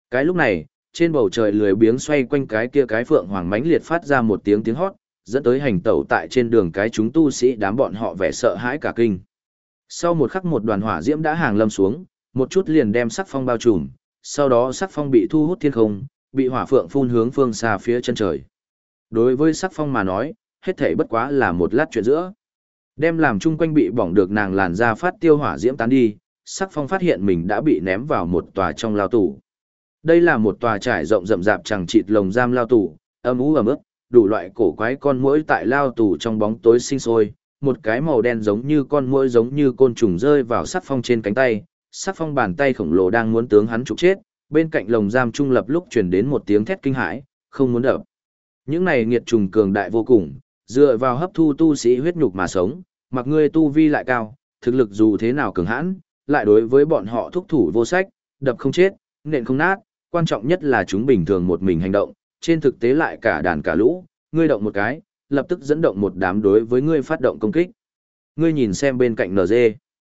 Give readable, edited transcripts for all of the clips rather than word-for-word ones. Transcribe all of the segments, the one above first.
Cái lúc này, trên bầu trời lười biếng xoay quanh cái kia cái phượng hoàng mãnh liệt phát ra một tiếng hót, dẫn tới hành tẩu tại trên đường cái chúng tu sĩ đám bọn họ vẻ sợ hãi cả kinh. Sau một khắc một đoàn hỏa diễm đã hàng lâm xuống, một chút liền đem sắc phong bao trùm, sau đó sắc phong bị thu hút thiên không, bị hỏa phượng phun hướng phương xa phía chân trời. Đối với sắc phong mà nói, hết thảy bất quá là một lát chuyện giữa. Đem làm chung quanh bị bỏng được nàng làn da phát tiêu hỏa diễm tán đi, sắc phong phát hiện mình đã bị ném vào một tòa trong lao tù. Đây là một tòa trải rộng rậm rạp chẳng chịt lồng giam lao tù, âm ú ẩm ướt, đủ loại cổ quái con muỗi tại lao tù trong bóng tối sinh sôi, một cái màu đen giống như con muỗi giống như côn trùng rơi vào sắc phong trên cánh tay, sắc phong bàn tay khổng lồ đang muốn tướng hắn trục chết, bên cạnh lồng giam trung lập lúc truyền đến một tiếng thét kinh hãi, không muốn đập. Những này nghiệt trùng cường đại vô cùng, dựa vào hấp thu tu sĩ huyết nhục mà sống, mặc ngươi tu vi lại cao, thực lực dù thế nào cường hãn, lại đối với bọn họ thúc thủ vô sách, đập không chết, nện không nát, quan trọng nhất là chúng bình thường một mình hành động, trên thực tế lại cả đàn cả lũ, ngươi động một cái, lập tức dẫn động một đám đối với ngươi phát động công kích. Ngươi nhìn xem bên cạnh NG.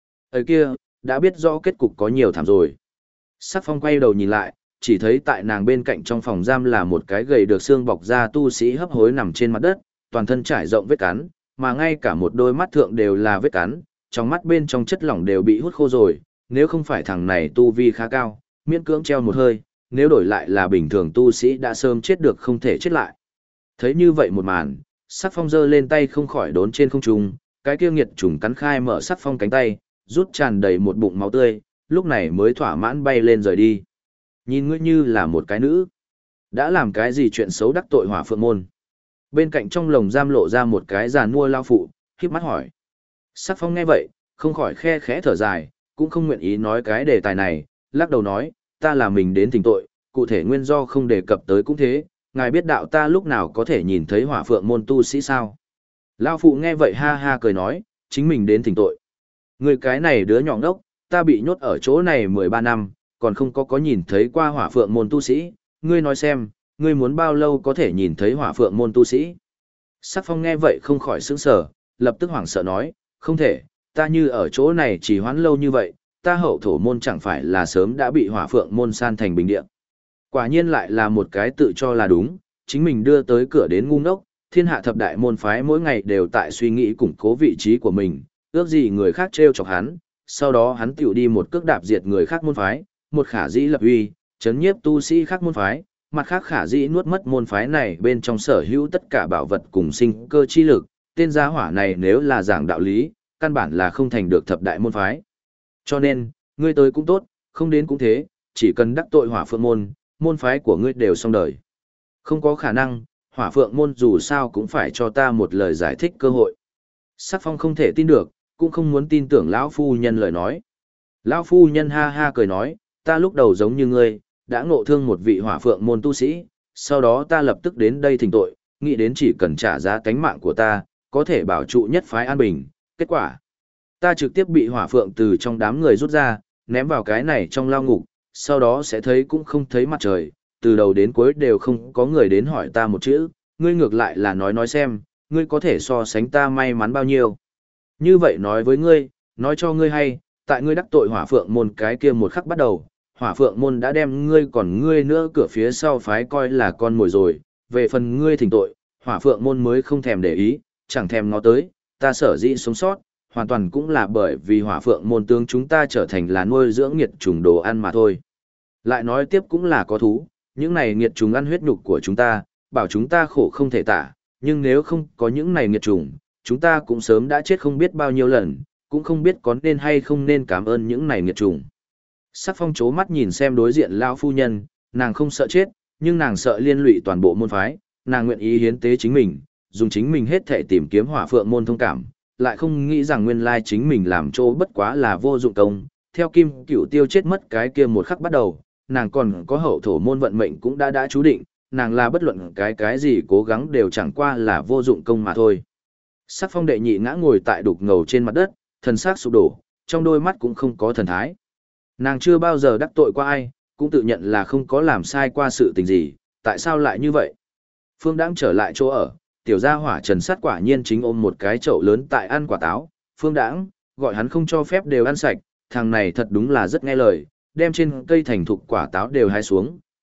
Ở kia, đã biết rõ kết cục có nhiều thảm rồi. Sắc phong quay đầu nhìn lại, chỉ thấy tại nàng bên cạnh trong phòng giam là một cái gầy được xương bọc da tu sĩ hấp hối nằm trên mặt đất, toàn thân trải rộng vết cắn, mà ngay cả một đôi mắt thượng đều là vết cắn, trong mắt bên trong chất lỏng đều bị hút khô rồi, nếu không phải thằng này tu vi khá cao, miễn cưỡng treo một hơi, nếu đổi lại là bình thường tu sĩ đã sớm chết được không thể chết lại. Thấy như vậy một màn, sắc phong giơ lên tay không khỏi đốn trên không trung, cái kia nghiệt trùng cắn khai mở sắc phong cánh tay, rút tràn đầy một bụng máu tươi, lúc này mới thỏa mãn bay lên rời đi. Nhìn ngươi như là một cái nữ, đã làm cái gì chuyện xấu đắc tội Hỏa Phượng môn? Bên cạnh trong lồng giam lộ ra một cái giàn mua lao phụ, khép mắt hỏi. Sắc phong nghe vậy, không khỏi khe khẽ thở dài, cũng không nguyện ý nói cái đề tài này, lắc đầu nói, ta là mình đến thỉnh tội, cụ thể nguyên do không đề cập tới cũng thế, ngài biết đạo ta lúc nào có thể nhìn thấy Hỏa Phượng môn tu sĩ sao? Lao phụ nghe vậy ha ha cười nói, chính mình đến thỉnh tội. Người cái này đứa nhỏ ngốc, ta bị nhốt ở chỗ này 13 năm, còn không có nhìn thấy qua Hỏa Phượng môn tu sĩ, ngươi nói xem, ngươi muốn bao lâu có thể nhìn thấy Hỏa Phượng môn tu sĩ? Sắc phong nghe vậy không khỏi sững sờ, lập tức hoảng sợ nói, không thể, ta như ở chỗ này chỉ hoãn lâu như vậy, ta hậu thổ môn chẳng phải là sớm đã bị Hỏa Phượng môn san thành bình địa. Quả nhiên lại là một cái tự cho là đúng, chính mình đưa tới cửa đến ngu ngốc, thiên hạ thập đại môn phái mỗi ngày đều tại suy nghĩ củng cố vị trí của mình, ước gì người khác trêu chọc hắn, sau đó hắn tiểu đi một cước đạp diệt người khác môn phái, một khả dĩ lập uy, chấn nhiếp tu sĩ khác môn phái, mặt khác khả dĩ nuốt mất môn phái này bên trong sở hữu tất cả bảo vật cùng sinh cơ chi lực, tên gia hỏa này nếu là giảng đạo lý, căn bản là không thành được thập đại môn phái. Cho nên, ngươi tới cũng tốt, không đến cũng thế, chỉ cần đắc tội Hỏa Phượng môn, môn phái của ngươi đều xong đời. Không có khả năng, Hỏa Phượng môn dù sao cũng phải cho ta một lời giải thích cơ hội. Sắc phong không thể tin được, cũng không muốn tin tưởng lão phu nhân lời nói. Lão phu nhân ha ha cười nói, ta lúc đầu giống như ngươi, đã ngộ thương một vị Hỏa Phượng môn tu sĩ, sau đó ta lập tức đến đây thỉnh tội, nghĩ đến chỉ cần trả giá tánh mạng của ta, có thể bảo trụ nhất phái an bình. Kết quả, ta trực tiếp bị Hỏa Phượng từ trong đám người rút ra, ném vào cái này trong lao ngục, sau đó sẽ thấy cũng không thấy mặt trời, từ đầu đến cuối đều không có người đến hỏi ta một chữ, ngươi ngược lại là nói xem, ngươi có thể so sánh ta may mắn bao nhiêu. Như vậy nói với ngươi, nói cho ngươi hay, tại ngươi đắc tội Hỏa Phượng môn cái kia một khắc bắt đầu, Hỏa Phượng môn đã đem ngươi còn ngươi nữa cửa phía sau phái coi là con mồi rồi, về phần ngươi thỉnh tội, Hỏa Phượng môn mới không thèm để ý, chẳng thèm ngó tới, ta sở dĩ sống sót, hoàn toàn cũng là bởi vì Hỏa Phượng môn tướng chúng ta trở thành là nuôi dưỡng nghiệt trùng đồ ăn mà thôi. Lại nói tiếp cũng là có thú, những này nghiệt trùng ăn huyết nhục của chúng ta, bảo chúng ta khổ không thể tả, nhưng nếu không có những này nghiệt trùng, chúng ta cũng sớm đã chết không biết bao nhiêu lần, cũng không biết có nên hay không nên cảm ơn những này nghiệt trùng. Sắc phong chố mắt nhìn xem đối diện lão phu nhân, nàng không sợ chết, nhưng nàng sợ liên lụy toàn bộ môn phái, nàng nguyện ý hiến tế chính mình, dùng chính mình hết thể tìm kiếm Hỏa Phượng môn thông cảm, lại không nghĩ rằng nguyên lai chính mình làm chỗ bất quá là vô dụng công, theo Kim Cửu Tiêu chết mất cái kia một khắc bắt đầu, nàng còn có hậu thổ môn vận mệnh cũng đã chú định, nàng là bất luận cái gì cố gắng đều chẳng qua là vô dụng công mà thôi. Sắc phong đệ nhị ngã ngồi tại đục ngầu trên mặt đất, thần sắc sụp đổ, trong đôi mắt cũng không có thần thái. Nàng chưa bao giờ đắc tội qua ai, cũng tự nhận là không có làm sai qua sự tình gì, tại sao lại như vậy? Phương Đãng trở lại chỗ ở, tiểu gia hỏa Trần Sát quả nhiên chính ôm một cái chậu lớn tại ăn quả táo, Phương Đãng gọi hắn không cho phép đều ăn sạch, thằng này thật đúng là rất nghe lời, đem trên cây thành thục quả táo đều hái xuống,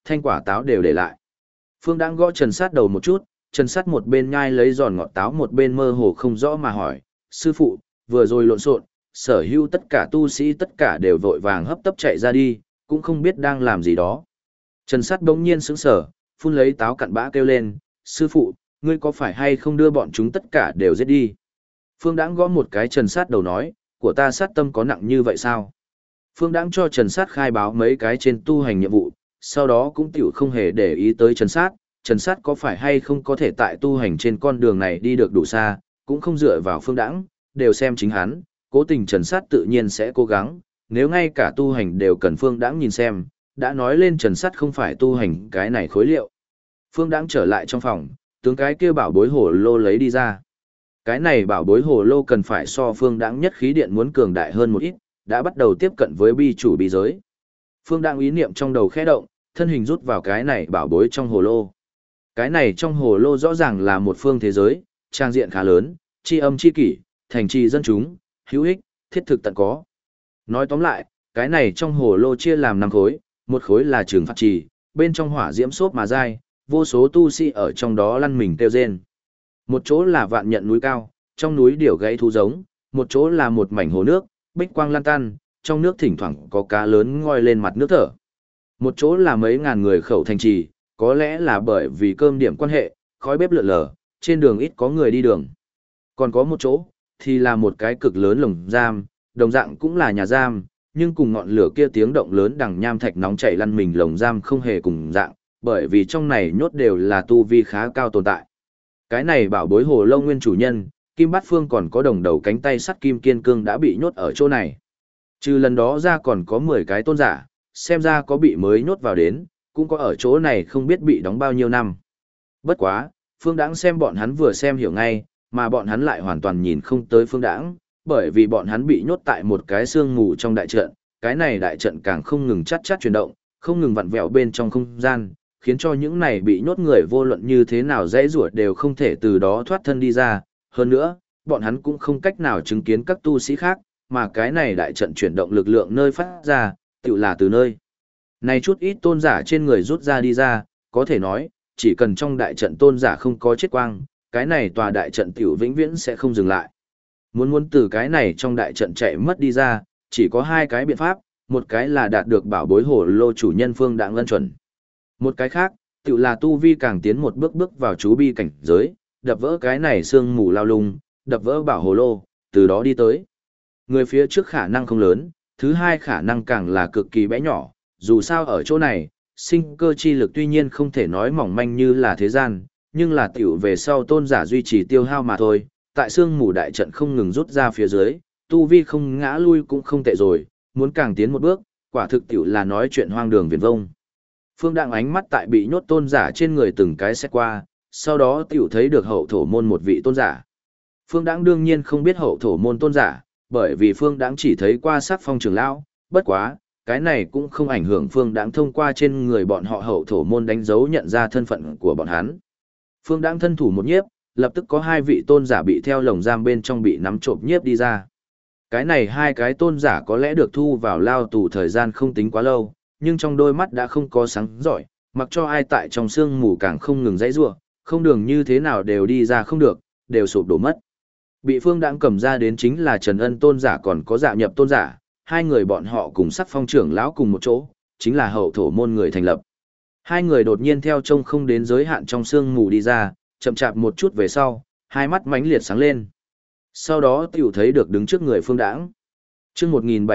thanh quả táo đều để lại. Phương Đãng gõ Trần Sát đầu một chút, Trần Sát một bên nhai lấy giòn ngọt táo một bên mơ hồ không rõ mà hỏi, sư phụ, vừa rồi lộn xộn, sở hữu tất cả tu sĩ tất cả đều vội vàng hấp tấp chạy ra đi, cũng không biết đang làm gì đó. Trần Sát bỗng nhiên sững sờ, phun lấy táo cặn bã kêu lên, sư phụ, ngươi có phải hay không đưa bọn chúng tất cả đều giết đi? Phương Đãng gõ một cái Trần Sát đầu nói, của ta sát tâm có nặng như vậy sao? Phương Đãng cho Trần Sát khai báo mấy cái trên tu hành nhiệm vụ, sau đó cũng tiểu không hề để ý tới Trần Sát có phải hay không có thể tại tu hành trên con đường này đi được đủ xa, cũng không dựa vào Phương Đãng, đều xem chính hắn, cố tình Trần Sát tự nhiên sẽ cố gắng, nếu ngay cả tu hành đều cần Phương Đãng nhìn xem, đã nói lên Trần Sát không phải tu hành cái này khối liệu. Phương Đãng trở lại trong phòng, tướng cái kia bảo bối hồ lô lấy đi ra. Cái này bảo bối hồ lô cần phải so Phương Đãng nhất khí điện muốn cường đại hơn một ít, đã bắt đầu tiếp cận với bi chủ bi giới. Phương Đãng ý niệm trong đầu khẽ động, thân hình rút vào cái này bảo bối trong hồ lô. Cái này trong hồ lô rõ ràng là một phương thế giới, trang diện khá lớn, tri âm tri kỷ, thành trì dân chúng, hữu ích, thiết thực tận có. Nói tóm lại, cái này trong hồ lô chia làm 5 khối, một khối là trường phạt trì, bên trong hỏa diễm xốp mà dai, vô số tu sĩ ở trong đó lăn mình kêu rên. Một chỗ là vạn nhận núi cao, trong núi điểu gãy thú giống, một chỗ là một mảnh hồ nước, bích quang lan tan, trong nước thỉnh thoảng có cá lớn ngoi lên mặt nước thở. Một chỗ là mấy ngàn người khẩu thành trì, có lẽ là bởi vì cơm điểm quan hệ, khói bếp lượn lờ, trên đường ít có người đi đường. Còn có một chỗ, thì là một cái cực lớn lồng giam, đồng dạng cũng là nhà giam, nhưng cùng ngọn lửa kia tiếng động lớn đằng nham thạch nóng chảy lăn mình lồng giam không hề cùng dạng, bởi vì trong này nhốt đều là tu vi khá cao tồn tại. Cái này bảo bối hồ lâu nguyên chủ nhân, Kim Bát Phương còn có đồng đầu cánh tay sắt kim kiên cương đã bị nhốt ở chỗ này. Trừ lần đó ra còn có 10 cái tôn giả, xem ra có bị mới nhốt vào đến, cũng có ở chỗ này không biết bị đóng bao nhiêu năm. Bất quá, Phương Đãng xem bọn hắn vừa xem hiểu ngay, mà bọn hắn lại hoàn toàn nhìn không tới Phương Đãng, bởi vì bọn hắn bị nhốt tại một cái xương mù trong đại trận, cái này đại trận càng không ngừng chát chát chuyển động, không ngừng vặn vẹo bên trong không gian, khiến cho những này bị nhốt người vô luận như thế nào dãy rủa đều không thể từ đó thoát thân đi ra. Hơn nữa, bọn hắn cũng không cách nào chứng kiến các tu sĩ khác, mà cái này đại trận chuyển động lực lượng nơi phát ra, tự là từ nơi. Này chút ít tôn giả trên người rút ra đi ra, có thể nói, chỉ cần trong đại trận tôn giả không có chết quang, cái này tòa đại trận tiểu vĩnh viễn sẽ không dừng lại. Muốn từ cái này trong đại trận chạy mất đi ra, chỉ có 2 cái biện pháp, một cái là đạt được bảo bối hồ lô chủ nhân Phương Đãng lân chuẩn. Một cái khác, tự là tu vi càng tiến một bước vào chú bi cảnh giới, đập vỡ cái này sương mù lao lung, đập vỡ bảo hồ lô, từ đó đi tới. Người phía trước khả năng không lớn, thứ hai khả năng càng là cực kỳ bé nhỏ, dù sao ở chỗ này, sinh cơ chi lực tuy nhiên không thể nói mỏng manh như là thế gian, nhưng là tiểu về sau tôn giả duy trì tiêu hao mà thôi, tại sương mù đại trận không ngừng rút ra phía dưới, tu vi không ngã lui cũng không tệ rồi, muốn càng tiến một bước, quả thực tiểu là nói chuyện hoang đường viển vông. Phương Đãng ánh mắt tại bị nhốt tôn giả trên người từng cái xét qua, sau đó tiểu thấy được hậu thổ môn một vị tôn giả. Phương Đãng đương nhiên không biết hậu thổ môn tôn giả, bởi vì Phương Đãng chỉ thấy qua sắc phong trưởng lão, bất quá, cái này cũng không ảnh hưởng Phương Đãng thông qua trên người bọn họ hậu thổ môn đánh dấu nhận ra thân phận của bọn hắn. Phương Đãng thân thủ một nhiếp, lập tức có 2 vị tôn giả bị theo lồng giam bên trong bị nắm trộm nhiếp đi ra. Cái này 2 cái tôn giả có lẽ được thu vào lao tù thời gian không tính quá lâu, nhưng trong đôi mắt đã không có sáng giỏi, mặc cho ai tại trong sương mù càng không ngừng dãy rủa, không đường như thế nào đều đi ra không được, đều sụp đổ mất. Bị Phương Đãng cầm ra đến chính là Trần Ân tôn giả còn có Dạ Nhập tôn giả, 2 người bọn họ cùng Sắc Phong trưởng lão cùng một chỗ, chính là hậu thổ môn người thành lập. 2 người đột nhiên theo trông không đến giới hạn trong sương mù đi ra, chậm chạp một chút về sau, 2 mắt mãnh liệt sáng lên. Sau đó tiểu thấy được đứng trước người Phương Đãng. Chương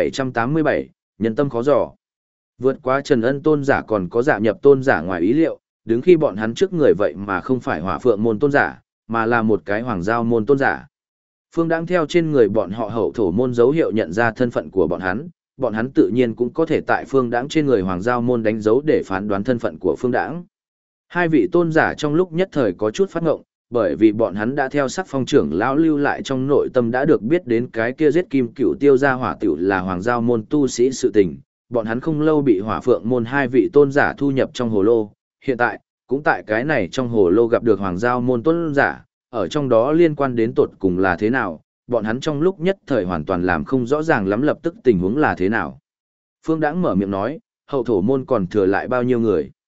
1787, nhân tâm khó dò. Vượt qua Trần Ân tôn giả còn có Dạ Nhập tôn giả ngoài ý liệu, đứng khi bọn hắn trước người vậy mà không phải Hỏa Phượng môn tôn giả, mà là một cái Hoàng Giao môn tôn giả. Phương Đãng theo trên người bọn họ hậu thổ môn dấu hiệu nhận ra thân phận của bọn hắn tự nhiên cũng có thể tại Phương Đãng trên người Hoàng Giao môn đánh dấu để phán đoán thân phận của Phương Đãng. 2 vị tôn giả trong lúc nhất thời có chút phát ngộng, bởi vì bọn hắn đã theo Sắc Phong trưởng lão lưu lại trong nội tâm đã được biết đến cái kia giết Kim Cửu Tiêu gia hỏa tiểu là Hoàng Giao môn tu sĩ sự tình, bọn hắn không lâu bị Hỏa Phượng môn 2 vị tôn giả thu nhập trong hồ lô, hiện tại, cũng tại cái này trong hồ lô gặp được Hoàng Giao môn tôn giả, ở trong đó liên quan đến tột cùng là thế nào, bọn hắn trong lúc nhất thời hoàn toàn làm không rõ ràng lắm lập tức tình huống là thế nào. Phương Đãng mở miệng nói, hậu thổ môn còn thừa lại bao nhiêu người?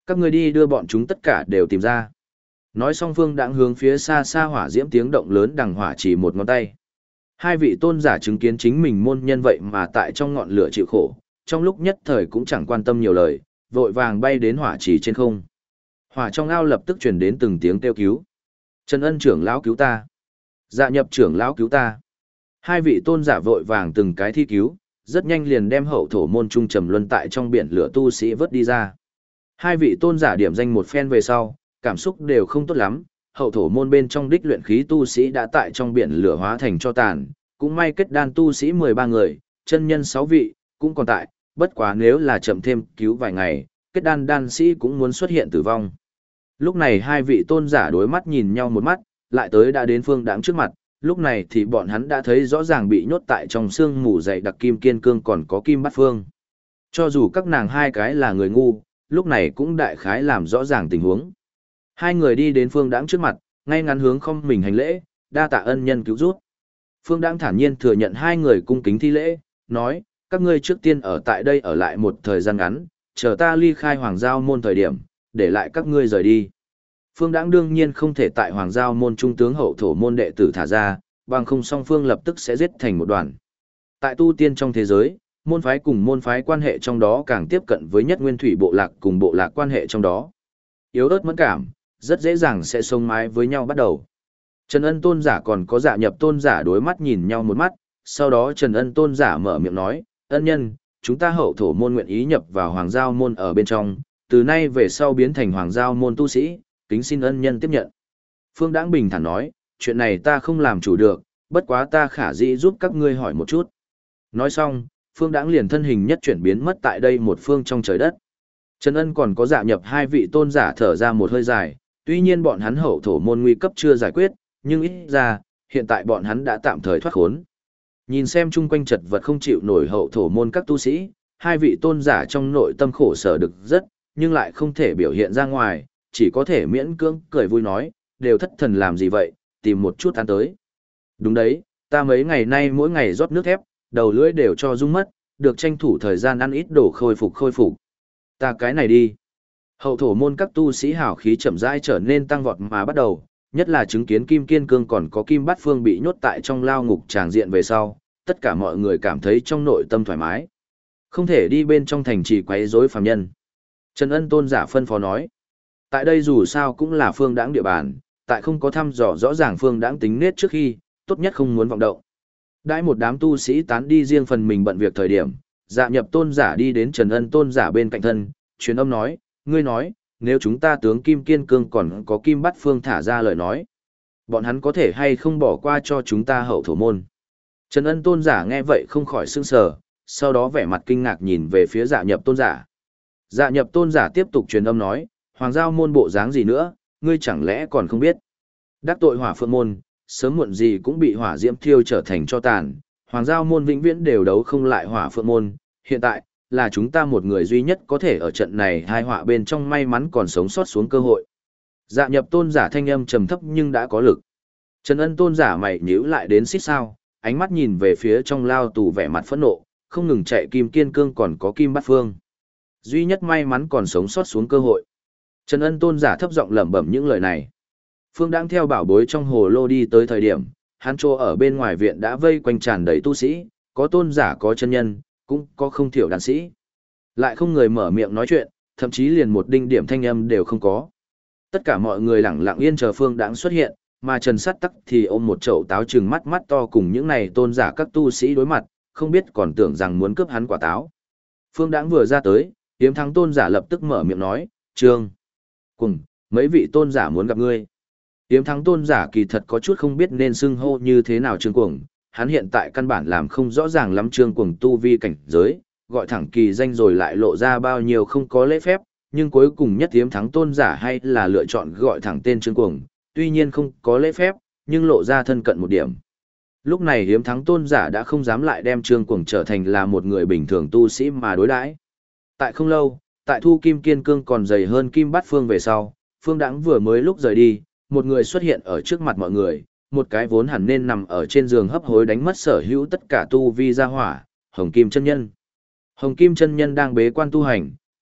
Các ngươi đi đưa bọn chúng tất cả đều tìm ra. Nói xong Phương Đãng hướng phía xa xa hỏa diễm tiếng động lớn đằng hỏa chỉ một ngón tay. Hai vị tôn giả chứng kiến chính mình môn nhân vậy mà tại trong ngọn lửa chịu khổ, trong lúc nhất thời cũng chẳng quan tâm nhiều lời, vội vàng bay đến hỏa chỉ trên không. Hỏa trong ao lập tức truyền đến từng tiếng kêu cứu. Trần Ân trưởng lão cứu ta. Dạ Nhập trưởng lão cứu ta. Hai vị tôn giả vội vàng từng cái thi cứu, rất nhanh liền đem hậu thổ môn trung trầm luân tại trong biển lửa tu sĩ vớt đi ra. Hai vị tôn giả điểm danh một phen về sau, cảm xúc đều không tốt lắm, hậu thổ môn bên trong đích luyện khí tu sĩ đã tại trong biển lửa hóa thành cho tàn, cũng may kết đan tu sĩ 13 người, chân nhân 6 vị, cũng còn tại, bất quá nếu là chậm thêm cứu vài ngày, kết đan đan sĩ cũng muốn xuất hiện tử vong. Lúc này hai vị tôn giả đối mắt nhìn nhau một mắt, lại tới đã đến Phương Đãng trước mặt, lúc này thì bọn hắn đã thấy rõ ràng bị nhốt tại trong xương mù dày đặc kim kiên cương còn có kim bát phương. Cho dù các nàng hai cái là người ngu, lúc này cũng đại khái làm rõ ràng tình huống. Hai người đi đến Phương Đãng trước mặt, ngay ngắn hướng không mình hành lễ, đa tạ ân nhân cứu rút. Phương Đãng thản nhiên thừa nhận hai người cung kính thi lễ, nói, các ngươi trước tiên ở tại đây ở lại một thời gian ngắn, chờ ta ly khai Hoàng Giao môn thời điểm, để lại các ngươi rời đi. Phương Đãng đương nhiên không thể tại Hoàng Giao môn trung tướng hậu thổ môn đệ tử thả ra, bằng không song phương lập tức sẽ giết thành một đoàn. Tại tu tiên trong thế giới, môn phái cùng môn phái quan hệ trong đó càng tiếp cận với nhất nguyên thủy bộ lạc cùng bộ lạc quan hệ trong đó. Yếu ớt mẫn cảm, rất dễ dàng sẽ sống mái với nhau bắt đầu. Trần Ân tôn giả còn có Dạ Nhập tôn giả đối mắt nhìn nhau một mắt, sau đó Trần Ân tôn giả mở miệng nói, ân nhân, chúng ta hậu thổ môn nguyện ý nhập vào Hoàng Giao môn ở bên trong, từ nay về sau biến thành Hoàng Giao môn tu sĩ, kính xin ân nhân tiếp nhận. Phương Đãng bình thản nói, chuyện này ta không làm chủ được, bất quá ta khả dĩ giúp các ngươi hỏi một chút. Nói xong, Phương Đãng liền thân hình nhất chuyển biến mất tại đây một phương trong trời đất. Trần Ân còn có Dạ Nhập hai vị tôn giả thở ra một hơi dài, tuy nhiên bọn hắn hậu thổ môn nguy cấp chưa giải quyết, nhưng ít ra, hiện tại bọn hắn đã tạm thời thoát khốn. Nhìn xem chung quanh chật vật không chịu nổi hậu thổ môn các tu sĩ, hai vị tôn giả trong nội tâm khổ sở được rất, nhưng lại không thể biểu hiện ra ngoài, chỉ có thể miễn cưỡng cười vui nói, đều thất thần làm gì vậy, tìm một chút ăn tới. Đúng đấy, ta mấy ngày nay mỗi ngày rót nước thép, đầu lưỡi đều cho rung mất, được tranh thủ thời gian ăn ít đồ khôi phục. Ta cái này đi. Hậu thổ môn các tu sĩ hào khí chậm rãi trở nên tăng vọt mà bắt đầu, nhất là chứng kiến Kim Kiên Cương còn có Kim Bát Phương bị nhốt tại trong lao ngục tràng diện về sau, tất cả mọi người cảm thấy trong nội tâm thoải mái. Không thể đi bên trong thành trì quấy rối phàm nhân. Trần Ân tôn giả phân phó nói. Tại đây dù sao cũng là Phương Đãng địa bàn, tại không có thăm dò rõ ràng Phương Đãng tính nết trước khi, tốt nhất không muốn vọng động. Đãi một đám tu sĩ tán đi riêng phần mình bận việc thời điểm, Dạ Nhập tôn giả đi đến Trần Ân tôn giả bên cạnh thân, truyền âm nói, ngươi nói, nếu chúng ta tướng Kim Kiên Cương còn có Kim Bát Phương thả ra lời nói, bọn hắn có thể hay không bỏ qua cho chúng ta hậu thổ môn. Trần Ân tôn giả nghe vậy không khỏi sững sờ, sau đó vẻ mặt kinh ngạc nhìn về phía Dạ Nhập tôn giả. Dạ Nhập tôn giả tiếp tục truyền âm nói, Hoàng Giao môn bộ dáng gì nữa, ngươi chẳng lẽ còn không biết. Đắc tội Hỏa Phượng môn, sớm muộn gì cũng bị hỏa diễm thiêu trở thành cho tàn, Hoàng Giao môn vĩnh viễn đều đấu không lại Hỏa Phượng môn, hiện tại là chúng ta một người duy nhất có thể ở trận này hai họa bên trong may mắn còn sống sót xuống cơ hội. Dạ Nhập tôn giả thanh âm trầm thấp nhưng đã có lực. Trần Ân tôn giả mày nhíu lại đến xít sao, ánh mắt nhìn về phía trong lao tù vẻ mặt phẫn nộ, không ngừng chạy Kim Kiên Cương còn có Kim Bát Phương. Duy nhất may mắn còn sống sót xuống cơ hội. Trần Ân tôn giả thấp giọng lẩm bẩm những lời này. Phương đang theo bảo bối trong hồ lô đi tới thời điểm, hắn trô ở bên ngoài viện đã vây quanh tràn đầy tu sĩ, có tôn giả có chân nhân, cũng có không thiểu đàn sĩ. Lại không người mở miệng nói chuyện, thậm chí liền một đinh điểm thanh âm đều không có. Tất cả mọi người lặng lặng yên chờ Phương Đãng xuất hiện, mà Trần Sắt Tắc thì ôm một chậu táo trừng mắt mắt to cùng những này tôn giả các tu sĩ đối mặt, không biết còn tưởng rằng muốn cướp hắn quả táo. Phương Đãng vừa ra tới, Yếm Thắng tôn giả lập tức mở miệng nói, Trương Cùng, mấy vị tôn giả muốn gặp ngươi. Yếm Thắng tôn giả kỳ thật có chút không biết nên xưng hô như thế nào Trương Cuồng, hắn hiện tại căn bản làm không rõ ràng lắm Trương Cuồng tu vi cảnh giới, gọi thẳng kỳ danh rồi lại lộ ra bao nhiêu không có lễ phép, nhưng cuối cùng nhất Yếm Thắng tôn giả hay là lựa chọn gọi thẳng tên Trương Cuồng, tuy nhiên không có lễ phép, nhưng lộ ra thân cận một điểm. Lúc này Yếm Thắng tôn giả đã không dám lại đem Trương Cuồng trở thành là một người bình thường tu sĩ mà đối đãi. Tại không lâu, tại thu Kim Kiên Cương còn dày hơn Kim Bát Phương về sau, Phương Đãng vừa mới lúc rời đi, một người xuất hiện ở trước mặt mọi người, một cái vốn hẳn nên nằm ở trên giường hấp hối đánh mất sở hữu tất cả tu vi ra hỏa, Hồng Kim chân nhân. Hồng Kim chân nhân đang bế quan tu hành,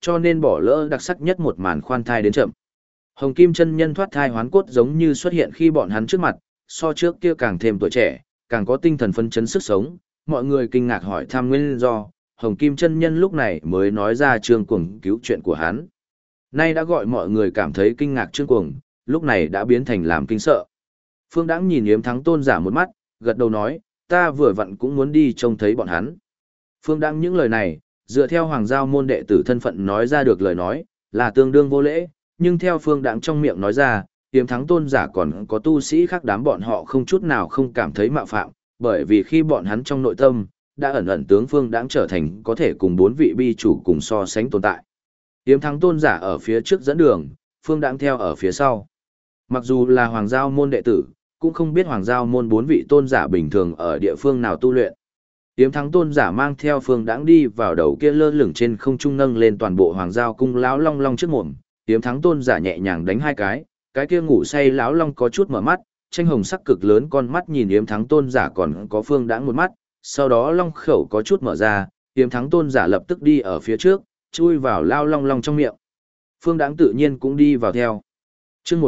cho nên bỏ lỡ đặc sắc nhất một màn khoan thai đến chậm. Hồng Kim chân nhân thoát thai hoán cốt giống như xuất hiện khi bọn hắn trước mặt, so trước kia càng thêm tuổi trẻ, càng có tinh thần phấn chấn sức sống, mọi người kinh ngạc hỏi thăm nguyên do, Hồng Kim chân nhân lúc này mới nói ra Trương Cuồng cứu chuyện của hắn. Nay đã gọi mọi người cảm thấy kinh ngạc Trương Cuồng, lúc này đã biến thành làm kinh sợ. Phương Đãng nhìn Yếm Thắng Tôn giả một mắt, gật đầu nói, ta vừa vặn cũng muốn đi trông thấy bọn hắn. Phương Đãng những lời này, dựa theo Hoàng Giao môn đệ tử thân phận nói ra được lời nói, là tương đương vô lễ, nhưng theo Phương Đãng trong miệng nói ra, Yếm Thắng Tôn giả còn có tu sĩ khác đám bọn họ không chút nào không cảm thấy mạo phạm, bởi vì khi bọn hắn trong nội tâm, đã ẩn ẩn tướng Phương Đãng trở thành có thể cùng 4 vị bi chủ cùng so sánh tồn tại. Yếm Thắng Tôn giả ở phía trước dẫn đường, Phương Đãng theo ở phía sau. Mặc dù là Hoàng Giao môn đệ tử, cũng không biết Hoàng Giao môn 4 vị tôn giả bình thường ở địa phương nào tu luyện. Yếm Thắng Tôn giả mang theo Phương Đãng đi vào đầu kia lơ lửng trên không trung nâng lên toàn bộ Hoàng Giao cung lão long long trước mồm. Yếm Thắng Tôn giả nhẹ nhàng đánh 2 cái kia ngủ say lão long có chút mở mắt, tranh hồng sắc cực lớn con mắt nhìn Yếm Thắng Tôn giả còn có Phương Đãng một mắt, sau đó long khẩu có chút mở ra, Yếm Thắng Tôn giả lập tức đi ở phía trước, chui vào lao long long trong miệng. Phương Đãng tự nhiên cũng đi vào theo. Chương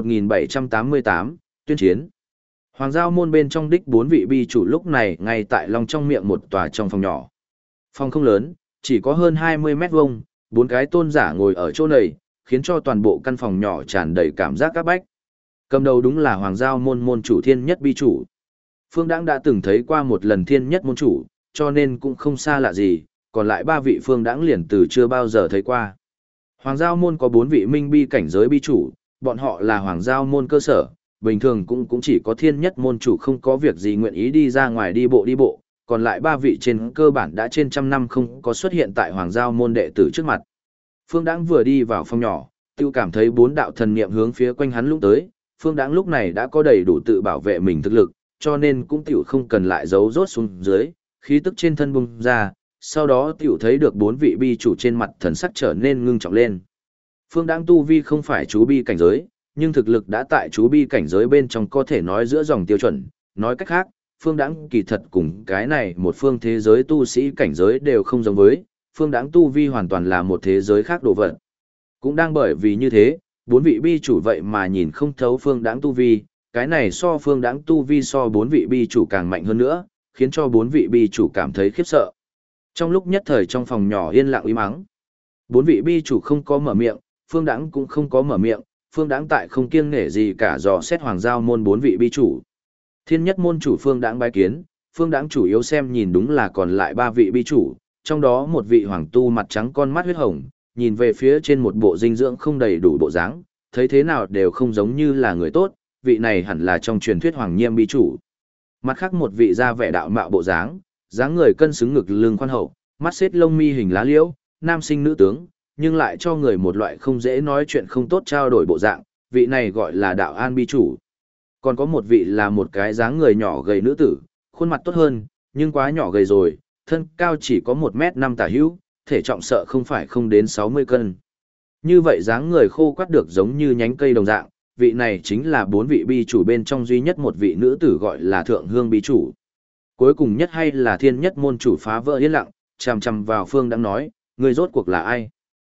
1788, tuyên chiến. Hoàng Giao môn bên trong đích 4 vị bi chủ lúc này ngay tại long trong miệng một tòa trong phòng nhỏ. Phòng không lớn, chỉ có hơn 20 mét vuông, 4 cái tôn giả ngồi ở chỗ này, khiến cho toàn bộ căn phòng nhỏ tràn đầy cảm giác áp bách. Cầm đầu đúng là Hoàng Giao môn môn chủ Thiên Nhất bi chủ. Phương Đãng đã từng thấy qua một lần Thiên Nhất môn chủ, cho nên cũng không xa lạ gì, còn lại 3 vị Phương Đãng liền từ chưa bao giờ thấy qua. Hoàng Giao môn có 4 vị minh bi cảnh giới bi chủ, bọn họ là Hoàng Giao môn cơ sở, bình thường cũng chỉ có Thiên Nhất môn chủ không có việc gì nguyện ý đi ra ngoài đi bộ, còn lại 3 vị trên cơ bản đã trên trăm năm không có xuất hiện tại Hoàng Giao môn đệ tử trước mặt. Phương Đãng vừa đi vào phòng nhỏ, tiêu cảm thấy 4 đạo thần niệm hướng phía quanh hắn lúc tới, Phương Đãng lúc này đã có đầy đủ tự bảo vệ mình thực lực, cho nên cũng tiểu không cần lại giấu rốt xuống dưới, khí tức trên thân bùng ra, sau đó tiểu thấy được 4 vị bi chủ trên mặt thần sắc trở nên ngưng trọng lên. Phương Đãng tu vi không phải chú bi cảnh giới, nhưng thực lực đã tại chú bi cảnh giới bên trong có thể nói giữa dòng tiêu chuẩn, nói cách khác, Phương Đãng kỳ thật cùng cái này một phương thế giới tu sĩ cảnh giới đều không giống với, Phương Đãng tu vi hoàn toàn là một thế giới khác đồ vật. Cũng đang bởi vì như thế, 4 vị bi chủ vậy mà nhìn không thấu Phương Đãng tu vi, cái này so Phương Đãng tu vi so 4 vị bi chủ càng mạnh hơn nữa, khiến cho 4 vị bi chủ cảm thấy khiếp sợ. Trong lúc nhất thời trong phòng nhỏ yên lặng im mắng, 4 vị bi chủ không có mở miệng, Phương Đãng cũng không có mở miệng, Phương Đãng tại không kiêng nể gì cả dò xét Hoàng Giao môn 4 vị bi chủ. Thiên Nhất môn chủ Phương Đãng bái kiến, Phương Đãng chủ yếu xem nhìn đúng là còn lại 3 vị bi chủ, trong đó một vị hoàng tu mặt trắng con mắt huyết hồng, nhìn về phía trên một bộ dinh dưỡng không đầy đủ bộ dáng, thấy thế nào đều không giống như là người tốt, vị này hẳn là trong truyền thuyết Hoàng Nhiêm bi chủ. Mặt khác một vị da vẻ đạo mạo bộ dáng, dáng người cân xứng ngực lưng khoan hậu, mắt xếp lông mi hình lá liễu, nam sinh nữ tướng, nhưng lại cho người một loại không dễ nói chuyện không tốt trao đổi bộ dạng, vị này gọi là Đạo An bi chủ. Còn có một vị là một cái dáng người nhỏ gầy nữ tử, khuôn mặt tốt hơn, nhưng quá nhỏ gầy rồi, thân cao chỉ có 1m5 tả hữu, thể trọng sợ không phải không đến 60 cân. Như vậy dáng người khô quắt được giống như nhánh cây đồng dạng, vị này chính là 4 vị bi chủ bên trong duy nhất một vị nữ tử gọi là Thượng Hương bi chủ. Cuối cùng nhất hay là Thiên Nhất môn chủ phá vỡ yên lặng, chằm chằm vào Phương Đãng nói, người rốt cuộc là ai?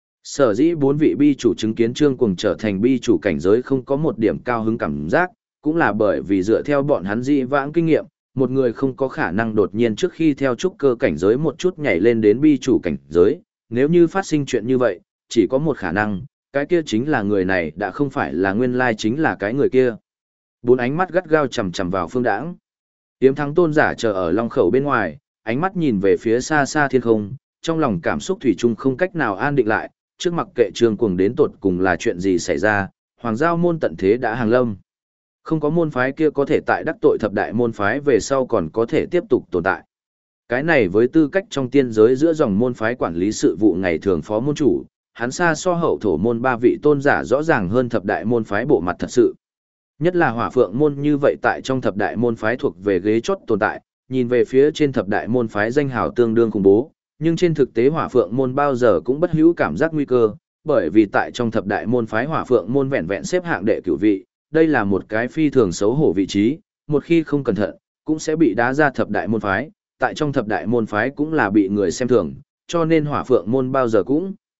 Sở dĩ 4 vị bi chủ chứng kiến Trương Cuồng trở thành bi chủ cảnh giới không có một điểm cao hứng cảm giác, cũng là bởi vì dựa theo bọn hắn dị vãng kinh nghiệm, một người không có khả năng đột nhiên trước khi theo trúc cơ cảnh giới một chút nhảy lên đến bi chủ cảnh giới, nếu như phát sinh chuyện như vậy, chỉ có một khả năng, cái kia chính là người này đã không phải là nguyên lai chính là cái người kia. 4 ánh mắt gắt gao chằm chằm vào Phương Đãng. Yếm Thắng tôn giả chờ ở long khẩu bên ngoài, ánh mắt nhìn về phía xa xa thiên không, trong lòng cảm xúc thủy chung không cách nào an định lại, trước mặc kệ Trương Cuồng đến tột cùng là chuyện gì xảy ra, Hoàng Giao môn tận thế đã hàng lâm. Không có môn phái kia có thể tại đắc tội thập đại môn phái về sau còn có thể tiếp tục tồn tại. Cái này với tư cách trong tiên giới giữa dòng môn phái quản lý sự vụ ngày thường phó môn chủ, hắn xa so hậu thổ môn 3 vị tôn giả rõ ràng hơn thập đại môn phái bộ mặt thật sự. Nhất là Hỏa Phượng môn như vậy tại trong thập đại môn phái thuộc về ghế chót tồn tại, nhìn về phía trên thập đại môn phái danh hào tương đương khủng bố, nhưng trên thực tế Hỏa Phượng môn bao giờ cũng bất hữu cảm giác nguy cơ, bởi vì tại trong thập đại môn phái Hỏa Phượng môn vẹn vẹn xếp hạng đệ cửu vị, đây là một cái phi thường xấu hổ vị trí, một khi không cẩn thận, cũng sẽ bị đá ra thập đại môn phái, tại trong thập đại môn phái cũng là bị người xem thường, cho nên Hỏa Phượng môn bao giờ cũng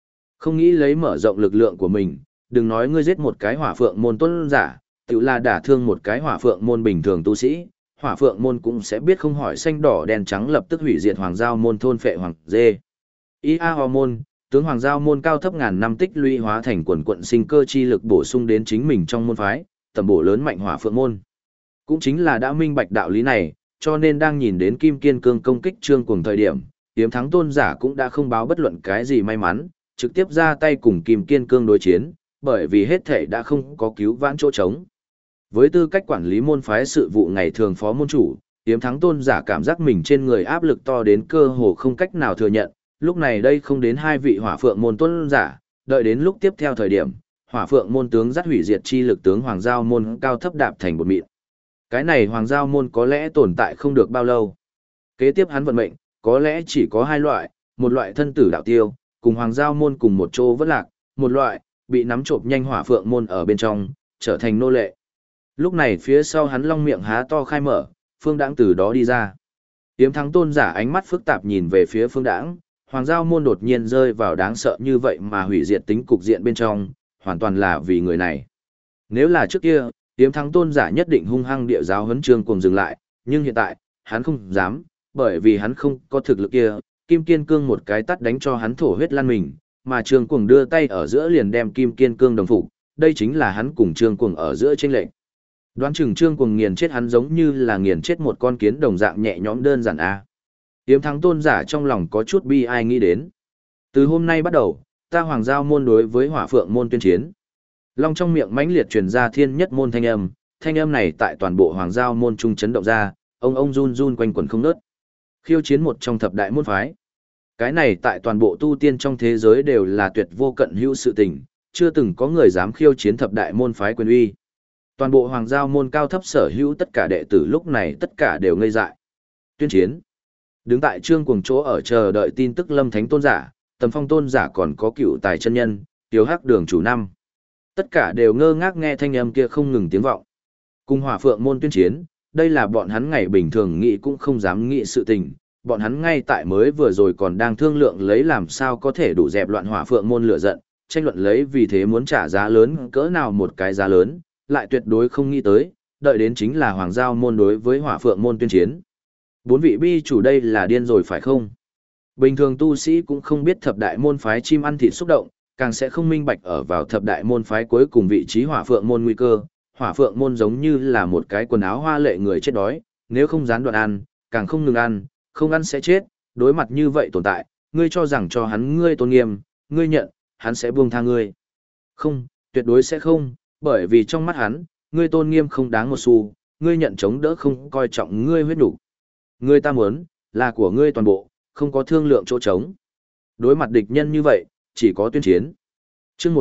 Không nghĩ lấy mở rộng lực lượng của mình, đừng nói ngươi giết một cái hỏa phượng môn tôn giả, tự là đả thương một cái hỏa phượng môn bình thường tu sĩ, hỏa phượng môn cũng sẽ biết không hỏi xanh đỏ đen trắng lập tức hủy diệt hoàng giao môn thôn phệ hoàng dê. Ia ho môn, tướng hoàng giao môn cao thấp ngàn năm tích lũy hóa thành quần quận sinh cơ chi lực bổ sung đến chính mình trong môn phái, tầm bổ lớn mạnh hỏa phượng môn. Cũng chính là đã minh bạch đạo lý này, cho nên đang nhìn đến Kim Kiên Cương công kích Trương Cuồng thời điểm, Tiếm Thắng tôn giả cũng đã không báo bất luận cái gì may mắn, trực tiếp ra tay cùng Kim Kiên Cương đối chiến, bởi vì hết thể đã không có cứu vãn chỗ trống. Với tư cách quản lý môn phái sự vụ ngày thường phó môn chủ, Tiếm Thắng tôn giả cảm giác mình trên người áp lực to đến cơ hồ không cách nào thừa nhận, lúc này đây không đến hai vị hỏa phượng môn tôn giả, đợi đến lúc tiếp theo thời điểm, hỏa phượng môn tướng dắt hủy diệt chi lực tướng hoàng giao môn cao thấp đạp thành bột mịn. Cái này hoàng giao môn có lẽ tồn tại không được bao lâu. Kế tiếp hắn vận mệnh, có lẽ chỉ có hai loại, một loại thân tử đạo tiêu, cùng hoàng giao môn cùng một chỗ vất lạc, một loại, bị nắm trộm nhanh hỏa phượng môn ở bên trong, trở thành nô lệ. Lúc này phía sau hắn long miệng há to khai mở, Phương Đãng từ đó đi ra. Tiếm Thắng tôn giả ánh mắt phức tạp nhìn về phía Phương Đãng, hoàng giao môn đột nhiên rơi vào đáng sợ như vậy mà hủy diệt tính cục diện bên trong, hoàn toàn là vì người này. Nếu là trước kia, Tiếm Thắng tôn giả nhất định hung hăng địa giáo huấn Trương Cuồng dừng lại, nhưng hiện tại, hắn không dám, bởi vì hắn không có thực lực kia, Kim Kiên Cương một cái tát đánh cho hắn thổ huyết lan mình, mà Trương Cuồng đưa tay ở giữa liền đem Kim Kiên Cương đồng phục, đây chính là hắn cùng Trương Cuồng ở giữa chênh lệch. Đoán chừng Trương Cuồng nghiền chết hắn giống như là nghiền chết một con kiến đồng dạng nhẹ nhõm đơn giản a. Tiếm Thắng tôn giả trong lòng có chút bi ai nghĩ đến. Từ hôm nay bắt đầu, ta hoàng giao môn đối với hỏa phượng môn tuyên chiến. Long trong miệng mãnh liệt truyền ra thiên nhất môn thanh âm này tại toàn bộ hoàng giao môn trung chấn động ra, ông run run quanh quẩn không ngớt. Khiêu chiến một trong thập đại môn phái. Cái này tại toàn bộ tu tiên trong thế giới đều là tuyệt vô cận hữu sự tình, chưa từng có người dám khiêu chiến thập đại môn phái quyền uy. Toàn bộ hoàng giao môn cao thấp sở hữu tất cả đệ tử lúc này tất cả đều ngây dại. Tuyên chiến. Đứng tại Trương Cuồng chỗ ở chờ đợi tin tức Lâm Thánh tôn giả, Tầm Phong tôn giả còn có Cựu Tài chân nhân, Tiếu Hắc đường chủ năm. Tất cả đều ngơ ngác nghe thanh âm kia không ngừng tiếng vọng. Cùng hỏa phượng môn tuyên chiến, đây là bọn hắn ngày bình thường nghĩ cũng không dám nghĩ sự tình. Bọn hắn ngay tại mới vừa rồi còn đang thương lượng lấy làm sao có thể đủ dẹp loạn hỏa phượng môn lửa giận, tranh luận lấy vì thế muốn trả giá lớn cỡ nào một cái giá lớn, lại tuyệt đối không nghĩ tới, đợi đến chính là hoàng giao môn đối với hỏa phượng môn tuyên chiến. Bốn vị bi chủ đây là điên rồi phải không? Bình thường tu sĩ cũng không biết thập đại môn phái chim ăn thịt xúc động, càng sẽ không minh bạch ở vào thập đại môn phái cuối cùng vị trí hỏa phượng môn nguy cơ. Hỏa phượng môn giống như là một cái quần áo hoa lệ người chết đói, nếu không gián đoạn ăn, càng không ngừng ăn, không ăn sẽ chết, đối mặt như vậy tồn tại, ngươi cho rằng cho hắn ngươi tôn nghiêm, ngươi nhận, hắn sẽ buông tha ngươi. Không, tuyệt đối sẽ không, bởi vì trong mắt hắn, ngươi tôn nghiêm không đáng một xu, ngươi nhận chống đỡ không coi trọng ngươi huyết đủ. Ngươi ta muốn, là của ngươi toàn bộ, không có thương lượng chỗ trống. Đối mặt địch nhân như vậy, chỉ có tuyên chiến. Chương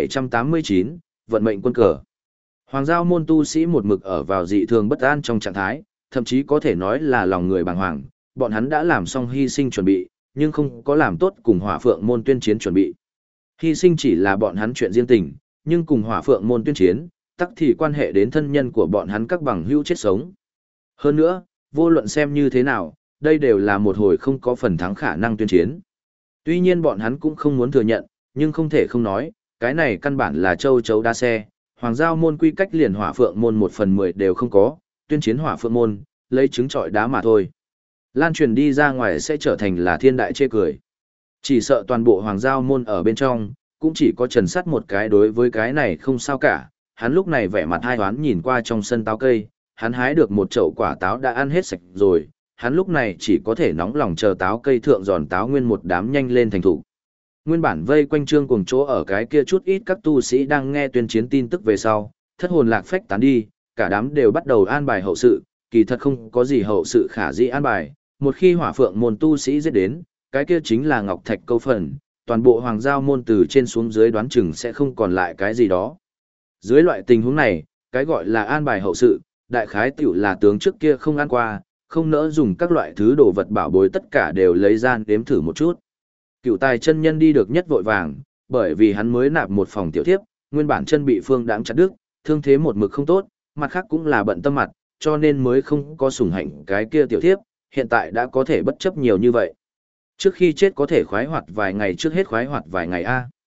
1789, vận mệnh quân cờ. Hoàng giao môn tu sĩ một mực ở vào dị thường bất an trong trạng thái, thậm chí có thể nói là lòng người bàng hoàng, bọn hắn đã làm xong hy sinh chuẩn bị, nhưng không có làm tốt cùng hỏa phượng môn tuyên chiến chuẩn bị. Hy sinh chỉ là bọn hắn chuyện riêng tình, nhưng cùng hỏa phượng môn tuyên chiến, tắc thì quan hệ đến thân nhân của bọn hắn các bằng hữu chết sống. Hơn nữa, vô luận xem như thế nào, đây đều là một hồi không có phần thắng khả năng tuyên chiến. Tuy nhiên bọn hắn cũng không muốn thừa nhận, nhưng không thể không nói, cái này căn bản là châu chấu đa xe, hoàng giao môn quy cách liền hỏa phượng môn 1/10 đều không có, tuyên chiến hỏa phượng môn, lấy trứng trọi đá mà thôi. Lan truyền đi ra ngoài sẽ trở thành là thiên đại chê cười. Chỉ sợ toàn bộ hoàng giao môn ở bên trong, cũng chỉ có Trần Sắt một cái đối với cái này không sao cả, hắn lúc này vẻ mặt hai hoán nhìn qua trong sân táo cây, hắn hái được một chậu quả táo đã ăn hết sạch rồi, hắn lúc này chỉ có thể nóng lòng chờ táo cây thượng giòn táo nguyên một đám nhanh lên thành thủ. Nguyên bản vây quanh Trương Cuồng chỗ ở cái kia chút ít các tu sĩ đang nghe tuyên chiến tin tức về sau, thất hồn lạc phách tán đi, cả đám đều bắt đầu an bài hậu sự, kỳ thật không có gì hậu sự khả dĩ an bài, một khi hỏa phượng môn tu sĩ giết đến, cái kia chính là ngọc thạch câu phần, toàn bộ hoàng giao môn từ trên xuống dưới đoán chừng sẽ không còn lại cái gì đó. Dưới loại tình huống này, cái gọi là an bài hậu sự, đại khái tiểu là tướng trước kia không ăn qua, không nỡ dùng các loại thứ đồ vật bảo bối tất cả đều lấy ra đếm thử một chút. Cựu Tài chân nhân đi được nhất vội vàng, bởi vì hắn mới nạp một phòng tiểu thiếp, nguyên bản chân bị Phương Đãng chặt đứt, thương thế một mực không tốt, mặt khác cũng là bận tâm mặt, cho nên mới không có sủng hạnh cái kia tiểu thiếp, hiện tại đã có thể bất chấp nhiều như vậy. Trước khi chết có thể khoái hoạt vài ngày trước hết khoái hoạt vài ngày a.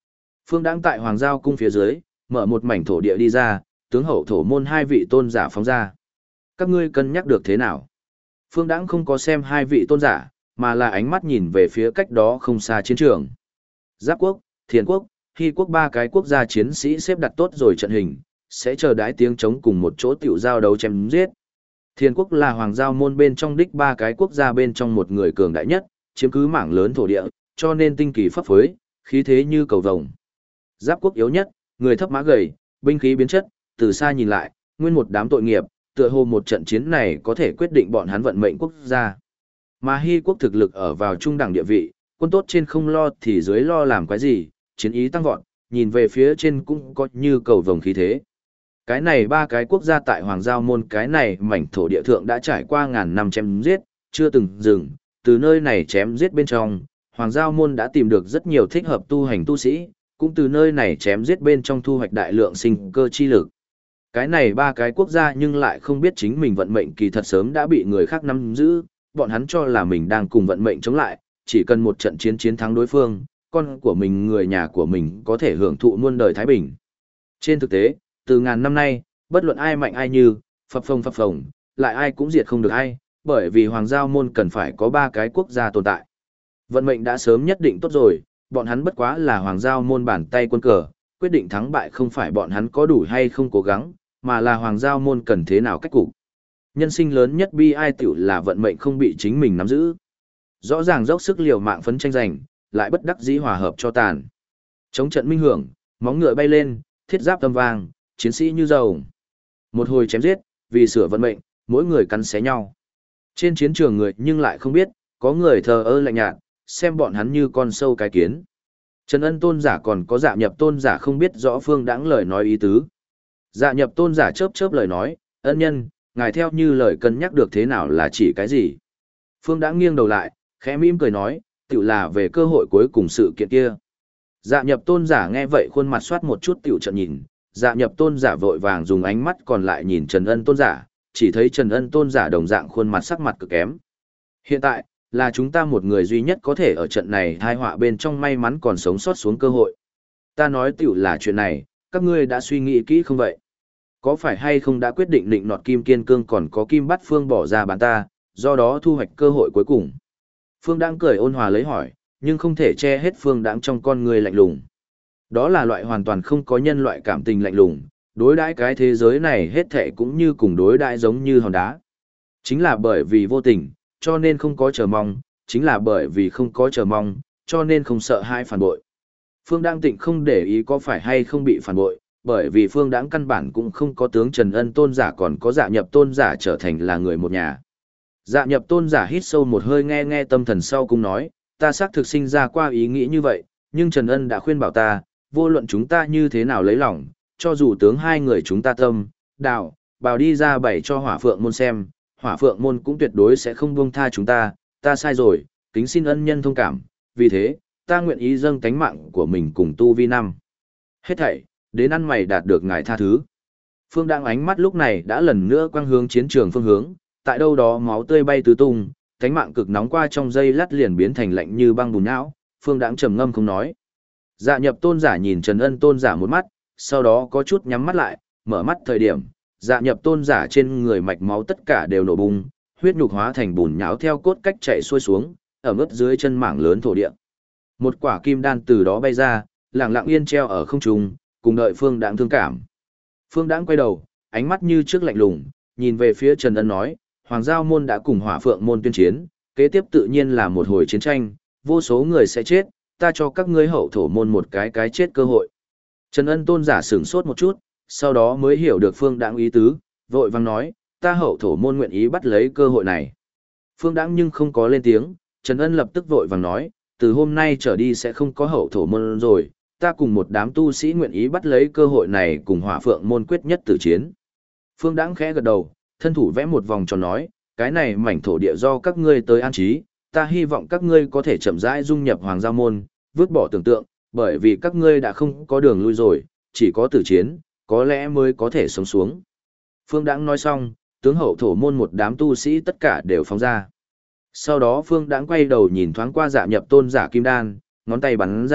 Phương Đãng tại Hoàng Giao cung phía dưới, mở một mảnh thổ địa đi ra, tướng hậu thổ môn hai vị tôn giả phóng ra. Các ngươi cân nhắc được thế nào? Phương Đãng không có xem hai vị tôn giả, mà là ánh mắt nhìn về phía cách đó không xa chiến trường. Giáp quốc, Thiền quốc, Hy quốc ba cái quốc gia chiến sĩ xếp đặt tốt rồi trận hình, sẽ chờ đái tiếng chống cùng một chỗ tiểu giao đấu chém giết. Thiền quốc là Hoàng Giao môn bên trong đích ba cái quốc gia bên trong một người cường đại nhất, chiếm cứ mảng lớn thổ địa, cho nên tinh kỳ pháp phối, khí thế như cầu vồng. Giáp quốc yếu nhất, người thấp mã gầy, binh khí biến chất, từ xa nhìn lại, nguyên một đám tội nghiệp, tựa hồ một trận chiến này có thể quyết định bọn hắn vận mệnh quốc gia. Mà Hy quốc thực lực ở vào trung đẳng địa vị, quân tốt trên không lo thì dưới lo làm cái gì, chiến ý tăng vọt, nhìn về phía trên cũng có như cầu vồng khí thế. Cái này ba cái quốc gia tại Hoàng Giao môn cái này mảnh thổ địa thượng đã trải qua ngàn năm chém giết, chưa từng dừng, từ nơi này chém giết bên trong, Hoàng Giao môn đã tìm được rất nhiều thích hợp tu hành tu sĩ, cũng từ nơi này chém giết bên trong thu hoạch đại lượng sinh cơ chi lực. Cái này ba cái quốc gia nhưng lại không biết chính mình vận mệnh kỳ thật sớm đã bị người khác nắm giữ, bọn hắn cho là mình đang cùng vận mệnh chống lại, chỉ cần một trận chiến chiến thắng đối phương, con của mình người nhà của mình có thể hưởng thụ muôn đời thái bình. Trên thực tế, từ ngàn năm nay, bất luận ai mạnh ai như, phập phồng, lại ai cũng diệt không được ai, bởi vì Hoàng Giao môn cần phải có ba cái quốc gia tồn tại. Vận mệnh đã sớm nhất định tốt rồi, bọn hắn bất quá là Hoàng Giao môn bàn tay quân cờ, quyết định thắng bại không phải bọn hắn có đủ hay không cố gắng, mà là Hoàng Giao môn cần thế nào cách cục. Nhân sinh lớn nhất bi ai tiểu là vận mệnh không bị chính mình nắm giữ. Rõ ràng dốc sức liều mạng phấn tranh giành, lại bất đắc dĩ hòa hợp cho tàn. Chống trận minh hưởng, móng ngựa bay lên, thiết giáp tầm vang, chiến sĩ như dầu. Một hồi chém giết, vì sửa vận mệnh, mỗi người cắn xé nhau. Trên chiến trường người nhưng lại không biết, có người thờ ơ lạnh nhạt, xem bọn hắn như con sâu cái kiến. Trần Ân tôn giả còn có Dạ Nhập tôn giả không biết rõ Phương Đãng lời nói ý tứ. Dạ Nhập tôn giả chớp chớp lời nói, ân nhân, ngài theo như lời cân nhắc được thế nào là chỉ cái gì. Phương Đãng nghiêng đầu lại, khẽ mỉm cười nói, tiểu là về cơ hội cuối cùng sự kiện kia. Dạ Nhập tôn giả nghe vậy khuôn mặt soát một chút tiểu trận nhìn, Dạ Nhập tôn giả vội vàng dùng ánh mắt còn lại nhìn Trần Ân tôn giả, chỉ thấy Trần Ân tôn giả đồng dạng khuôn mặt sắc mặt cực kém. Hiện tại, là chúng ta một người duy nhất có thể ở trận này tai họa bên trong may mắn còn sống sót xuống cơ hội. Ta nói tiểu là chuyện này, các ngươi đã suy nghĩ kỹ không vậy? Có phải hay không đã quyết định định nọt Kim Kiên Cương còn có Kim Bát Phương bỏ ra bán ta, do đó thu hoạch cơ hội cuối cùng? Phương Đãng cười ôn hòa lấy hỏi, nhưng không thể che hết Phương Đãng trong con người lạnh lùng. Đó là loại hoàn toàn không có nhân loại cảm tình lạnh lùng, đối đãi cái thế giới này hết thảy cũng như cùng đối đãi giống như hòn đá. Chính là bởi vì vô tình, cho nên không có chờ mong, chính là bởi vì không có chờ mong, cho nên không sợ hai phản bội. Phương Đãng Tịnh không để ý có phải hay không bị phản bội, bởi vì Phương Đãng căn bản cũng không có tướng Trần Ân tôn giả còn có Dạ Nhập tôn giả trở thành là người một nhà. Dạ Nhập tôn giả hít sâu một hơi nghe tâm thần sau cũng nói, ta xác thực sinh ra qua ý nghĩ như vậy, nhưng Trần Ân đã khuyên bảo ta, vô luận chúng ta như thế nào lấy lòng, cho dù tướng hai người chúng ta tâm, đạo, bào đi ra bày cho Hỏa Phượng môn xem, Hỏa Phượng môn cũng tuyệt đối sẽ không buông tha chúng ta sai rồi, kính xin ân nhân thông cảm, vì thế, ta nguyện ý dâng tánh mạng của mình cùng tu vi năm. Hết thảy, đến ăn mày đạt được ngài tha thứ. Phương Đãng ánh mắt lúc này đã lần nữa quang hướng chiến trường phương hướng, tại đâu đó máu tươi bay tứ tung, tánh mạng cực nóng qua trong giây lát liền biến thành lạnh như băng bùn não, Phương Đãng trầm ngâm không nói. Dạ Nhập tôn giả nhìn Trần Ân tôn giả một mắt, sau đó có chút nhắm mắt lại, mở mắt thời điểm, Dạ Nhập tôn giả trên người mạch máu tất cả đều nổ bung, huyết nhục hóa thành bùn nhão theo cốt cách chạy xuôi xuống, ở mức dưới chân mảng lớn thổ địa. Một quả kim đan từ đó bay ra, lặng lặng yên treo ở không trung, cùng đợi Phương Đãng thương cảm. Phương Đãng quay đầu, ánh mắt như trước lạnh lùng, nhìn về phía Trần Ân nói, Hoàng Giao môn đã cùng Hỏa Phượng môn tuyên chiến, kế tiếp tự nhiên là một hồi chiến tranh, vô số người sẽ chết, ta cho các ngươi hậu thổ môn một cái chết cơ hội. Trần Ân tôn giả sửng sốt một chút, sau đó mới hiểu được Phương Đãng ý tứ, vội vàng nói, ta hậu thổ môn nguyện ý bắt lấy cơ hội này. Phương Đãng nhưng không có lên tiếng, Trần Ân lập tức vội vàng nói, từ hôm nay trở đi sẽ không có hậu thổ môn rồi, ta cùng một đám tu sĩ nguyện ý bắt lấy cơ hội này cùng Hỏa Phượng môn quyết nhất tử chiến. Phương Đãng khẽ gật đầu, thân thủ vẽ một vòng tròn nói, cái này mảnh thổ địa do các ngươi tới an trí, ta hy vọng các ngươi có thể chậm rãi dung nhập Hoàng Giao môn, vứt bỏ tưởng tượng, bởi vì các ngươi đã không có đường lui rồi, chỉ có tử chiến, có lẽ mới có thể sống xuống. Phương Đãng nói xong, tướng hậu thổ môn một đám tu sĩ tất cả đều phóng ra. Sau đó Phương Đãng quay đầu nhìn thoáng qua Dạ Nhập tôn giả kim đan, ngón tay bắn ra,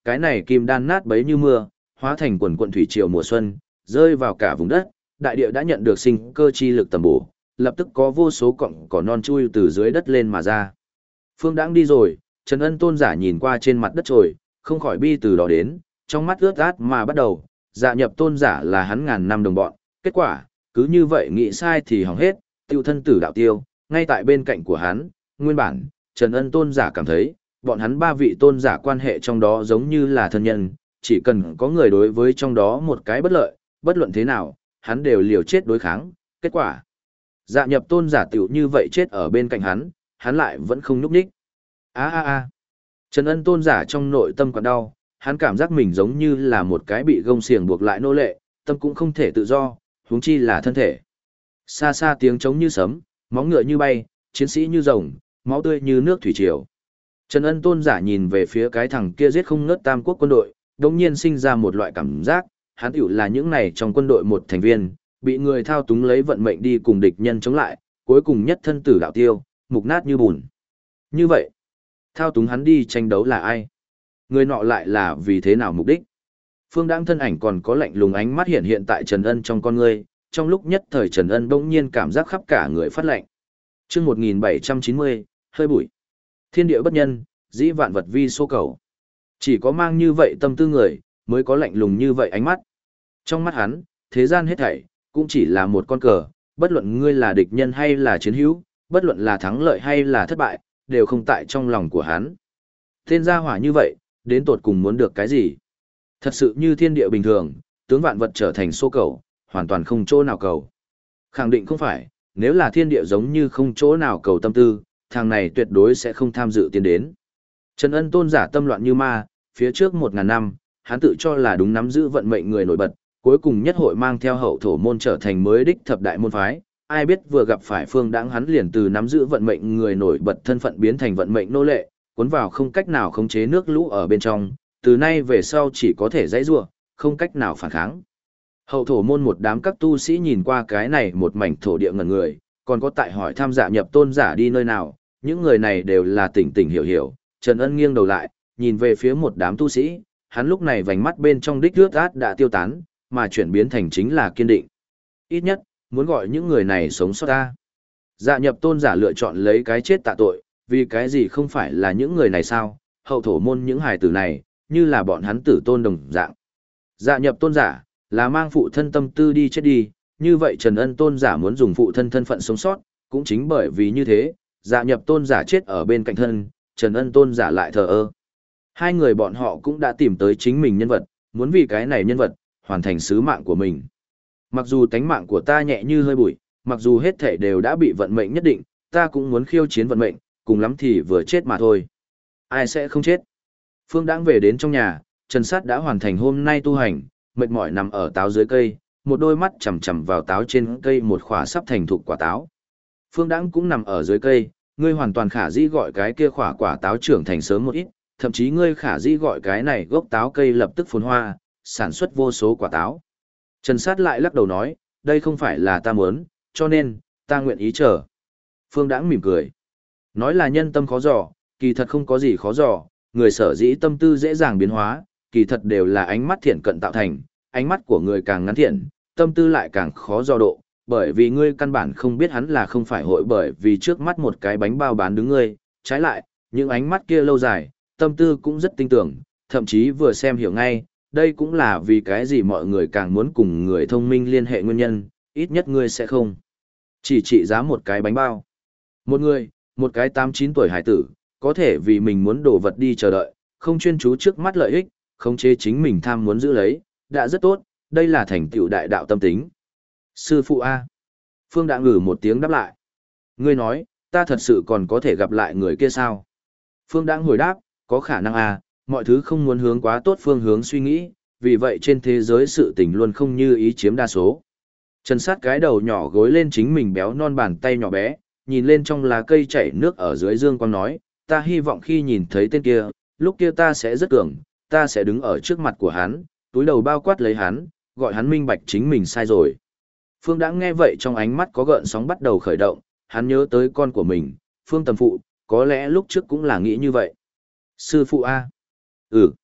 cái này kim đan nát bấy như mưa, hóa thành quần quần thủy triều mùa xuân, rơi vào cả vùng đất, đại địa đã nhận được sinh cơ chi lực tầm bổ, lập tức có vô số cọng cỏ non chui từ dưới đất lên mà ra. Phương Đãng đi rồi, Trần Ân tôn giả nhìn qua trên mặt đất trồi, không khỏi bi từ đó đến, trong mắt ướt át mà bắt đầu, Dạ Nhập tôn giả là hắn ngàn năm đồng bọn, kết quả, cứ như vậy nghĩ sai thì hỏng hết, tiêu thân tử đạo tiêu, ngay tại bên cạnh của hắn, nguyên bản, Trần Ân tôn giả cảm thấy, bọn hắn ba vị tôn giả quan hệ trong đó giống như là thân nhân, chỉ cần có người đối với trong đó một cái bất lợi, bất luận thế nào, hắn đều liều chết đối kháng, kết quả. Dạ Nhập tôn giả tiểu như vậy chết ở bên cạnh hắn lại vẫn không nhúc nhích. Trần Ân tôn giả trong nội tâm còn đau, hắn cảm giác mình giống như là một cái bị gông xiềng buộc lại nô lệ, tâm cũng không thể tự do, huống chi là thân thể. Xa xa tiếng trống như sấm, móng ngựa như bay, chiến sĩ như rồng, máu tươi như nước thủy triều. Trần Ân tôn giả nhìn về phía cái thằng kia giết không ngớt Tam Quốc quân đội, đống nhiên sinh ra một loại cảm giác, hắn tiểu là những này trong quân đội một thành viên, bị người thao túng lấy vận mệnh đi cùng địch nhân chống lại, cuối cùng nhất thân tử đạo tiêu, mục nát như bùn. Như vậy, thao túng hắn đi tranh đấu là ai? Người nọ lại là vì thế nào mục đích? Phương Đãng thân ảnh còn có lạnh lùng ánh mắt hiện hiện tại Trần Ân trong con ngươi, trong lúc nhất thời Trần Ân bỗng nhiên cảm giác khắp cả người phát lạnh. Chương 1790, hơi bụi. Thiên địa bất nhân, dĩ vạn vật vi số cầu. Chỉ có mang như vậy tâm tư người, mới có lạnh lùng như vậy ánh mắt. Trong mắt hắn, thế gian hết thảy, cũng chỉ là một con cờ, bất luận ngươi là địch nhân hay là chiến hữu, bất luận là thắng lợi hay là thất bại, đều không tại trong lòng của hắn. Tên gia hỏa như vậy, đến tột cùng muốn được cái gì? Thật sự như thiên địa bình thường, tướng vạn vật trở thành số cầu, hoàn toàn không chỗ nào cầu. Khẳng định không phải, nếu là thiên địa giống như không chỗ nào cầu tâm tư, thằng này tuyệt đối sẽ không tham dự tiến đến. Trần Ân tôn giả tâm loạn như ma, phía trước 1000 năm, hắn tự cho là đúng nắm giữ vận mệnh người nổi bật, cuối cùng nhất hội mang theo hậu thổ môn trở thành mới đích thập đại môn phái. Ai biết vừa gặp phải Phương Đãng hắn liền từ nắm giữ vận mệnh người nổi bật thân phận biến thành vận mệnh nô lệ, cuốn vào không cách nào khống chế nước lũ ở bên trong, từ nay về sau chỉ có thể dãy rủa, không cách nào phản kháng. Hậu thổ môn một đám các tu sĩ nhìn qua cái này một mảnh thổ địa ngẩn người, còn có tại hỏi tham Dạ Nhập tôn giả đi nơi nào, những người này đều là tỉnh tỉnh hiểu hiểu. Trần Ân nghiêng đầu lại, nhìn về phía một đám tu sĩ, hắn lúc này vành mắt bên trong đích ướt át đã tiêu tán, mà chuyển biến thành chính là kiên định. Ít nhất, muốn gọi những người này sống sót ta. Dạ Nhập tôn giả lựa chọn lấy cái chết tạ tội, vì cái gì không phải là những người này sao, hậu thổ môn những hài tử này, như là bọn hắn tử tôn đồng dạng. Dạ Nhập tôn giả, là mang phụ thân tâm tư đi chết đi, như vậy Trần Ân tôn giả muốn dùng phụ thân thân phận sống sót, cũng chính bởi vì như thế, Dạ Nhập tôn giả chết ở bên cạnh thân, Trần Ân tôn giả lại thờ ơ. Hai người bọn họ cũng đã tìm tới chính mình nhân vật, muốn vì cái này nhân vật, hoàn thành sứ mạng của mình. Mặc dù tánh mạng của ta nhẹ như hơi bụi, mặc dù hết thể đều đã bị vận mệnh nhất định, ta cũng muốn khiêu chiến vận mệnh, cùng lắm thì vừa chết mà thôi. Ai sẽ không chết? Phương Đãng về đến trong nhà, Trần Sát đã hoàn thành hôm nay tu hành, mệt mỏi nằm ở táo dưới cây, một đôi mắt chằm chằm vào táo trên cây một khỏa sắp thành thục quả táo. Phương Đãng cũng nằm ở dưới cây, ngươi hoàn toàn khả dĩ gọi cái kia khỏa quả táo trưởng thành sớm một ít, thậm chí ngươi khả dĩ gọi cái này gốc táo cây lập tức phồn hoa, sản xuất vô số quả táo. Trần Sát lại lắc đầu nói, đây không phải là ta muốn, cho nên, ta nguyện ý chờ. Phương Đãng mỉm cười. Nói là nhân tâm khó dò, kỳ thật không có gì khó dò, người sở dĩ tâm tư dễ dàng biến hóa, kỳ thật đều là ánh mắt thiện cận tạo thành, ánh mắt của người càng ngắn thiện, tâm tư lại càng khó dò độ, bởi vì ngươi căn bản không biết hắn là không phải hội bởi vì trước mắt một cái bánh bao bán đứng ngươi, trái lại, những ánh mắt kia lâu dài, tâm tư cũng rất tinh tưởng, thậm chí vừa xem hiểu ngay, đây cũng là vì cái gì mọi người càng muốn cùng người thông minh liên hệ nguyên nhân, ít nhất ngươi sẽ không chỉ trị giá một cái bánh bao. Một người, một cái 8-9 tuổi hải tử, có thể vì mình muốn đổ vật đi chờ đợi, không chuyên chú trước mắt lợi ích, không chế chính mình tham muốn giữ lấy, đã rất tốt, đây là thành tựu đại đạo tâm tính. Sư phụ A. Phương Đãng ngừ một tiếng đáp lại. Ngươi nói, ta thật sự còn có thể gặp lại người kia sao? Phương Đãng hồi đáp, có khả năng A, mọi thứ không muốn hướng quá tốt phương hướng suy nghĩ, vì vậy trên thế giới sự tình luôn không như ý chiếm đa số. Trần Sát cái đầu nhỏ gối lên chính mình béo non bàn tay nhỏ bé, nhìn lên trong lá cây chảy nước ở dưới dương quang nói, ta hy vọng khi nhìn thấy tên kia, lúc kia ta sẽ rất cường, ta sẽ đứng ở trước mặt của hắn, túi đầu bao quát lấy hắn, gọi hắn minh bạch chính mình sai rồi. Phương Đãng nghe vậy trong ánh mắt có gợn sóng bắt đầu khởi động, hắn nhớ tới con của mình, Phương Tầm Phụ, có lẽ lúc trước cũng là nghĩ như vậy. Sư phụ A. Ừ.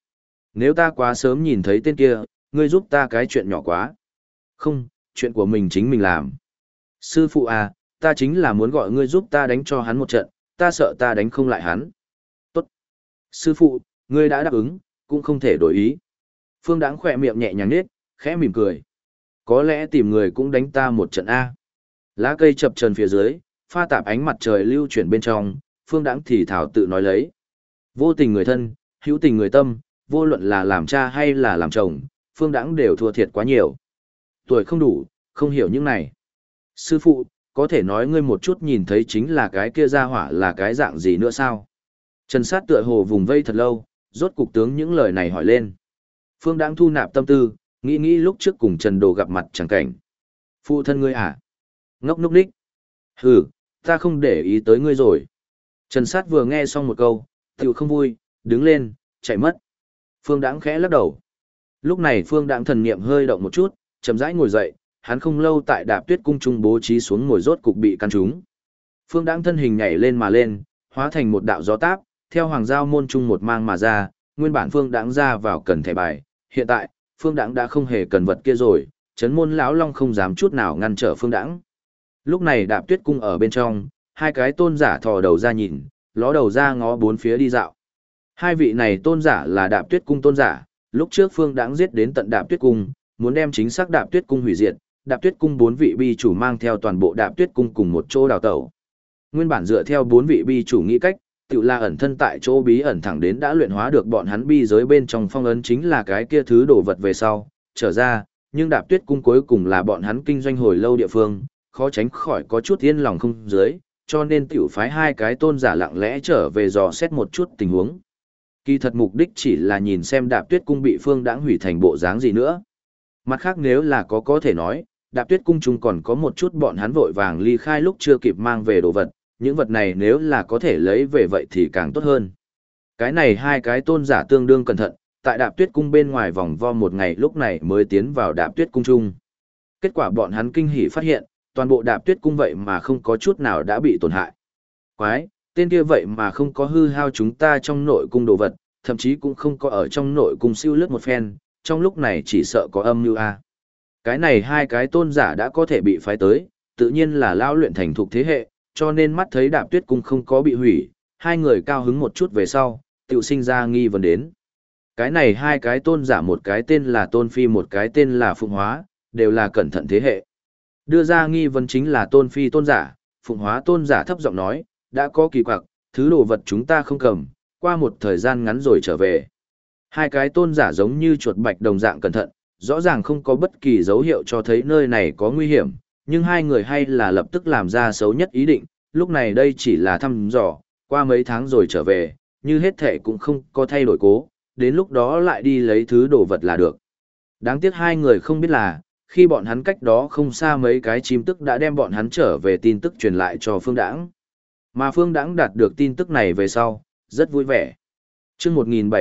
Nếu ta quá sớm nhìn thấy tên kia, ngươi giúp ta cái chuyện nhỏ quá. Không, chuyện của mình chính mình làm. Sư phụ à, ta chính là muốn gọi ngươi giúp ta đánh cho hắn một trận, ta sợ ta đánh không lại hắn. Tốt. Sư phụ, ngươi đã đáp ứng, cũng không thể đổi ý. Phương Đãng khỏe miệng nhẹ nhàng nết, khẽ mỉm cười. Có lẽ tìm người cũng đánh ta một trận A. Lá cây chập chờn phía dưới, pha tạp ánh mặt trời lưu chuyển bên trong, Phương Đãng thì thảo tự nói lấy. Vô tình người thân, hữu tình người tâm, vô luận là làm cha hay là làm chồng, Phương Đãng đều thua thiệt quá nhiều. Tuổi không đủ, không hiểu những này. Sư phụ, có thể nói ngươi một chút nhìn thấy chính là cái kia ra hỏa là cái dạng gì nữa sao? Trần Sát tựa hồ vùng vây thật lâu, rốt cục tướng những lời này hỏi lên. Phương Đãng thu nạp tâm tư, nghĩ lúc trước cùng Trần Đồ gặp mặt chẳng cảnh. Phụ thân ngươi à? Ngốc núc đích. Hừ, ta không để ý tới ngươi rồi. Trần Sát vừa nghe xong một câu, tiểu không vui, đứng lên, chạy mất. Phương Đãng khẽ lắc đầu. Lúc này Phương Đãng thần niệm hơi động một chút, chậm rãi ngồi dậy, hắn không lâu tại Đạp Tuyết cung trung bố trí xuống ngồi rốt cục bị căn trúng. Phương Đãng thân hình nhảy lên mà lên, hóa thành một đạo gió táp, theo hoàng giao môn trung một mang mà ra, nguyên bản Phương Đãng ra vào cần thẻ bài, hiện tại, Phương Đãng đã không hề cần vật kia rồi, Trấn môn lão long không dám chút nào ngăn trở Phương Đãng. Lúc này Đạp Tuyết cung ở bên trong, hai cái tôn giả thò đầu ra nhìn, ló đầu ra ngó bốn phía đi dạo. Hai vị này tôn giả là Đạp Tuyết cung tôn giả, lúc trước Phương Đãng giết đến tận Đạp Tuyết cung, muốn đem chính xác Đạp Tuyết cung hủy diệt, Đạp Tuyết cung 4 vị bi chủ mang theo toàn bộ Đạp Tuyết cung cùng một chỗ đào tẩu. Nguyên bản dựa theo 4 vị bi chủ nghĩ cách, tự là ẩn thân tại chỗ bí ẩn thẳng đến đã luyện hóa được bọn hắn bi giới bên trong phong ấn chính là cái kia thứ đồ vật về sau, trở ra, nhưng Đạp Tuyết cung cuối cùng là bọn hắn kinh doanh hồi lâu địa phương, khó tránh khỏi có chút yên lòng không dưới, cho nên tiểu phái hai cái tôn giả lặng lẽ trở về dò xét một chút tình huống. Kỳ thật mục đích chỉ là nhìn xem Đạp Tuyết cung bị Phương Đãng hủy thành bộ dáng gì nữa. Mặt khác nếu là có thể nói, Đạp Tuyết cung chung còn có một chút bọn hắn vội vàng ly khai lúc chưa kịp mang về đồ vật, những vật này nếu là có thể lấy về vậy thì càng tốt hơn. Cái này hai cái tôn giả tương đương cẩn thận, tại Đạp Tuyết cung bên ngoài vòng vo một ngày lúc này mới tiến vào Đạp Tuyết cung chung. Kết quả bọn hắn kinh hỉ phát hiện, toàn bộ Đạp Tuyết cung vậy mà không có chút nào đã bị tổn hại. Quái, tên kia vậy mà không có hư hao chúng ta trong nội cung đồ vật, thậm chí cũng không có ở trong nội cung siêu lướt một phen, trong lúc này chỉ sợ có âm mưu a. Cái này hai cái tôn giả đã có thể bị phái tới, tự nhiên là lao luyện thành thục thế hệ, cho nên mắt thấy Đạp Tuyết cung không có bị hủy, hai người cao hứng một chút về sau, tự sinh ra nghi vấn đến. Cái này hai cái tôn giả một cái tên là Tôn Phi một cái tên là Phụng Hóa, đều là cẩn thận thế hệ. Đưa ra nghi vấn chính là Tôn Phi tôn giả, Phụng Hóa tôn giả thấp giọng nói, đã có kỳ quặc, thứ đồ vật chúng ta không cầm, qua một thời gian ngắn rồi trở về. Hai cái tôn giả giống như chuột bạch đồng dạng cẩn thận, rõ ràng không có bất kỳ dấu hiệu cho thấy nơi này có nguy hiểm, nhưng hai người hay là lập tức làm ra xấu nhất ý định, lúc này đây chỉ là thăm dò, qua mấy tháng rồi trở về, như hết thể cũng không có thay đổi cố, đến lúc đó lại đi lấy thứ đồ vật là được. Đáng tiếc hai người không biết là, khi bọn hắn cách đó không xa mấy cái chim tức đã đem bọn hắn trở về tin tức truyền lại cho Phương Đãng. Mà Phương Đãng đạt được tin tức này về sau, rất vui vẻ. Chương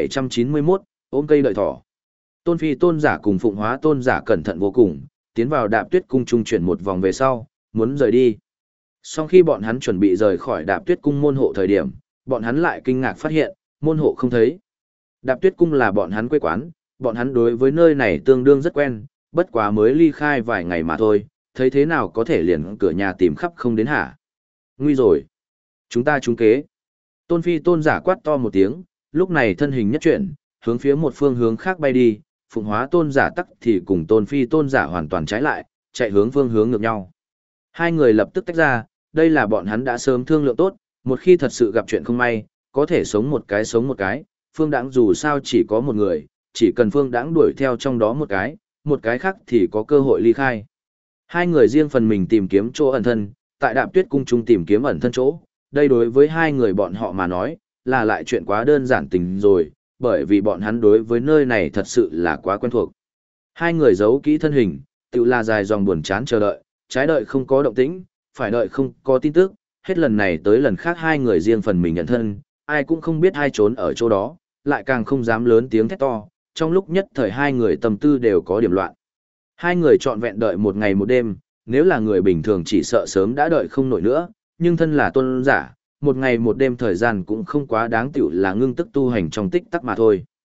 1791, ôm cây đợi thỏ. Tôn Phi tôn giả cùng Phụng Hóa tôn giả cẩn thận vô cùng, tiến vào Đạp Tuyết cung trung chuyển một vòng về sau, muốn rời đi. Sau khi bọn hắn chuẩn bị rời khỏi Đạp Tuyết cung môn hộ thời điểm, bọn hắn lại kinh ngạc phát hiện, môn hộ không thấy. Đạp Tuyết cung là bọn hắn quê quán, bọn hắn đối với nơi này tương đương rất quen, bất quá mới ly khai vài ngày mà thôi, thấy thế nào có thể liền cửa nhà tìm khắp không đến hả? Nguy rồi. Chúng ta trúng kế. Tôn Phi tôn giả quát to một tiếng, lúc này thân hình nhất chuyển, hướng phía một phương hướng khác bay đi, Phụng Hóa tôn giả tắc thì cùng Tôn Phi tôn giả hoàn toàn trái lại, chạy hướng phương hướng ngược nhau. Hai người lập tức tách ra, đây là bọn hắn đã sớm thương lượng tốt, một khi thật sự gặp chuyện không may, có thể sống một cái, Phương Đãng dù sao chỉ có một người, chỉ cần Phương Đãng đuổi theo trong đó một cái khác thì có cơ hội ly khai. Hai người riêng phần mình tìm kiếm chỗ ẩn thân, tại Đạp Tuyết cung chung tìm kiếm ẩn thân chỗ, đây đối với hai người bọn họ mà nói, là lại chuyện quá đơn giản tình rồi, bởi vì bọn hắn đối với nơi này thật sự là quá quen thuộc. Hai người giấu kỹ thân hình, tự là dài dòng buồn chán chờ đợi, trái đợi không có động tĩnh, phải đợi không có tin tức, hết lần này tới lần khác hai người riêng phần mình nhận thân, ai cũng không biết ai trốn ở chỗ đó, lại càng không dám lớn tiếng thét to, trong lúc nhất thời hai người tâm tư đều có điểm loạn. Hai người trọn vẹn đợi một ngày một đêm, nếu là người bình thường chỉ sợ sớm đã đợi không nổi nữa, nhưng thân là tôn giả, một ngày một đêm thời gian cũng không quá đáng tiểu là ngưng tức tu hành trong tích tắc mà thôi.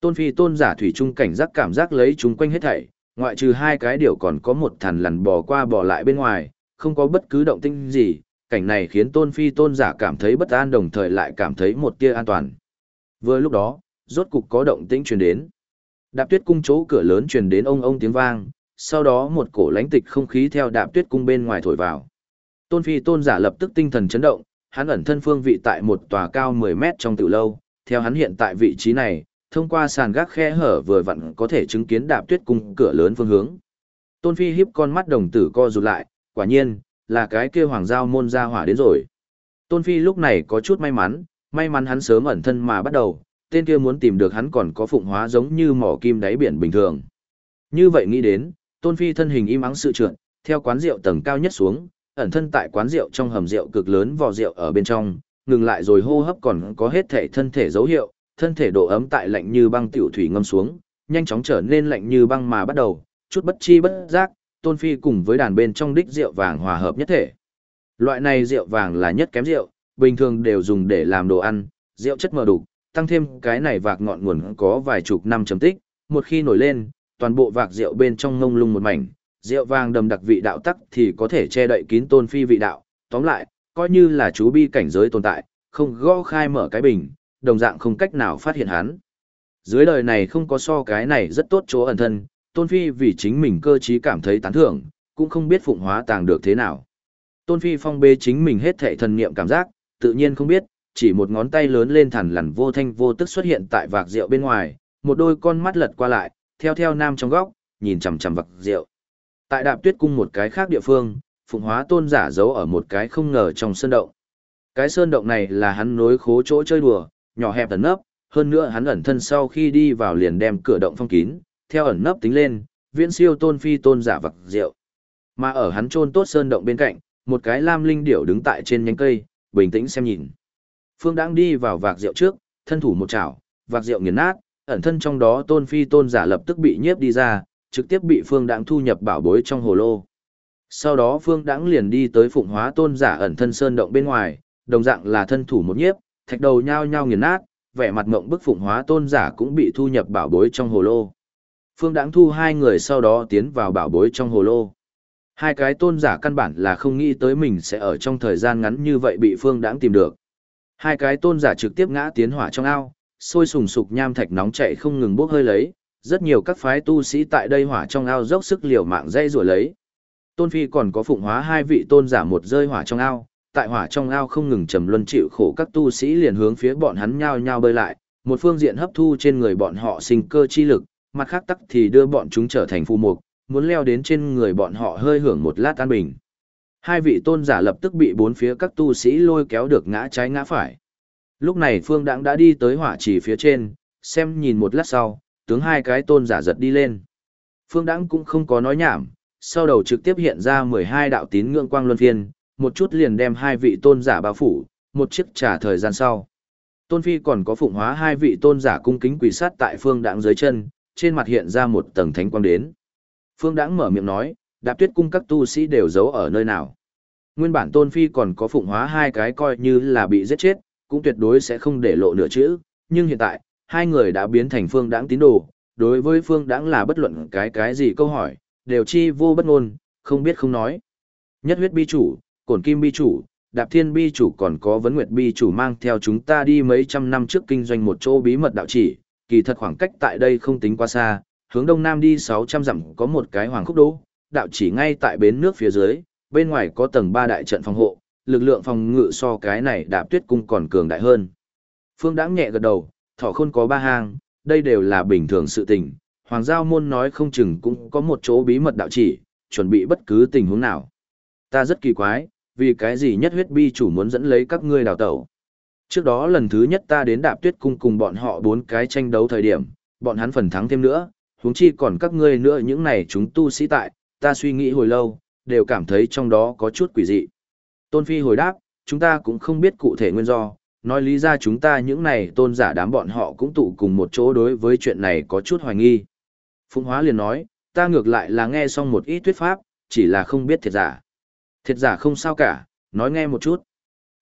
Tôn Phi tôn giả thủy chung cảnh giác cảm giác lấy chúng quanh hết thảy, ngoại trừ hai cái điều còn có một thằn lằn bò qua bò lại bên ngoài, không có bất cứ động tĩnh gì, cảnh này khiến Tôn Phi tôn giả cảm thấy bất an đồng thời lại cảm thấy một tia an toàn. Vừa lúc đó, rốt cục có động tĩnh truyền đến. Đạp Tuyết cung chỗ cửa lớn truyền đến ông ông tiếng vang, sau đó một cổ lãnh tịch không khí theo Đạp Tuyết cung bên ngoài thổi vào. Tôn Phi tôn giả lập tức tinh thần chấn động, hắn ẩn thân phương vị tại một tòa cao 10 mét trong tiểu lâu, theo hắn hiện tại vị trí này, thông qua sàn gác khe hở vừa vặn có thể chứng kiến Đạp Tuyết cung cửa lớn phương hướng. Tôn Phi hiếp con mắt đồng tử co rụt lại, quả nhiên, là cái kia Hoàng Giao môn gia hỏa đến rồi. Tôn Phi lúc này có chút may mắn hắn sớm ẩn thân mà bắt đầu, tên kia muốn tìm được hắn còn có phụng hóa giống như mỏ kim đáy biển bình thường. Như vậy nghĩ đến, Tôn Phi thân hình im ắng sự trượt, theo quán rượu tầng cao nhất xuống, ẩn thân tại quán rượu trong hầm rượu cực lớn vò rượu ở bên trong, ngừng lại rồi hô hấp còn có hết thể thân thể dấu hiệu, thân thể độ ấm tại lạnh như băng tiểu thủy ngâm xuống, nhanh chóng trở nên lạnh như băng mà bắt đầu, chút bất chi bất giác, Tôn Phi cùng với đàn bên trong đích rượu vàng hòa hợp nhất thể. Loại này rượu vàng là nhất kém rượu, bình thường đều dùng để làm đồ ăn, rượu chất mờ đục, tăng thêm cái này vạc ngọn nguồn có vài chục năm chấm tích, một khi nổi lên, toàn bộ vạc rượu bên trong ngông lung một mảnh, rượu vàng đậm đặc vị đạo tắc thì có thể che đậy kín Tôn Phi vị đạo, tóm lại, coi như là chú bi cảnh giới tồn tại, không gõ khai mở cái bình, đồng dạng không cách nào phát hiện hắn. Dưới đời này không có so cái này rất tốt chỗ ẩn thân, Tôn Phi vì chính mình cơ trí cảm thấy tán thưởng, cũng không biết phụng hóa tàng được thế nào. Tôn Phi phong bê chính mình hết thệ thần niệm cảm giác, tự nhiên không biết, chỉ một ngón tay lớn lên thằn lằn vô thanh vô tức xuất hiện tại vạc rượu bên ngoài, một đôi con mắt lật qua lại, theo nam trong góc, nhìn chằm chằm vạc rượu. Tại Đạp Tuyết cung một cái khác địa phương, phụng hóa tôn giả giấu ở một cái không ngờ trong sơn động. Cái sơn động này là hắn nối khố chỗ chơi đùa, nhỏ hẹp ẩn nấp, hơn nữa hắn ẩn thân sau khi đi vào liền đem cửa động phong kín, theo ẩn nấp tính lên, viễn siêu Tôn Phi tôn giả vạc rượu. Mà ở hắn chôn tốt sơn động bên cạnh, một cái lam linh điểu đứng tại trên nhánh cây, bình tĩnh xem nhìn. Phương Đãng đi vào vạc rượu trước, thân thủ một chảo, vạc rượu nghiền nát, ẩn thân trong đó Tôn Phi tôn giả lập tức bị nhiếp đi ra, trực tiếp bị Phương Đãng thu nhập bảo bối trong hồ lô. Sau đó Phương Đãng liền đi tới phụng hóa tôn giả ẩn thân sơn động bên ngoài, đồng dạng là thân thủ một nhiếp, thạch đầu nhao nhao nghiền nát, vẻ mặt ngộng bức phụng hóa tôn giả cũng bị thu nhập bảo bối trong hồ lô. Phương Đãng thu hai người sau đó tiến vào bảo bối trong hồ lô. Hai cái tôn giả căn bản là không nghĩ tới mình sẽ ở trong thời gian ngắn như vậy bị Phương Đãng tìm được. Hai cái tôn giả trực tiếp ngã tiến hỏa trong ao, sôi sùng sục nham thạch nóng chảy không ngừng bốc hơi lấy, rất nhiều các phái tu sĩ tại đây hỏa trong ao dốc sức liều mạng dây rủa lấy. Tôn Phi còn có phụng hóa hai vị tôn giả một rơi hỏa trong ao, tại hỏa trong ao không ngừng trầm luân chịu khổ các tu sĩ liền hướng phía bọn hắn nhao nhao bơi lại, một phương diện hấp thu trên người bọn họ sinh cơ chi lực, mặt khác tắc thì đưa bọn chúng trở thành phù mục, muốn leo đến trên người bọn họ hơi hưởng một lát an bình. Hai vị tôn giả lập tức bị bốn phía các tu sĩ lôi kéo được ngã trái ngã phải. Lúc này Phương Đãng đã đi tới hỏa chỉ phía trên, xem nhìn một lát sau, tướng hai cái tôn giả giật đi lên. Phương Đãng cũng không có nói nhảm, sau đầu trực tiếp hiện ra 12 đạo tín ngưỡng quang luân phiên, một chút liền đem hai vị tôn giả bao phủ, một chiếc trả thời gian sau. Tôn Phi còn có phụng hóa hai vị tôn giả cung kính quỳ sát tại Phương Đãng dưới chân, trên mặt hiện ra một tầng thánh quang đến. Phương Đãng mở miệng nói, Đạp Tuyết cung các tu sĩ đều giấu ở nơi nào. Nguyên bản Tôn Phi còn có phụng hóa hai cái coi như là bị giết chết, cũng tuyệt đối sẽ không để lộ nửa chữ, nhưng hiện tại, hai người đã biến thành Phương Đãng tín đồ, đối với Phương Đãng là bất luận cái gì câu hỏi, đều chi vô bất ngôn, không biết không nói. Nhất huyết bi chủ, Cổn Kim bi chủ, Đạp Thiên bi chủ còn có Vấn Nguyệt bi chủ mang theo chúng ta đi mấy trăm năm trước kinh doanh một chỗ bí mật đạo chỉ, kỳ thật khoảng cách tại đây không tính quá xa, hướng đông nam đi 600 dặm có một cái hoàng khúc đỗ, đạo chỉ ngay tại bến nước phía dưới, bên ngoài có tầng 3 đại trận phòng hộ, lực lượng phòng ngự so cái này Đạp Tuyết cung còn cường đại hơn. Phương Đãng nhẹ gật đầu, Thỏ Khôn có 3 hang, đây đều là bình thường sự tình, Hoàng Giao môn nói không chừng cũng có một chỗ bí mật đạo chỉ, chuẩn bị bất cứ tình huống nào. Ta rất kỳ quái, vì cái gì nhất huyết bi chủ muốn dẫn lấy các ngươi đào tẩu. Trước đó lần thứ nhất ta đến Đạp Tuyết cung cùng bọn họ 4 cái tranh đấu thời điểm, bọn hắn phần thắng thêm nữa, huống chi còn các ngươi nữa những này chúng tu sĩ tại, ta suy nghĩ hồi lâu, đều cảm thấy trong đó có chút quỷ dị. Tôn Phi hồi đáp, chúng ta cũng không biết cụ thể nguyên do, nói lý ra chúng ta những này tôn giả đám bọn họ cũng tụ cùng một chỗ đối với chuyện này có chút hoài nghi. Phụng Hóa liền nói, ta ngược lại là nghe xong một ít thuyết pháp, chỉ là không biết thiệt giả. Thiệt giả không sao cả, nói nghe một chút.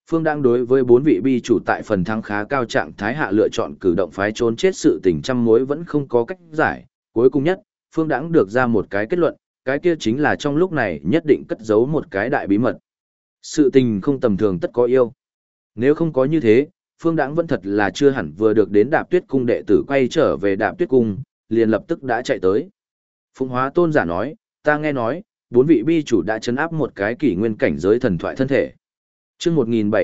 Phương Đãng đối với 4 vị bi chủ tại phần thắng khá cao trạng thái hạ lựa chọn cử động phái trốn chết sự tình trăm mối vẫn không có cách giải, cuối cùng nhất, Phương Đãng được ra một cái kết luận, cái kia chính là trong lúc này nhất định cất giấu một cái đại bí mật. Sự tình không tầm thường tất có yêu. Nếu không có như thế, Phương Đãng vẫn thật là chưa hẳn vừa được đến Đạp Tuyết cung đệ tử quay trở về Đạp Tuyết cung, liền lập tức đã chạy tới. Phụng Hóa Tôn giả nói, ta nghe nói, 4 vị bi chủ đã trấn áp một cái kỷ nguyên cảnh giới thần thoại thân thể. Chương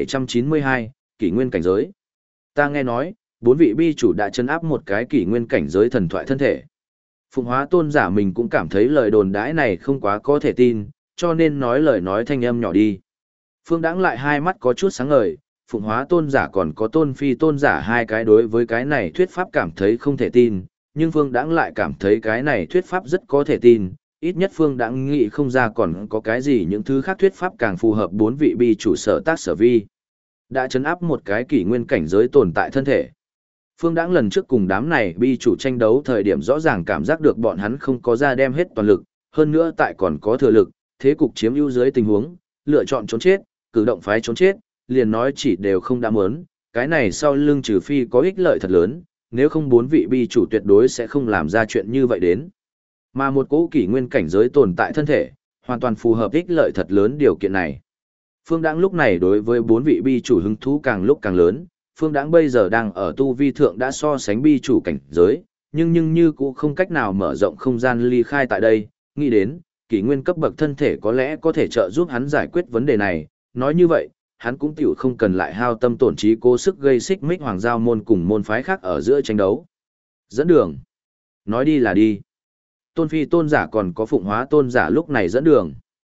1792, kỷ nguyên cảnh giới. Ta nghe nói, 4 vị bi chủ đã trấn áp một cái kỷ nguyên cảnh giới thần thoại thân thể. Phụng Hóa Tôn giả mình cũng cảm thấy lời đồn đãi này không quá có thể tin, cho nên nói lời nói thanh âm nhỏ đi. Phương Đãng lại hai mắt có chút sáng ngời, Phụng Hóa Tôn giả còn có Tôn Phi Tôn giả hai cái đối với cái này thuyết pháp cảm thấy không thể tin, nhưng Phương Đãng lại cảm thấy cái này thuyết pháp rất có thể tin, ít nhất Phương Đãng nghĩ không ra còn có cái gì những thứ khác thuyết pháp càng phù hợp 4 vị bi chủ sở tác sở vi. Đã trấn áp một cái kỷ nguyên cảnh giới tồn tại thân thể. Phương Đãng lần trước cùng đám này bi chủ tranh đấu thời điểm rõ ràng cảm giác được bọn hắn không có ra đem hết toàn lực, hơn nữa tại còn có thừa lực, thế cục chiếm ưu dưới tình huống, lựa chọn trốn chết, cử động phái trốn chết, liền nói chỉ đều không đã muốn, cái này sau lưng trừ phi có ích lợi thật lớn, nếu không 4 vị bi chủ tuyệt đối sẽ không làm ra chuyện như vậy đến. Mà một cỗ kỷ nguyên cảnh giới tồn tại thân thể, hoàn toàn phù hợp ích lợi thật lớn điều kiện này. Phương Đãng lúc này đối với 4 vị bi chủ hứng thú càng lúc càng lớn, Phương Đãng bây giờ đang ở tu vi thượng đã so sánh bi chủ cảnh giới, nhưng như cũng không cách nào mở rộng không gian ly khai tại đây, nghĩ đến, kỷ nguyên cấp bậc thân thể có lẽ có thể trợ giúp hắn giải quyết vấn đề này, nói như vậy, hắn cũng tiểu không cần lại hao tâm tổn trí cố sức gây xích mích hoàng giao môn cùng môn phái khác ở giữa tranh đấu. Dẫn đường. Nói đi là đi. Tôn Phi Tôn giả còn có Phụng Hóa Tôn giả lúc này dẫn đường.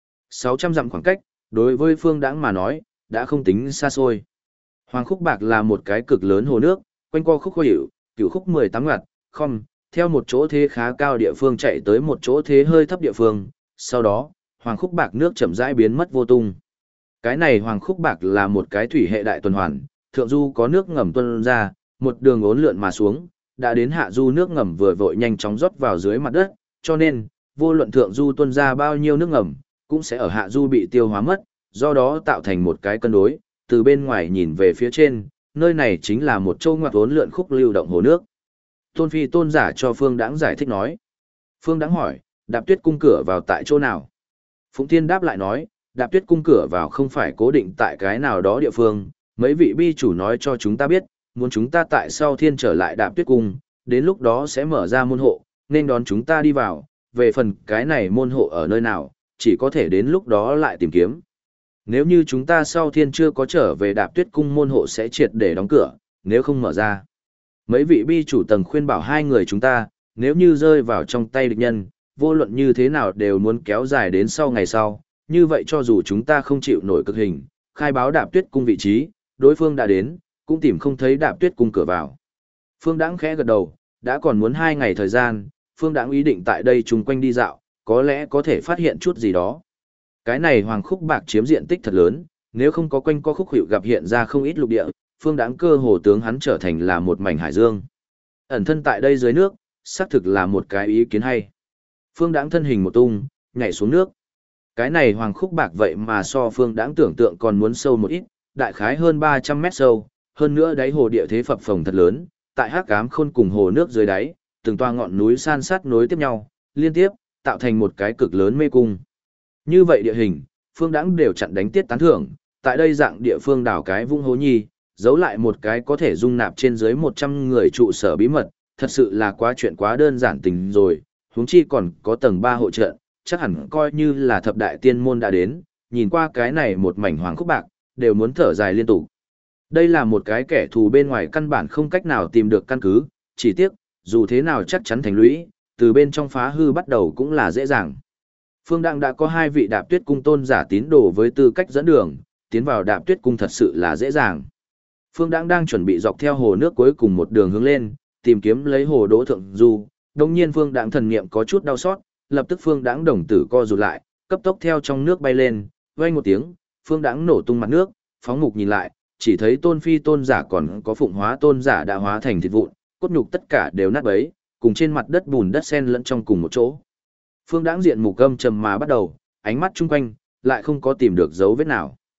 600 dặm khoảng cách, đối với Phương Đãng mà nói, đã không tính xa xôi. Hoàng Khúc Bạc là một cái cực lớn hồ nước, quanh co khúc khuỷu, cửu khúc 18 ngặt, không, theo một chỗ thế khá cao địa phương chạy tới một chỗ thế hơi thấp địa phương, sau đó, Hoàng Khúc Bạc nước chậm rãi biến mất vô tung. Cái này Hoàng Khúc Bạc là một cái thủy hệ đại tuần hoàn, thượng du có nước ngầm tuôn ra, một đường uốn lượn mà xuống, đã đến hạ du nước ngầm vừa vội nhanh chóng rót vào dưới mặt đất, cho nên, vô luận thượng du tuôn ra bao nhiêu nước ngầm, cũng sẽ ở hạ du bị tiêu hóa mất, do đó tạo thành một cái cân đối, từ bên ngoài nhìn về phía trên, nơi này chính là một châu ngoặt uốn lượn khúc lưu động hồ nước. Tôn Phi Tôn giả cho Phương Đãng giải thích nói. Phương Đãng hỏi, Đạp Tuyết cung cửa vào tại chỗ nào? Phụng Thiên đáp lại nói, Đạp Tuyết cung cửa vào không phải cố định tại cái nào đó địa phương, mấy vị bi chủ nói cho chúng ta biết, muốn chúng ta tại sau thiên trở lại Đạp Tuyết cung, đến lúc đó sẽ mở ra môn hộ, nên đón chúng ta đi vào, về phần cái này môn hộ ở nơi nào, chỉ có thể đến lúc đó lại tìm kiếm. Nếu như chúng ta sau thiên chưa có trở về Đạp Tuyết cung môn hộ sẽ triệt để đóng cửa, nếu không mở ra. Mấy vị bi chủ tầng khuyên bảo hai người chúng ta, nếu như rơi vào trong tay địch nhân, vô luận như thế nào đều muốn kéo dài đến sau ngày sau, như vậy cho dù chúng ta không chịu nổi cực hình, khai báo Đạp Tuyết cung vị trí, đối phương đã đến, cũng tìm không thấy Đạp Tuyết cung cửa vào. Phương Đãng khẽ gật đầu, đã còn muốn 2 ngày thời gian, Phương Đãng ý định tại đây chung quanh đi dạo, có lẽ có thể phát hiện chút gì đó. Cái này Hoàng Khúc Bạc chiếm diện tích thật lớn, nếu không có quanh co khúc hiệu gặp hiện ra không ít lục địa, Phương Đãng cơ hồ tướng hắn trở thành là một mảnh hải dương. Ẩn thân tại đây dưới nước, xác thực là một cái ý kiến hay. Phương Đãng thân hình một tung, nhảy xuống nước. Cái này Hoàng Khúc Bạc vậy mà so Phương Đãng tưởng tượng còn muốn sâu một ít, đại khái hơn 300 mét sâu, hơn nữa đáy hồ địa thế phập phồng thật lớn, tại Hắc Ám Khôn cùng hồ nước dưới đáy, từng toa ngọn núi san sát nối tiếp nhau, liên tiếp, tạo thành một cái cực lớn mê cung. Như vậy địa hình, Phương Đãng đều chặn đánh tiết tán thưởng, tại đây dạng địa phương đào cái vung hố nhi, giấu lại một cái có thể dung nạp trên dưới 100 người trụ sở bí mật, thật sự là quá chuyện quá đơn giản tình rồi, huống chi còn có tầng 3 hộ trận, chắc hẳn coi như là thập đại tiên môn đã đến, nhìn qua cái này một mảnh Hoàng Khúc Bạc, đều muốn thở dài liên tục. Đây là một cái kẻ thù bên ngoài căn bản không cách nào tìm được căn cứ, chỉ tiếc, dù thế nào chắc chắn thành lũy, từ bên trong phá hư bắt đầu cũng là dễ dàng. Phương Đãng đã có 2 vị Đạp Tuyết cung tôn giả tín đồ với tư cách dẫn đường, tiến vào Đạp Tuyết cung thật sự là dễ dàng. Phương Đãng đang chuẩn bị dọc theo hồ nước cuối cùng một đường hướng lên, tìm kiếm lấy hồ đỗ thượng du, đồng nhiên Phương Đãng thần niệm có chút đau xót, lập tức Phương Đãng đồng tử co rụt lại, cấp tốc theo trong nước bay lên, vang một tiếng, Phương Đãng nổ tung mặt nước, phóng mục nhìn lại, chỉ thấy Tôn Phi tôn giả còn có Phụng Hóa tôn giả đã hóa thành thịt vụn, cốt nhục tất cả đều nát bấy, cùng trên mặt đất bùn đất xen lẫn trong cùng một chỗ. Phương Đãng diện mục âm trầm mà bắt đầu, ánh mắt chung quanh lại không có tìm được dấu vết nào.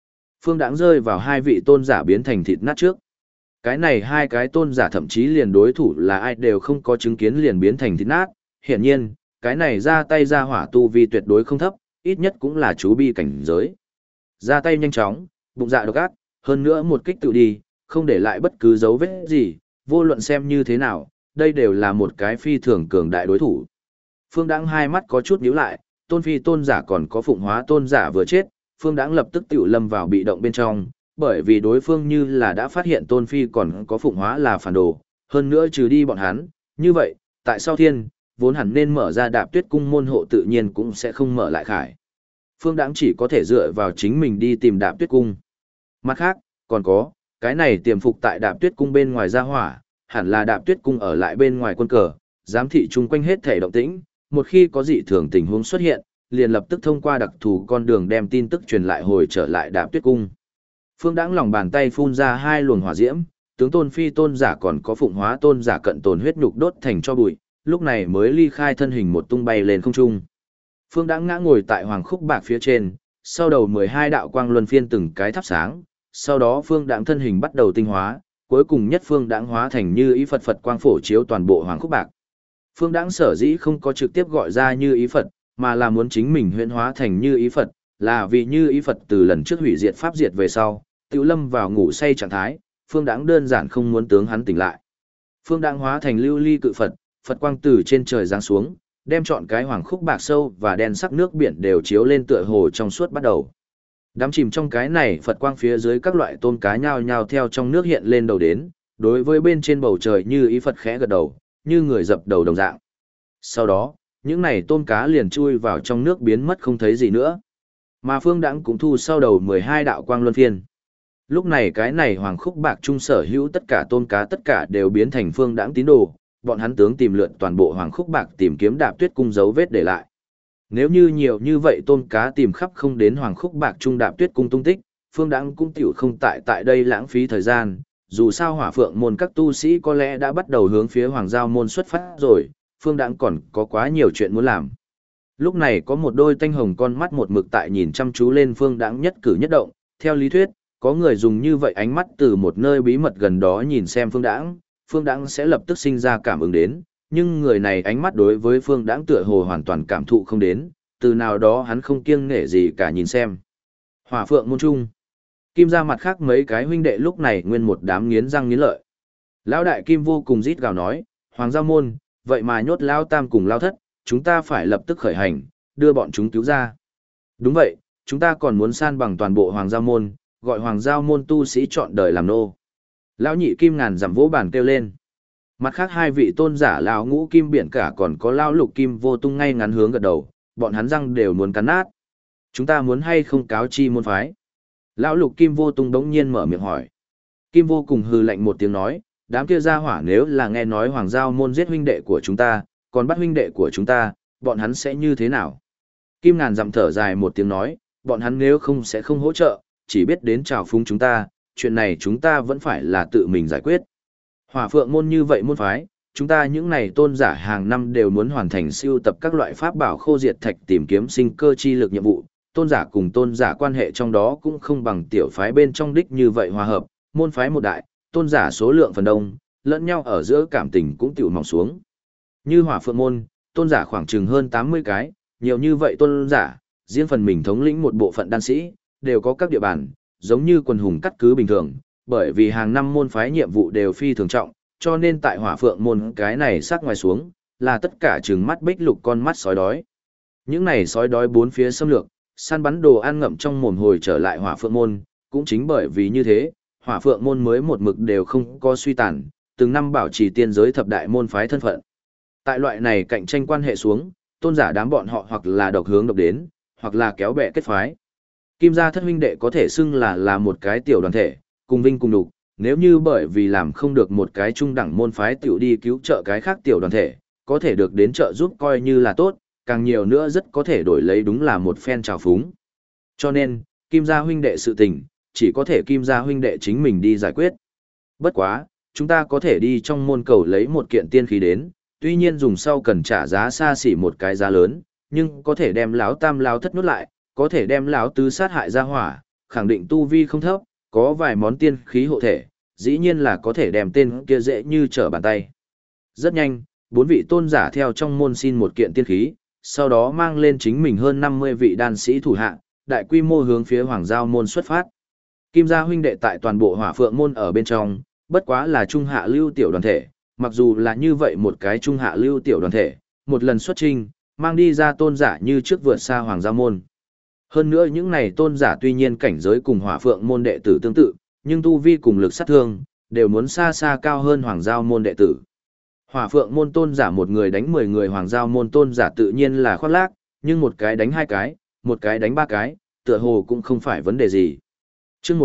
Phương Đãng rơi vào hai vị tôn giả biến thành thịt nát trước. Cái này hai cái tôn giả thậm chí liền đối thủ là ai đều không có chứng kiến liền biến thành thịt nát. Hiển nhiên, cái này ra tay ra hỏa tu vi tuyệt đối không thấp, ít nhất cũng là chú bi cảnh giới. Ra tay nhanh chóng, bụng dạ độc ác, hơn nữa một kích tự đi, không để lại bất cứ dấu vết gì, vô luận xem như thế nào, đây đều là một cái phi thường cường đại đối thủ. Phương Đãng hai mắt có chút nhíu lại, tôn phi tôn giả còn có phụng hóa tôn giả vừa chết, Phương Đãng lập tức tiểu lâm vào bị động bên trong, bởi vì đối phương như là đã phát hiện tôn phi còn có phụng hóa là phản đồ, hơn nữa trừ đi bọn hắn, như vậy, tại sao thiên, vốn hẳn nên mở ra Đạp Tuyết cung môn hộ tự nhiên cũng sẽ không mở lại khải. Phương Đãng chỉ có thể dựa vào chính mình đi tìm Đạp Tuyết cung. Mặt khác, còn có, cái này tiềm phục tại Đạp Tuyết cung bên ngoài ra hỏa, hẳn là Đạp Tuyết cung ở lại bên ngoài quân cờ, giám thị chung quanh hết thể động tĩnh, một khi có dị thường tình huống xuất hiện, liền lập tức thông qua đặc thù con đường đem tin tức truyền lại hồi trở lại Đạp Tuyết cung. Phương Đãng lòng bàn tay phun ra hai luồng hỏa diễm, tướng tôn phi tôn giả còn có phụng hóa tôn giả cận tồn huyết nhục đốt thành cho bụi, lúc này mới ly khai thân hình một tung bay lên không trung. Phương Đãng ngã ngồi tại hoàng khúc bạc phía trên, sau đầu 12 đạo quang luân phiên từng cái thắp sáng, sau đó Phương Đãng thân hình bắt đầu tinh hóa, cuối cùng nhất Phương Đãng hóa thành như ý Phật Phật quang phổ chiếu toàn bộ hoàng khúc bạc. Phương Đãng sở dĩ không có trực tiếp gọi ra như ý Phật, mà là muốn chính mình huyễn hóa thành như ý Phật, là vì như ý Phật từ lần trước hủy diệt pháp diệt về sau, Tiểu lâm vào ngủ say trạng thái, Phương Đãng đơn giản không muốn tướng hắn tỉnh lại. Phương Đãng hóa thành lưu ly cự Phật, Phật quang từ trên trời giáng xuống, đem trọn cái hoàng khúc bạc sâu và đen sắc nước biển đều chiếu lên tựa hồ trong suốt bắt đầu. Đắm chìm trong cái này Phật quang phía dưới các loại tôm cá nhao nhao theo trong nước hiện lên đầu đến, đối với bên trên bầu trời như ý Phật khẽ gật đầu, như người dập đầu đồng dạng. Sau đó, những này tôm cá liền chui vào trong nước biến mất không thấy gì nữa. Mà Phương Đãng cũng thu sau đầu 12 đạo quang luân phiên. Lúc này cái này hoàng khúc bạc trung sở hữu tất cả tôm cá tất cả đều biến thành Phương Đãng tín đồ, bọn hắn tướng tìm lượn toàn bộ hoàng khúc bạc tìm kiếm Đạp Tuyết cung dấu vết để lại. Nếu như nhiều như vậy tôm cá tìm khắp không đến hoàng khúc bạc trung Đạp Tuyết cung tung tích, Phương Đãng cũng tiểu không tại đây lãng phí thời gian, dù sao Hỏa Phượng môn các tu sĩ có lẽ đã bắt đầu hướng phía Hoàng Giao môn xuất phát rồi, Phương Đãng còn có quá nhiều chuyện muốn làm. Lúc này có một đôi tanh hồng con mắt một mực tại nhìn chăm chú lên Phương Đãng nhất cử nhất động, theo lý thuyết, có người dùng như vậy ánh mắt từ một nơi bí mật gần đó nhìn xem Phương Đãng sẽ lập tức sinh ra cảm ứng đến, nhưng người này ánh mắt đối với Phương Đãng tựa hồ hoàn toàn cảm thụ không đến, từ nào đó hắn không kiêng nể gì cả nhìn xem. Hỏa Phượng môn trung, Kim ra mặt khác mấy cái huynh đệ lúc này nguyên một đám nghiến răng nghiến lợi. Lão đại Kim vô cùng rít gào nói, Hoàng Giao môn, vậy mà nhốt Lao Tam cùng Lao Thất, chúng ta phải lập tức khởi hành, đưa bọn chúng cứu ra. Đúng vậy, chúng ta còn muốn san bằng toàn bộ Hoàng Giao môn, gọi Hoàng Giao môn tu sĩ chọn đời làm nô. Lão nhị Kim ngàn dặm vỗ bàn kêu lên. Mặt khác hai vị tôn giả lão ngũ Kim biển cả còn có lão lục Kim vô tung ngay ngắn hướng gật đầu, bọn hắn răng đều muốn cắn nát. Chúng ta muốn hay không cáo chi môn phái? Lão lục Kim vô tung đống nhiên mở miệng hỏi. Kim vô cùng hừ lạnh một tiếng nói, đám kia ra hỏa nếu là nghe nói Hoàng Giao môn giết huynh đệ của chúng ta, còn bắt huynh đệ của chúng ta, bọn hắn sẽ như thế nào? Kim ngàn dặm thở dài một tiếng nói, bọn hắn nếu không sẽ không hỗ trợ, chỉ biết đến trào phúng chúng ta, chuyện này chúng ta vẫn phải là tự mình giải quyết. Hỏa Phượng môn như vậy môn phái, chúng ta những này tôn giả hàng năm đều muốn hoàn thành siêu tập các loại pháp bảo khô diệt thạch tìm kiếm sinh cơ chi lực nhiệm vụ, tôn giả cùng tôn giả quan hệ trong đó cũng không bằng tiểu phái bên trong đích như vậy hòa hợp, môn phái một đại, tôn giả số lượng phần đông, lẫn nhau ở giữa cảm tình cũng tiểu mỏng xuống. Như Hỏa Phượng môn, tôn giả khoảng chừng hơn 80 cái, nhiều như vậy tôn giả, riêng phần mình thống lĩnh một bộ phận đan sĩ, đều có các địa bàn, giống như quần hùng cắt cứ bình thường, bởi vì hàng năm môn phái nhiệm vụ đều phi thường trọng, cho nên tại Hỏa Phượng môn cái này sắc ngoài xuống, là tất cả trừng mắt bích lục con mắt sói đói. Những này sói đói bốn phía xâm lược, săn bắn đồ ăn ngậm trong mồm hồi trở lại Hỏa Phượng môn, cũng chính bởi vì như thế, Hỏa Phượng môn mới một mực đều không có suy tàn, từng năm bảo trì tiên giới thập đại môn phái thân phận. Tại loại này cạnh tranh quan hệ xuống, tôn giả đám bọn họ hoặc là độc hướng độc đến, hoặc là kéo bè kết phái. Kim gia thất huynh đệ có thể xưng là một cái tiểu đoàn thể, cùng vinh cùng đục, nếu như bởi vì làm không được một cái trung đẳng môn phái tiểu đi cứu trợ cái khác tiểu đoàn thể, có thể được đến trợ giúp coi như là tốt, càng nhiều nữa rất có thể đổi lấy đúng là một phen trào phúng. Cho nên, Kim gia huynh đệ sự tình, chỉ có thể Kim gia huynh đệ chính mình đi giải quyết. Bất quá, chúng ta có thể đi trong môn cầu lấy một kiện tiên khí đến, tuy nhiên dùng sau cần trả giá xa xỉ một cái giá lớn, nhưng có thể đem lão tam lão thất nuốt lại, có thể đem lão tứ sát hại ra hỏa, khẳng định tu vi không thấp, có vài món tiên khí hộ thể, dĩ nhiên là có thể đem tên kia dễ như trở bàn tay. Rất nhanh, 4 vị tôn giả theo trong môn xin một kiện tiên khí, sau đó mang lên chính mình hơn 50 vị đan sĩ thủ hạ, đại quy mô hướng phía Hoàng Giao môn xuất phát. Kim gia huynh đệ tại toàn bộ Hỏa Phượng môn ở bên trong, bất quá là trung hạ lưu tiểu đoàn thể, mặc dù là như vậy một cái trung hạ lưu tiểu đoàn thể, một lần xuất trình, mang đi ra tôn giả như trước vượt xa Hoàng Giao môn. Hơn nữa những này tôn giả tuy nhiên cảnh giới cùng Hỏa Phượng môn đệ tử tương tự, nhưng tu vi cùng lực sát thương, đều muốn xa xa cao hơn Hoàng Giao môn đệ tử. Hỏa Phượng môn tôn giả một người đánh 10 người, Hoàng Giao môn tôn giả tự nhiên là khoác lác, nhưng một cái đánh 2 cái, một cái đánh 3 cái, tựa hồ cũng không phải vấn đề gì. Chương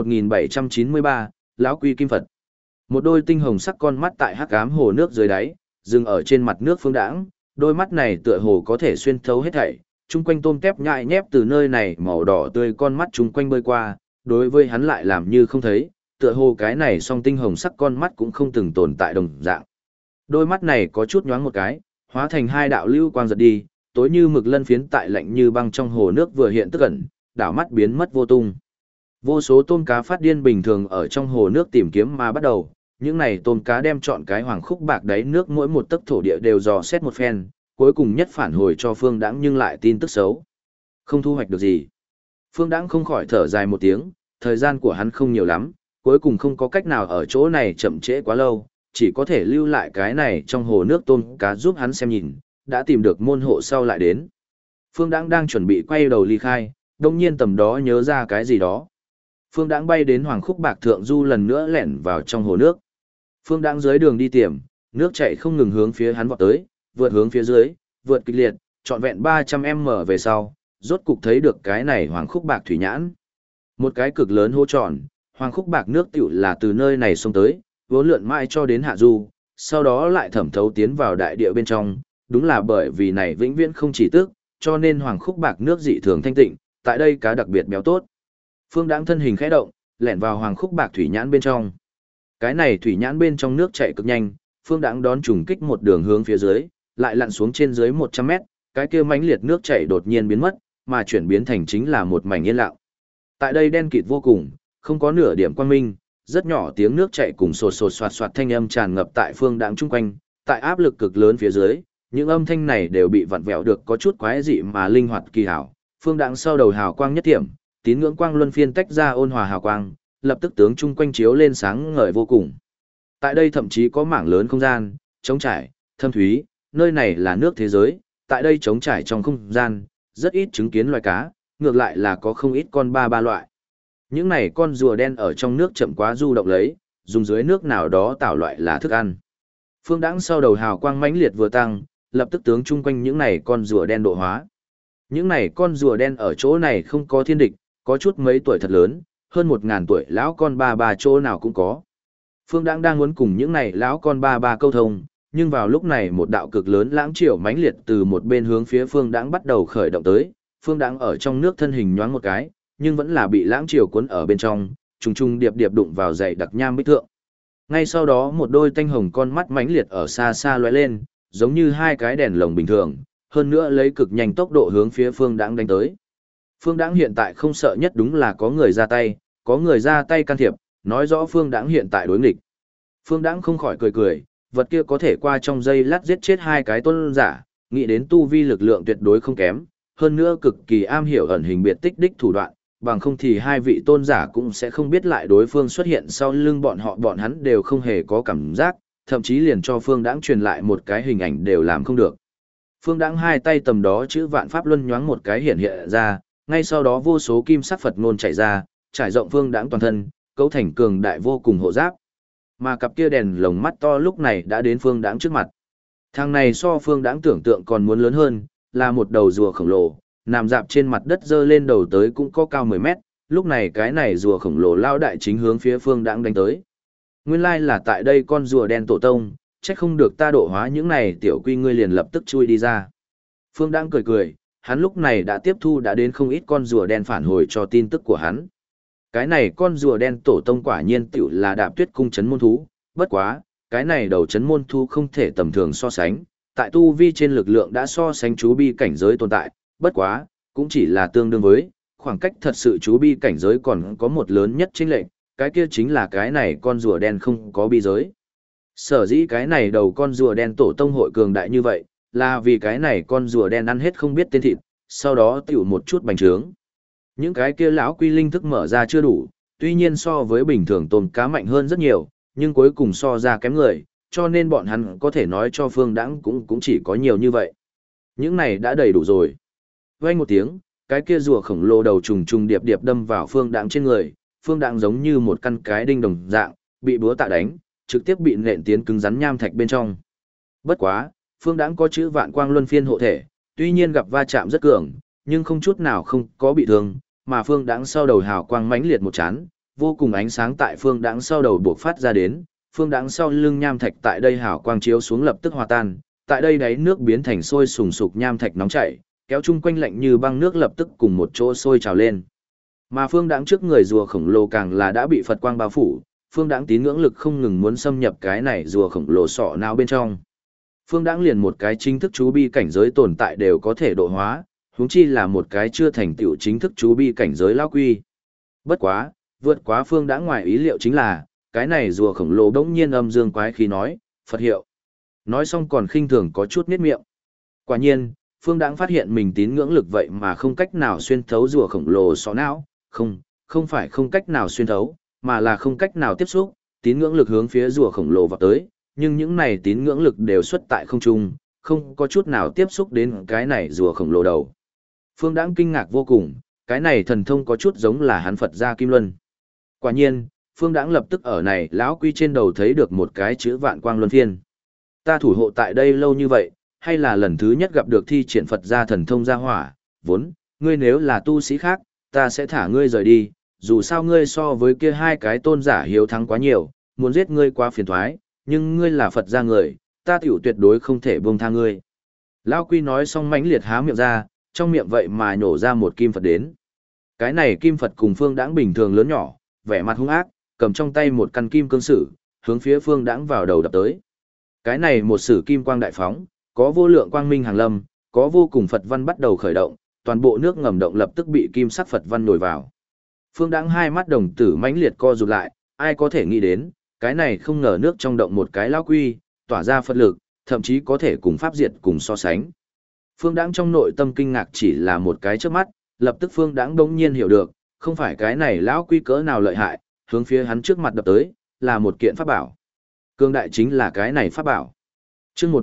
1793, lão quy kim Phật. Một đôi tinh hồng sắc con mắt tại hắc ám hồ nước dưới đáy, dừng ở trên mặt nước Phương Đãng, đôi mắt này tựa hồ có thể xuyên thấu hết thảy, chung quanh tôm tép nhại nhép từ nơi này màu đỏ tươi con mắt chung quanh bơi qua, đối với hắn lại làm như không thấy, tựa hồ cái này song tinh hồng sắc con mắt cũng không từng tồn tại đồng dạng. Đôi mắt này có chút nhoáng một cái, hóa thành 2 đạo lưu quang giật đi, tối như mực lân phiến tại lạnh như băng trong hồ nước vừa hiện tức ẩn, đảo mắt biến mất vô tung. Vô số tôm cá phát điên bình thường ở trong hồ nước tìm kiếm mà bắt đầu, những này tôm cá đem chọn cái hoàng khúc bạc đáy nước mỗi một tấc thổ địa đều dò xét một phen, cuối cùng nhất phản hồi cho Phương Đãng nhưng lại tin tức xấu. Không thu hoạch được gì. Phương Đãng không khỏi thở dài một tiếng, thời gian của hắn không nhiều lắm, cuối cùng không có cách nào ở chỗ này chậm trễ quá lâu, chỉ có thể lưu lại cái này trong hồ nước tôm cá giúp hắn xem nhìn, đã tìm được môn hộ sau lại đến. Phương Đãng đang chuẩn bị quay đầu ly khai, đồng nhiên tầm đó nhớ ra cái gì đó. Phương Đãng bay đến Hoàng Khúc Bạc Thượng Du lần nữa lẻn vào trong hồ nước. Phương Đãng dưới đường đi tiềm, nước chảy không ngừng hướng phía hắn vọt tới, vượt hướng phía dưới, vượt kịch liệt, trọn vẹn 300m về sau, rốt cục thấy được cái này Hoàng Khúc Bạc thủy nhãn. Một cái cực lớn hố tròn, Hoàng Khúc Bạc nước tiểu là từ nơi này xông tới, vốn lượn mãi cho đến hạ du, sau đó lại thẩm thấu tiến vào đại địa bên trong, đúng là bởi vì này vĩnh viễn không chỉ tức, cho nên Hoàng Khúc Bạc nước dị thường thanh tịnh, tại đây cá đặc biệt béo tốt. Phương Đãng thân hình khẽ động, lẻn vào Hoàng Khúc Bạc thủy nhãn bên trong. Cái này thủy nhãn bên trong nước chảy cực nhanh, Phương Đãng đón trùng kích một đường hướng phía dưới, lại lặn xuống trên dưới 100 mét, cái kia mãnh liệt nước chảy đột nhiên biến mất, mà chuyển biến thành chính là một mảnh yên lặng. Tại đây đen kịt vô cùng, không có nửa điểm quang minh, rất nhỏ tiếng nước chảy cùng sột sột soạt soạt thanh âm tràn ngập tại Phương Đãng chung quanh, tại áp lực cực lớn phía dưới, những âm thanh này đều bị vặn vẹo được có chút quái dị mà linh hoạt kỳ hảo. Phương Đãng sau đầu hào quang nhất điểm, tín ngưỡng quang luân phiên tách ra ôn hòa hào quang, lập tức tướng chung quanh chiếu lên sáng ngời vô cùng. Tại đây thậm chí có mảng lớn không gian, trống trải, thâm thúy, nơi này là nước thế giới, tại đây trống trải trong không gian, rất ít chứng kiến loài cá, ngược lại là có không ít con ba loại. Những này con rùa đen ở trong nước chậm quá du động lấy, dùng dưới nước nào đó tạo loại là thức ăn. Phương Đãng sau đầu hào quang mãnh liệt vừa tăng, lập tức tướng chung quanh những này con rùa đen độ hóa. Những này con rùa đen ở chỗ này không có thiên địch, có chút mấy tuổi thật lớn, hơn 1000 tuổi lão con ba chỗ nào cũng có. Phương Đãng đang muốn cùng những này lão con ba câu thông, nhưng vào lúc này một đạo cực lớn lãng triều mãnh liệt từ một bên hướng phía Phương Đãng bắt đầu khởi động tới. Phương Đãng ở trong nước thân hình nhoáng một cái, nhưng vẫn là bị lãng triều cuốn ở bên trong, trùng trùng điệp điệp đụng vào dãy đặc nham bích thượng. Ngay sau đó một đôi tanh hồng con mắt mãnh liệt ở xa xa lóe lên, giống như 2 cái đèn lồng bình thường, hơn nữa lấy cực nhanh tốc độ hướng phía Phương Đãng đánh tới. Phương Đãng hiện tại không sợ nhất đúng là có người ra tay can thiệp, nói rõ Phương Đãng hiện tại đối nghịch. Phương Đãng không khỏi cười, vật kia có thể qua trong giây lát giết chết 2 cái tôn giả, nghĩ đến tu vi lực lượng tuyệt đối không kém, hơn nữa cực kỳ am hiểu ẩn hình biệt tích đích thủ đoạn, bằng không thì 2 vị tôn giả cũng sẽ không biết lại đối phương xuất hiện sau lưng bọn hắn đều không hề có cảm giác, thậm chí liền cho Phương Đãng truyền lại một cái hình ảnh đều làm không được. Phương Đãng 2 tay tầm đó chữ vạn pháp luân nhoáng một cái hiện ra, ngay sau đó vô số kim sắc Phật ngôn chạy ra, trải rộng Phương Đãng toàn thân, cấu thành cường đại vô cùng hộ giáp. Mà cặp kia đèn lồng mắt to lúc này đã đến Phương Đãng trước mặt. Thằng này so Phương Đãng tưởng tượng còn muốn lớn hơn, là một đầu rùa khổng lồ, nằm dạp trên mặt đất dơ lên đầu tới cũng có cao 10 mét, lúc này cái này rùa khổng lồ lao đại chính hướng phía Phương Đãng đánh tới. Nguyên lai là tại đây con rùa đen tổ tông, chắc không được ta độ hóa những này tiểu quy ngươi liền lập tức chui đi ra. Phương Đãng cười, hắn lúc này đã tiếp thu đã đến không ít con rùa đen phản hồi cho tin tức của hắn. Cái này con rùa đen tổ tông quả nhiên tiểu là Đạp Tuyết cung trấn môn thú, bất quá, cái này đầu trấn môn thú không thể tầm thường so sánh, tại tu vi trên lực lượng đã so sánh chú bi cảnh giới tồn tại, bất quá, cũng chỉ là tương đương với, khoảng cách thật sự chú bi cảnh giới còn có một lớn nhất chênh lệch, cái kia chính là cái này con rùa đen không có bi giới. Sở dĩ cái này đầu con rùa đen tổ tông hội cường đại như vậy, là vì cái này con rùa đen ăn hết không biết tên thịt, sau đó tiểu một chút bành trướng. Những cái kia lão quy linh thức mở ra chưa đủ, tuy nhiên so với bình thường tôm cá mạnh hơn rất nhiều, nhưng cuối cùng so ra kém người, cho nên bọn hắn có thể nói cho Phương Đãng cũng chỉ có nhiều như vậy. Những này đã đầy đủ rồi. Vang một tiếng, cái kia rùa khổng lồ đầu trùng trùng điệp điệp đâm vào Phương Đãng trên người, Phương Đãng giống như một căn cái đinh đồng dạng, bị búa tạ đánh, trực tiếp bị nện tiến cứng rắn nham thạch bên trong. Bất quá, Phương Đãng có chữ Vạn Quang Luân Phiên hộ thể, tuy nhiên gặp va chạm rất cường, nhưng không chút nào không có bị thương, mà Phương Đãng sau đầu hào quang mãnh liệt một chán, vô cùng ánh sáng tại Phương Đãng sau đầu buộc phát ra đến, Phương Đãng sau lưng nham thạch tại đây hào quang chiếu xuống lập tức hòa tan, tại đây đáy nước biến thành sôi sùng sục nham thạch nóng chảy, kéo chung quanh lạnh như băng nước lập tức cùng một chỗ sôi trào lên. Mà Phương Đãng trước người rùa khổng lồ càng là đã bị Phật quang bao phủ, Phương Đãng tín ngưỡng lực không ngừng muốn xâm nhập cái này rùa khổng lồ sọ não bên trong. Phương Đãng liền một cái chính thức chú bi cảnh giới tồn tại đều có thể độ hóa, huống chi là một cái chưa thành tựu chính thức chú bi cảnh giới lão quy. Bất quá, vượt quá Phương Đãng ngoài ý liệu chính là, cái này rùa khổng lồ đống nhiên âm dương quái khí nói, Phật hiệu. Nói xong còn khinh thường có chút miết miệng. Quả nhiên, Phương Đãng phát hiện mình tín ngưỡng lực vậy mà không cách nào xuyên thấu rùa khổng lồ sọ não, không phải không cách nào xuyên thấu, mà là không cách nào tiếp xúc, tín ngưỡng lực hướng phía rùa khổng lồ vào tới, nhưng những này tín ngưỡng lực đều xuất tại không trung, không có chút nào tiếp xúc đến cái này rùa khổng lồ đầu. Phương Đãng kinh ngạc vô cùng, cái này thần thông có chút giống là hắn Phật gia Kim Luân. Quả nhiên, Phương Đãng lập tức ở này lão quy trên đầu thấy được một cái chữ Vạn Quang Luân Phiên. Ta thủ hộ tại đây lâu như vậy, hay là lần thứ nhất gặp được thi triển Phật gia thần thông gia hỏa, vốn, ngươi nếu là tu sĩ khác, ta sẽ thả ngươi rời đi, dù sao ngươi so với kia hai cái tôn giả hiếu thắng quá nhiều, muốn giết ngươi quá phiền toái, nhưng ngươi là Phật gia người, ta tiểu tuyệt đối không thể buông tha ngươi. Lão quy nói xong mãnh liệt há miệng ra, trong miệng vậy mà nhổ ra một kim Phật đến. Cái này kim Phật cùng Phương Đãng bình thường lớn nhỏ, vẻ mặt hung ác, cầm trong tay một căn kim cương sử, hướng phía Phương Đãng vào đầu đập tới. Cái này một sử kim quang đại phóng, có vô lượng quang minh hàng lâm, có vô cùng Phật văn bắt đầu khởi động, toàn bộ nước ngầm động lập tức bị kim sắc Phật văn nổi vào. Phương Đãng hai mắt đồng tử mãnh liệt co rụt lại, ai có thể nghĩ đến, cái này không ngờ nước trong động một cái lão quy, tỏa ra Phật lực, thậm chí có thể cùng pháp diệt cùng so sánh. Phương Đãng trong nội tâm kinh ngạc chỉ là một cái chớp mắt, lập tức Phương Đãng đống nhiên hiểu được, không phải cái này lão quy cỡ nào lợi hại, hướng phía hắn trước mặt đập tới, là một kiện pháp bảo. Cương đại chính là cái này pháp bảo. Chương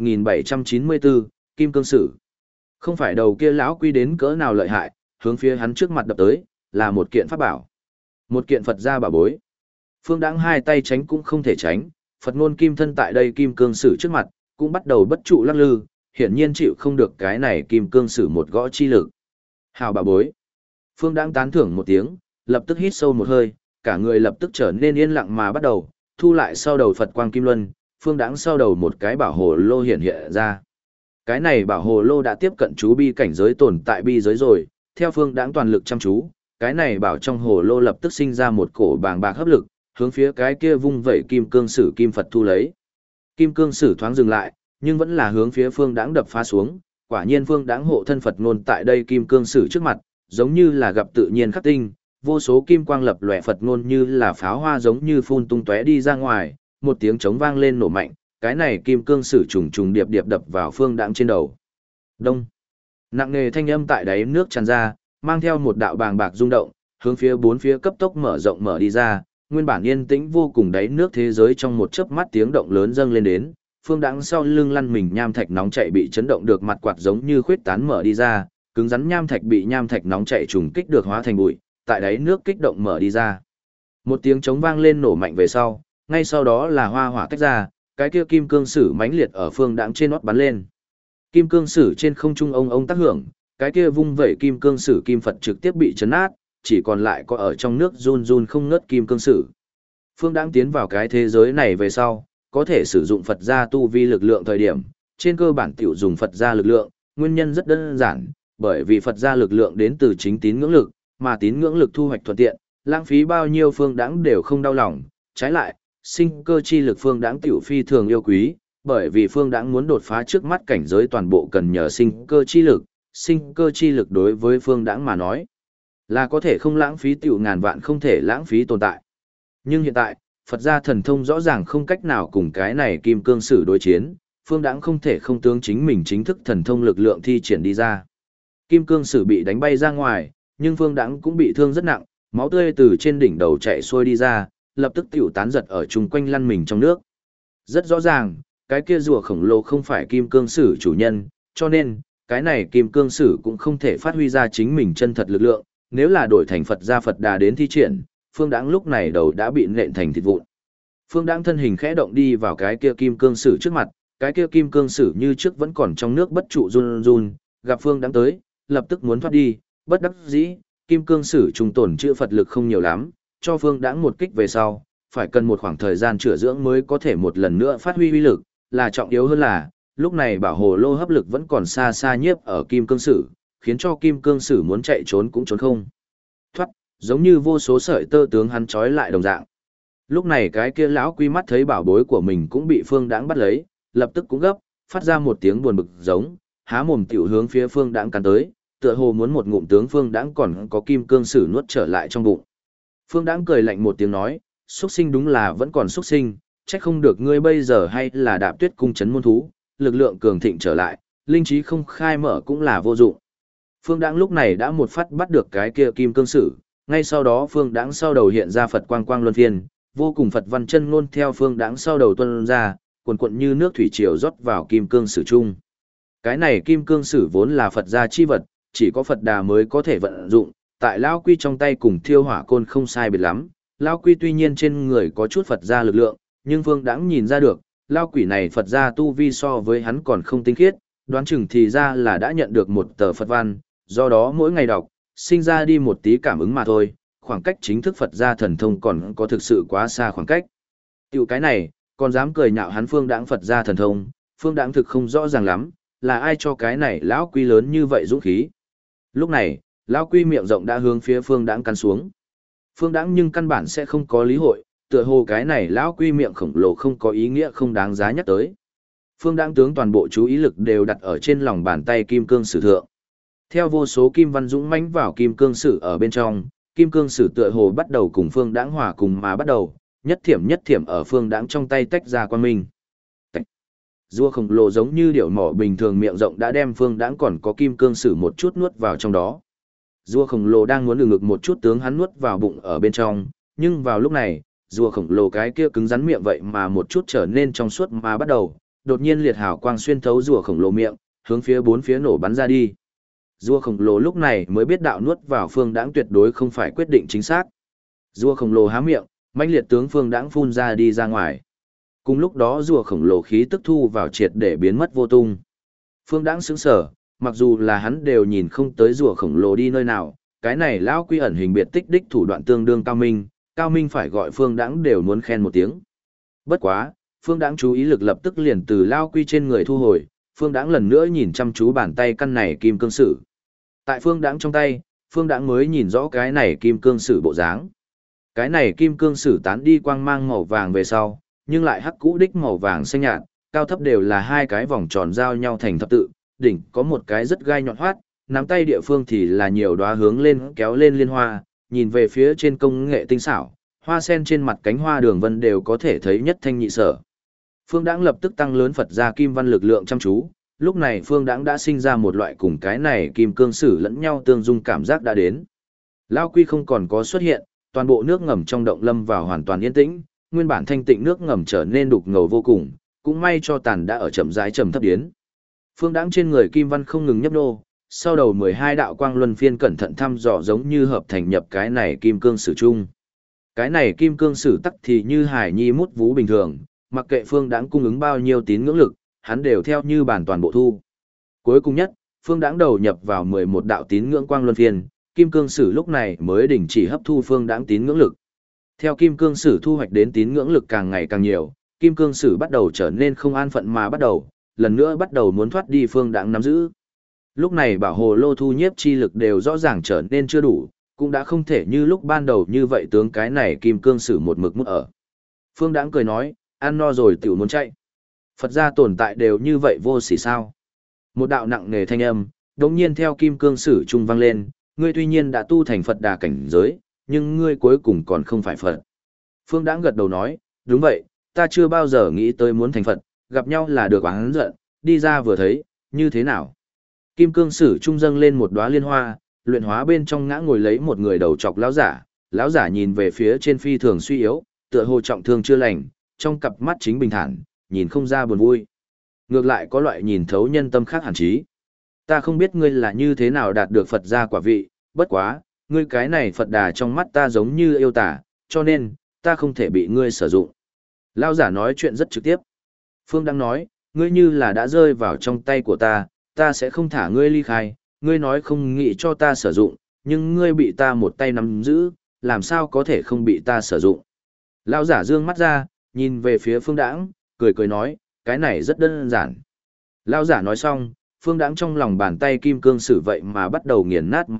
1794, Kim Cương Sử. Không phải đầu kia lão quy đến cỡ nào lợi hại, hướng phía hắn trước mặt đập tới, là một kiện pháp bảo. Một kiện Phật gia bảo bối. Phương Đãng hai tay tránh cũng không thể tránh, Phật ngôn kim thân tại đây Kim Cương Sử trước mặt, cũng bắt đầu bất trụ lắc lư, hiển nhiên chịu không được cái này Kim Cương Sử một gõ chi lực. Hào bảo bối. Phương Đãng tán thưởng một tiếng, lập tức hít sâu một hơi, cả người lập tức trở nên yên lặng mà bắt đầu, thu lại sau đầu Phật quang kim luân, Phương Đãng sau đầu một cái bảo hồ lô hiện hiện ra. Cái này bảo hồ lô đã tiếp cận chú bi cảnh giới tồn tại bi giới rồi, theo Phương Đãng toàn lực chăm chú, cái này bảo trong hồ lô lập tức sinh ra một cổ bàng bạc hấp lực, hướng phía cái kia vung vẩy kim cương sử kim Phật thu lấy. Kim cương sử thoáng dừng lại, nhưng vẫn là hướng phía Phương Đãng đập phá xuống, quả nhiên Phương Đãng hộ thân Phật ngôn tại đây kim cương sử trước mặt, giống như là gặp tự nhiên khắc tinh, vô số kim quang lập lòe Phật ngôn như là pháo hoa giống như phun tung tóe đi ra ngoài, một tiếng trống vang lên nổ mạnh, cái này kim cương sử trùng trùng điệp điệp đập vào Phương Đãng trên đầu. Đông. Nặng nề thanh âm tại đáy nước tràn ra, mang theo một đạo bàng bạc rung động, hướng phía bốn phía cấp tốc mở rộng mở đi ra, nguyên bản yên tĩnh vô cùng đáy nước thế giới trong một chớp mắt tiếng động lớn dâng lên đến, Phương Đãng sau lưng lăn mình nham thạch nóng chảy bị chấn động được mặt quạt giống như khuyết tán mở đi ra, cứng rắn nham thạch bị nham thạch nóng chảy trùng kích được hóa thành bụi, tại đáy nước kích động mở đi ra. Một tiếng trống vang lên nổ mạnh về sau, ngay sau đó là hoa hỏa tách ra, cái kia kim cương sử mãnh liệt ở Phương Đãng trên nót bắn lên. Kim cương sử trên không trung ông tác hưởng, cái kia vung vẩy kim cương sử kim Phật trực tiếp bị chấn nát, chỉ còn lại có ở trong nước run run không ngớt kim cương sử. Phương Đãng tiến vào cái thế giới này về sau, có thể sử dụng Phật gia tu vi lực lượng thời điểm, trên cơ bản tiểu dùng Phật gia lực lượng, nguyên nhân rất đơn giản, bởi vì Phật gia lực lượng đến từ chính tín ngưỡng lực, mà tín ngưỡng lực thu hoạch thuận tiện, lãng phí bao nhiêu Phương Đãng đều không đau lòng, trái lại, sinh cơ chi lực Phương Đãng tiểu phi thường yêu quý, bởi vì Phương Đãng muốn đột phá trước mắt cảnh giới toàn bộ cần nhờ sinh cơ chi lực đối với Phương Đãng mà nói Là có thể không lãng phí tiểu ngàn vạn không thể lãng phí tồn tại. Nhưng hiện tại, Phật gia thần thông rõ ràng không cách nào cùng cái này kim cương sử đối chiến, Phương Đãng không thể không tướng chính mình chính thức thần thông lực lượng thi triển đi ra. Kim cương sử bị đánh bay ra ngoài, nhưng Phương Đãng cũng bị thương rất nặng, máu tươi từ trên đỉnh đầu chảy xuôi đi ra, lập tức tiểu tán giật ở chung quanh lăn mình trong nước. Rất rõ ràng, cái kia rùa khổng lồ không phải kim cương sử chủ nhân, cho nên, cái này kim cương sử cũng không thể phát huy ra chính mình chân thật lực lượng, nếu là đổi thành Phật gia Phật Đà đến thi triển, Phương Đãng lúc này đầu đã bị nện thành thịt vụn. Phương Đãng thân hình khẽ động đi vào cái kia kim cương sử trước mặt, cái kia kim cương sử như trước vẫn còn trong nước bất trụ run run, gặp Phương Đãng tới, lập tức muốn thoát đi, bất đắc dĩ, kim cương sử trung tổn chữa Phật lực không nhiều lắm, cho Phương Đãng một kích về sau, phải cần một khoảng thời gian chữa dưỡng mới có thể một lần nữa phát huy uy lực, là trọng yếu hơn là, lúc này bảo hồ lô hấp lực vẫn còn xa xa nhiếp ở kim cương sử, khiến cho kim cương sử muốn chạy trốn cũng trốn không thoát, giống như vô số sợi tơ tướng hắn trói lại đồng dạng. Lúc này cái kia lão quy mắt thấy bảo bối của mình cũng bị Phương Đãng bắt lấy, lập tức cũng gấp, phát ra một tiếng buồn bực giống, há mồm tiểu hướng phía Phương Đãng cắn tới, tựa hồ muốn một ngụm tướng Phương Đãng còn có kim cương sử nuốt trở lại trong bụng. Phương Đãng cười lạnh một tiếng nói, xuất sinh đúng là vẫn còn xuất sinh, trách không được ngươi bây giờ hay là Đạp Tuyết cung trấn môn thú, lực lượng cường thịnh trở lại, linh trí không khai mở cũng là vô dụng. Phương Đãng lúc này đã một phát bắt được cái kia kim cương sử, ngay sau đó Phương Đãng sau đầu hiện ra Phật quang quang luân phiên, vô cùng Phật văn chân ngôn theo Phương Đãng sau đầu tuôn ra, cuồn cuộn như nước thủy triều rót vào kim cương sử chung. Cái này kim cương sử vốn là Phật gia chi vật, chỉ có Phật Đà mới có thể vận dụng, tại Lão Quy trong tay cùng thiêu hỏa côn không sai biệt lắm. Lão Quy tuy nhiên trên người có chút Phật gia lực lượng, nhưng Phương Đãng nhìn ra được, Lão Quỷ này Phật gia tu vi so với hắn còn không tinh khiết, đoán chừng thì ra là đã nhận được một tờ Phật văn, do đó mỗi ngày đọc, sinh ra đi một tí cảm ứng mà thôi, khoảng cách chính thức Phật gia thần thông còn có thực sự quá xa khoảng cách. Tiểu cái này, còn dám cười nhạo hắn Phương Đãng Phật gia thần thông, Phương Đãng thực không rõ ràng lắm, là ai cho cái này Lão Quy lớn như vậy dũng khí. Lúc này, Lão Quy miệng rộng đã hướng phía Phương Đãng cắn xuống. Phương Đãng nhưng căn bản sẽ không có lý hội, tựa hồ cái này Lão Quy miệng khổng lồ không có ý nghĩa không đáng giá nhắc tới. Phương Đãng tướng toàn bộ chú ý lực đều đặt ở trên lòng bàn tay kim cương sử thượng. Theo vô số kim văn dũng mãnh vào kim cương sử ở bên trong, kim cương sử tựa hồ bắt đầu cùng Phương Đãng hòa cùng mà bắt đầu, nhất thiểm ở Phương Đãng trong tay tách ra quang minh. Rùa khổng lồ giống như điểu mỏ bình thường miệng rộng đã đem Phương Đãng còn có kim cương sử một chút nuốt vào trong đó. Rùa khổng lồ đang muốn ngực một chút tướng hắn nuốt vào bụng ở bên trong, nhưng vào lúc này, rùa khổng lồ cái kia cứng rắn miệng vậy mà một chút trở nên trong suốt mà bắt đầu, đột nhiên liệt hào quang xuyên thấu rùa khổng lồ miệng, hướng phía bốn phía nổ bắn ra đi. Rùa khổng lồ lúc này mới biết đạo nuốt vào Phương Đãng tuyệt đối không phải quyết định chính xác. Rùa khổng lồ há miệng, mãnh liệt tướng Phương Đãng phun ra đi ra ngoài. Cùng lúc đó rùa khổng lồ khí tức thu vào triệt để biến mất vô tung. Phương Đãng sững sờ, mặc dù là hắn đều nhìn không tới rùa khổng lồ đi nơi nào, cái này Lão Quy ẩn hình biệt tích đích thủ đoạn tương đương cao minh phải gọi Phương Đãng đều muốn khen một tiếng. Bất quá, Phương Đãng chú ý lực lập tức liền từ Lão Quy trên người thu hồi, Phương Đãng lần nữa nhìn chăm chú bàn tay căn này kim cương sử. Tại Phương Đãng trong tay, Phương Đãng mới nhìn rõ cái này kim cương sử bộ dáng. Cái này kim cương sử tán đi quang mang màu vàng về sau, nhưng lại hắc cũ đích màu vàng xanh nhạt, cao thấp đều là hai cái vòng tròn giao nhau thành thập tự, đỉnh có một cái rất gai nhọn hoắt, nắm tay địa phương thì là nhiều đóa hướng lên kéo lên liên hoa, nhìn về phía trên công nghệ tinh xảo, hoa sen trên mặt cánh hoa đường vân đều có thể thấy nhất thanh nhị sở. Phương Đãng lập tức tăng lớn Phật gia kim văn lực lượng chăm chú, lúc này Phương Đãng đã sinh ra một loại cùng cái này kim cương sử lẫn nhau tương dung cảm giác đã đến. Lão Quy không còn có xuất hiện, toàn bộ nước ngầm trong động lâm vào hoàn toàn yên tĩnh, nguyên bản thanh tịnh nước ngầm trở nên đục ngầu vô cùng, cũng may cho tàn đã ở chậm rãi trầm thấp điến. Phương Đãng trên người kim văn không ngừng nhấp nô, sau đầu 12 đạo quang luân phiên cẩn thận thăm dò giống như hợp thành nhập cái này kim cương sử chung. Cái này kim cương sử tắc thì như hải nhi mút vú bình thường, mặc kệ Phương Đãng cung ứng bao nhiêu tín ngưỡng lực, hắn đều theo như bản toàn bộ thu. Cuối cùng nhất, Phương Đãng đầu nhập vào 11 đạo tín ngưỡng quang luân phiên, kim cương sử lúc này mới đình chỉ hấp thu Phương Đãng tín ngưỡng lực. Theo kim cương sử thu hoạch đến tín ngưỡng lực càng ngày càng nhiều, kim cương sử bắt đầu trở nên không an phận mà bắt đầu, lần nữa bắt đầu muốn thoát đi Phương Đãng nắm giữ. Lúc này bảo hồ lô thu nhiếp chi lực đều rõ ràng trở nên chưa đủ, cũng đã không thể như lúc ban đầu như vậy tướng cái này kim cương sử một mực mức ở. Phương Đãng cười nói, ăn no rồi tiểu muốn chạy. Phật gia tồn tại đều như vậy vô sỉ sao. Một đạo nặng nề thanh âm, đột nhiên theo kim cương sử trung vang lên, Ngươi tuy nhiên đã tu thành Phật Đà cảnh giới, nhưng ngươi cuối cùng còn không phải Phật. Phương Đãng gật đầu nói, đúng vậy, ta chưa bao giờ nghĩ tới muốn thành Phật, gặp nhau là được oán giận, đi ra vừa thấy, như thế nào. Kim cương sử trung dâng lên một đóa liên hoa, luyện hóa bên trong ngã ngồi lấy một người đầu trọc lão giả nhìn về phía trên phi thường suy yếu, tựa hồ trọng thương chưa lành, trong cặp mắt chính bình thản, nhìn không ra buồn vui. Ngược lại có loại nhìn thấu nhân tâm khác hẳn trí. Ta không biết ngươi là như thế nào đạt được Phật gia quả vị, bất quá, ngươi cái này Phật Đà trong mắt ta giống như yêu tả, cho nên, ta không thể bị ngươi sử dụng. Lão giả nói chuyện rất trực tiếp. Phương đang nói, ngươi như là đã rơi vào trong tay của ta sẽ không thả ngươi ly khai, ngươi nói không nghĩ cho ta sử dụng, nhưng ngươi bị ta một tay nắm giữ, làm sao có thể không bị ta sử dụng. Lão giả dương mắt ra, nhìn về phía Phương Đãng, cười nói, cái này rất đơn giản. Lão giả nói xong, Phương Đãng trong lòng bàn tay kim cương sử vậy mà bắt đầu nghiền nát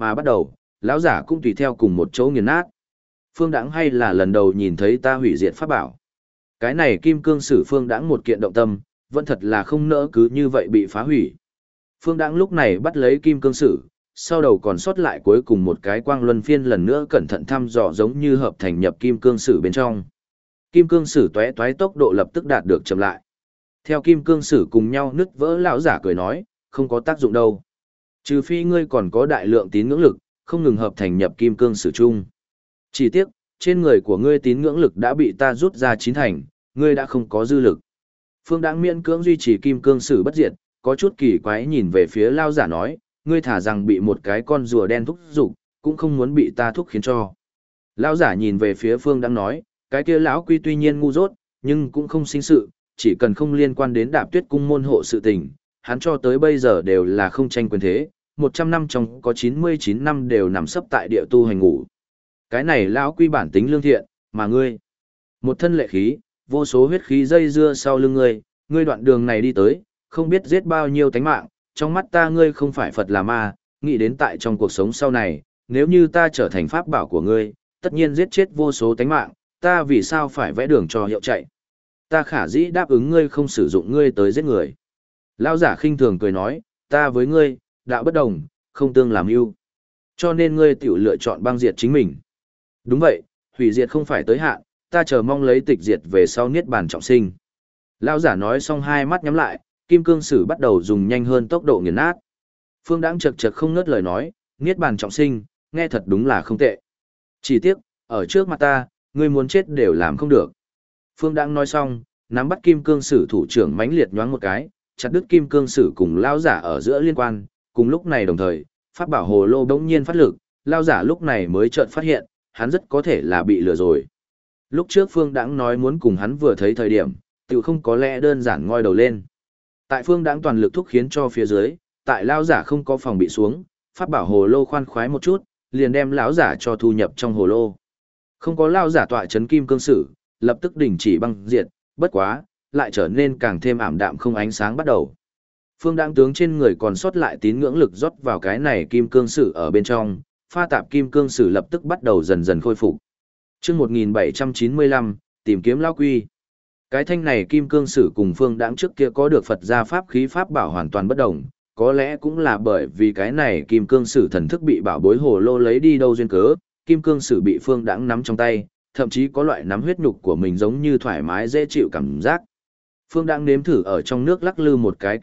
lão giả cũng tùy theo cùng một chỗ nghiền nát. Phương Đãng hay là lần đầu nhìn thấy ta hủy diệt pháp bảo. Cái này kim cương sử Phương Đãng một kiện động tâm, vẫn thật là không nỡ cứ như vậy bị phá hủy. Phương Đãng lúc này bắt lấy kim cương sử, sau đầu còn sót lại cuối cùng một cái quang luân phiên lần nữa cẩn thận thăm dò giống như hợp thành nhập kim cương sử bên trong. Kim cương sử tóe toái tốc độ lập tức đạt được chậm lại. Theo kim cương sử cùng nhau nứt vỡ lão giả cười nói, không có tác dụng đâu. Trừ phi ngươi còn có đại lượng tín ngưỡng lực, không ngừng hợp thành nhập kim cương sử chung. Chỉ tiếc, trên người của ngươi tín ngưỡng lực đã bị ta rút ra chín thành, ngươi đã không có dư lực. Phương Đãng miễn cưỡng duy trì kim cương sử bất diệt, có chút kỳ quái nhìn về phía lão giả nói, ngươi thả rằng bị một cái con rùa đen thúc giục, cũng không muốn bị ta thúc khiến cho. Lão giả nhìn về phía Phương Đãng nói, cái kia lão quy tuy nhiên ngu dốt, nhưng cũng không sinh sự, chỉ cần không liên quan đến Đạp Tuyết cung môn hộ sự tình, hắn cho tới bây giờ đều là không tranh quyền thế, 100 năm trong có 99 năm đều nằm sấp tại địa tu hành ngủ. Cái này lão quy bản tính lương thiện, mà ngươi, một thân lệ khí, vô số huyết khí dây dưa sau lưng ngươi đoạn đường này đi tới, không biết giết bao nhiêu tánh mạng, trong mắt ta ngươi không phải Phật là ma, nghĩ đến tại trong cuộc sống sau này, nếu như ta trở thành pháp bảo của ngươi, tất nhiên giết chết vô số tánh mạng, ta vì sao phải vẽ đường cho hiệu chạy. Ta khả dĩ đáp ứng ngươi không sử dụng ngươi tới giết người. Lão giả khinh thường cười nói, ta với ngươi, đạo bất đồng, không tương làm ưu. Cho nên ngươi tiểu lựa chọn băng diệt chính mình. Đúng vậy, hủy diệt không phải tới hạn, ta chờ mong lấy tịch diệt về sau niết bàn trọng sinh. Lão giả nói xong hai mắt nhắm lại, kim cương sử bắt đầu dùng nhanh hơn tốc độ nghiền nát. Phương Đãng chật chật không ngớt lời nói, niết bàn trọng sinh, nghe thật đúng là không tệ. Chỉ tiếc, ở trước mặt ta, ngươi muốn chết đều làm không được. Phương Đãng nói xong, nắm bắt kim cương sử thủ trưởng mãnh liệt nhoáng một cái, chặt đứt kim cương sử cùng lão giả ở giữa liên quan, cùng lúc này đồng thời, pháp bảo hồ lô bỗng nhiên phát lực, lão giả lúc này mới chợt phát hiện, hắn rất có thể là bị lừa rồi. Lúc trước Phương Đãng nói muốn cùng hắn vừa thấy thời điểm, tự không có lẽ đơn giản ngoi đầu lên. Tại Phương Đãng toàn lực thúc khiến cho phía dưới, tại lão giả không có phòng bị xuống, pháp bảo hồ lô khoan khoái một chút, liền đem lão giả cho thu nhập trong hồ lô. Không có lão giả tọa chấn kim cương sử, lập tức đình chỉ băng diệt, bất quá, lại trở nên càng thêm ảm đạm không ánh sáng bắt đầu. Phương Đãng tướng trên người còn sót lại tín ngưỡng lực rót vào cái này kim cương sử ở bên trong, pha tạp kim cương sử lập tức bắt đầu dần dần khôi phục. Chương 1795, tìm kiếm lão quy. Cái thanh này kim cương sử cùng Phương Đãng trước kia có được Phật gia pháp khí pháp bảo hoàn toàn bất đồng, có lẽ cũng là bởi vì cái này kim cương sử thần thức bị bảo bối hồ lô lấy đi đâu duyên cớ, kim cương sử bị Phương Đãng nắm trong tay, thậm chí có loại nắm huyết nhục của mình giống như thoải mái dễ chịu cảm giác. Phương Đãng nếm thử ở trong nước lắc lư một cái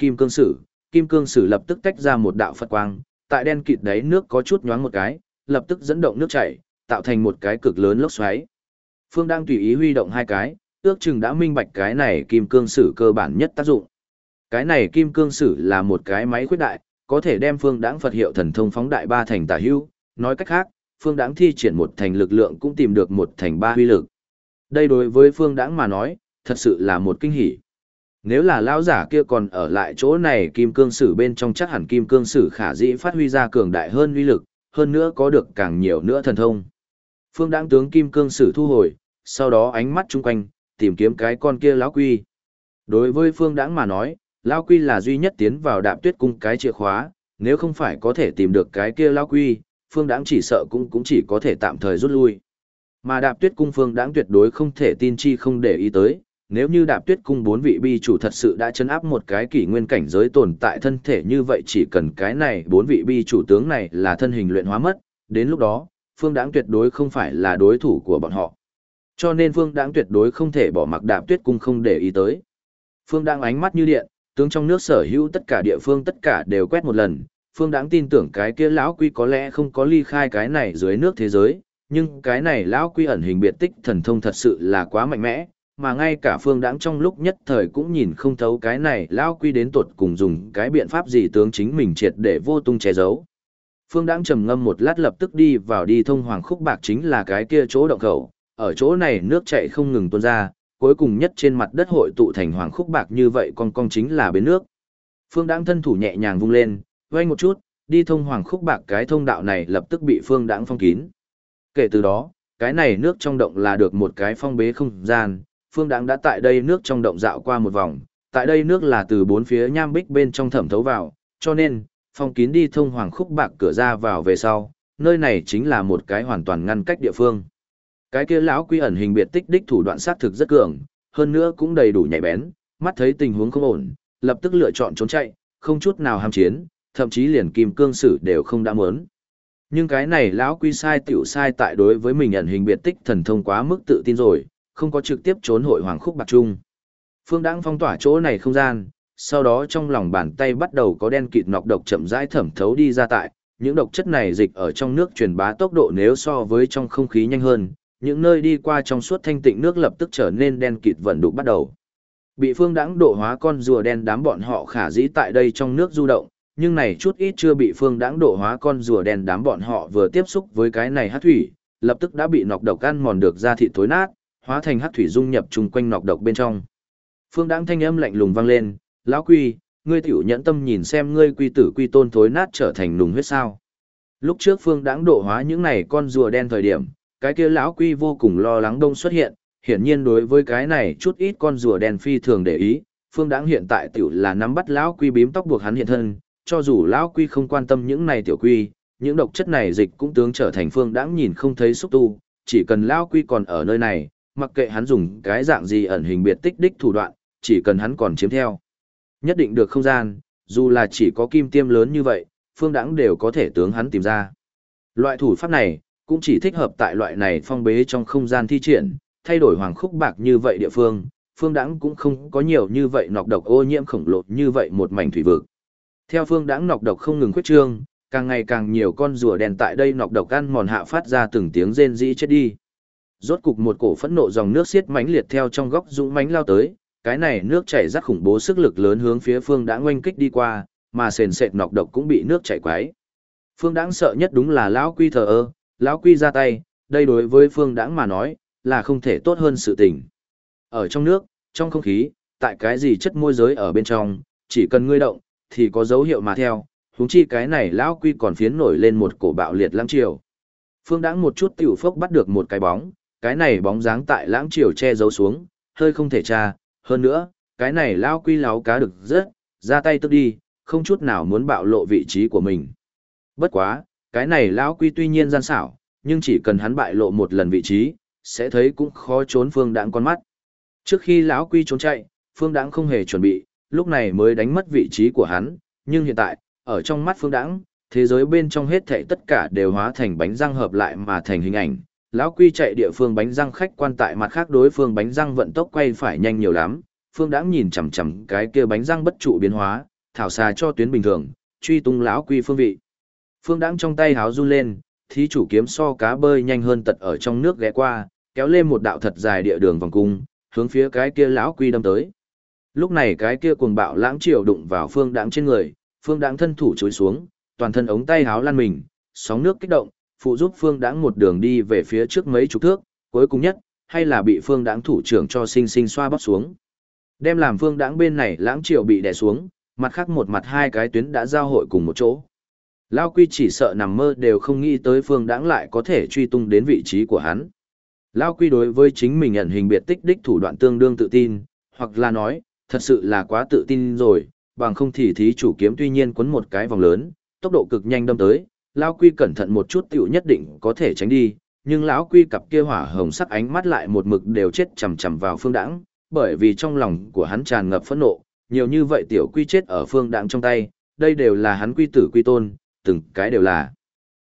kim cương sử lập tức tách ra một đạo Phật quang, tại đen kịt đáy nước có chút nhoáng một cái, lập tức dẫn động nước chảy, tạo thành một cái cực lớn lốc xoáy. Phương Đãng tùy ý huy động hai cái, ước chừng đã minh bạch cái này kim cương sử cơ bản nhất tác dụng. Cái này kim cương sử là một cái máy khuyết đại, có thể đem Phương Đãng Phật hiệu thần thông phóng đại 3 thành tả hữu, nói cách khác, Phương Đãng thi triển 1 thành lực lượng cũng tìm được 1 thành 3 huy lực. Đây đối với Phương Đãng mà nói, thật sự là một kinh hỉ. Nếu là lão giả kia còn ở lại chỗ này kim cương sử bên trong chắc hẳn kim cương sử khả dĩ phát huy ra cường đại hơn uy lực, hơn nữa có được càng nhiều nữa thần thông. Phương Đãng tướng kim cương sử thu hồi, sau đó ánh mắt chung quanh, tìm kiếm cái con kia lão quy. Đối với Phương Đãng mà nói, lão quy là duy nhất tiến vào Đạp Tuyết cung cái chìa khóa, nếu không phải có thể tìm được cái kia lão quy, Phương Đãng chỉ sợ cũng chỉ có thể tạm thời rút lui. Mà Đạp Tuyết cung Phương Đãng tuyệt đối không thể tin chi không để ý tới, nếu như Đạp Tuyết cung 4 vị bi chủ thật sự đã chấn áp một cái kỷ nguyên cảnh giới tồn tại thân thể như vậy chỉ cần cái này 4 vị bi chủ tướng này là thân hình luyện hóa mất, đến lúc đó, Phương Đãng tuyệt đối không phải là đối thủ của bọn họ. Cho nên Phương Đãng tuyệt đối không thể bỏ mặc Đạp Tuyết cung không để ý tới. Phương Đãng ánh mắt như điện, tướng trong nước sở hữu tất cả địa phương tất cả đều quét một lần. Phương Đãng tin tưởng cái kia lão quy có lẽ không có ly khai cái này dưới nước thế giới, nhưng cái này lão quy ẩn hình biệt tích thần thông thật sự là quá mạnh mẽ, mà ngay cả Phương Đãng trong lúc nhất thời cũng nhìn không thấu cái này lão quy đến tột cùng dùng cái biện pháp gì tướng chính mình triệt để vô tung che giấu. Phương Đãng trầm ngâm một lát lập tức đi vào đi thông Hoàng Khúc Bạc chính là cái kia chỗ động khẩu, ở chỗ này nước chảy không ngừng tuôn ra, cuối cùng nhất trên mặt đất hội tụ thành Hoàng Khúc Bạc như vậy con chính là bến nước. Phương Đãng thân thủ nhẹ nhàng vung lên, vây một chút, đi thông Hoàng Khúc Bạc cái thông đạo này lập tức bị Phương Đãng phong kín. Kể từ đó, cái này nước trong động là được một cái phong bế không gian, Phương Đãng đã tại đây nước trong động dạo qua một vòng, tại đây nước là từ bốn phía nham bích bên trong thẩm thấu vào, cho nên, phong kín đi thông Hoàng Khúc Bạc cửa ra vào về sau, nơi này chính là một cái hoàn toàn ngăn cách địa phương. Cái kia lão quy ẩn hình biệt tích đích thủ đoạn sát thực rất cường, hơn nữa cũng đầy đủ nhạy bén, mắt thấy tình huống không ổn, lập tức lựa chọn trốn chạy, không chút nào ham chiến, thậm chí liền kim cương sử đều không đã muốn. Nhưng cái này lão quy sai tiểu sai tại đối với mình ẩn hình biệt tích thần thông quá mức tự tin rồi, không có trực tiếp trốn hội Hoàng Khúc Bạc chung. Phương Đãng phong tỏa chỗ này không gian, sau đó trong lòng bàn tay bắt đầu có đen kịt nọc độc chậm rãi thẩm thấu đi ra tại, những độc chất này dịch ở trong nước truyền bá tốc độ nếu so với trong không khí nhanh hơn, những nơi đi qua trong suốt thanh tịnh nước lập tức trở nên đen kịt vận đục bắt đầu. Bị Phương Đãng độ hóa con rùa đen đám bọn họ khả dĩ tại đây trong nước du động, nhưng này chút ít chưa bị Phương Đãng độ hóa con rùa đen đám bọn họ vừa tiếp xúc với cái này hắc thủy, lập tức đã bị nọc độc ăn mòn được ra thịt thối nát, hóa thành hắc thủy dung nhập chung quanh nọc độc bên trong. Phương Đãng thanh âm lạnh lùng vang lên, "Lão quy, ngươi tiểu nhẫn tâm nhìn xem ngươi quy tử quy tôn thối nát trở thành nùng huyết sao?" Lúc trước Phương Đãng độ hóa những này con rùa đen thời điểm, cái kia lão quy vô cùng lo lắng đông xuất hiện, hiển nhiên đối với cái này chút ít con rùa đen phi thường để ý, Phương Đãng hiện tại tiểu là nắm bắt lão quy bím tóc buộc hắn hiện thân, cho dù lão quy không quan tâm những này tiểu quy, những độc chất này dịch cũng tướng trở thành Phương Đãng nhìn không thấy xúc tu, chỉ cần lão quy còn ở nơi này, mặc kệ hắn dùng cái dạng gì ẩn hình biệt tích đích thủ đoạn, chỉ cần hắn còn chiếm theo. Nhất định được không gian, dù là chỉ có kim tiêm lớn như vậy, Phương Đãng đều có thể tướng hắn tìm ra. Loại thủ pháp này, cũng chỉ thích hợp tại loại này phong bế trong không gian thi triển, thay đổi Hoàng Khúc Bạc như vậy địa phương, Phương Đãng cũng không có nhiều như vậy nọc độc ô nhiễm khổng lồ như vậy một mảnh thủy vực. Theo Phương Đãng nọc độc không ngừng khuyết trương, càng ngày càng nhiều con rùa đen tại đây nọc độc ăn mòn hạ phát ra từng tiếng rên rỉ chết đi. Rốt cục một cổ phẫn nộ dòng nước xiết mãnh liệt theo trong góc dũng mãnh lao tới, cái này nước chảy rất khủng bố sức lực lớn hướng phía Phương Đãng oanh kích đi qua, mà sền sệt nọc độc cũng bị nước chảy quái. Phương Đãng sợ nhất đúng là lão quy thờ ơ, lão quy ra tay, đây đối với Phương Đãng mà nói, là không thể tốt hơn sự tình. Ở trong nước, trong không khí, tại cái gì chất môi giới ở bên trong, chỉ cần ngươi động, thì có dấu hiệu mà theo, huống chi cái này lão quy còn phiến nổi lên một cổ bạo liệt lãng triều. Phương Đãng một chút tiểu phốc bắt được một cái bóng, cái này bóng dáng tại lãng triều che giấu xuống, hơi không thể tra, hơn nữa, cái này lão quy láo cá được rất, ra tay tức đi, không chút nào muốn bạo lộ vị trí của mình. Bất quá, cái này lão quy tuy nhiên gian xảo, nhưng chỉ cần hắn bại lộ một lần vị trí, sẽ thấy cũng khó trốn Phương Đãng con mắt. Trước khi lão quy trốn chạy, Phương Đãng không hề chuẩn bị, lúc này mới đánh mất vị trí của hắn, nhưng hiện tại, ở trong mắt Phương Đãng, thế giới bên trong hết thảy tất cả đều hóa thành bánh răng hợp lại mà thành hình ảnh. Lão quy chạy địa phương bánh răng khách quan tại mặt khác đối phương bánh răng vận tốc quay phải nhanh nhiều lắm, Phương Đãng nhìn chằm chằm cái kia bánh răng bất trụ biến hóa, thảo xà cho tuyến bình thường, truy tung lão quy phương vị. Phương Đãng trong tay háo run lên, thí chủ kiếm so cá bơi nhanh hơn tật ở trong nước ghé qua, kéo lên một đạo thật dài địa đường vòng cung, hướng phía cái kia lão quy đâm tới. Lúc này cái kia cuồng bạo lãng triều đụng vào Phương Đãng trên người, Phương Đãng thân thủ chối xuống, toàn thân ống tay háo lăn mình, sóng nước kích động, phụ giúp Phương Đãng một đường đi về phía trước mấy chục thước, cuối cùng nhất, hay là bị Phương Đãng thủ trưởng cho sinh sinh xoa bóp xuống. Đem làm Phương Đãng bên này lãng triều bị đè xuống, mặt khác một mặt hai cái tuyến đã giao hội cùng một chỗ. Lão quy chỉ sợ nằm mơ đều không nghĩ tới Phương Đãng lại có thể truy tung đến vị trí của hắn. Lão quy đối với chính mình ẩn hình biệt tích đích thủ đoạn tương đương tự tin, hoặc là nói, thật sự là quá tự tin rồi, bằng không thì thí chủ kiếm tuy nhiên quấn một cái vòng lớn, tốc độ cực nhanh đâm tới, lão quy cẩn thận một chút tiểu nhất định có thể tránh đi, nhưng lão quy cặp kia hỏa hồng sắc ánh mắt lại một mực đều chết chằm chằm vào Phương Đãng, bởi vì trong lòng của hắn tràn ngập phẫn nộ, nhiều như vậy tiểu quy chết ở Phương Đãng trong tay, đây đều là hắn quy tử quy tôn, từng cái đều là.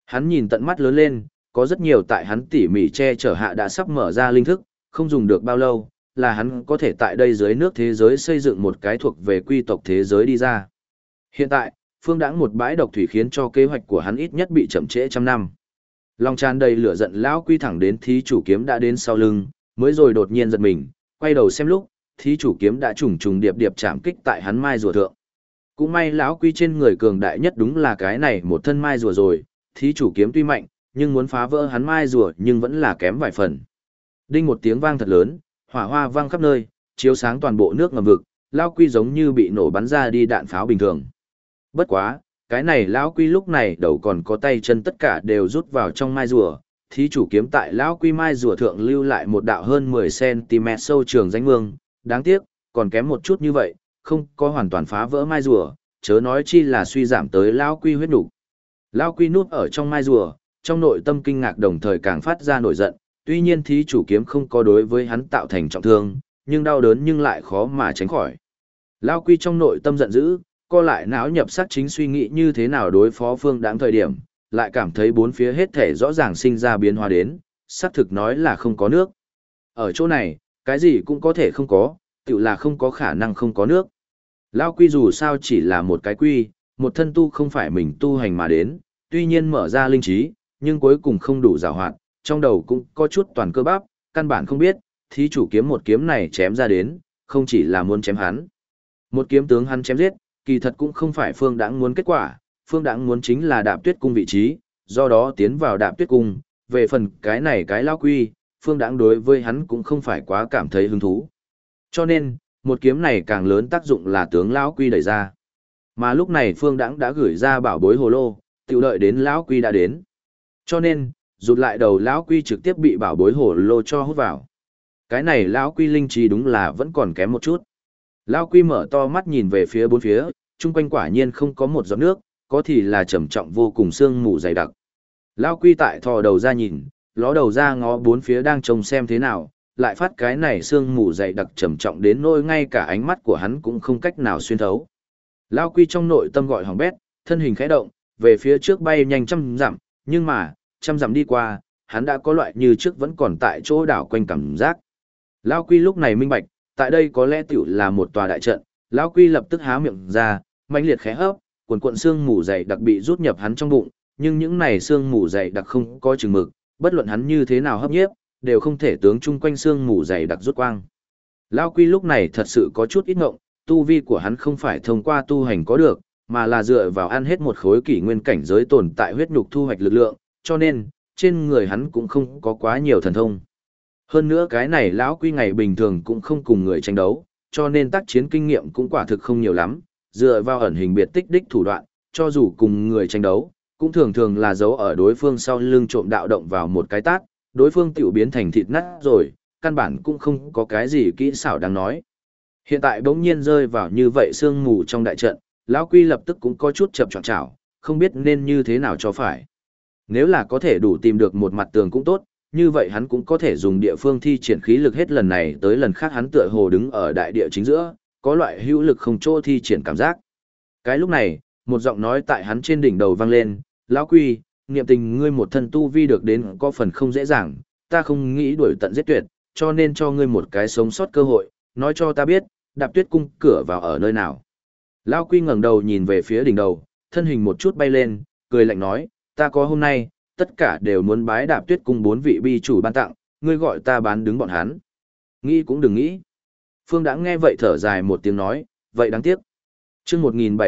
Hắn nhìn tận mắt lớn lên, có rất nhiều tại hắn tỉ mỉ che chở hạ đã sắp mở ra linh thức, không dùng được bao lâu, là hắn có thể tại đây dưới nước thế giới xây dựng một cái thuộc về quy tộc thế giới đi ra. Hiện tại, Phương Đãng một bãi độc thủy khiến cho kế hoạch của hắn ít nhất bị chậm trễ trăm năm. Lòng tràn đầy lửa giận lão quy thẳng đến thí chủ kiếm đã đến sau lưng, mới rồi đột nhiên giật mình, quay đầu xem lúc, thí chủ kiếm đã trùng trùng điệp điệp chạm kích tại hắn mai rùa thượng. Cũng may lão quy trên người cường đại nhất đúng là cái này một thân mai rùa rồi, thí chủ kiếm tuy mạnh, nhưng muốn phá vỡ hắn mai rùa nhưng vẫn là kém vài phần. Đinh một tiếng vang thật lớn, hỏa hoa vang khắp nơi, chiếu sáng toàn bộ nước ngầm vực, lão quy giống như bị nổ bắn ra đi đạn pháo bình thường. Bất quá, cái này lão quy lúc này đầu còn có tay chân tất cả đều rút vào trong mai rùa, thí chủ kiếm tại lão quy mai rùa thượng lưu lại một đạo hơn 10 cm sâu trường danh mương, đáng tiếc, còn kém một chút như vậy, không có hoàn toàn phá vỡ mai rùa, chớ nói chi là suy giảm tới lão quy huyết nục. Lão quy núp ở trong mai rùa, trong nội tâm kinh ngạc đồng thời càng phát ra nổi giận, tuy nhiên thí chủ kiếm không có đối với hắn tạo thành trọng thương, nhưng đau đớn nhưng lại khó mà tránh khỏi. Lão quy trong nội tâm giận dữ, co lại não nhập sát chính suy nghĩ như thế nào đối phó Phương Đãng thời điểm, lại cảm thấy bốn phía hết thể rõ ràng sinh ra biến hóa đến, xác thực nói là không có nước. Ở chỗ này, cái gì cũng có thể không có, tự là không có khả năng không có nước. Lão quy dù sao chỉ là một cái quy, một thân tu không phải mình tu hành mà đến, tuy nhiên mở ra linh trí, nhưng cuối cùng không đủ giàu hoạt, trong đầu cũng có chút toàn cơ bắp, căn bản không biết, thí chủ kiếm một kiếm này chém ra đến, không chỉ là muốn chém hắn. Một kiếm tướng hắn chém giết, kỳ thật cũng không phải Phương Đãng muốn kết quả, Phương Đãng muốn chính là Đạp Tuyết cung vị trí, do đó tiến vào Đạp Tuyết cung, về phần cái này cái lão quy, Phương Đãng đối với hắn cũng không phải quá cảm thấy hứng thú. Cho nên, một kiếm này càng lớn tác dụng là tướng lão quy đẩy ra. Mà lúc này Phương Đãng đã gửi ra bảo bối hồ lô, tiểu đợi đến lão quy đã đến. Cho nên, rụt lại đầu lão quy trực tiếp bị bảo bối hồ lô cho hút vào. Cái này lão quy linh trí đúng là vẫn còn kém một chút. Lão quy mở to mắt nhìn về phía bốn phía, chung quanh quả nhiên không có một giọt nước, có thì là trầm trọng vô cùng sương mù dày đặc. Lão quy tại thò đầu ra nhìn, ló đầu ra ngó bốn phía đang trông xem thế nào, lại phát cái này sương mù dày đặc trầm trọng đến nỗi ngay cả ánh mắt của hắn cũng không cách nào xuyên thấu. Lão quy trong nội tâm gọi hỏng bét, thân hình khẽ động, về phía trước bay nhanh trăm dặm, nhưng mà, trăm dặm đi qua, hắn đã có loại như trước vẫn còn tại chỗ đảo quanh cảm giác. Lão quy lúc này minh bạch, tại đây có lẽ tiểu là một tòa đại trận, lão quy lập tức há miệng ra, mãnh liệt khẽ hấp, cuồn cuộn xương mù dày đặc bị rút nhập hắn trong bụng, nhưng những này xương mù dày đặc không có chừng mực, bất luận hắn như thế nào hấp nhiếp, đều không thể tướng chung quanh xương mù dày đặc rút quang. Lão quy lúc này thật sự có chút ít ngộng, tu vi của hắn không phải thông qua tu hành có được, mà là dựa vào ăn hết một khối kỷ nguyên cảnh giới tồn tại huyết nhục thu hoạch lực lượng, cho nên, trên người hắn cũng không có quá nhiều thần thông. Hơn nữa cái này lão quy ngày bình thường cũng không cùng người tranh đấu, cho nên tác chiến kinh nghiệm cũng quả thực không nhiều lắm, dựa vào ẩn hình biệt tích đích thủ đoạn, cho dù cùng người tranh đấu, cũng thường thường là giấu ở đối phương sau lưng trộm đạo động vào một cái tát, đối phương tiểu biến thành thịt nát rồi, căn bản cũng không có cái gì kỹ xảo đáng nói. Hiện tại bỗng nhiên rơi vào như vậy sương mù trong đại trận, lão quy lập tức cũng có chút chập choạng chảo, không biết nên như thế nào cho phải. Nếu là có thể đủ tìm được một mặt tường cũng tốt, như vậy hắn cũng có thể dùng địa phương thi triển khí lực hết lần này tới lần khác hắn tựa hồ đứng ở đại địa chính giữa, có loại hữu lực không chỗ thi triển cảm giác. Cái lúc này, một giọng nói tại hắn trên đỉnh đầu vang lên, lão quy, niệm tình ngươi một thân tu vi được đến có phần không dễ dàng, ta không nghĩ đuổi tận giết tuyệt, cho nên cho ngươi một cái sống sót cơ hội, nói cho ta biết, Đạp Tuyết cung cửa vào ở nơi nào. Lão quy ngẩng đầu nhìn về phía đỉnh đầu, thân hình một chút bay lên, cười lạnh nói, ta có hôm nay, tất cả đều muốn bái Đạp Tuyết cung 4 vị bi chủ ban tặng, ngươi gọi ta bán đứng bọn hắn. Nghĩ cũng đừng nghĩ. Phương Đãng nghe vậy thở dài một tiếng nói, vậy đáng tiếc. Chương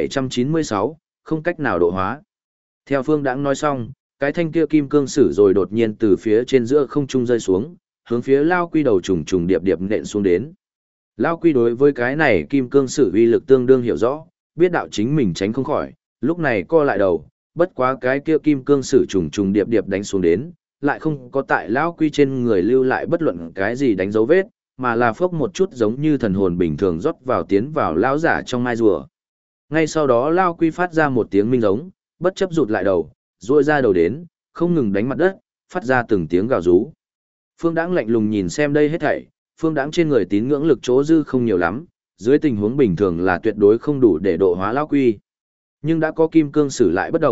1796, không cách nào độ hóa. Theo Phương Đãng nói xong, cái thanh kia kim cương sử rồi đột nhiên từ phía trên giữa không trung rơi xuống, hướng phía Lao Quy đầu trùng trùng điệp điệp nện xuống đến. Lao Quy đối với cái này kim cương sử uy lực tương đương hiểu rõ, biết đạo chính mình tránh không khỏi, lúc này co lại đầu, bất quá cái kia kim cương sử trùng trùng điệp điệp đánh xuống đến, lại không có tại Lao Quy trên người lưu lại bất luận cái gì đánh dấu vết, mà là phốc một chút giống như thần hồn bình thường rót vào tiến vào lão giả trong mai rùa. Ngay sau đó Lao Quy phát ra một tiếng minh giống, bất chấp rụt lại đầu, duỗi ra đầu đến, không ngừng đánh mặt đất, phát ra từng tiếng gào rú. Phương Đãng lạnh lùng nhìn xem đây hết thảy, Phương Đãng trên người tín ngưỡng lực chỗ dư không nhiều lắm, dưới tình huống bình thường là tuyệt đối không đủ để độ hóa Lao Quy. Nhưng đã có kim cương sử lại bất đồng,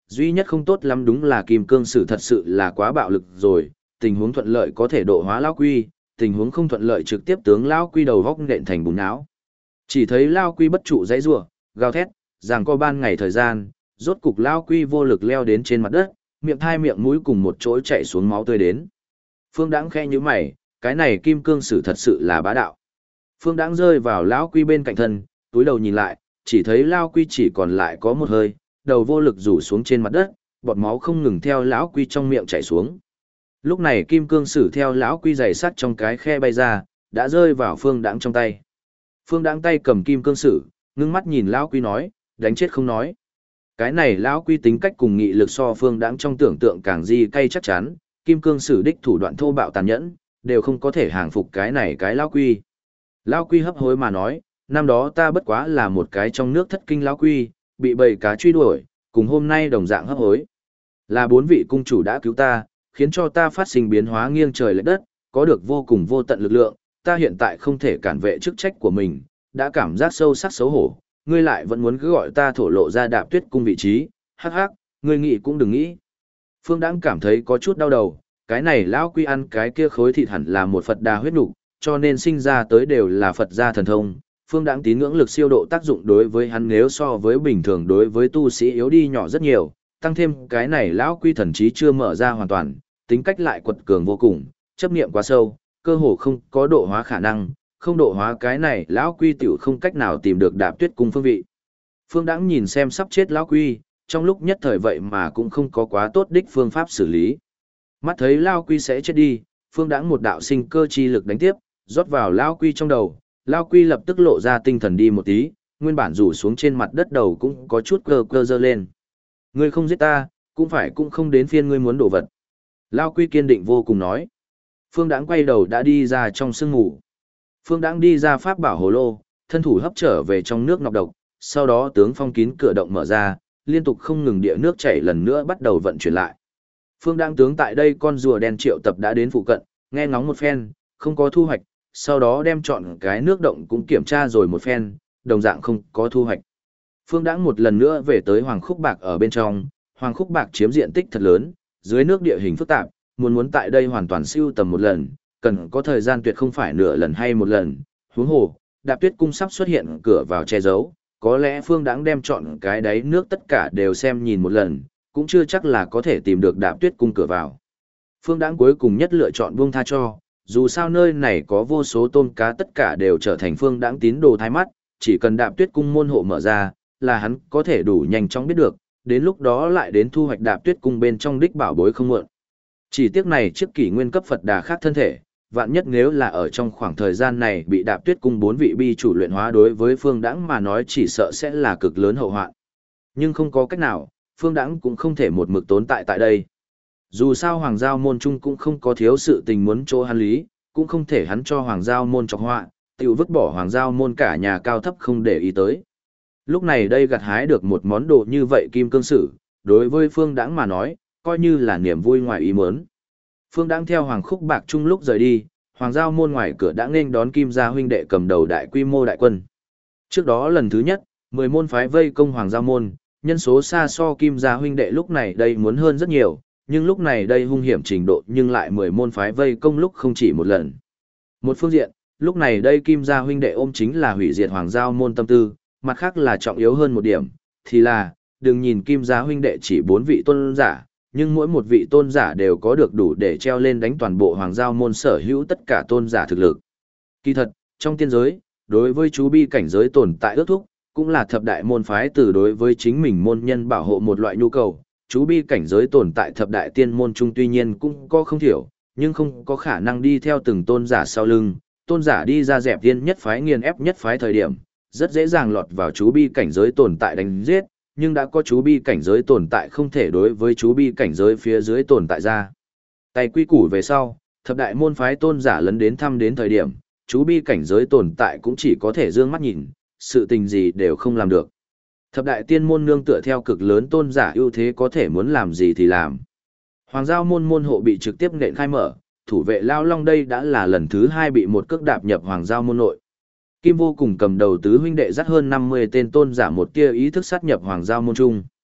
duy nhất không tốt lắm đúng là kim cương sử thật sự là quá bạo lực rồi, tình huống thuận lợi có thể độ hóa lão quy, tình huống không thuận lợi trực tiếp tướng lão quy đầu góc nện thành bùn não. Chỉ thấy lão quy bất trụ dãy rủa, gào thét, rằng có ban ngày thời gian, rốt cục lão quy vô lực leo đến trên mặt đất, miệng thai miệng mũi cùng một chỗ chảy xuống máu tươi đến. Phương Đãng khẽ nhíu mày, cái này kim cương sử thật sự là bá đạo. Phương Đãng rơi vào lão quy bên cạnh thân, túi đầu nhìn lại, chỉ thấy lão quy chỉ còn lại có một hơi, đầu vô lực rủ xuống trên mặt đất, bọt máu không ngừng theo lão quy trong miệng chảy xuống. Lúc này kim cương sử theo lão quy giày sắt trong cái khe bay ra, đã rơi vào Phương Đãng trong tay. Phương Đãng tay cầm kim cương sử, ngưng mắt nhìn lão quy nói, đánh chết không nói. Cái này lão quy tính cách cùng nghị lực so Phương Đãng trong tưởng tượng càng di cay chắc chắn, kim cương sử đích thủ đoạn thô bạo tàn nhẫn, đều không có thể hàng phục cái này cái lão quy. Lão quy hấp hối mà nói, năm đó ta bất quá là một cái trong nước thất kinh lão quy, bị bầy cá truy đuổi, cùng hôm nay đồng dạng hấp hối. Là 4 vị cung chủ đã cứu ta, khiến cho ta phát sinh biến hóa nghiêng trời lệch đất, có được vô cùng vô tận lực lượng, ta hiện tại không thể cản vệ chức trách của mình, đã cảm giác sâu sắc xấu hổ, ngươi lại vẫn muốn cứ gọi ta thổ lộ ra Đạp Tuyết cung vị trí, hắc hắc, ngươi nghĩ cũng đừng nghĩ. Phương Đãng cảm thấy có chút đau đầu, cái này lão quy ăn cái kia khối thịt hẳn là một Phật đà huyết nục, cho nên sinh ra tới đều là Phật gia thần thông. Phương Đãng tín ngưỡng lực siêu độ tác dụng đối với hắn nếu so với bình thường đối với tu sĩ yếu đi nhỏ rất nhiều, tăng thêm cái này lão quy thần trí chưa mở ra hoàn toàn, tính cách lại quật cường vô cùng, chấp niệm quá sâu, cơ hồ không có độ hóa khả năng, không độ hóa cái này lão quy tiểu không cách nào tìm được Đạp Tuyết cung phương vị. Phương Đãng nhìn xem sắp chết lão quy, trong lúc nhất thời vậy mà cũng không có quá tốt đích phương pháp xử lý. Mắt thấy lão quy sẽ chết đi, Phương Đãng một đạo sinh cơ chi lực đánh tiếp, rót vào lão quy trong đầu, lão quy lập tức lộ ra tinh thần đi một tí, nguyên bản rủ xuống trên mặt đất đầu cũng có chút cơ cơ dơ lên. Ngươi không giết ta, cũng không đến phiên ngươi muốn đổ vật. Lão quy kiên định vô cùng nói. Phương Đãng quay đầu đã đi ra trong sương ngủ. Phương Đãng đi ra pháp bảo hồ lô, thân thủ hấp trở về trong nước nọc độc, sau đó tướng phong kín cửa động mở ra, liên tục không ngừng địa nước chảy lần nữa bắt đầu vận chuyển lại. Phương Đãng tướng tại đây con rùa đen triệu tập đã đến phụ cận, nghe ngóng một phen, không có thu hoạch, sau đó đem chọn cái nước động cũng kiểm tra rồi một phen, đồng dạng không có thu hoạch. Phương Đãng một lần nữa về tới Hoàng Khúc Bạc ở bên trong, Hoàng Khúc Bạc chiếm diện tích thật lớn, dưới nước địa hình phức tạp, muốn tại đây hoàn toàn siêu tầm một lần, cần có thời gian tuyệt không phải nửa lần hay một lần. Huống hồ, Đạp Tuyết cung sắp xuất hiện cửa vào che giấu, có lẽ Phương Đãng đem chọn cái đáy nước tất cả đều xem nhìn một lần, cũng chưa chắc là có thể tìm được Đạp Tuyết cung cửa vào. Phương Đãng cuối cùng nhất lựa chọn buông tha cho, dù sao nơi này có vô số tôm cá tất cả đều trở thành Phương Đãng tín đồ thái mắt, chỉ cần Đạp Tuyết cung môn hộ mở ra, là hắn có thể đủ nhanh chóng biết được, đến lúc đó lại đến thu hoạch Đạp Tuyết cung bên trong đích bảo bối không muộn. Chỉ tiếc này trước kỷ nguyên cấp Phật đà khác thân thể, vạn nhất nếu là ở trong khoảng thời gian này bị Đạp Tuyết cung 4 vị bi chủ luyện hóa đối với Phương Đãng mà nói chỉ sợ sẽ là cực lớn hậu hoạn. Nhưng không có cách nào, Phương Đãng cũng không thể một mực tồn tại đây. Dù sao Hoàng Giao môn trung cũng không có thiếu sự tình muốn chỗ hắn lý, cũng không thể hắn cho Hoàng Giao môn chọc họa, tiểu vứt bỏ Hoàng Giao môn cả nhà cao thấp không để ý tới. Lúc này đây gặt hái được một món đồ như vậy kim cương sử, đối với Phương Đãng mà nói, coi như là niềm vui ngoài ý muốn. Phương Đãng theo Hoàng Khúc Bạc chung lúc rời đi, Hoàng Giao môn ngoài cửa đã nên đón Kim gia huynh đệ cầm đầu đại quy mô đại quân. Trước đó lần thứ nhất, 10 môn phái vây công Hoàng Giao môn, nhân số xa so Kim gia huynh đệ lúc này đây muốn hơn rất nhiều, nhưng lúc này đây hung hiểm trình độ nhưng lại 10 môn phái vây công lúc không chỉ một lần. Một phương diện, lúc này đây Kim gia huynh đệ ôm chính là hủy diệt Hoàng Giao môn tâm tư, mặt khác là trọng yếu hơn một điểm, thì là, đừng nhìn Kim gia huynh đệ chỉ 4 vị tôn giả, nhưng mỗi một vị tôn giả đều có được đủ để treo lên đánh toàn bộ Hoàng Giao môn sở hữu tất cả tôn giả thực lực. Kỳ thật, trong tiên giới, đối với chú bi cảnh giới tồn tại ước thúc, cũng là thập đại môn phái từ đối với chính mình môn nhân bảo hộ một loại nhu cầu. Chú bi cảnh giới tồn tại thập đại tiên môn chung tuy nhiên cũng có không thiểu, nhưng không có khả năng đi theo từng tôn giả sau lưng, tôn giả đi ra dẹp tiên nhất phái nghiền ép nhất phái thời điểm, rất dễ dàng lọt vào chú bi cảnh giới tồn tại đánh giết, nhưng đã có chú bi cảnh giới tồn tại không thể đối với chú bi cảnh giới phía dưới tồn tại ra. Tay quy củ về sau, thập đại môn phái tôn giả lấn đến thăm đến thời điểm, chú bi cảnh giới tồn tại cũng chỉ có thể dương mắt nhìn, sự tình gì đều không làm được. Thập đại tiên môn nương tựa theo cực lớn tôn giả ưu thế có thể muốn làm gì thì làm. Hoàng Giao môn môn hộ bị trực tiếp nện khai mở, thủ vệ Lao Long đây đã là lần thứ 2 bị một cước đạp nhập Hoàng Giao môn nội. Kim vô cùng cầm đầu tứ huynh đệ dắt hơn 50 tên tôn giả một tia ý thức sát nhập Hoàng Giao môn trung.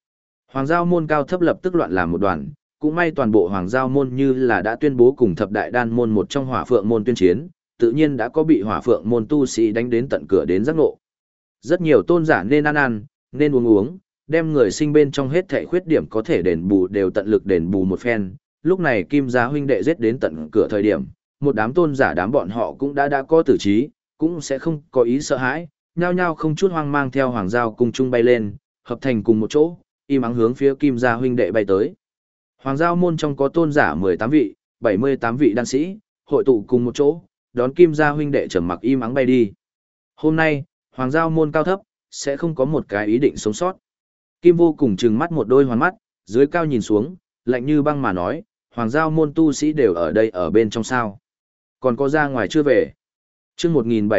Hoàng giao môn cao thấp lập tức loạn làm một đoàn, cũng may toàn bộ Hoàng giao môn như là đã tuyên bố cùng thập đại đan môn một trong Hỏa Phượng môn tuyên chiến, tự nhiên đã có bị Hỏa Phượng môn tu sĩ đánh đến tận cửa đến giác ngộ. Rất nhiều tôn giả nên ăn ăn, nên uống uống, đem người sinh bên trong hết thảy khuyết điểm có thể đền bù đều tận lực đền bù một phen. Lúc này Kim gia huynh đệ giết đến tận cửa thời điểm, một đám tôn giả đám bọn họ cũng đã có tử trí, cũng sẽ không có ý sợ hãi, nhao nhao không chút hoang mang theo Hoàng giao cùng chung bay lên, hợp thành cùng một chỗ, im ắng hướng phía Kim gia huynh đệ bay tới. Hoàng giao môn trong có tôn giả 18 vị, 78 vị đan sĩ, hội tụ cùng một chỗ, đón Kim gia huynh đệ trầm mặc im ắng bay đi. Hôm nay, Hoàng giao môn cao thấp, sẽ không có một cái ý định sống sót. Kim vô cùng trừng mắt một đôi hoàn mắt, dưới cao nhìn xuống, lạnh như băng mà nói, Hoàng giao môn tu sĩ đều ở đây ở bên trong sao. Còn có ra ngoài chưa về. chương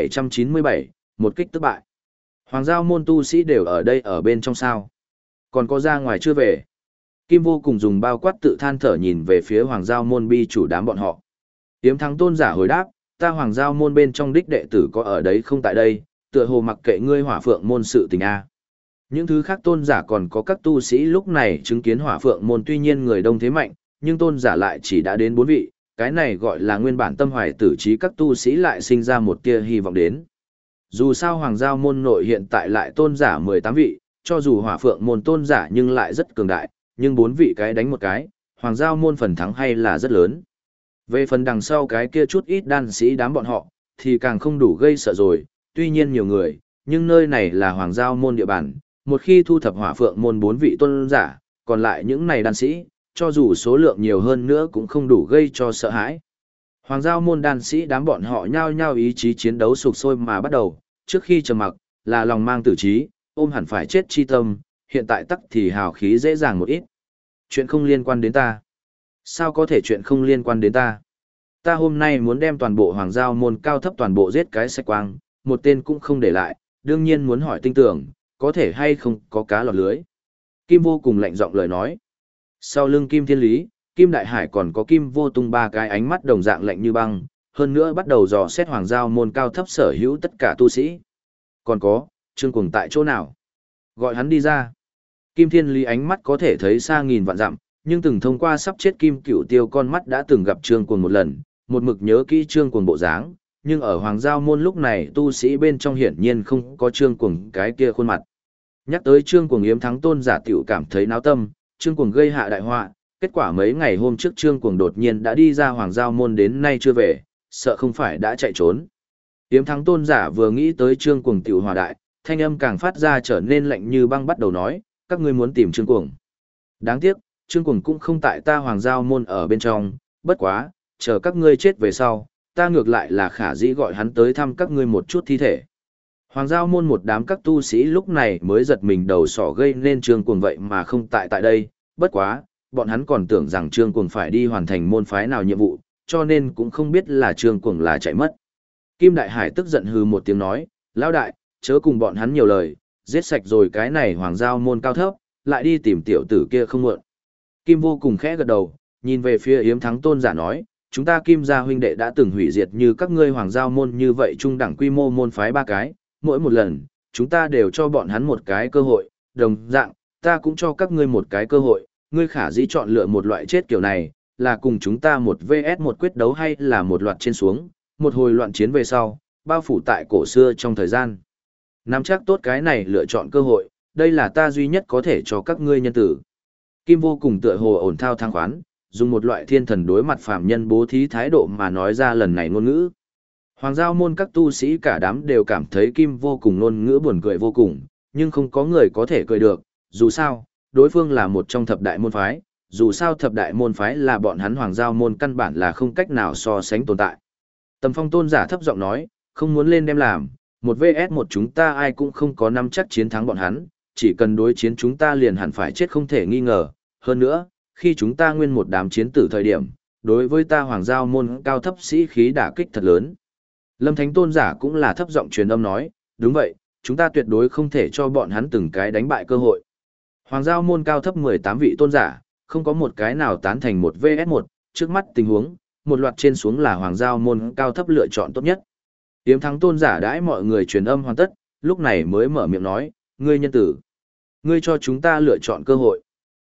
1797, một kích tức bại. Hoàng giao môn tu sĩ đều ở đây ở bên trong sao. Còn có ra ngoài chưa về. Kim vô cùng dùng bao quát tự than thở nhìn về phía Hoàng giao môn bi chủ đám bọn họ. Yếm thắng tôn giả hồi đáp, ta Hoàng giao môn bên trong đích đệ tử có ở đấy không tại đây, tựa hồ mặc kệ ngươi Hỏa Phượng môn sự tình a. Những thứ khác tôn giả còn có các tu sĩ lúc này chứng kiến Hỏa Phượng môn tuy nhiên người đông thế mạnh, nhưng tôn giả lại chỉ đã đến 4 vị, cái này gọi là nguyên bản tâm hoài tử trí các tu sĩ lại sinh ra một tia hy vọng đến. Dù sao Hoàng giao môn nội hiện tại lại tôn giả 18 vị, cho dù Hỏa Phượng môn tôn giả nhưng lại rất cường đại, nhưng 4 vị cái đánh một cái, Hoàng giao môn phần thắng hay là rất lớn. Về phần đằng sau cái kia chút ít đan sĩ đám bọn họ, thì càng không đủ gây sợ rồi, tuy nhiên nhiều người, nhưng nơi này là Hoàng giao môn địa bàn, một khi thu thập Hỏa Phượng môn 4 vị tôn giả, còn lại những này đan sĩ, cho dù số lượng nhiều hơn nữa cũng không đủ gây cho sợ hãi. Hoàng giao môn đan sĩ đám bọn họ nhao nhao ý chí chiến đấu sục sôi mà bắt đầu, trước khi trầm mặc, là lòng mang tử trí, ôm hẳn phải chết chi tâm, hiện tại tắc thì hào khí dễ dàng một ít. Chuyện không liên quan đến ta. Sao có thể chuyện không liên quan đến ta? Ta hôm nay muốn đem toàn bộ Hoàng giao môn cao thấp toàn bộ giết cái sạch quang, một tên cũng không để lại, đương nhiên muốn hỏi tinh tưởng, có thể hay không có cá lọt lưới. Kim vô cùng lạnh giọng lời nói. Sau lưng Kim Thiên Lý, Kim Đại Hải còn có Kim Vô Tung ba cái ánh mắt đồng dạng lạnh như băng, hơn nữa bắt đầu dò xét Hoàng giao môn cao thấp sở hữu tất cả tu sĩ. Còn có, Trương Cuồng tại chỗ nào? Gọi hắn đi ra. Kim Thiên Lý ánh mắt có thể thấy xa nghìn vạn dặm, nhưng từng thông qua sắp chết Kim Cửu Tiêu con mắt đã từng gặp Trương Cuồng một lần, một mực nhớ kỹ Trương Cuồng bộ dáng, nhưng ở Hoàng giao môn lúc này tu sĩ bên trong hiển nhiên không có Trương Cuồng cái kia khuôn mặt. Nhắc tới Trương Cuồng yếm thắng tôn giả tiểu cảm thấy náo tâm, Trương Cuồng gây hạ đại họa, kết quả mấy ngày hôm trước Trương Cuồng đột nhiên đã đi ra Hoàng giao môn đến nay chưa về, sợ không phải đã chạy trốn. Yếm thắng tôn giả vừa nghĩ tới Trương Cuồng tiểu hòa đại, thanh âm càng phát ra trở nên lạnh như băng bắt đầu nói, các ngươi muốn tìm Trương Cuồng. Đáng tiếc, Trương Cuồng cũng không tại ta Hoàng giao môn ở bên trong, bất quá, chờ các ngươi chết về sau, ta ngược lại là khả dĩ gọi hắn tới thăm các ngươi một chút thi thể. Hoàng giao môn một đám các tu sĩ lúc này mới giật mình đầu sỏ gây nên Trương Cuồng vậy mà không tại đây, bất quá, bọn hắn còn tưởng rằng Trương Cuồng phải đi hoàn thành môn phái nào nhiệm vụ, cho nên cũng không biết là Trương Cuồng là chạy mất. Kim Đại Hải tức giận hừ một tiếng nói, lão đại, chớ cùng bọn hắn nhiều lời, giết sạch rồi cái này Hoàng giao môn cao thấp, lại đi tìm tiểu tử kia không muộn. Kim vô cùng khẽ gật đầu, nhìn về phía yếm thắng tôn giả nói, chúng ta Kim gia huynh đệ đã từng hủy diệt như các ngươi Hoàng giao môn như vậy trung đẳng quy mô môn phái 3 cái, mỗi một lần, chúng ta đều cho bọn hắn một cái cơ hội, đồng dạng, ta cũng cho các ngươi một cái cơ hội, ngươi khả dĩ chọn lựa một loại chết kiểu này, là cùng chúng ta một vs một quyết đấu hay là một loạt trên xuống, một hồi loạn chiến về sau, bao phủ tại cổ xưa trong thời gian. Nắm chắc tốt cái này lựa chọn cơ hội, đây là ta duy nhất có thể cho các ngươi nhân tử. Kim vô cùng tựa hồ ổn thao thang khoán, dùng một loại thiên thần đối mặt phàm nhân bố thí thái độ mà nói ra lần này ngôn ngữ. Hoàng giao môn các tu sĩ cả đám đều cảm thấy Kim vô cùng ngôn ngữ buồn cười vô cùng, nhưng không có người có thể cười được, dù sao, đối phương là một trong thập đại môn phái, dù sao thập đại môn phái là bọn hắn Hoàng giao môn căn bản là không cách nào so sánh tồn tại. Tầm Phong tôn giả thấp giọng nói, không muốn lên đem làm, một vs một chúng ta ai cũng không có nắm chắc chiến thắng bọn hắn, chỉ cần đối chiến chúng ta liền hẳn phải chết không thể nghi ngờ, hơn nữa, khi chúng ta nguyên một đám chiến tử thời điểm, đối với ta Hoàng giao môn cao thấp sĩ khí đả kích thật lớn. Lâm Thánh tôn giả cũng là thấp giọng truyền âm nói, đúng vậy, chúng ta tuyệt đối không thể cho bọn hắn từng cái đánh bại cơ hội. Hoàng giao môn cao thấp 18 vị tôn giả, không có một cái nào tán thành một vs một, trước mắt tình huống, một loạt trên xuống là Hoàng giao môn cao thấp lựa chọn tốt nhất. Yếm thắng tôn giả đãi mọi người truyền âm hoàn tất, lúc này mới mở miệng nói, ngươi nhân tử, ngươi cho chúng ta lựa chọn cơ hội.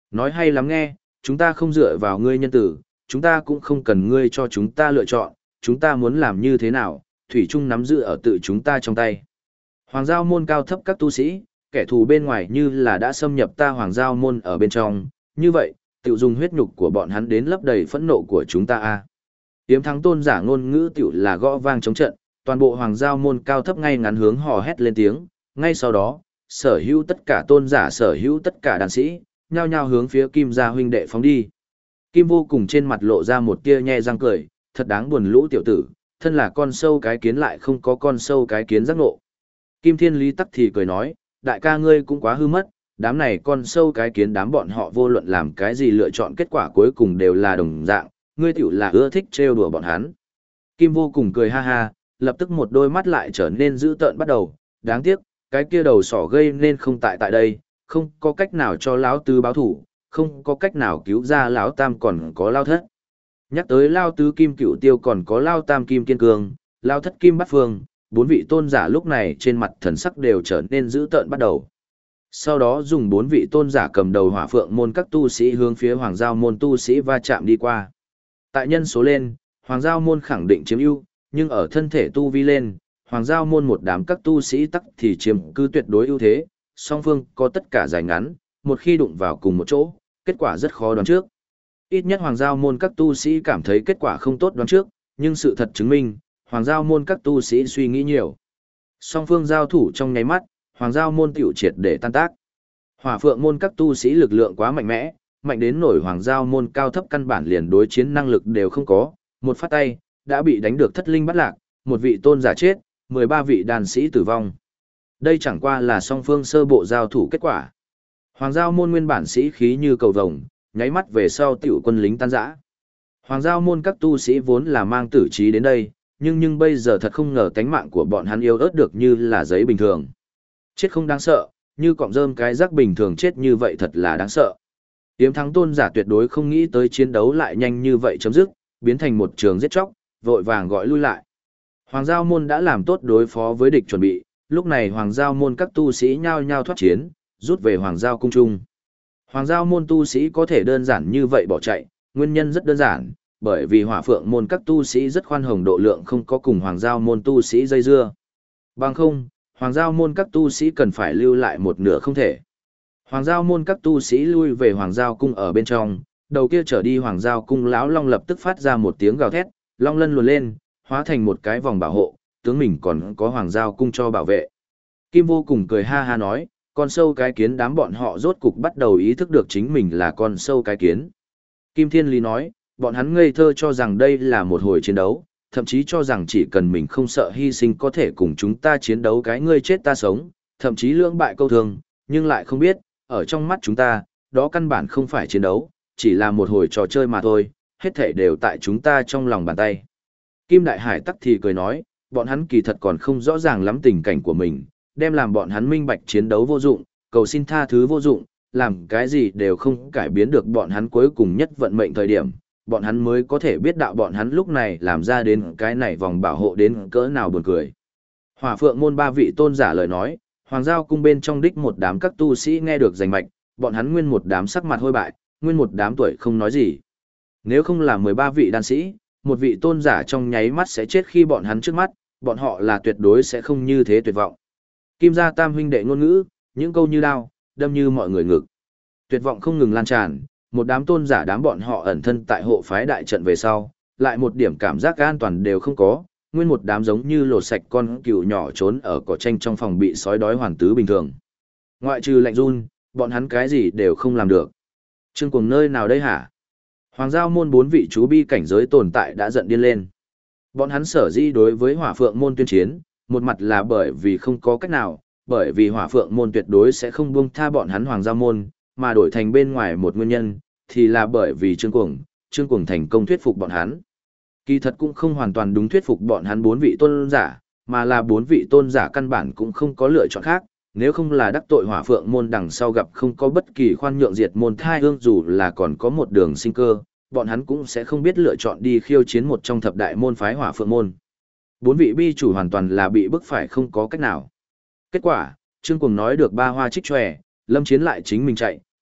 Nói hay lắm nghe, chúng ta không dựa vào ngươi nhân tử, chúng ta cũng không cần ngươi cho chúng ta lựa chọn, chúng ta muốn làm như thế nào, thủy chung nắm giữ ở tự chúng ta trong tay. Hoàng giao môn cao thấp các tu sĩ, kẻ thù bên ngoài như là đã xâm nhập ta hoàng giao môn ở bên trong, như vậy, tự dùng huyết nhục của bọn hắn đến lấp đầy phẫn nộ của chúng ta a. Tiếm thắng tôn giả ngôn ngữ tiểu là gõ vang chống trận, toàn bộ hoàng giao môn cao thấp ngay ngắn hướng hò hét lên tiếng, ngay sau đó, sở hữu tất cả tôn giả sở hữu tất cả đàn sĩ, nhao nhao hướng phía Kim gia huynh đệ phóng đi. Kim vô cùng trên mặt lộ ra một tia nhe răng cười, thật đáng buồn lũ tiểu tử, thân là con sâu cái kiến lại không có con sâu cái kiến giác ngộ. Kim Thiên Lý tắc thì cười nói, đại ca ngươi cũng quá hư mất, đám này con sâu cái kiến đám bọn họ vô luận làm cái gì lựa chọn kết quả cuối cùng đều là đồng dạng, ngươi tiểu là ưa thích trêu đùa bọn hắn. Kim vô cùng cười ha ha, lập tức một đôi mắt lại trở nên dữ tợn bắt đầu, đáng tiếc, cái kia đầu sỏ gây nên không tại tại đây, không có cách nào cho lão tứ báo thủ, không có cách nào cứu ra lão tam còn có lao thất. Nhắc tới lao tứ kim cửu tiêu còn có lao tam kim kiên cường, lao thất kim bát phương, bốn vị tôn giả lúc này trên mặt thần sắc đều trở nên dữ tợn bắt đầu. Sau đó dùng bốn vị tôn giả cầm đầu hỏa phượng môn các tu sĩ hướng phía hoàng giao môn tu sĩ va chạm đi qua. Tại nhân số lên, hoàng giao môn khẳng định chiếm ưu, nhưng ở thân thể tu vi lên, hoàng giao môn một đám các tu sĩ tắc thì chiếm cứ tuyệt đối ưu thế, song phương có tất cả dài ngắn, một khi đụng vào cùng một chỗ, kết quả rất khó đoán trước. Ít nhất hoàng giao môn các tu sĩ cảm thấy kết quả không tốt đoán trước, nhưng sự thật chứng minh, hoàng giao môn các tu sĩ suy nghĩ nhiều. Song phương giao thủ trong nháy mắt, hoàng giao môn tiểu triệt để tan tác. Hỏa phượng môn các tu sĩ lực lượng quá mạnh mẽ, mạnh đến nổi hoàng giao môn cao thấp căn bản liền đối chiến năng lực đều không có, một phát tay, đã bị đánh được thất linh bắt lạc, một vị tôn giả chết, 13 vị đàn sĩ tử vong. Đây chẳng qua là song phương sơ bộ giao thủ kết quả. Hoàng giao môn nguyên bản sĩ khí như cầu vồng, nháy mắt về sau tiểu quân lính tan rã. Hoàng giao môn các tu sĩ vốn là mang tử trí đến đây, nhưng bây giờ thật không ngờ tánh mạng của bọn hắn yếu ớt được như là giấy bình thường. Chết không đáng sợ, như cọng rơm cái rác bình thường chết như vậy thật là đáng sợ. Tiếm thắng tôn giả tuyệt đối không nghĩ tới chiến đấu lại nhanh như vậy chấm dứt, biến thành một trường giết chóc, vội vàng gọi lui lại. Hoàng giao môn đã làm tốt đối phó với địch chuẩn bị, lúc này hoàng giao môn các tu sĩ nhao nhao thoát chiến, rút về hoàng giao cung trung. Hoàng giao môn tu sĩ có thể đơn giản như vậy bỏ chạy, nguyên nhân rất đơn giản, bởi vì hỏa phượng môn các tu sĩ rất khoan hồng độ lượng không có cùng hoàng giao môn tu sĩ dây dưa. Bằng không, hoàng giao môn các tu sĩ cần phải lưu lại một nửa không thể. Hoàng giao môn các tu sĩ lui về hoàng giao cung ở bên trong, đầu kia trở đi hoàng giao cung lão long lập tức phát ra một tiếng gào thét, long lân luồn lên, hóa thành một cái vòng bảo hộ, tướng mình còn có hoàng giao cung cho bảo vệ. Kim vô cùng cười ha ha nói, con sâu cái kiến đám bọn họ rốt cục bắt đầu ý thức được chính mình là con sâu cái kiến. Kim Thiên Lý nói, bọn hắn ngây thơ cho rằng đây là một hồi chiến đấu, thậm chí cho rằng chỉ cần mình không sợ hy sinh có thể cùng chúng ta chiến đấu cái ngươi chết ta sống, thậm chí lưỡng bại câu thương, nhưng lại không biết, ở trong mắt chúng ta, đó căn bản không phải chiến đấu, chỉ là một hồi trò chơi mà thôi, hết thể đều tại chúng ta trong lòng bàn tay. Kim Đại Hải tắc thì cười nói, bọn hắn kỳ thật còn không rõ ràng lắm tình cảnh của mình, đem làm bọn hắn minh bạch chiến đấu vô dụng, cầu xin tha thứ vô dụng, làm cái gì đều không cải biến được bọn hắn cuối cùng nhất vận mệnh thời điểm, bọn hắn mới có thể biết đạo bọn hắn lúc này làm ra đến cái này vòng bảo hộ đến cỡ nào buồn cười. Hỏa phượng môn ba vị tôn giả lời nói, hoàng giao cung bên trong đích một đám các tu sĩ nghe được rành mạch, bọn hắn nguyên một đám sắc mặt hôi bại, nguyên một đám tuổi không nói gì. Nếu không là 13 vị đan sĩ, một vị tôn giả trong nháy mắt sẽ chết khi bọn hắn trước mắt, bọn họ là tuyệt đối sẽ không như thế tuyệt vọng. Kim gia tam huynh đệ ngôn ngữ, những câu như đao, đâm như mọi người ngực. Tuyệt vọng không ngừng lan tràn, một đám tôn giả đám bọn họ ẩn thân tại hộ phái đại trận về sau, lại một điểm cảm giác an toàn đều không có, nguyên một đám giống như lột sạch con cừu nhỏ trốn ở cỏ tranh trong phòng bị sói đói hoàn tứ bình thường. Ngoại trừ lạnh run, bọn hắn cái gì đều không làm được. Trương Cuồng nơi nào đây hả? Hoàng giao môn 4 vị chú bi cảnh giới tồn tại đã giận điên lên. Bọn hắn sở dĩ đối với hỏa phượng môn tuyên chiến, một mặt là bởi vì không có cách nào, bởi vì hỏa phượng môn tuyệt đối sẽ không buông tha bọn hắn hoàng giao môn, mà đổi thành bên ngoài một nguyên nhân, thì là bởi vì Trương Cuồng thành công thuyết phục bọn hắn. Kỳ thật cũng không hoàn toàn đúng thuyết phục bọn hắn 4 vị tôn giả, mà là 4 vị tôn giả căn bản cũng không có lựa chọn khác, nếu không là đắc tội hỏa phượng môn đằng sau gặp không có bất kỳ khoan nhượng diệt môn thai ương dù là còn có một đường sinh cơ, bọn hắn cũng sẽ không biết lựa chọn đi khiêu chiến một trong thập đại môn phái hỏa phượng môn. 4 vị bi chủ hoàn toàn là bị bức phải không có cách nào. Kết quả, Trương Cuồng nói được ba hoa trích tròe, Lâm Chiến lại chính mình chạy,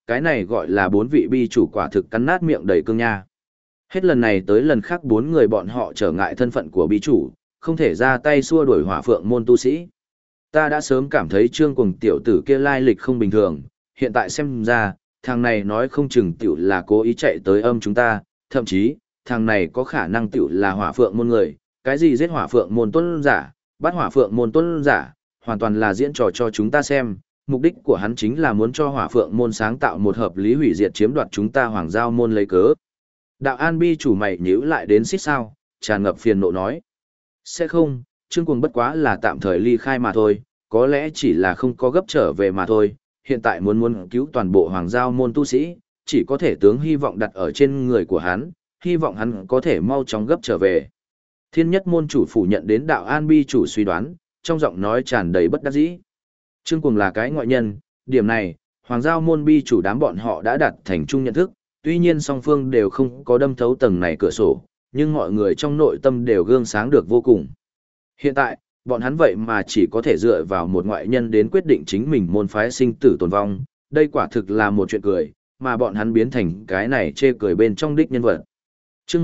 cái này gọi là bốn vị bi chủ quả thực cắn nát miệng đầy cương nha. Hết lần này tới lần khác bốn người bọn họ trở ngại thân phận của bi chủ, không thể ra tay xua đuổi hỏa phượng môn tu sĩ. Ta đã sớm cảm thấy Trương Cuồng tiểu tử kia lai lịch không bình thường, hiện tại xem ra, thằng này nói không chừng tiểu là cố ý chạy tới âm chúng ta, thậm chí, thằng này có khả năng tiểu là hỏa phượng môn người, cái gì giết hỏa phượng môn tôn giả, bắt hỏa phượng môn tôn giả, hoàn toàn là diễn trò cho chúng ta xem, mục đích của hắn chính là muốn cho hỏa phượng môn sáng tạo một hợp lý hủy diệt chiếm đoạt chúng ta hoàng giao môn lấy cớ. Đạo An bi chủ mày nhíu lại đến xít sao, tràn ngập phiền nộ nói. Sẽ không, Trương Cuồng bất quá là tạm thời ly khai mà thôi, có lẽ chỉ là không có gấp trở về mà thôi, hiện tại muốn cứu toàn bộ hoàng giao môn tu sĩ, chỉ có thể tướng hy vọng đặt ở trên người của hắn, hy vọng hắn có thể mau chóng gấp trở về. Thiên nhất môn chủ phủ nhận đến đạo An bi chủ suy đoán, trong giọng nói tràn đầy bất đắc dĩ. Trương Cuồng là cái ngoại nhân, điểm này, hoàng giao môn bi chủ đám bọn họ đã đạt thành chung nhận thức, tuy nhiên song phương đều không có đâm thấu tầng này cửa sổ, nhưng mọi người trong nội tâm đều gương sáng được vô cùng. Hiện tại, bọn hắn vậy mà chỉ có thể dựa vào một ngoại nhân đến quyết định chính mình môn phái sinh tử tồn vong, đây quả thực là một chuyện cười, mà bọn hắn biến thành cái này chê cười bên trong đích nhân vật. Chương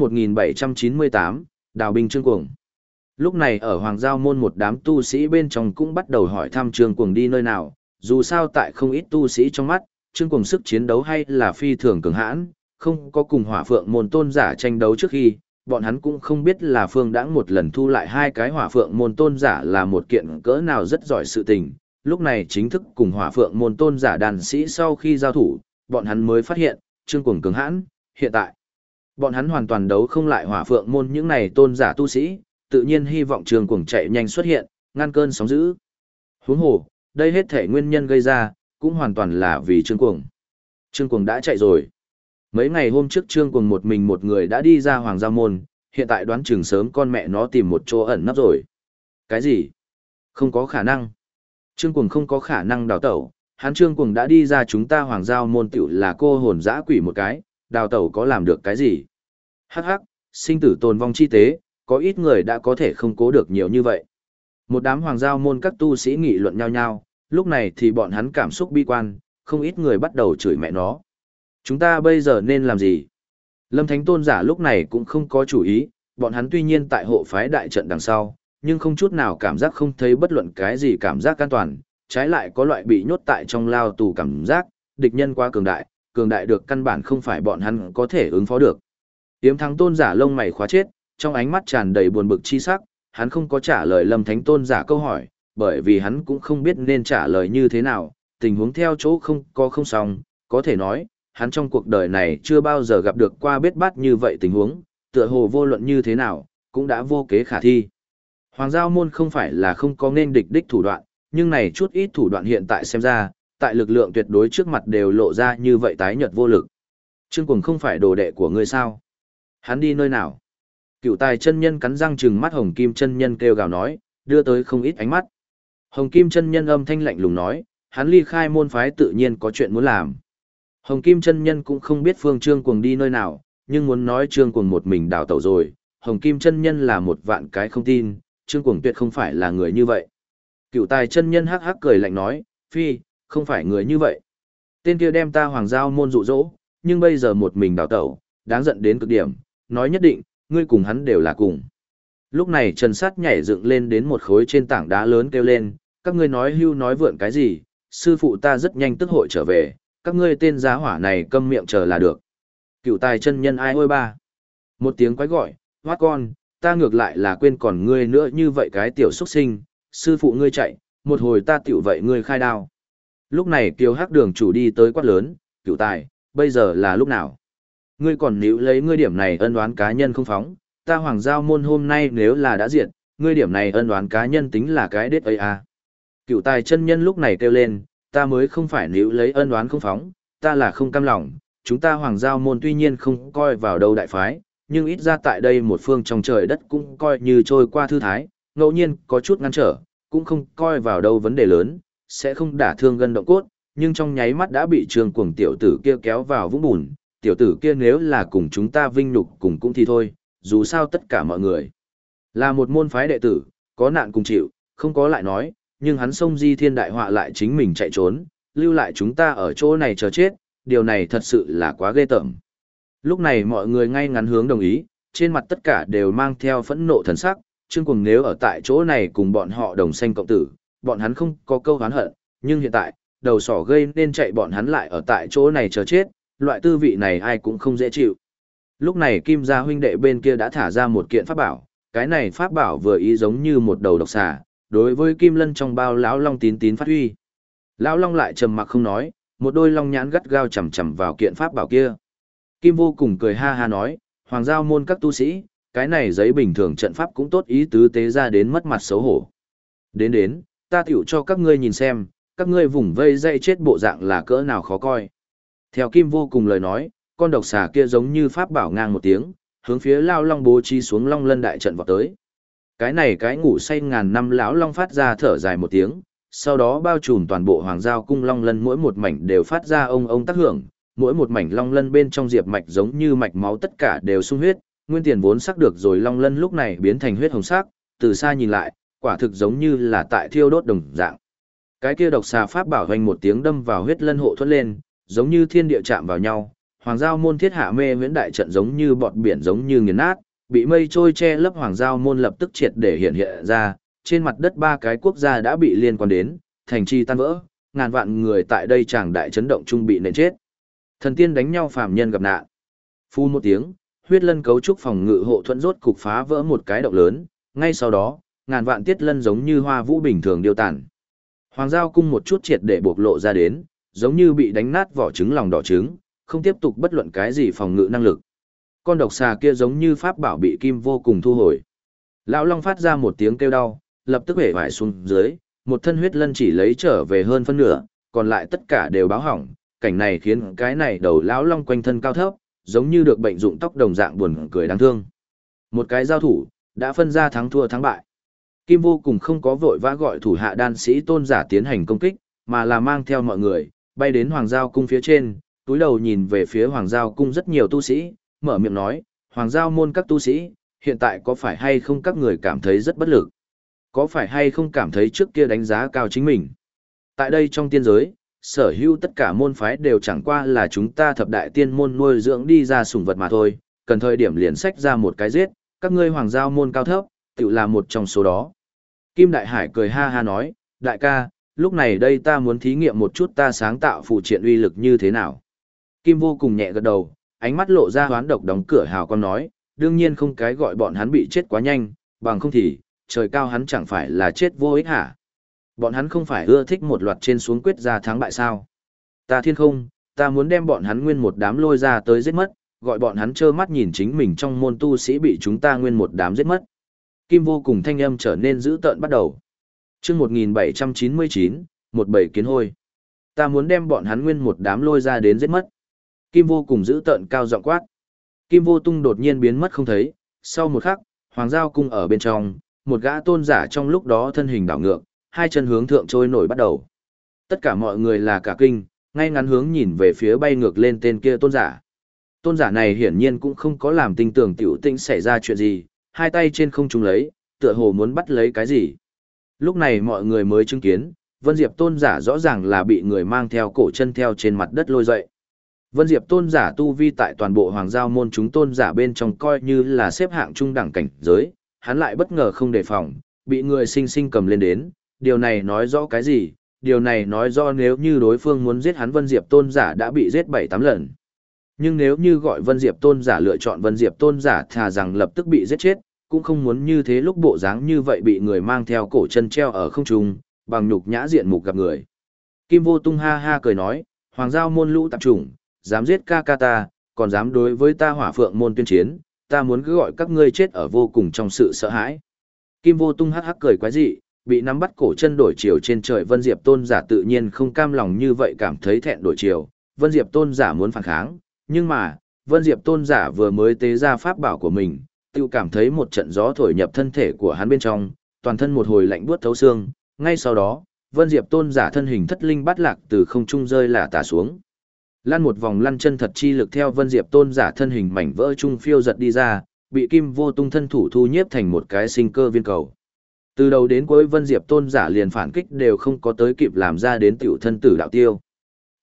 1798, Đào binh Trương Cuồng. Lúc này ở Hoàng Giao môn một đám tu sĩ bên trong cũng bắt đầu hỏi thăm Trương Cuồng đi nơi nào, dù sao tại không ít tu sĩ trong mắt, Trương Cuồng sức chiến đấu hay là phi thường cường hãn, không có cùng Hỏa Phượng môn tôn giả tranh đấu trước khi, bọn hắn cũng không biết là Phương Đãng một lần thu lại hai cái Hỏa Phượng môn tôn giả là một kiện cỡ nào rất giỏi sự tình. Lúc này chính thức cùng Hỏa Phượng môn tôn giả đàn sĩ sau khi giao thủ, bọn hắn mới phát hiện, Trương Cuồng cường hãn, hiện tại bọn hắn hoàn toàn đấu không lại Hỏa Phượng môn những này tôn giả tu sĩ, tự nhiên hy vọng Trương Cuồng chạy nhanh xuất hiện, ngăn cơn sóng dữ. Huống hồ, đây hết thể nguyên nhân gây ra, cũng hoàn toàn là vì Trương Cuồng. Trương Cuồng đã chạy rồi. Mấy ngày hôm trước Trương Cuồng một mình một người đã đi ra Hoàng Giao môn, hiện tại đoán chừng sớm con mẹ nó tìm một chỗ ẩn nấp rồi. Cái gì? Không có khả năng. Trương Cuồng không có khả năng đào tẩu, hắn Trương Cuồng đã đi ra chúng ta Hoàng Giao môn tiểu là cô hồn dã quỷ một cái, đào tẩu có làm được cái gì? Hắc hắc, sinh tử tồn vong chi tế, có ít người đã có thể không cố được nhiều như vậy. Một đám Hoàng Giao môn các tu sĩ nghị luận nhau nhau, lúc này thì bọn hắn cảm xúc bi quan, không ít người bắt đầu chửi mẹ nó. Chúng ta bây giờ nên làm gì? Lâm Thánh Tôn giả lúc này cũng không có chủ ý, bọn hắn tuy nhiên tại hộ phái đại trận đằng sau, nhưng không chút nào cảm giác không thấy bất luận cái gì cảm giác an toàn, trái lại có loại bị nhốt tại trong lao tù cảm giác, địch nhân quá cường đại được căn bản không phải bọn hắn có thể ứng phó được. Tiếm Thắng Tôn giả lông mày khóa chết, trong ánh mắt tràn đầy buồn bực chi sắc, hắn không có trả lời Lâm Thánh Tôn giả câu hỏi, bởi vì hắn cũng không biết nên trả lời như thế nào, tình huống theo chỗ không xong, có thể nói, hắn trong cuộc đời này chưa bao giờ gặp được qua bết bát như vậy tình huống, tựa hồ vô luận như thế nào, cũng đã vô kế khả thi. Hoàng Giao môn không phải là không có nên địch đích thủ đoạn, nhưng này chút ít thủ đoạn hiện tại xem ra, tại lực lượng tuyệt đối trước mặt đều lộ ra như vậy tái nhợt vô lực. Trương Cuồng không phải đồ đệ của ngươi sao? Hắn đi nơi nào? Cựu Tài chân nhân cắn răng trừng mắt Hồng Kim chân nhân kêu gào nói, đưa tới không ít ánh mắt. Hồng Kim chân nhân âm thanh lạnh lùng nói, hắn ly khai môn phái tự nhiên có chuyện muốn làm. Hồng Kim chân nhân cũng không biết Phương Trương Cuồng đi nơi nào, nhưng muốn nói Trương Cuồng một mình đào tẩu rồi, Hồng Kim chân nhân là một vạn cái không tin, Trương Cuồng tuyệt không phải là người như vậy. Cựu Tài chân nhân hắc hắc cười lạnh nói, phi, không phải người như vậy. Tên kia đem ta Hoàng Giao môn dụ dỗ, nhưng bây giờ một mình đào tẩu, đáng giận đến cực điểm, nói nhất định, ngươi cùng hắn đều là cùng. Lúc này Trần Sát nhảy dựng lên đến một khối trên tảng đá lớn kêu lên, các ngươi nói hưu nói vượn cái gì, sư phụ ta rất nhanh tức hội trở về, các ngươi tên giá hỏa này câm miệng chờ là được. Cựu Tài chân nhân ai ôi ba. Một tiếng quái gọi, hoát con, ta ngược lại là quên còn ngươi nữa như vậy cái tiểu xuất sinh, sư phụ ngươi chạy, một hồi ta tiểu vậy ngươi khai đao. Lúc này Kiều Hắc đường chủ đi tới quát lớn, Cựu Tài, bây giờ là lúc nào? Ngươi còn níu lấy ngươi điểm này ân oán cá nhân không phóng, ta Hoàng Giao môn hôm nay nếu là đã diệt, ngươi điểm này ân oán cá nhân tính là cái đết ấy à. Cựu Tài chân nhân lúc này kêu lên, ta mới không phải níu lấy ân oán không phóng, ta là không cam lòng, chúng ta Hoàng Giao môn tuy nhiên không coi vào đâu đại phái, nhưng ít ra tại đây một phương trong trời đất cũng coi như trôi qua thư thái, ngẫu nhiên có chút ngăn trở, cũng không coi vào đâu vấn đề lớn, sẽ không đả thương gân động cốt, nhưng trong nháy mắt đã bị Trương Cuồng tiểu tử kia kéo vào vũng bùn, tiểu tử kia nếu là cùng chúng ta vinh nhục cùng cũng thì thôi, dù sao tất cả mọi người là một môn phái đệ tử, có nạn cùng chịu, không có lại nói, nhưng hắn xông di thiên đại họa lại chính mình chạy trốn, lưu lại chúng ta ở chỗ này chờ chết, điều này thật sự là quá ghê tởm. Lúc này mọi người ngay ngắn hướng đồng ý, trên mặt tất cả đều mang theo phẫn nộ thần sắc, Trương Cuồng nếu ở tại chỗ này cùng bọn họ đồng sanh cộng tử, bọn hắn không có câu oán hận, nhưng hiện tại, đầu sỏ gây nên chạy bọn hắn lại ở tại chỗ này chờ chết, loại tư vị này ai cũng không dễ chịu. Lúc này Kim gia huynh đệ bên kia đã thả ra một kiện pháp bảo, cái này pháp bảo vừa ý giống như một đầu độc xà, đối với Kim Lân trong bao lão long tín tín phát huy. Lão long lại trầm mặc không nói, một đôi long nhãn gắt gao chằm chằm vào kiện pháp bảo kia. Kim Vô Cùng cười ha ha nói, Hoàng Giao môn các tu sĩ, cái này giấy bình thường trận pháp cũng tốt ý tứ tế ra đến mất mặt xấu hổ. Đến, ta tiểu cho các ngươi nhìn xem, các ngươi vùng vây dây chết bộ dạng là cỡ nào khó coi. Theo Kim Vô Cùng lời nói, con độc xà kia giống như pháp bảo ngang một tiếng, hướng phía Lao Long bố trí xuống Long Lân đại trận vọt tới. Cái này cái ngủ say ngàn năm lão long phát ra thở dài một tiếng, sau đó bao trùm toàn bộ Hoàng Giao cung Long Lân mỗi một mảnh đều phát ra ông tác hưởng, mỗi một mảnh Long Lân bên trong diệp mạch giống như mạch máu tất cả đều sung huyết, nguyên tiền vốn sắc được rồi Long Lân lúc này biến thành huyết hồng sắc, từ xa nhìn lại, quả thực giống như là tại thiêu đốt đồng dạng. Cái kia độc xà pháp bảo hoành một tiếng đâm vào huyết lân hộ thuẫn lên, giống như thiên địa chạm vào nhau, Hoàng Giao môn thiết hạ mê huyễn đại trận giống như bọt biển giống như nghiền nát, bị mây trôi che lấp Hoàng Giao môn lập tức triệt để hiện hiện ra, trên mặt đất ba cái quốc gia đã bị liên quan đến, thành trì tan vỡ, ngàn vạn người tại đây tràng đại chấn động trung bị nện chết. Thần tiên đánh nhau phàm nhân gặp nạn. Phu một tiếng, huyết lân cấu trúc phòng ngự hộ thuẫn rốt cục phá vỡ một cái động lớn, ngay sau đó, ngàn vạn tiết lân giống như hoa vũ bình thường điêu tàn. Hoàng Giao cung một chút triệt để bộc lộ ra đến, giống như bị đánh nát vỏ trứng lòng đỏ trứng, không tiếp tục bất luận cái gì phòng ngự năng lực. Con độc xà kia giống như pháp bảo bị Kim Vô Cùng thu hồi. Lão Long phát ra một tiếng kêu đau, lập tức hể vải xuống dưới, một thân huyết lân chỉ lấy trở về hơn phân nửa, còn lại tất cả đều báo hỏng, cảnh này khiến cái này đầu lão long quanh thân cao thấp, giống như được bệnh dụng tóc đồng dạng buồn cười đáng thương. Một cái giao thủ, đã phân ra thắng thua thắng bại. Kim Vô Cùng không có vội vã gọi thủ hạ đan sĩ tôn giả tiến hành công kích, mà là mang theo mọi người, bay đến Hoàng Giao cung phía trên, túi đầu nhìn về phía Hoàng Giao cung rất nhiều tu sĩ, mở miệng nói, Hoàng Giao môn các tu sĩ, hiện tại có phải hay không các người cảm thấy rất bất lực? Có phải hay không cảm thấy trước kia đánh giá cao chính mình? Tại đây trong tiên giới, sở hữu tất cả môn phái đều chẳng qua là chúng ta thập đại tiên môn nuôi dưỡng đi ra sủng vật mà thôi, cần thời điểm liền sách ra một cái giết, các ngươi Hoàng Giao môn cao thấp, tự là một trong số đó. Kim Đại Hải cười ha ha nói, đại ca, lúc này đây ta muốn thí nghiệm một chút ta sáng tạo phụ triện uy lực như thế nào. Kim Vô Cùng nhẹ gật đầu, ánh mắt lộ ra hoán độc đóng cửa hào con nói, đương nhiên không cái gọi bọn hắn bị chết quá nhanh, bằng không thì, trời cao hắn chẳng phải là chết vô ích hả? Bọn hắn không phải ưa thích một loạt trên xuống quyết ra thắng bại sao? Ta thiên không, ta muốn đem bọn hắn nguyên một đám lôi ra tới giết mất, gọi bọn hắn trơ mắt nhìn chính mình trong môn tu sĩ bị chúng ta nguyên một đám giết mất. Kim Vô Cùng thanh âm trở nên dữ tợn bắt đầu. Chương 1799, một bầy kiến hôi. Ta muốn đem bọn hắn nguyên một đám lôi ra đến giết mất. Kim Vô Cùng dữ tợn cao giọng quát. Kim Vô Tung đột nhiên biến mất không thấy, sau một khắc, Hoàng Giao cung ở bên trong, một gã tôn giả trong lúc đó thân hình đảo ngược, hai chân hướng thượng trôi nổi bắt đầu. Tất cả mọi người là cả kinh, ngay ngắn hướng nhìn về phía bay ngược lên tên kia tôn giả. Tôn giả này hiển nhiên cũng không có làm tinh tưởng tiểu tinh xảy ra chuyện gì, hai tay trên không trung lấy, tựa hồ muốn bắt lấy cái gì. Lúc này mọi người mới chứng kiến, Vân Diệp tôn giả rõ ràng là bị người mang theo cổ chân theo trên mặt đất lôi dậy. Vân Diệp tôn giả tu vi tại toàn bộ Hoàng Giao môn chúng tôn giả bên trong coi như là xếp hạng trung đẳng cảnh giới, hắn lại bất ngờ không đề phòng, bị người sinh sinh cầm lên đến, điều này nói rõ cái gì? Điều này nói rõ nếu như đối phương muốn giết hắn Vân Diệp tôn giả đã bị giết 7-8 lần. Nhưng nếu như gọi Vân Diệp tôn giả lựa chọn Vân Diệp tôn giả thà rằng lập tức bị giết chết, cũng không muốn như thế lúc bộ dáng như vậy bị người mang theo cổ chân treo ở không trung, bằng nhục nhã diện mục gặp người. Kim Vô Tung ha ha cười nói, Hoàng Giao môn lũ tạp chủng, dám giết ca ca ta, còn dám đối với ta Hỏa Phượng môn tuyên chiến, ta muốn cứ gọi các ngươi chết ở vô cùng trong sự sợ hãi. Kim Vô Tung hắc hắc cười quái dị, bị nắm bắt cổ chân đổi chiều trên trời Vân Diệp tôn giả tự nhiên không cam lòng như vậy cảm thấy thẹn đổi chiều, Vân Diệp tôn giả muốn phản kháng, nhưng mà, Vân Diệp tôn giả vừa mới tế ra pháp bảo của mình, tự cảm thấy một trận gió thổi nhập thân thể của hắn bên trong, toàn thân một hồi lạnh buốt thấu xương, ngay sau đó, Vân Diệp tôn giả thân hình thất linh bát lạc từ không trung rơi lả tả xuống. Lăn một vòng lăn chân thật chi lực theo Vân Diệp tôn giả thân hình mảnh vỡ trung phiêu giật đi ra, bị Kim Vô Tung thân thủ thu nhiếp thành một cái sinh cơ viên cầu. Từ đầu đến cuối Vân Diệp tôn giả liền phản kích đều không có tới kịp làm ra đến tiểu thân tử đạo tiêu.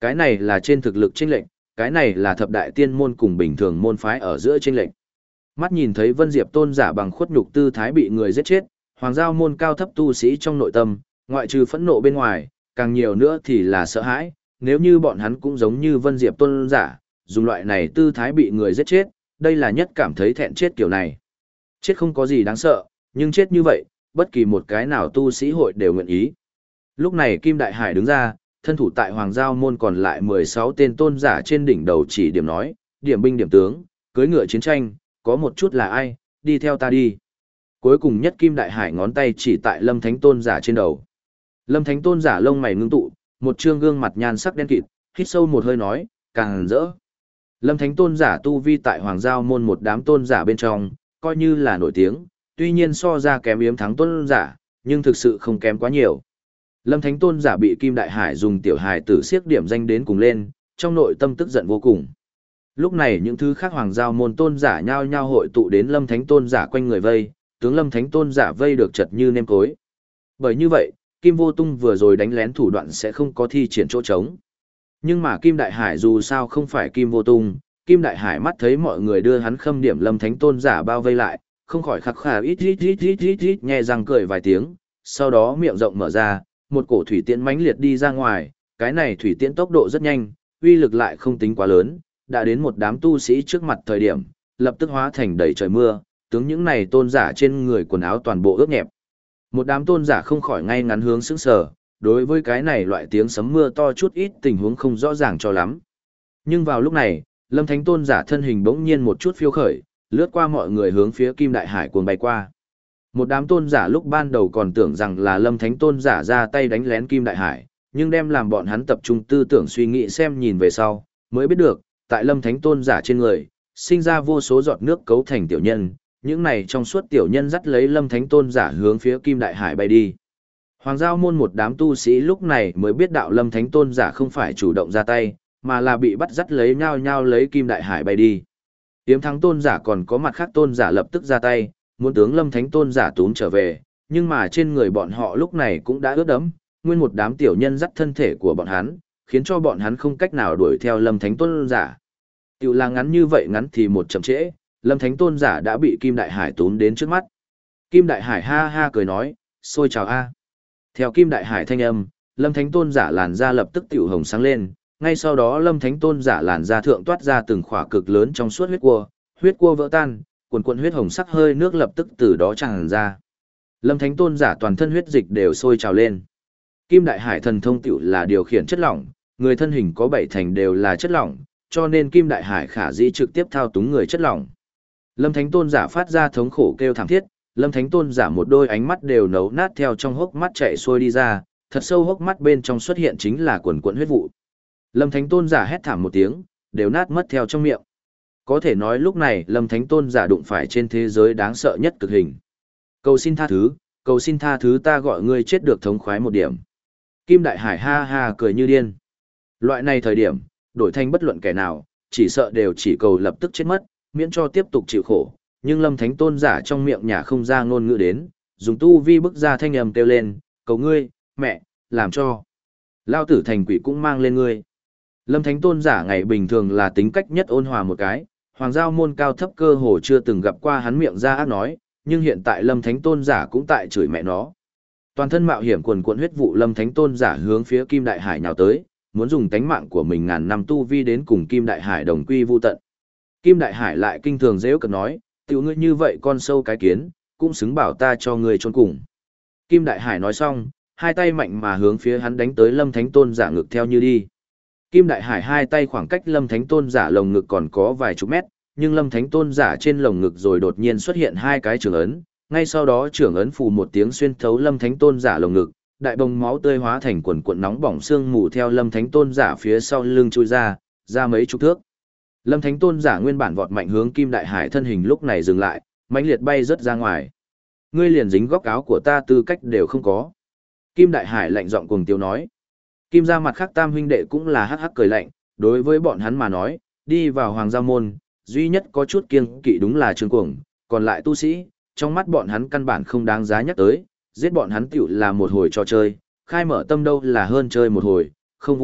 Cái này là trên thực lực chênh lệnh, cái này là thập đại tiên môn cùng bình thường môn phái ở giữa chênh lệnh. Mắt nhìn thấy Vân Diệp tôn giả bằng khuất nhục tư thái bị người giết chết, Hoàng Giao môn cao thấp tu sĩ trong nội tâm, ngoại trừ phẫn nộ bên ngoài, càng nhiều nữa thì là sợ hãi, nếu như bọn hắn cũng giống như Vân Diệp tôn giả, dùng loại này tư thái bị người giết chết, đây là nhất cảm thấy thẹn chết kiểu này. Chết không có gì đáng sợ, nhưng chết như vậy, bất kỳ một cái nào tu sĩ hội đều nguyện ý. Lúc này Kim Đại Hải đứng ra, thân thủ tại Hoàng Giao môn còn lại 16 tên tôn giả trên đỉnh đầu chỉ điểm nói, điểm binh điểm tướng, cưỡi ngựa chiến tranh, có một chút là ai, đi theo ta đi. Cuối cùng nhất Kim Đại Hải ngón tay chỉ tại Lâm Thánh tôn giả trên đầu. Lâm Thánh tôn giả lông mày ngưng tụ, một trương gương mặt nhan sắc đen kịt, hít sâu một hơi nói, càng rỡ. Lâm Thánh tôn giả tu vi tại Hoàng Giao môn một đám tôn giả bên trong, coi như là nổi tiếng, tuy nhiên so ra kém Yếm Thắng tôn giả, nhưng thực sự không kém quá nhiều. Lâm Thánh tôn giả bị Kim Đại Hải dùng tiểu hài tử siếc điểm danh đến cùng lên, trong nội tâm tức giận vô cùng. Lúc này những thứ khác Hoàng Giao môn tôn giả nhao nhao hội tụ đến Lâm Thánh tôn giả quanh người vây, tướng Lâm Thánh tôn giả vây được chật như nêm cối. Bởi như vậy, Kim Vô Tung vừa rồi đánh lén thủ đoạn sẽ không có thi triển chỗ trống. Nhưng mà Kim Đại Hải dù sao không phải Kim Vô Tung, Kim Đại Hải mắt thấy mọi người đưa hắn khâm điểm Lâm Thánh tôn giả bao vây lại, không khỏi khắc khà ít nhẹ răng cười vài tiếng, sau đó miệng rộng mở ra, một cổ thủy tiễn mãnh liệt đi ra ngoài, cái này thủy tiễn tốc độ rất nhanh, uy lực lại không tính quá lớn, đã đến một đám tu sĩ trước mặt thời điểm, lập tức hóa thành đầy trời mưa, tướng những này tôn giả trên người quần áo toàn bộ ướt nhẹp. Một đám tôn giả không khỏi ngay ngắn hướng sững sờ, đối với cái này loại tiếng sấm mưa to chút ít tình huống không rõ ràng cho lắm. Nhưng vào lúc này, Lâm Thánh tôn giả thân hình bỗng nhiên một chút phiêu khởi, lướt qua mọi người hướng phía Kim Đại Hải cuồng bay qua. Một đám tôn giả lúc ban đầu còn tưởng rằng là Lâm Thánh tôn giả ra tay đánh lén Kim Đại Hải, nhưng đem làm bọn hắn tập trung tư tưởng suy nghĩ xem nhìn về sau, mới biết được, tại Lâm Thánh tôn giả trên người, sinh ra vô số giọt nước cấu thành tiểu nhân, những này trong suốt tiểu nhân dắt lấy Lâm Thánh tôn giả hướng phía Kim Đại Hải bay đi. Hoàng Giao môn một đám tu sĩ lúc này mới biết đạo Lâm Thánh tôn giả không phải chủ động ra tay, mà là bị bắt dắt lấy nhao nhao lấy Kim Đại Hải bay đi. Yếm Thắng tôn giả còn có mặt khác tôn giả lập tức ra tay, muốn tướng Lâm Thánh tôn giả túm trở về, nhưng mà trên người bọn họ lúc này cũng đã ướt đẫm, nguyên một đám tiểu nhân dắt thân thể của bọn hắn, khiến cho bọn hắn không cách nào đuổi theo Lâm Thánh tôn giả. Tiểu là ngắn như vậy ngắn thì một chậm trễ, Lâm Thánh tôn giả đã bị Kim Đại Hải túm đến trước mắt. Kim Đại Hải ha ha cười nói, xôi chào a. Theo Kim Đại Hải thanh âm, Lâm Thánh tôn giả làn da lập tức tiểu hồng sáng lên, ngay sau đó Lâm Thánh tôn giả làn da thượng toát ra từng khỏa cực lớn trong suốt huyết cua vỡ tan, cuồn cuộn huyết hồng sắc hơi nước lập tức từ đó tràn ra. Lâm Thánh tôn giả toàn thân huyết dịch đều sôi trào lên. Kim Đại Hải thần thông tiểu là điều khiển chất lỏng, người thân hình có 7 thành đều là chất lỏng, cho nên Kim Đại Hải khả dĩ trực tiếp thao túng người chất lỏng. Lâm Thánh tôn giả phát ra thống khổ kêu thảm thiết, Lâm Thánh tôn giả một đôi ánh mắt đều nấu nát theo trong hốc mắt chảy xuôi đi ra, thật sâu hốc mắt bên trong xuất hiện chính là cuồn cuộn huyết vụ. Lâm Thánh tôn giả hét thảm một tiếng, đều nát mất theo trong miệng. Có thể nói lúc này Lâm Thánh tôn giả đụng phải trên thế giới đáng sợ nhất cực hình. Cầu xin tha thứ ta gọi ngươi chết được thống khoái một điểm. Kim Đại Hải ha ha cười như điên. Loại này thời điểm, đổi thành bất luận kẻ nào, chỉ sợ đều chỉ cầu lập tức chết mất, miễn cho tiếp tục chịu khổ. Nhưng Lâm Thánh tôn giả trong miệng nhà không ra ngôn ngữ đến, dùng tu vi bức ra thanh âm kêu lên, cầu ngươi, mẹ, làm cho. Lao tử thành quỷ cũng mang lên ngươi. Lâm Thánh tôn giả ngày bình thường là tính cách nhất ôn hòa một cái, Hoàng Giao môn cao thấp cơ hồ chưa từng gặp qua hắn miệng ra ác nói, nhưng hiện tại Lâm Thánh tôn giả cũng tại chửi mẹ nó. Toàn thân mạo hiểm quần cuộn huyết vụ Lâm Thánh tôn giả hướng phía Kim Đại Hải nhào tới, muốn dùng tánh mạng của mình ngàn năm tu vi đến cùng Kim Đại Hải đồng quy vu tận. Kim Đại Hải lại kinh thường giễu cợt nói, tiểu ngươi như vậy con sâu cái kiến, cũng xứng bảo ta cho ngươi chôn cùng. Kim Đại Hải nói xong, hai tay mạnh mà hướng phía hắn đánh tới Lâm Thánh tôn giả ngực theo như đi. Kim Đại Hải hai tay khoảng cách Lâm Thánh tôn giả lồng ngực còn có vài chục mét, nhưng Lâm Thánh tôn giả trên lồng ngực rồi đột nhiên xuất hiện hai cái trường ấn, ngay sau đó trường ấn phù một tiếng xuyên thấu Lâm Thánh tôn giả lồng ngực, đại bông máu tươi hóa thành quần cuộn nóng bỏng xương mù theo Lâm Thánh tôn giả phía sau lưng chui ra mấy chục thước. Lâm Thánh tôn giả nguyên bản vọt mạnh hướng Kim Đại Hải thân hình lúc này dừng lại, mãnh liệt bay rất ra ngoài. Ngươi liền dính góc áo của ta tư cách đều không có. Kim Đại Hải lạnh giọng cuồng tiêu nói. Kim gia mặt khác tam huynh đệ cũng là hắc hắc cười lạnh, đối với bọn hắn mà nói, đi vào Hoàng Gia môn, duy nhất có chút kiêng kỵ đúng là Trương Cuồng, còn lại tu sĩ, trong mắt bọn hắn căn bản không đáng giá nhắc tới, giết bọn hắn tiểu là một hồi trò chơi, khai mở tâm đâu là hơn chơi một hồi, không vui,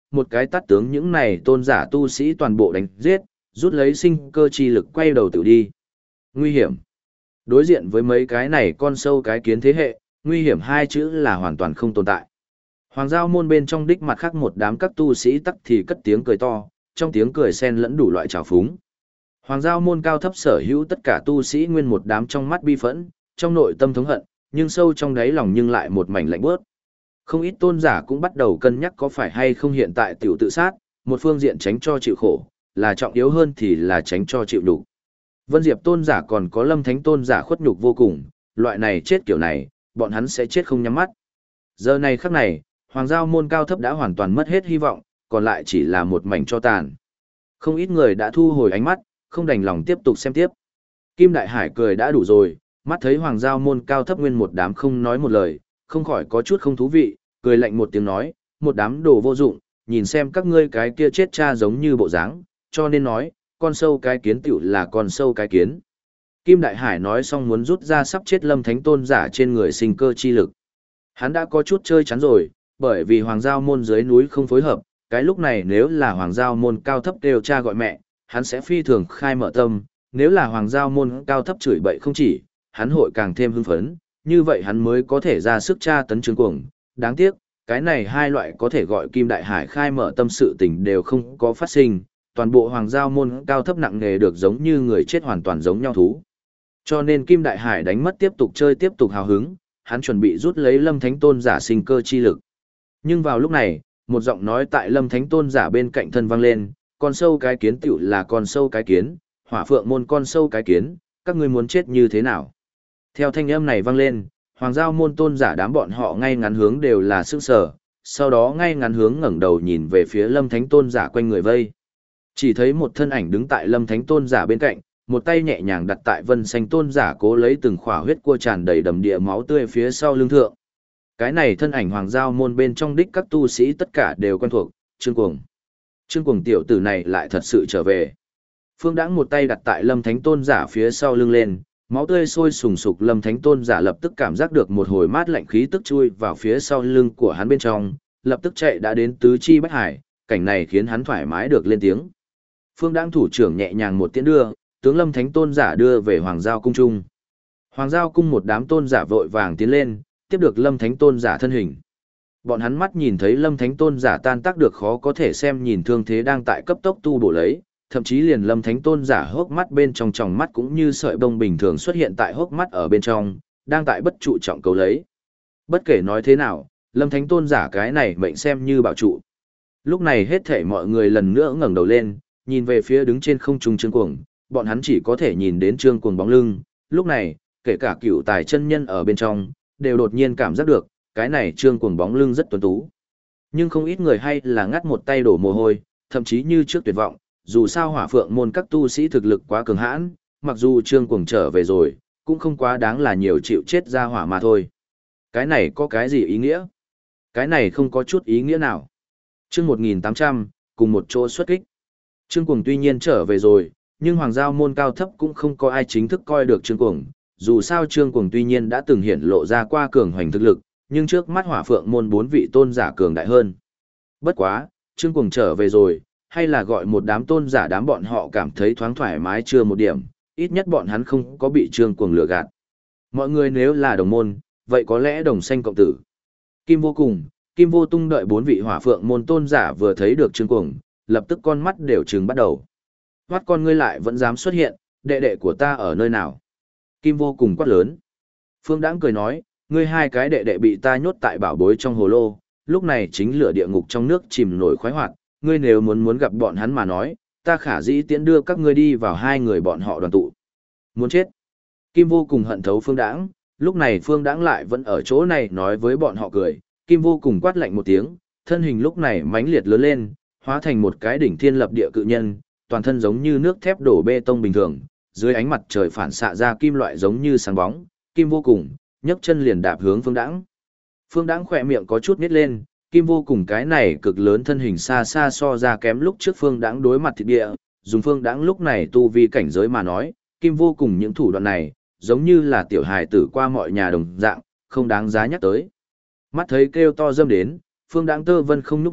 một cái tát tướng những này tôn giả tu sĩ toàn bộ đánh giết, rút lấy sinh cơ chi lực quay đầu tự đi. Nguy hiểm. Đối diện với mấy cái này con sâu cái kiến thế hệ, nguy hiểm hai chữ là hoàn toàn không tồn tại. Hoàng giao môn bên trong đích mặt khác một đám các tu sĩ tắc thì cất tiếng cười to, trong tiếng cười xen lẫn đủ loại trào phúng. Hoàng giao môn cao thấp sở hữu tất cả tu sĩ nguyên một đám trong mắt bi phẫn, trong nội tâm thống hận, nhưng sâu trong đáy lòng nhưng lại một mảnh lạnh bớt. Không ít tôn giả cũng bắt đầu cân nhắc có phải hay không hiện tại tiểu tự sát, một phương diện tránh cho chịu khổ, là trọng yếu hơn thì là tránh cho chịu nhục. Vân Diệp tôn giả còn có Lâm Thánh tôn giả khuất nhục vô cùng, loại này chết kiểu này, bọn hắn sẽ chết không nhắm mắt. Giờ này khắc này, Hoàng giao môn cao thấp đã hoàn toàn mất hết hy vọng, còn lại chỉ là một mảnh tro tàn. Không ít người đã thu hồi ánh mắt, không đành lòng tiếp tục xem tiếp. Kim Đại Hải cười đã đủ rồi, mắt thấy Hoàng giao môn cao thấp nguyên một đám không nói một lời, không khỏi có chút không thú vị, cười lạnh một tiếng nói, một đám đồ vô dụng, nhìn xem các ngươi cái kia chết cha giống như bộ dáng, cho nên nói, con sâu cái kiến tiểu là con sâu cái kiến. Kim Đại Hải nói xong muốn rút ra sắp chết Lâm Thánh tôn giả trên người sinh cơ chi lực. Hắn đã có chút chơi chắn rồi, bởi vì Hoàng giao môn dưới núi không phối hợp, cái lúc này nếu là Hoàng giao môn cao thấp đều cha gọi mẹ, hắn sẽ phi thường khai mở tâm, nếu là Hoàng giao môn cao thấp chửi bậy không chỉ, hắn hội càng thêm hưng phấn, như vậy hắn mới có thể ra sức tra tấn Trương Cuồng. Đáng tiếc, cái này hai loại có thể gọi Kim Đại Hải khai mở tâm sự tình đều không có phát sinh, toàn bộ Hoàng giao môn cao thấp nặng nề được giống như người chết hoàn toàn giống nhau thú. Cho nên Kim Đại Hải đánh mất tiếp tục chơi tiếp tục hào hứng, hắn chuẩn bị rút lấy Lâm Thánh tôn giả sinh cơ chi lực. Nhưng vào lúc này, một giọng nói tại Lâm Thánh tôn giả bên cạnh thân vang lên, con sâu cái kiến tiểu là con sâu cái kiến, Hỏa Phượng môn con sâu cái kiến, các ngươi muốn chết như thế nào? Theo thanh âm này vang lên, Hoàng giao môn tôn giả đám bọn họ ngay ngắn hướng đều là sững sờ, sau đó ngay ngắn hướng ngẩng đầu nhìn về phía Lâm Thánh tôn giả quanh người vây. Chỉ thấy một thân ảnh đứng tại Lâm Thánh tôn giả bên cạnh, một tay nhẹ nhàng đặt tại Vân Xanh tôn giả cố lấy từng khỏa huyết cua tràn đầy đầm địa máu tươi phía sau lưng thượng. Cái này thân ảnh Hoàng giao môn bên trong đích các tu sĩ tất cả đều quen thuộc, Trương Cuồng. Trương Cuồng tiểu tử này lại thật sự trở về. Phương Đãng một tay đặt tại Lâm Thánh tôn giả phía sau lưng lên, máu tươi sôi sùng sục, Lâm Thánh tôn giả lập tức cảm giác được một hồi mát lạnh khí tức chui vào phía sau lưng của hắn bên trong, lập tức chạy đã đến tứ chi bách hải, cảnh này khiến hắn thoải mái được lên tiếng. Phương Đãng thủ trưởng nhẹ nhàng một tiễn đưa, tướng Lâm Thánh tôn giả đưa về Hoàng giao cung trung. Hoàng giao cung một đám tôn giả vội vàng tiến lên, tiếp được Lâm Thánh tôn giả thân hình. Bọn hắn mắt nhìn thấy Lâm Thánh tôn giả tan tác được khó có thể xem nhìn thương thế đang tại cấp tốc tu bổ lấy, thậm chí liền Lâm Thánh tôn giả hốc mắt bên trong tròng mắt cũng như sợi bông bình thường xuất hiện tại hốc mắt ở bên trong, đang tại bất trụ trọng cầu lấy. Bất kể nói thế nào, Lâm Thánh tôn giả cái này mệnh xem như bảo trụ. Lúc này hết thảy mọi người lần nữa ngẩng đầu lên, nhìn về phía đứng trên không trung Trương Cuồng, bọn hắn chỉ có thể nhìn đến Trương Cuồng bóng lưng, lúc này, kể cả cựu tài chân nhân ở bên trong, đều đột nhiên cảm giác được, cái này Trương Cuồng bóng lưng rất tuấn tú. Nhưng không ít người hay là ngắt một tay đổ mồ hôi, thậm chí như trước tuyệt vọng, dù sao Hỏa Phượng môn các tu sĩ thực lực quá cường hãn, mặc dù Trương Cuồng trở về rồi, cũng không quá đáng là nhiều chịu chết ra hỏa mà thôi. Cái này có cái gì ý nghĩa? Cái này không có chút ý nghĩa nào. Chương 1800, cùng một chỗ xuất kích. Trương Cuồng tuy nhiên trở về rồi, nhưng Hoàng giao môn cao thấp cũng không có ai chính thức coi được Trương Cuồng. Dù sao Trương Cuồng tuy nhiên đã từng hiển lộ ra qua cường hoành thực lực, nhưng trước mắt Hỏa Phượng môn 4 vị tôn giả cường đại hơn. Bất quá, Trương Cuồng trở về rồi, hay là gọi một đám tôn giả đám bọn họ cảm thấy thoáng thoải mái chưa một điểm, ít nhất bọn hắn không có bị Trương Cuồng lừa gạt. Mọi người nếu là đồng môn, vậy có lẽ đồng sanh cộng tử. Kim Vô Cùng, Kim Vô Tung đợi 4 vị Hỏa Phượng môn tôn giả vừa thấy được Trương Cuồng, lập tức con mắt đều trừng bắt đầu. Hoắt con ngươi lại vẫn dám xuất hiện, đệ đệ của ta ở nơi nào? Kim Vô Cùng quát lớn. Phương Đãng cười nói, ngươi hai cái đệ đệ bị ta nhốt tại bảo bối trong hồ lô, lúc này chính lửa địa ngục trong nước chìm nổi khoái hoạt, ngươi nếu muốn gặp bọn hắn mà nói, ta khả dĩ tiễn đưa các ngươi đi vào hai người bọn họ đoàn tụ. Muốn chết. Kim Vô Cùng hận thấu Phương Đãng, lúc này Phương Đãng lại vẫn ở chỗ này nói với bọn họ cười, Kim Vô Cùng quát lạnh một tiếng, thân hình lúc này mãnh liệt lớn lên, hóa thành một cái đỉnh thiên lập địa cự nhân, toàn thân giống như nước thép đổ bê tông bình thường, dưới ánh mặt trời phản xạ ra kim loại giống như sáng bóng, Kim Vô Cùng nhấc chân liền đạp hướng Phương Đãng. Phương Đãng khỏe miệng có chút nhếch lên, Kim Vô Cùng cái này cực lớn thân hình xa xa so ra kém lúc trước Phương Đãng đối mặt thịt địa, dùng Phương Đãng lúc này tu vi cảnh giới mà nói, Kim Vô Cùng những thủ đoạn này, giống như là tiểu hài tử qua mọi nhà đồng dạng, không đáng giá nhắc tới. Mắt thấy kêu to dâm đến, Phương Đãng tơ vân không nhúc nhích,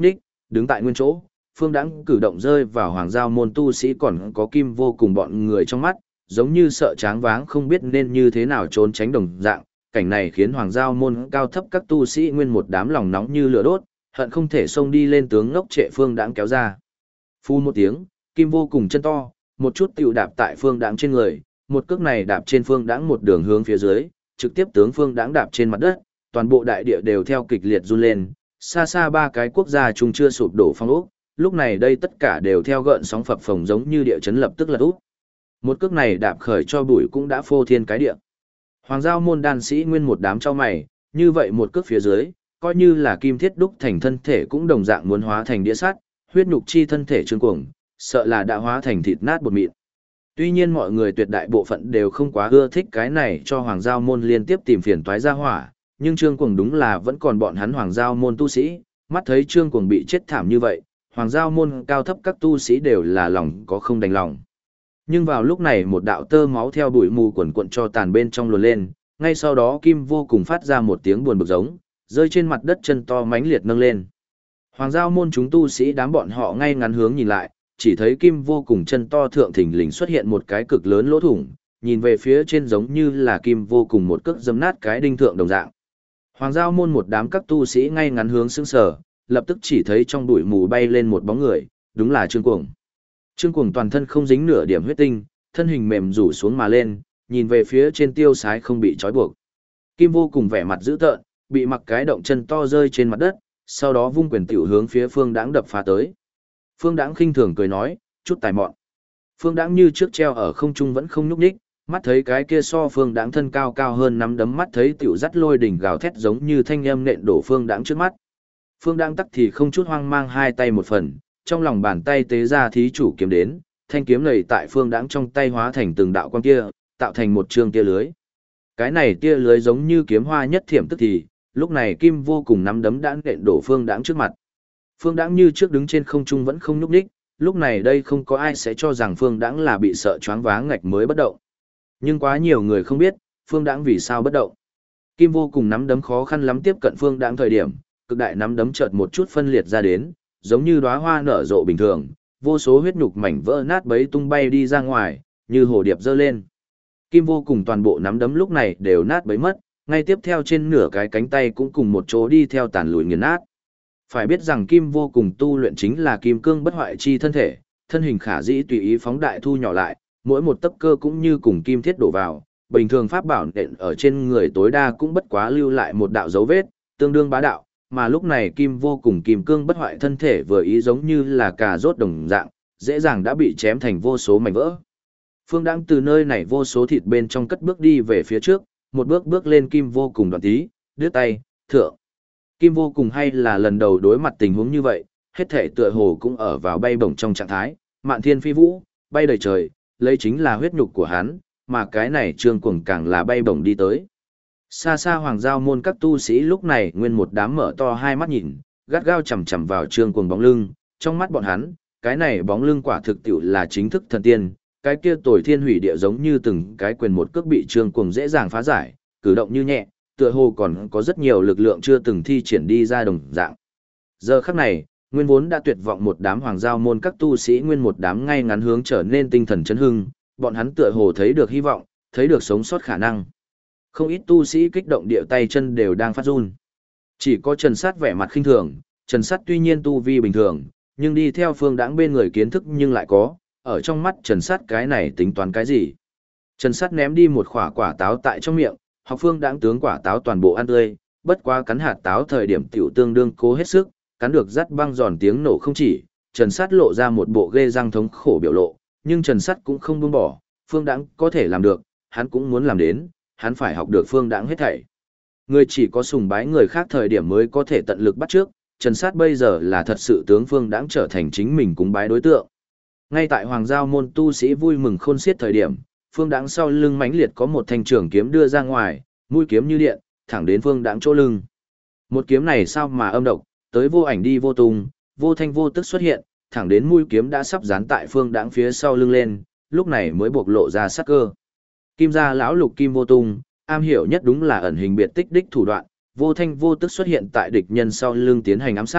đứng tại nguyên chỗ, Phương Đãng cử động rơi vào Hoàng Giao môn tu sĩ còn có Kim Vô Cùng bọn người trong mắt, giống như sợ tráng váng không biết nên như thế nào trốn tránh đồng dạng, cảnh này khiến Hoàng Giao môn cao thấp các tu sĩ nguyên một đám lòng nóng như lửa đốt, hận không thể xông đi lên tướng ngốc trệ Phương Đãng kéo ra. Phun một tiếng, Kim Vô Cùng chân to, một chút tiểu đạp tại Phương Đãng trên người, một cước này đạp trên Phương Đãng một đường hướng phía dưới, trực tiếp tướng Phương Đãng đạp trên mặt đất, toàn bộ đại địa đều theo kịch liệt run lên, xa xa ba cái quốc gia chung chưa sụp đổ phong ốc, lúc này đây tất cả đều theo gợn sóng phập phồng giống như địa chấn lập tức lật úp. Một cước này đạp khởi cho bụi cũng đã phô thiên cái địa. Hoàng Giao môn đan sĩ nguyên một đám cho mày, như vậy một cước phía dưới, coi như là kim thiết đúc thành thân thể cũng đồng dạng muốn hóa thành đĩa sắt, huyết nhục chi thân thể trương cuồng, sợ là đã hóa thành thịt nát bột mịn. Tuy nhiên mọi người tuyệt đại bộ phận đều không quá ưa thích cái này cho Hoàng Giao môn liên tiếp tìm phiền toái ra hỏa, nhưng trương cuồng đúng là vẫn còn bọn hắn Hoàng Giao môn tu sĩ, mắt thấy trương cuồng bị chết thảm như vậy, Hoàng Giao môn cao thấp các tu sĩ đều là lòng có không đành lòng. Nhưng vào lúc này một đạo tơ máu theo bụi mù quần cuộn cho tàn bên trong luồn lên, ngay sau đó Kim Vô Cùng phát ra một tiếng buồn bực giống, rơi trên mặt đất chân to mãnh liệt nâng lên. Hoàng Giao môn chúng tu sĩ đám bọn họ ngay ngắn hướng nhìn lại, chỉ thấy Kim Vô Cùng chân to thượng thình lình xuất hiện một cái cực lớn lỗ thủng, nhìn về phía trên giống như là Kim Vô Cùng một cước dấm nát cái đinh thượng đồng dạng. Hoàng Giao môn một đám các tu sĩ ngay ngắn hướng sững sờ, lập tức chỉ thấy trong bụi mù bay lên một bóng người, đúng là Trương Cuồng. Trương Cuồng toàn thân không dính nửa điểm huyết tinh, thân hình mềm rủ xuống mà lên, nhìn về phía trên tiêu sái không bị trói buộc. Kim Vô Cùng vẻ mặt dữ tợn, bị mặc cái động chân to rơi trên mặt đất, sau đó vung quyền tiểu hướng phía Phương Đãng đập phá tới. Phương Đãng khinh thường cười nói, chút tài mọn. Phương Đãng như trước treo ở không trung vẫn không nhúc nhích, mắt thấy cái kia so Phương Đãng thân cao cao hơn nắm đấm mắt thấy tiểu dắt lôi đỉnh gào thét giống như thanh âm nện đổ Phương Đãng trước mắt. Phương Đãng tắc thì không chút hoang mang hai tay một phần, trong lòng bàn tay tế ra thí chủ kiếm đến, thanh kiếm này tại Phương Đãng trong tay hóa thành từng đạo quang kia, tạo thành một trường tia lưới. Cái này tia lưới giống như kiếm hoa nhất thiểm tức thì, lúc này Kim Vô Cùng nắm đấm đã nện đổ Phương Đãng trước mặt. Phương Đãng như trước đứng trên không trung vẫn không nhúc nhích, lúc này đây không có ai sẽ cho rằng Phương Đãng là bị sợ choáng váng ngạch mới bất động. Nhưng quá nhiều người không biết, Phương Đãng vì sao bất động. Kim Vô Cùng nắm đấm khó khăn lắm tiếp cận Phương Đãng thời điểm, cực đại nắm đấm chợt một chút phân liệt ra đến, giống như đóa hoa nở rộ bình thường, vô số huyết nhục mảnh vỡ nát bấy tung bay đi ra ngoài, như hồ điệp giơ lên. Kim Vô Cùng toàn bộ nắm đấm lúc này đều nát bấy mất, ngay tiếp theo trên nửa cái cánh tay cũng cùng một chỗ đi theo tàn lùi nghiền nát. Phải biết rằng Kim Vô Cùng tu luyện chính là kim cương bất hoại chi thân thể, thân hình khả dĩ tùy ý phóng đại thu nhỏ lại, mỗi một tấc cơ cũng như cùng kim thiết đổ vào, bình thường pháp bảo nện ở trên người tối đa cũng bất quá lưu lại một đạo dấu vết, tương đương bá đạo, mà lúc này Kim Vô Cùng kim cương bất hoại thân thể vừa ý giống như là cà rốt đồng dạng, dễ dàng đã bị chém thành vô số mảnh vỡ. Phương Đãng từ nơi này vô số thịt bên trong cất bước đi về phía trước, một bước bước lên Kim Vô Cùng đoạn tí, đứt tay, thượng. Kim Vô Cùng hay là lần đầu đối mặt tình huống như vậy, hết thể tựa hồ cũng ở vào bay bổng trong trạng thái, mạn thiên phi vũ, bay đầy trời, lấy chính là huyết nhục của hắn, mà cái này Trương Cuồng càng là bay bổng đi tới. Xa xa Hoàng Giao môn các tu sĩ lúc này nguyên một đám mở to hai mắt nhìn, gắt gao chằm chằm vào Trương Cuồng bóng lưng, trong mắt bọn hắn, cái này bóng lưng quả thực tiệu là chính thức thần tiên, cái kia tồi thiên hủy địa giống như từng cái quyền một cước bị Trương Cuồng dễ dàng phá giải, cử động như nhẹ, tựa hồ còn có rất nhiều lực lượng chưa từng thi triển đi ra đồng dạng. Giờ khắc này, nguyên vốn đã tuyệt vọng một đám Hoàng Giao môn các tu sĩ nguyên một đám ngay ngắn hướng trở nên tinh thần chấn hưng, bọn hắn tựa hồ thấy được hy vọng, thấy được sống sót khả năng. Không ít tu sĩ kích động địa tay chân đều đang phát run. Chỉ có Trần Sát vẻ mặt khinh thường, Trần Sát tuy nhiên tu vi bình thường, nhưng đi theo Phương Đãng bên người kiến thức nhưng lại có, ở trong mắt Trần Sát cái này tính toán cái gì. Trần Sát ném đi một quả táo tại trong miệng, học Phương Đãng tướng quả táo toàn bộ ăn tươi, bất quá cắn hạt táo thời điểm tiểu tương đương cố hết sức, cắn được rắt băng giòn tiếng nổ không chỉ, Trần Sát lộ ra một bộ ghê răng thống khổ biểu lộ, nhưng Trần Sát cũng không buông bỏ, Phương Đãng có thể làm được, hắn cũng muốn làm đến, hắn phải học được Phương Đãng hết thảy. Người chỉ có sùng bái người khác thời điểm mới có thể tận lực bắt trước, Trần Sát bây giờ là thật sự tướng Phương Đãng trở thành chính mình cúng bái đối tượng. Ngay tại Hoàng Giao môn tu sĩ vui mừng khôn xiết thời điểm, Phương Đãng sau lưng mãnh liệt có một thanh trường kiếm đưa ra ngoài, mũi kiếm như điện, thẳng đến Phương Đãng chỗ lưng. Một kiếm này sao mà âm độc, tới vô ảnh đi vô tung, vô thanh vô tức xuất hiện, thẳng đến mũi kiếm đã sắp dán tại Phương Đãng phía sau lưng lên, lúc này mới bộc lộ ra sắc cơ. Kim gia lão lục Kim Vô Tung, am hiểu nhất đúng là ẩn hình biệt tích đích thủ đoạn, vô thanh vô tức xuất hiện tại địch nhân sau lưng tiến hành ám sát,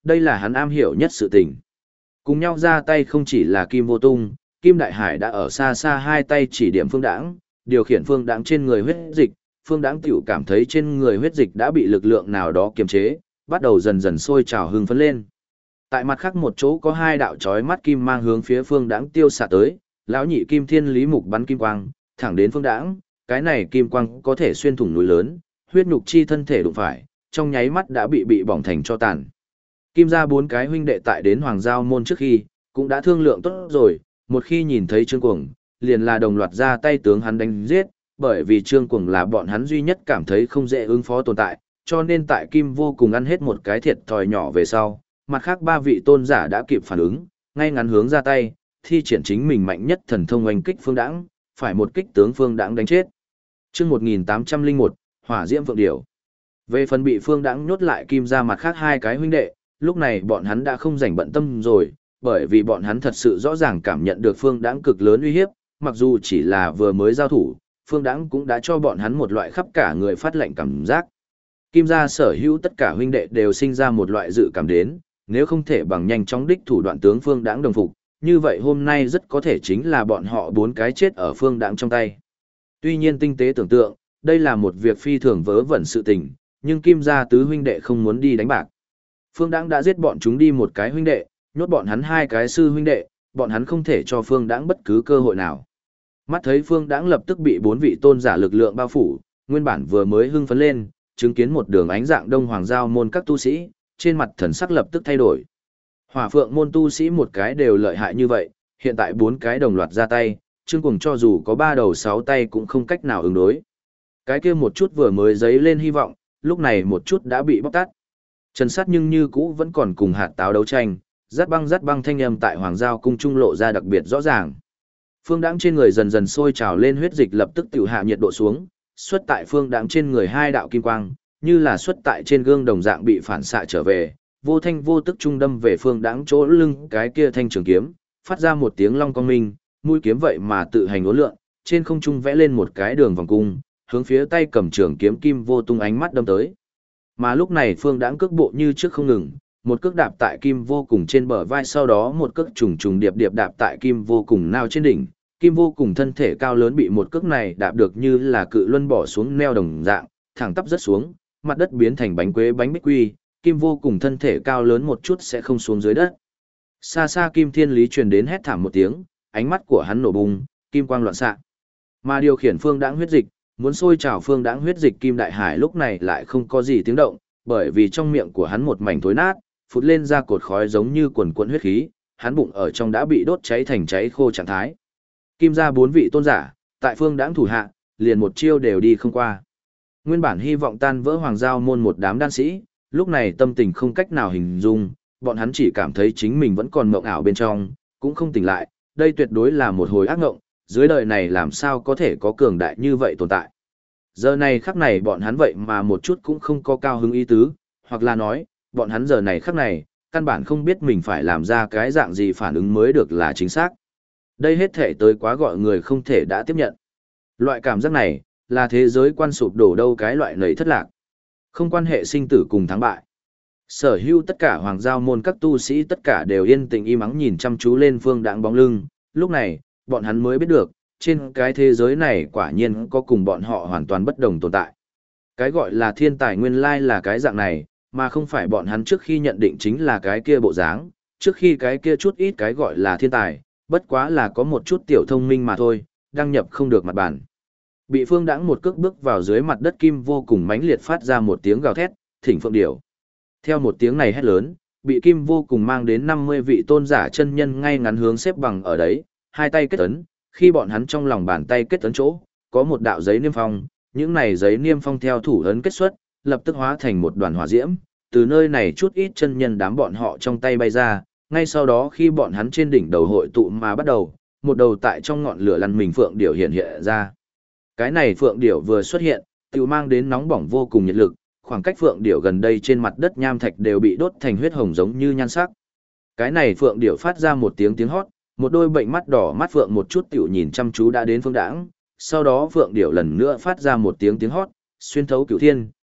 đây là hắn am hiểu nhất sự tình. Cùng nhau ra tay không chỉ là Kim Vô Tung, Kim Đại Hải đã ở xa xa hai tay chỉ điểm Phương Đãng, điều khiển Phương Đãng trên người huyết dịch, Phương Đãng tiểu cảm thấy trên người huyết dịch đã bị lực lượng nào đó kiềm chế, bắt đầu dần dần sôi trào hưng phấn lên. Tại mặt khác một chỗ có hai đạo chói mắt kim mang hướng phía Phương Đãng tiêu xạ tới, lão nhị Kim Thiên Lý Mục bắn kim quang, thẳng đến Phương Đãng, cái này kim quang có thể xuyên thủng núi lớn, huyết nhục chi thân thể đụng phải, trong nháy mắt đã bị bỏng thành tro tàn. Kim gia bốn cái huynh đệ tại đến Hoàng Giao môn trước khi, cũng đã thương lượng tốt rồi, một khi nhìn thấy Trương Cuồng, liền là đồng loạt ra tay tướng hắn đánh giết, bởi vì Trương Cuồng là bọn hắn duy nhất cảm thấy không dễ ứng phó tồn tại, cho nên tại Kim vô cùng ăn hết một cái thiệt thòi nhỏ về sau, mặt khác ba vị tôn giả đã kịp phản ứng, ngay ngắn hướng ra tay, thi triển chính mình mạnh nhất thần thông oanh kích Phương Đãng, phải một kích tướng Phương Đãng đánh chết. Chương 1801, Hỏa Diễm Phượng Điểu. Về phần bị Phương Đãng nhốt lại Kim gia mặt khác hai cái huynh đệ, lúc này bọn hắn đã không rảnh bận tâm rồi, bởi vì bọn hắn thật sự rõ ràng cảm nhận được Phương Đãng cực lớn uy hiếp, mặc dù chỉ là vừa mới giao thủ, Phương Đãng cũng đã cho bọn hắn một loại khắp cả người phát lệnh cảm giác. Kim gia sở hữu tất cả huynh đệ đều sinh ra một loại dự cảm đến, nếu không thể bằng nhanh chóng đích thủ đoạn tướng Phương Đãng đồng phục, như vậy hôm nay rất có thể chính là bọn họ bốn cái chết ở Phương Đãng trong tay. Tuy nhiên tinh tế tưởng tượng, đây là một việc phi thường vớ vẩn sự tình, nhưng Kim gia tứ huynh đệ không muốn đi đánh bạc. Phương Đãng đã giết bọn chúng đi một cái huynh đệ, nhốt bọn hắn hai cái sư huynh đệ, bọn hắn không thể cho Phương Đãng bất cứ cơ hội nào. Mắt thấy Phương Đãng lập tức bị bốn vị tôn giả lực lượng bao phủ, nguyên bản vừa mới hưng phấn lên, chứng kiến một đường ánh dạng Đông Hoàng Giao môn các tu sĩ, trên mặt thần sắc lập tức thay đổi. Hỏa Phượng môn tu sĩ một cái đều lợi hại như vậy, hiện tại bốn cái đồng loạt ra tay, Trương Cuồng cho dù có ba đầu sáu tay cũng không cách nào ứng đối. Cái kia một chút vừa mới dấy lên hy vọng, lúc này một chút đã bị bóc tát. Trần Sát nhưng như cũ vẫn còn cùng hạt táo đấu tranh, rát băng thanh âm tại Hoàng Giao cung trung lộ ra đặc biệt rõ ràng. Phương Đãng trên người dần dần sôi trào lên huyết dịch lập tức tiểu hạ nhiệt độ xuống, xuất tại Phương Đãng trên người hai đạo kim quang, như là xuất tại trên gương đồng dạng bị phản xạ trở về, vô thanh vô tức trung đâm về Phương Đãng chỗ lưng cái kia thanh trường kiếm, phát ra một tiếng long cong minh, mũi kiếm vậy mà tự hành uốn lượn, trên không trung vẽ lên một cái đường vòng cung, hướng phía tay cầm trường kiếm Kim Vô Tung ánh mắt đâm tới. Mà lúc này Phương Đãng cước bộ như trước không ngừng, một cước đạp tại Kim Vô Cùng trên bờ vai, sau đó một cước trùng trùng điệp điệp đạp tại Kim Vô Cùng nao trên đỉnh. Kim Vô Cùng thân thể cao lớn bị một cước này đạp được như là cự luân bỏ xuống neo đồng dạng, thẳng tắp rất xuống, mặt đất biến thành bánh quế bánh bích quy, Kim Vô Cùng thân thể cao lớn một chút sẽ không xuống dưới đất. Xa xa Kim Thiên Lý truyền đến hét thảm một tiếng, ánh mắt của hắn nổ bùng, kim quang loạn xạ. Mà điều khiển Phương Đãng huyết dịch, muốn sôi trào Phương Đãng huyết dịch Kim Đại Hải lúc này lại không có gì tiếng động, bởi vì trong miệng của hắn một mảnh thối nát, phụt lên ra cột khói giống như quần cuộn huyết khí, hắn bụng ở trong đã bị đốt cháy thành cháy khô trạng thái. Kim gia bốn vị tôn giả, tại Phương Đãng thủ hạ, liền một chiêu đều đi không qua. Nguyên bản hy vọng tan vỡ Hoàng Giao môn một đám đan sĩ, lúc này tâm tình không cách nào hình dung, bọn hắn chỉ cảm thấy chính mình vẫn còn mộng ảo bên trong, cũng không tỉnh lại, đây tuyệt đối là một hồi ác ngộng, dưới đời này làm sao có thể có cường đại như vậy tồn tại. Giờ này khắc này bọn hắn vậy mà một chút cũng không có cao hứng ý tứ, hoặc là nói, bọn hắn giờ này khắc này, căn bản không biết mình phải làm ra cái dạng gì phản ứng mới được là chính xác. Đây hết thể tới quá gọi người không thể đã tiếp nhận. Loại cảm giác này, là thế giới quan sụp đổ đâu cái loại nấy thất lạc. Không quan hệ sinh tử cùng thắng bại. Sở hữu tất cả Hoàng Giao môn các tu sĩ tất cả đều yên tĩnh im ắng nhìn chăm chú lên Phương Đãng bóng lưng, lúc này, bọn hắn mới biết được, trên cái thế giới này quả nhiên có cùng bọn họ hoàn toàn bất đồng tồn tại. Cái gọi là thiên tài nguyên lai là cái dạng này, mà không phải bọn hắn trước khi nhận định chính là cái kia bộ dáng, trước khi cái kia chút ít cái gọi là thiên tài, bất quá là có một chút tiểu thông minh mà thôi, đăng nhập không được mặt bản. Bị Phương Đãng một cước bước vào dưới mặt đất Kim Vô Cùng mãnh liệt phát ra một tiếng gào thét, thỉnh phượng điểu. Theo một tiếng này hét lớn, bị Kim Vô Cùng mang đến 50 vị tôn giả chân nhân ngay ngắn hướng xếp bằng ở đấy, hai tay kết ấn, khi bọn hắn trong lòng bàn tay kết ấn chỗ, có một đạo giấy niêm phong, những này giấy niêm phong theo thủ ấn kết xuất, lập tức hóa thành một đoàn hỏa diễm, từ nơi này chút ít chân nhân đám bọn họ trong tay bay ra, ngay sau đó khi bọn hắn trên đỉnh đầu hội tụ mà bắt đầu, một đầu tại trong ngọn lửa lăn mình phượng điểu hiện ra. Cái này phượng điểu vừa xuất hiện, tự mang đến nóng bỏng vô cùng nhiệt lực, khoảng cách phượng điểu gần đây trên mặt đất nham thạch đều bị đốt thành huyết hồng giống như nhan sắc. Cái này phượng điểu phát ra một tiếng hót, một đôi bệnh mắt đỏ mắt phượng một chút tiểu nhìn chăm chú đã đến Phương Đãng, sau đó phượng điểu lần nữa phát ra một tiếng hót, xuyên thấu cửu thiên,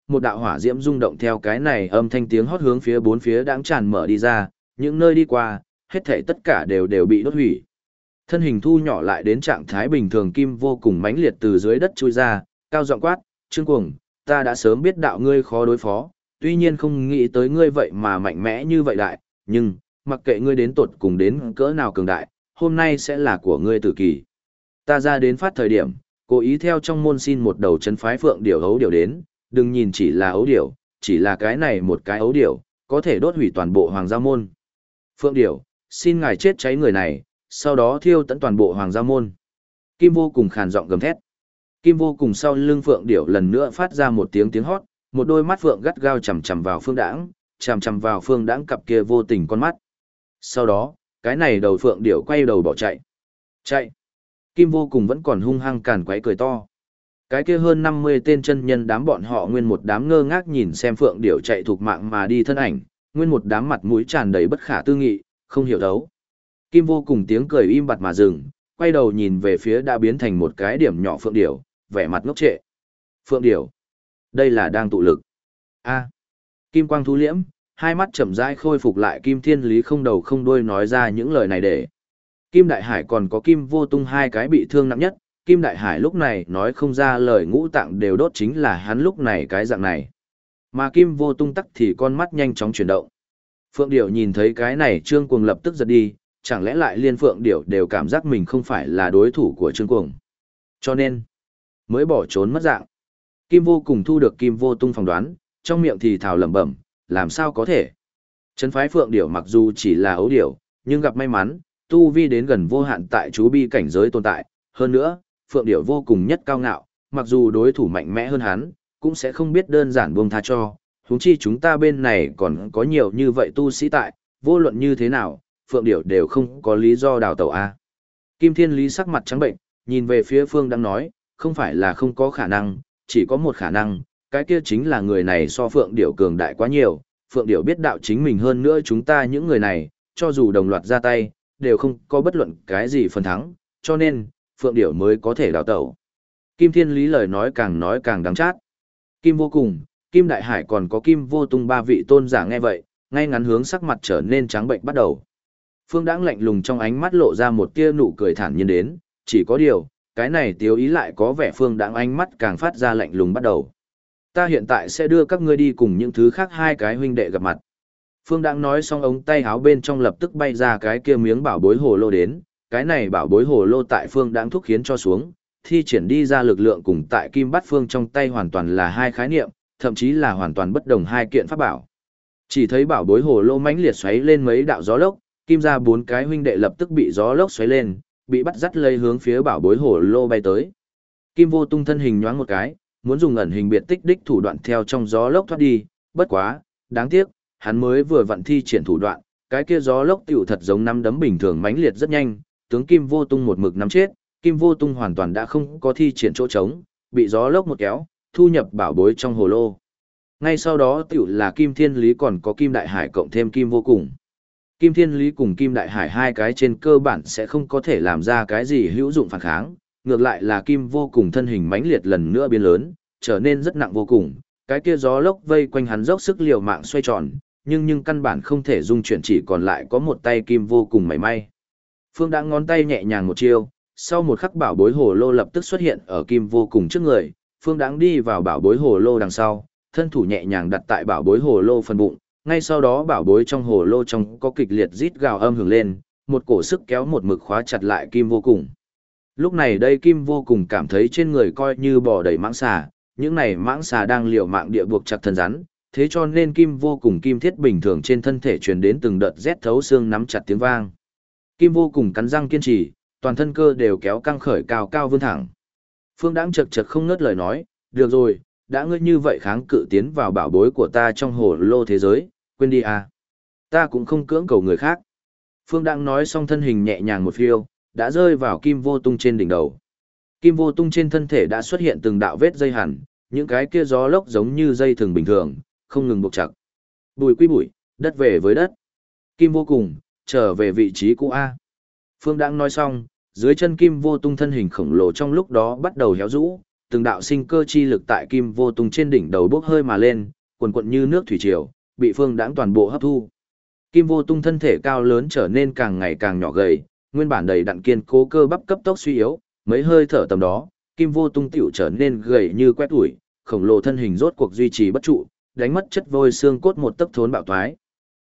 một đạo hỏa diễm rung động theo cái này âm thanh tiếng hót hướng phía bốn phía đãng tràn mở đi ra, những nơi đi qua, hết thảy tất cả đều bị đốt hủy. Thân hình thu nhỏ lại đến trạng thái bình thường, Kim Vô Cùng mãnh liệt từ dưới đất chui ra, cao giọng quát, "Trương Cuồng, ta đã sớm biết đạo ngươi khó đối phó, tuy nhiên không nghĩ tới ngươi vậy mà mạnh mẽ như vậy đại, nhưng, mặc kệ ngươi đến tột cùng đến cỡ nào cường đại, hôm nay sẽ là của ngươi tử kỳ." Ta ra đến phát thời điểm, cố ý theo trong môn xin một đầu chấn phái phượng điểu ấu điểu đến, đừng nhìn chỉ là ấu điểu, chỉ là cái này một cái ấu điểu, có thể đốt hủy toàn bộ hoàng gia môn. Phượng điểu, xin ngài chết cháy người này, sau đó thiêu tận toàn bộ hoàng gia môn. Kim Vô Cùng khàn giọng gầm thét. Kim Vô Cùng sau lưng phượng điểu lần nữa phát ra một tiếng hót, một đôi mắt phượng gắt gao chằm chằm vào Phương Đãng, chằm chằm vào Phương Đãng cặp kia vô tình con mắt. Sau đó, cái này đầu phượng điểu quay đầu bỏ chạy. Chạy. Kim Vô Cùng vẫn còn hung hăng càn quấy cười to. Cái kia hơn 50 tên chân nhân đám bọn họ nguyên một đám ngơ ngác nhìn xem phượng điểu chạy thuộc mạng mà đi thân ảnh, nguyên một đám mặt mũi tràn đầy bất khả tư nghị, không hiểu đấu. Kim Vô Cùng tiếng cười im bặt mà dừng, quay đầu nhìn về phía đã biến thành một cái điểm nhỏ phượng điểu, vẻ mặt ngốc trệ. Phượng điểu, đây là đang tụ lực. A. Kim quang thu liễm, hai mắt chậm rãi khôi phục lại, Kim Thiên Lý không đầu không đuôi nói ra những lời này để. Kim Đại Hải còn có Kim Vô Tung hai cái bị thương nặng nhất, Kim Đại Hải lúc này nói không ra lời, ngũ tạng đều đốt, chính là hắn lúc này cái dạng này. Mà Kim Vô Tung tắc thì con mắt nhanh chóng chuyển động. Phượng Điểu nhìn thấy cái này Trương Cuồng lập tức giật đi, chẳng lẽ lại liên Phượng Điểu đều cảm giác mình không phải là đối thủ của Trương Cuồng. Cho nên, mới bỏ trốn mất dạng. Kim Vô Cùng thu được Kim Vô Tung phỏng đoán, trong miệng thì thào lẩm bẩm, làm sao có thể. Trấn phái Phượng Điểu mặc dù chỉ là ấu điểu, nhưng gặp may mắn, tu vi đến gần vô hạn tại chú bi cảnh giới tồn tại. Hơn nữa, Phượng Điểu vô cùng nhất cao ngạo, mặc dù đối thủ mạnh mẽ hơn hắn, cũng sẽ không biết đơn giản buông tha cho. Huống chi chúng ta bên này còn có nhiều như vậy tu sĩ tại, vô luận như thế nào, Phượng Điểu đều không có lý do đào tẩu A. Kim Thiên Lý sắc mặt trắng bệnh, nhìn về phía Phương đang nói, không phải là không có khả năng, chỉ có một khả năng, cái kia chính là người này so Phượng Điểu cường đại quá nhiều. Phượng Điểu biết đạo chính mình hơn nữa chúng ta những người này, cho dù đồng loạt ra tay, đều không có bất luận cái gì phần thắng, cho nên, Phượng Điểu mới có thể đào tẩu. Kim Thiên Lý lời nói càng đắng chát. Kim Vô Cùng, Kim Đại Hải còn có Kim Vô Tung ba vị tôn giả nghe vậy, ngay ngắn hướng sắc mặt trở nên trắng bệnh bắt đầu. Phương Đãng lạnh lùng trong ánh mắt lộ ra một tia nụ cười thản nhiên đến, chỉ có điều, cái này tiếu ý lại có vẻ Phương Đãng ánh mắt càng phát ra lạnh lùng bắt đầu. Ta hiện tại sẽ đưa các ngươi đi cùng những thứ khác hai cái huynh đệ gặp mặt. Phương Đãng nói xong, ống tay áo bên trong lập tức bay ra cái kia miếng bảo bối hồ lô đến, cái này bảo bối hồ lô tại Phương Đãng thúc khiến cho xuống, thi triển đi ra lực lượng cùng tại Kim Bát Phương trong tay hoàn toàn là hai khái niệm, thậm chí là hoàn toàn bất đồng hai kiện pháp bảo. Chỉ thấy bảo bối hồ lô mãnh liệt xoáy lên mấy đạo gió lốc, Kim gia bốn cái huynh đệ lập tức bị gió lốc xoáy lên, bị bắt dắt lây hướng phía bảo bối hồ lô bay tới. Kim Vô Tung thân hình nhoáng một cái, muốn dùng ẩn hình biệt tích đích thủ đoạn theo trong gió lốc thoát đi, bất quá, đáng tiếc, hắn mới vừa vận thi triển thủ đoạn, cái kia gió lốc tiểu thật giống nắm đấm bình thường mãnh liệt rất nhanh, tướng Kim Vô Tung một mực nắm chết, Kim Vô Tung hoàn toàn đã không có thi triển chỗ trống, bị gió lốc một kéo, thu nhập bảo bối trong hồ lô. Ngay sau đó tiểu là Kim Thiên Lý còn có Kim Đại Hải cộng thêm Kim Vô Cùng. Kim Thiên Lý cùng Kim Đại Hải hai cái trên cơ bản sẽ không có thể làm ra cái gì hữu dụng phản kháng, ngược lại là Kim Vô Cùng thân hình mãnh liệt lần nữa biến lớn, trở nên rất nặng vô cùng, cái kia gió lốc vây quanh hắn dốc sức liều mạng xoay tròn, nhưng căn bản không thể dung chuyển, chỉ còn lại có một tay Kim Vô Cùng mảy may. Phương đã ngón tay nhẹ nhàng một chiêu, sau một khắc bảo bối hồ lô lập tức xuất hiện ở Kim Vô Cùng trước người, Phương Đãng đi vào bảo bối hồ lô đằng sau, thân thủ nhẹ nhàng đặt tại bảo bối hồ lô phần bụng, ngay sau đó bảo bối trong hồ lô trong có kịch liệt rít gào âm hưởng lên, một cổ sức kéo một mực khóa chặt lại Kim Vô Cùng. Lúc này đây Kim Vô Cùng cảm thấy trên người coi như bò đầy mãng xà, những này mãng xà đang liều mạng địa buộc chặt thân rắn, thế cho nên Kim Vô Cùng kim thiết bình thường trên thân thể truyền đến từng đợt rét thấu xương nắm chặt tiếng vang. Kim Vô Cùng cắn răng kiên trì, toàn thân cơ đều kéo căng khởi cao cao vươn thẳng. Phương Đãng chật chật không ngớt lời nói, được rồi, đã ngươi như vậy kháng cự tiến vào bảo bối của ta trong hồ lô thế giới, quên đi à. Ta cũng không cưỡng cầu người khác. Phương Đãng nói xong thân hình nhẹ nhàng một phiêu, đã rơi vào Kim Vô Tung trên đỉnh đầu. Kim Vô Tung trên thân thể đã xuất hiện từng đạo vết dây hằn, những cái kia gió lốc giống như dây thừng bình thường, không ngừng buộc chặt. Bụi quy bụi, đất về với đất. Kim Vô Cùng, trở về vị trí cũ A. Phương Đãng nói xong, dưới chân Kim Vô Tung thân hình khổng lồ trong lúc đó bắt đầu héo rũ, từng đạo sinh cơ chi lực tại Kim Vô Tung trên đỉnh đầu bốc hơi mà lên, quần quận như nước thủy triều, bị Phương Đãng toàn bộ hấp thu. Kim Vô Tung thân thể cao lớn trở nên càng ngày càng nhỏ gầy, nguyên bản đầy đặn kiên cố cơ bắp cấp tốc suy yếu, mấy hơi thở tầm đó, Kim Vô Tung tiểu trở nên gầy như quét ủi, khổng lồ thân hình rốt cuộc duy trì bất trụ, đánh mất chất vôi xương cốt một tấc thốn bạo toái.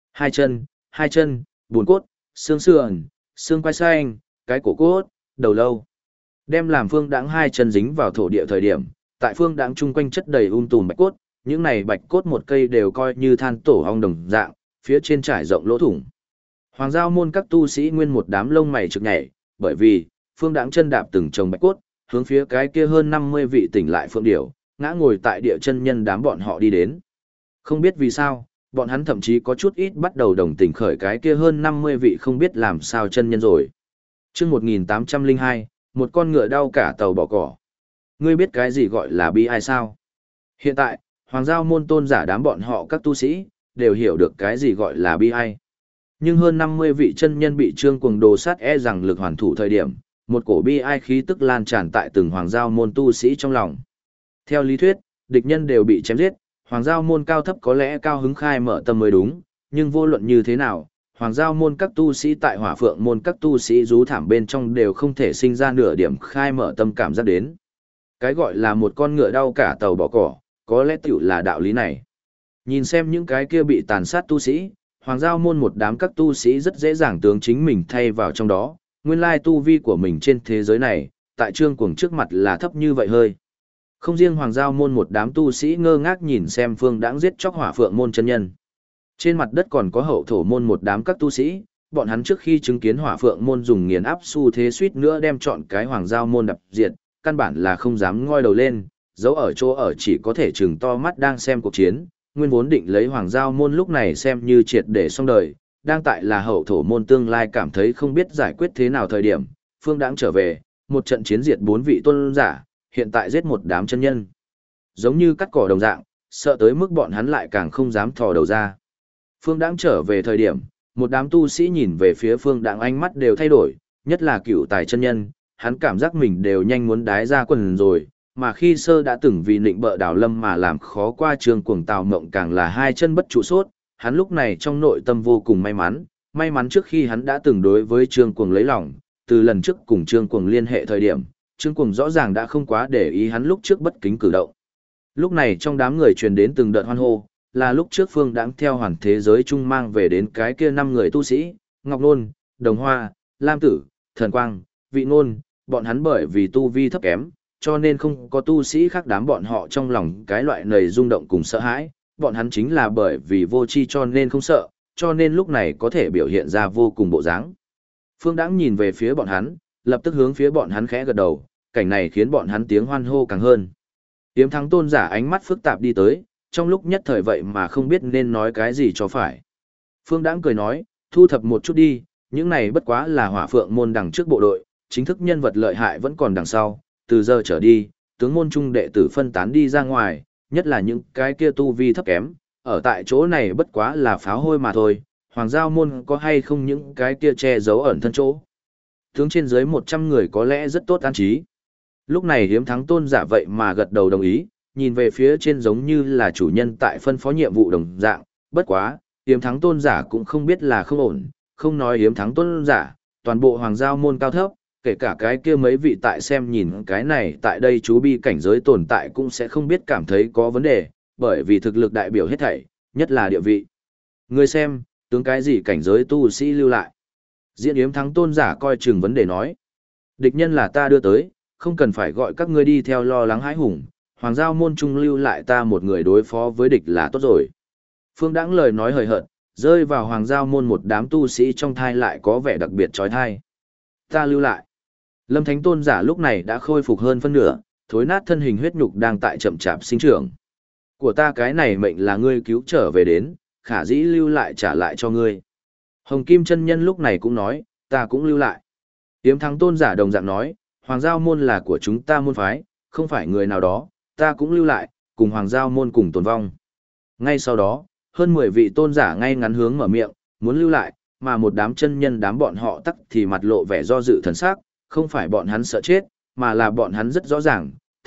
Hai chân, buồn cốt, xương sườn, xương quai xanh, cái cổ cốt, đầu lâu. Đem làm Phương Đãng hai chân dính vào thổ địa thời điểm, tại Phương Đãng chung quanh chất đầy tùm bạch cốt, những này bạch cốt một cây đều coi như than tổ ong đồng dạng, phía trên trải rộng lỗ thủng. Hoàng Giao môn các tu sĩ nguyên một đám lông mày trực nhảy, bởi vì Phương Đãng chân đạp từng chồng bạch cốt, hướng phía cái kia hơn 50 vị tỉnh lại phượng điểu, ngã ngồi tại địa chân nhân đám bọn họ đi đến. Không biết vì sao, bọn hắn thậm chí có chút ít bắt đầu đồng tình khởi cái kia hơn 50 vị không biết làm sao chân nhân rồi. Chương 1802, một con ngựa đau cả tàu bỏ cỏ. Ngươi biết cái gì gọi là bi ai sao? Hiện tại, Hoàng Giao môn tôn giả đám bọn họ các tu sĩ, đều hiểu được cái gì gọi là bi ai. Nhưng hơn 50 vị chân nhân bị Trương Cuồng đồ sát e rằng lực hoàn thủ thời điểm, một cổ bi ai khí tức lan tràn tại từng Hoàng Giao môn tu sĩ trong lòng. Theo lý thuyết, địch nhân đều bị chém giết, Hoàng Giao môn cao thấp có lẽ cao hứng khai mở tâm mới đúng, nhưng vô luận như thế nào, Hoàng Giao môn các tu sĩ tại Hỏa Phượng môn các tu sĩ rú thảm bên trong đều không thể sinh ra nửa điểm khai mở tâm cảm giác đến. Cái gọi là một con ngựa đau cả tàu bỏ cỏ, có lẽ tiểu là đạo lý này. Nhìn xem những cái kia bị tàn sát tu sĩ, Hoàng Giao môn một đám các tu sĩ rất dễ dàng tướng chính mình thay vào trong đó, nguyên lai tu vi của mình trên thế giới này, tại Trương Cuồng trước mặt là thấp như vậy hơi. Không riêng Hoàng Giao môn một đám tu sĩ ngơ ngác nhìn xem Phương Đãng giết chóc Hỏa Phượng môn chân nhân. Trên mặt đất còn có Hậu Thổ môn một đám các tu sĩ, bọn hắn trước khi chứng kiến Hỏa Phượng môn dùng nghiền áp xu thế suýt nữa đem chọn cái Hoàng Giao môn đập diệt, căn bản là không dám ngoi đầu lên, giấu ở chỗ ở chỉ có thể trừng to mắt đang xem cuộc chiến, nguyên vốn định lấy Hoàng Giao môn lúc này xem như triệt để xong đời, đang tại là Hậu Thổ môn tương lai cảm thấy không biết giải quyết thế nào thời điểm, Phương Đãng trở về, một trận chiến diệt 4 vị tôn giả, hiện tại giết một đám chân nhân. Giống như cắt cỏ đồng dạng, sợ tới mức bọn hắn lại càng không dám thò đầu ra. Phương Đãng trở về thời điểm, một đám tu sĩ nhìn về phía Phương Đãng ánh mắt đều thay đổi, nhất là cựu tài chân nhân, hắn cảm giác mình đều nhanh muốn đái ra quần rồi, mà khi sơ đã từng vì nịnh bợ Đào Lâm mà làm khó qua Trương Cuồng Tào Mộng càng là hai chân bất trụ sốt, hắn lúc này trong nội tâm vô cùng may mắn trước khi hắn đã từng đối với Trương Cuồng lấy lòng, từ lần trước cùng Trương Cuồng liên hệ thời điểm, Trương Cuồng rõ ràng đã không quá để ý hắn lúc trước bất kính cử động. Lúc này trong đám người truyền đến từng đợt hoan hô, là lúc trước Phương Đãng theo hoàn thế giới chung mang về đến cái kia 5 người tu sĩ, Ngọc Nôn, Đồng Hoa, Lam Tử, Thần Quang, Vị Nôn, bọn hắn bởi vì tu vi thấp kém, cho nên không có tu sĩ khác đám bọn họ trong lòng cái loại nầy rung động cùng sợ hãi, bọn hắn chính là bởi vì vô tri cho nên không sợ, cho nên lúc này có thể biểu hiện ra vô cùng bộ dáng. Phương Đãng nhìn về phía bọn hắn, lập tức hướng phía bọn hắn khẽ gật đầu, cảnh này khiến bọn hắn tiếng hoan hô càng hơn. Tiếm Thắng tôn giả ánh mắt phức tạp đi tới, trong lúc nhất thời vậy mà không biết nên nói cái gì cho phải. Phương Đãng cười nói, thu thập một chút đi, những này bất quá là Hỏa Phượng môn đằng trước bộ đội, chính thức nhân vật lợi hại vẫn còn đằng sau, từ giờ trở đi, tướng môn trung đệ tử phân tán đi ra ngoài, nhất là những cái kia tu vi thấp kém, ở tại chỗ này bất quá là pháo hôi mà thôi, Hoàng Giao môn có hay không những cái kia che giấu ẩn thân chỗ. Tướng trên dưới 100 người có lẽ rất tốt an trí. Lúc này Hiếm Thắng tôn giả vậy mà gật đầu đồng ý, nhìn về phía trên giống như là chủ nhân tại phân phó nhiệm vụ đồng dạng, bất quá, Hiếm Thắng tôn giả cũng không biết là không ổn, không nói Hiếm Thắng tôn giả, toàn bộ Hoàng Giao môn cao thấp, kể cả cái kia mấy vị tại xem nhìn cái này tại đây chú bi cảnh giới tồn tại cũng sẽ không biết cảm thấy có vấn đề, bởi vì thực lực đại biểu hết thảy, nhất là địa vị. Người xem, tướng cái gì cảnh giới tu sĩ lưu lại. Diễn Yếm Thắng tôn giả coi chừng vấn đề nói. Địch nhân là ta đưa tới, không cần phải gọi các ngươi đi theo lo lắng hãi hùng, Hoàng Giao môn trung lưu lại ta một người đối phó với địch là tốt rồi. Phương Đãng lời nói hời hợt, rơi vào Hoàng Giao môn một đám tu sĩ trong thai lại có vẻ đặc biệt trói thai. Ta lưu lại. Lâm Thánh tôn giả lúc này đã khôi phục hơn phân nửa, thối nát thân hình huyết nhục đang tại chậm chạp sinh trưởng. Của ta cái này mệnh là ngươi cứu trở về đến, khả dĩ lưu lại trả lại cho ngươi. Hồng Kim chân nhân lúc này cũng nói, ta cũng lưu lại. Tiếm Thắng tôn giả đồng dạng nói, Hoàng Giao môn là của chúng ta môn phái, không phải người nào đó, ta cũng lưu lại, cùng Hoàng Giao môn cùng tồn vong. Ngay sau đó, hơn 10 vị tôn giả ngay ngắn hướng mở miệng, muốn lưu lại, mà một đám chân nhân đám bọn họ tắc thì mặt lộ vẻ do dự thần sắc, không phải bọn hắn sợ chết, mà là bọn hắn rất rõ ràng,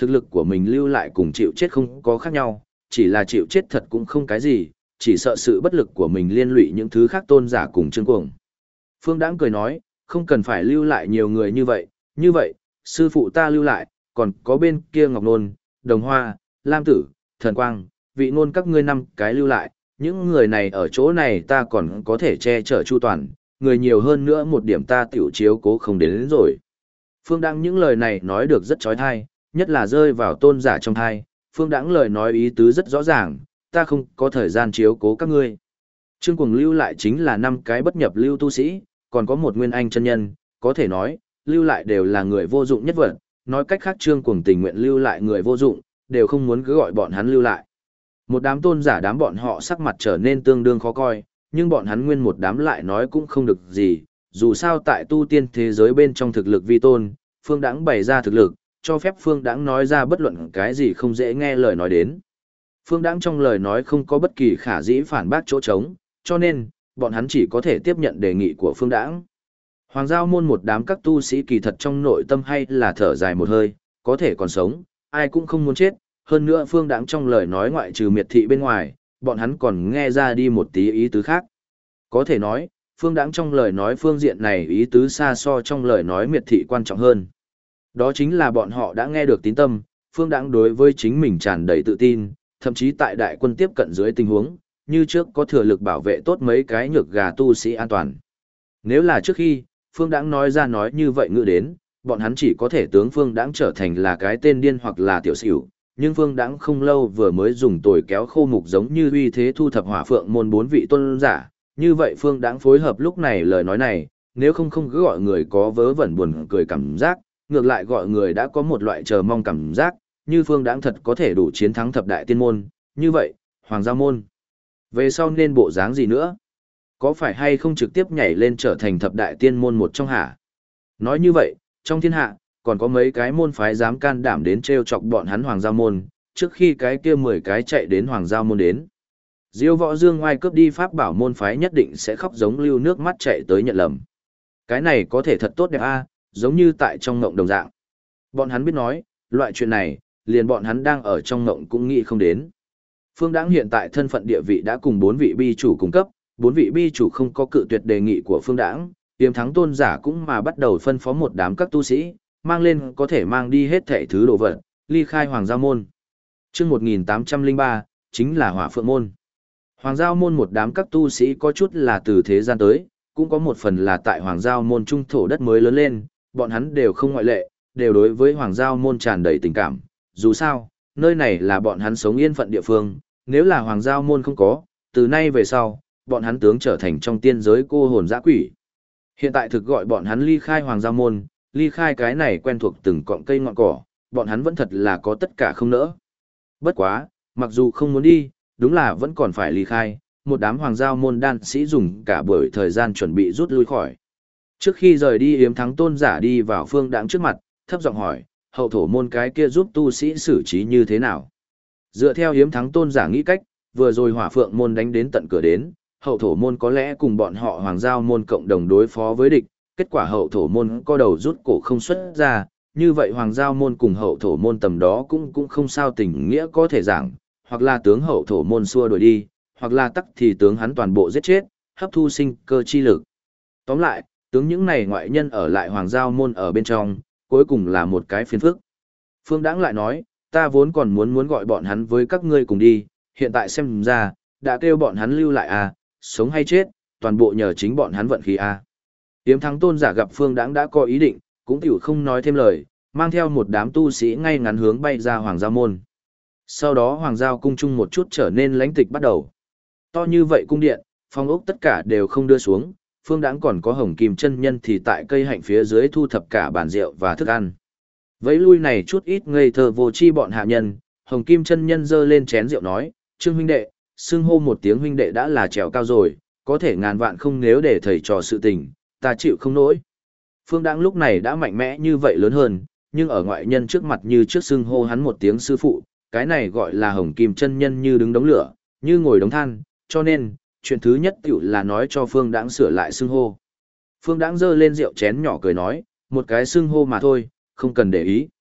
thực lực của mình lưu lại cùng chịu chết không có khác nhau, chỉ là chịu chết thật cũng không cái gì, chỉ sợ sự bất lực của mình liên lụy những thứ khác tôn giả cùng Trương Cuồng. Phương Đãng cười nói, không cần phải lưu lại nhiều người như vậy, sư phụ ta lưu lại, còn có bên kia Ngọc Nôn, Đồng Hoa, Lam Tử, Thần Quang, Vị Ngôn các ngươi 5 cái lưu lại, những người này ở chỗ này ta còn có thể che chở chu toàn, người nhiều hơn nữa một điểm ta tiểu chiếu cố không đến rồi. Phương Đãng những lời này nói được rất chói tai, nhất là rơi vào tôn giả trong tai, Phương Đãng lời nói ý tứ rất rõ ràng, ta không có thời gian chiếu cố các ngươi. Trương Cuồng lưu lại chính là 5 cái bất nhập lưu tu sĩ, còn có một nguyên anh chân nhân, có thể nói, lưu lại đều là người vô dụng nhất vật, nói cách khác Trương Cuồng tình nguyện lưu lại người vô dụng, đều không muốn cứ gọi bọn hắn lưu lại. Một đám tôn giả đám bọn họ sắc mặt trở nên tương đương khó coi, nhưng bọn hắn nguyên một đám lại nói cũng không được gì, dù sao tại tu tiên thế giới bên trong thực lực vi tôn, Phương Đãng bày ra thực lực, cho phép Phương Đãng nói ra bất luận cái gì không dễ nghe lời nói đến. Phương Đãng trong lời nói không có bất kỳ khả dĩ phản bác chỗ trống, cho nên, bọn hắn chỉ có thể tiếp nhận đề nghị của Phương Đãng. Hoàng Giao môn một đám các tu sĩ kỳ thật trong nội tâm hay là thở dài một hơi, có thể còn sống, ai cũng không muốn chết, hơn nữa Phương Đãng trong lời nói ngoại trừ miệt thị bên ngoài, bọn hắn còn nghe ra đi một tí ý tứ khác. Có thể nói, Phương Đãng trong lời nói phương diện này ý tứ xa so trong lời nói miệt thị quan trọng hơn. Đó chính là bọn họ đã nghe được tín tâm, Phương Đãng đối với chính mình tràn đầy tự tin, thậm chí tại đại quân tiếp cận dưới tình huống, như trước có thừa lực bảo vệ tốt mấy cái nhược gà tu sĩ an toàn. Nếu là trước khi, Phương Đãng nói ra nói như vậy ngự đến, bọn hắn chỉ có thể tướng Phương Đãng trở thành là cái tên điên hoặc là tiểu xỉu, nhưng Phương Đãng không lâu vừa mới dùng tồi kéo khô mục giống như uy thế thu thập hỏa phượng môn 4 vị tôn giả, như vậy Phương Đãng phối hợp lúc này lời nói này, nếu không cứ gọi người có vớ vẩn buồn cười cảm giác, ngược lại gọi người đã có một loại chờ mong cảm giác, như Phương Đãng thật có thể đủ chiến thắng thập đại tiên môn, như vậy, Hoàng Giao môn về sau nên bộ dáng gì nữa? Có phải hay không trực tiếp nhảy lên trở thành thập đại tiên môn một trong hả? Nói như vậy, trong thiên hạ, còn có mấy cái môn phái dám can đảm đến trêu chọc bọn hắn Hoàng Giao môn, trước khi cái kia 10 cái chạy đến Hoàng Giao môn đến. Diêu Võ Dương ngoài cướp đi pháp bảo môn phái nhất định sẽ khóc giống lưu nước mắt chạy tới nhận lầm. Cái này có thể thật tốt đẹp a, giống như tại trong ngộng đồng dạng. Bọn hắn biết nói, loại chuyện này, liền bọn hắn đang ở trong ngộng cũng nghĩ không đến. Phương Đãng hiện tại thân phận địa vị đã cùng 4 vị bi chủ cung cấp, 4 vị bi chủ không có cự tuyệt đề nghị của Phương Đãng, Tiềm Thắng tôn giả cũng mà bắt đầu phân phó một đám các tu sĩ, mang lên có thể mang đi hết thảy thứ đồ vật, ly khai Hoàng Giao môn. Chương 1803, chính là Hỏa Phượng môn. Hoàng Giao môn một đám các tu sĩ có chút là từ thế gian tới, cũng có một phần là tại Hoàng Giao môn trung thổ đất mới lớn lên, bọn hắn đều không ngoại lệ, đều đối với Hoàng Giao môn tràn đầy tình cảm. Dù sao, nơi này là bọn hắn sống yên phận địa phương, nếu là Hoàng Giao môn không có, từ nay về sau, bọn hắn tướng trở thành trong tiên giới cô hồn dã quỷ. Hiện tại thực gọi bọn hắn ly khai Hoàng Giao môn, ly khai cái này quen thuộc từng cọng cây ngọn cỏ, bọn hắn vẫn thật là có tất cả không nỡ. Bất quá, mặc dù không muốn đi, đúng là vẫn còn phải ly khai, một đám Hoàng Giao môn đan sĩ dùng cả buổi thời gian chuẩn bị rút lui khỏi. Trước khi rời đi Yếm Thắng tôn giả đi vào Phương Đãng trước mặt, thấp giọng hỏi, hậu thổ môn cái kia giúp tu sĩ xử trí như thế nào? Dựa theo Yếm Thắng tôn giả nghĩ cách, vừa rồi Hỏa Phượng môn đánh đến tận cửa đến, hậu thổ môn có lẽ cùng bọn họ Hoàng Giao môn cộng đồng đối phó với địch, kết quả hậu thổ môn co đầu rút cổ không xuất ra, như vậy Hoàng Giao môn cùng hậu thổ môn tầm đó cũng không sao tình nghĩa có thể giảng, hoặc là tướng hậu thổ môn xua đuổi đi, hoặc là tắc thì tướng hắn toàn bộ giết chết, hấp thu sinh cơ chi lực. Tóm lại, tướng những này ngoại nhân ở lại Hoàng Giao môn ở bên trong, cuối cùng là một cái phiền phức. Phương Đãng lại nói, ta vốn còn muốn gọi bọn hắn với các ngươi cùng đi, hiện tại xem ra, đã kêu bọn hắn lưu lại à, sống hay chết, toàn bộ nhờ chính bọn hắn vận khí à. Yếm Thắng tôn giả gặp Phương Đãng đã có ý định, cũng tiểu không nói thêm lời, mang theo một đám tu sĩ ngay ngắn hướng bay ra Hoàng Giao môn. Sau đó Hoàng Giao cung chung một chút trở nên lãnh tịch bắt đầu. To như vậy cung điện, phong ốc tất cả đều không đưa xuống, Phương Đãng còn có Hồng Kim chân nhân thì tại cây hạnh phía dưới thu thập cả bàn rượu và thức ăn. Vẫy lui này chút ít ngây thơ vô chi bọn hạ nhân, Hồng Kim chân nhân giơ lên chén rượu nói, Trương huynh đệ, xưng hô một tiếng huynh đệ đã là trèo cao rồi, có thể ngàn vạn không nếu để thầy trò sự tình, ta chịu không nổi. Phương Đãng lúc này đã mạnh mẽ như vậy lớn hơn, nhưng ở ngoại nhân trước mặt như trước xưng hô hắn một tiếng sư phụ, cái này gọi là Hồng Kim chân nhân như đứng đống lửa, như ngồi đống than, cho nên, chuyện thứ nhất tiểu là nói cho Phương Đãng sửa lại xưng hô. Phương Đãng giơ lên rượu chén nhỏ cười nói, một cái xưng hô mà thôi, không cần để ý.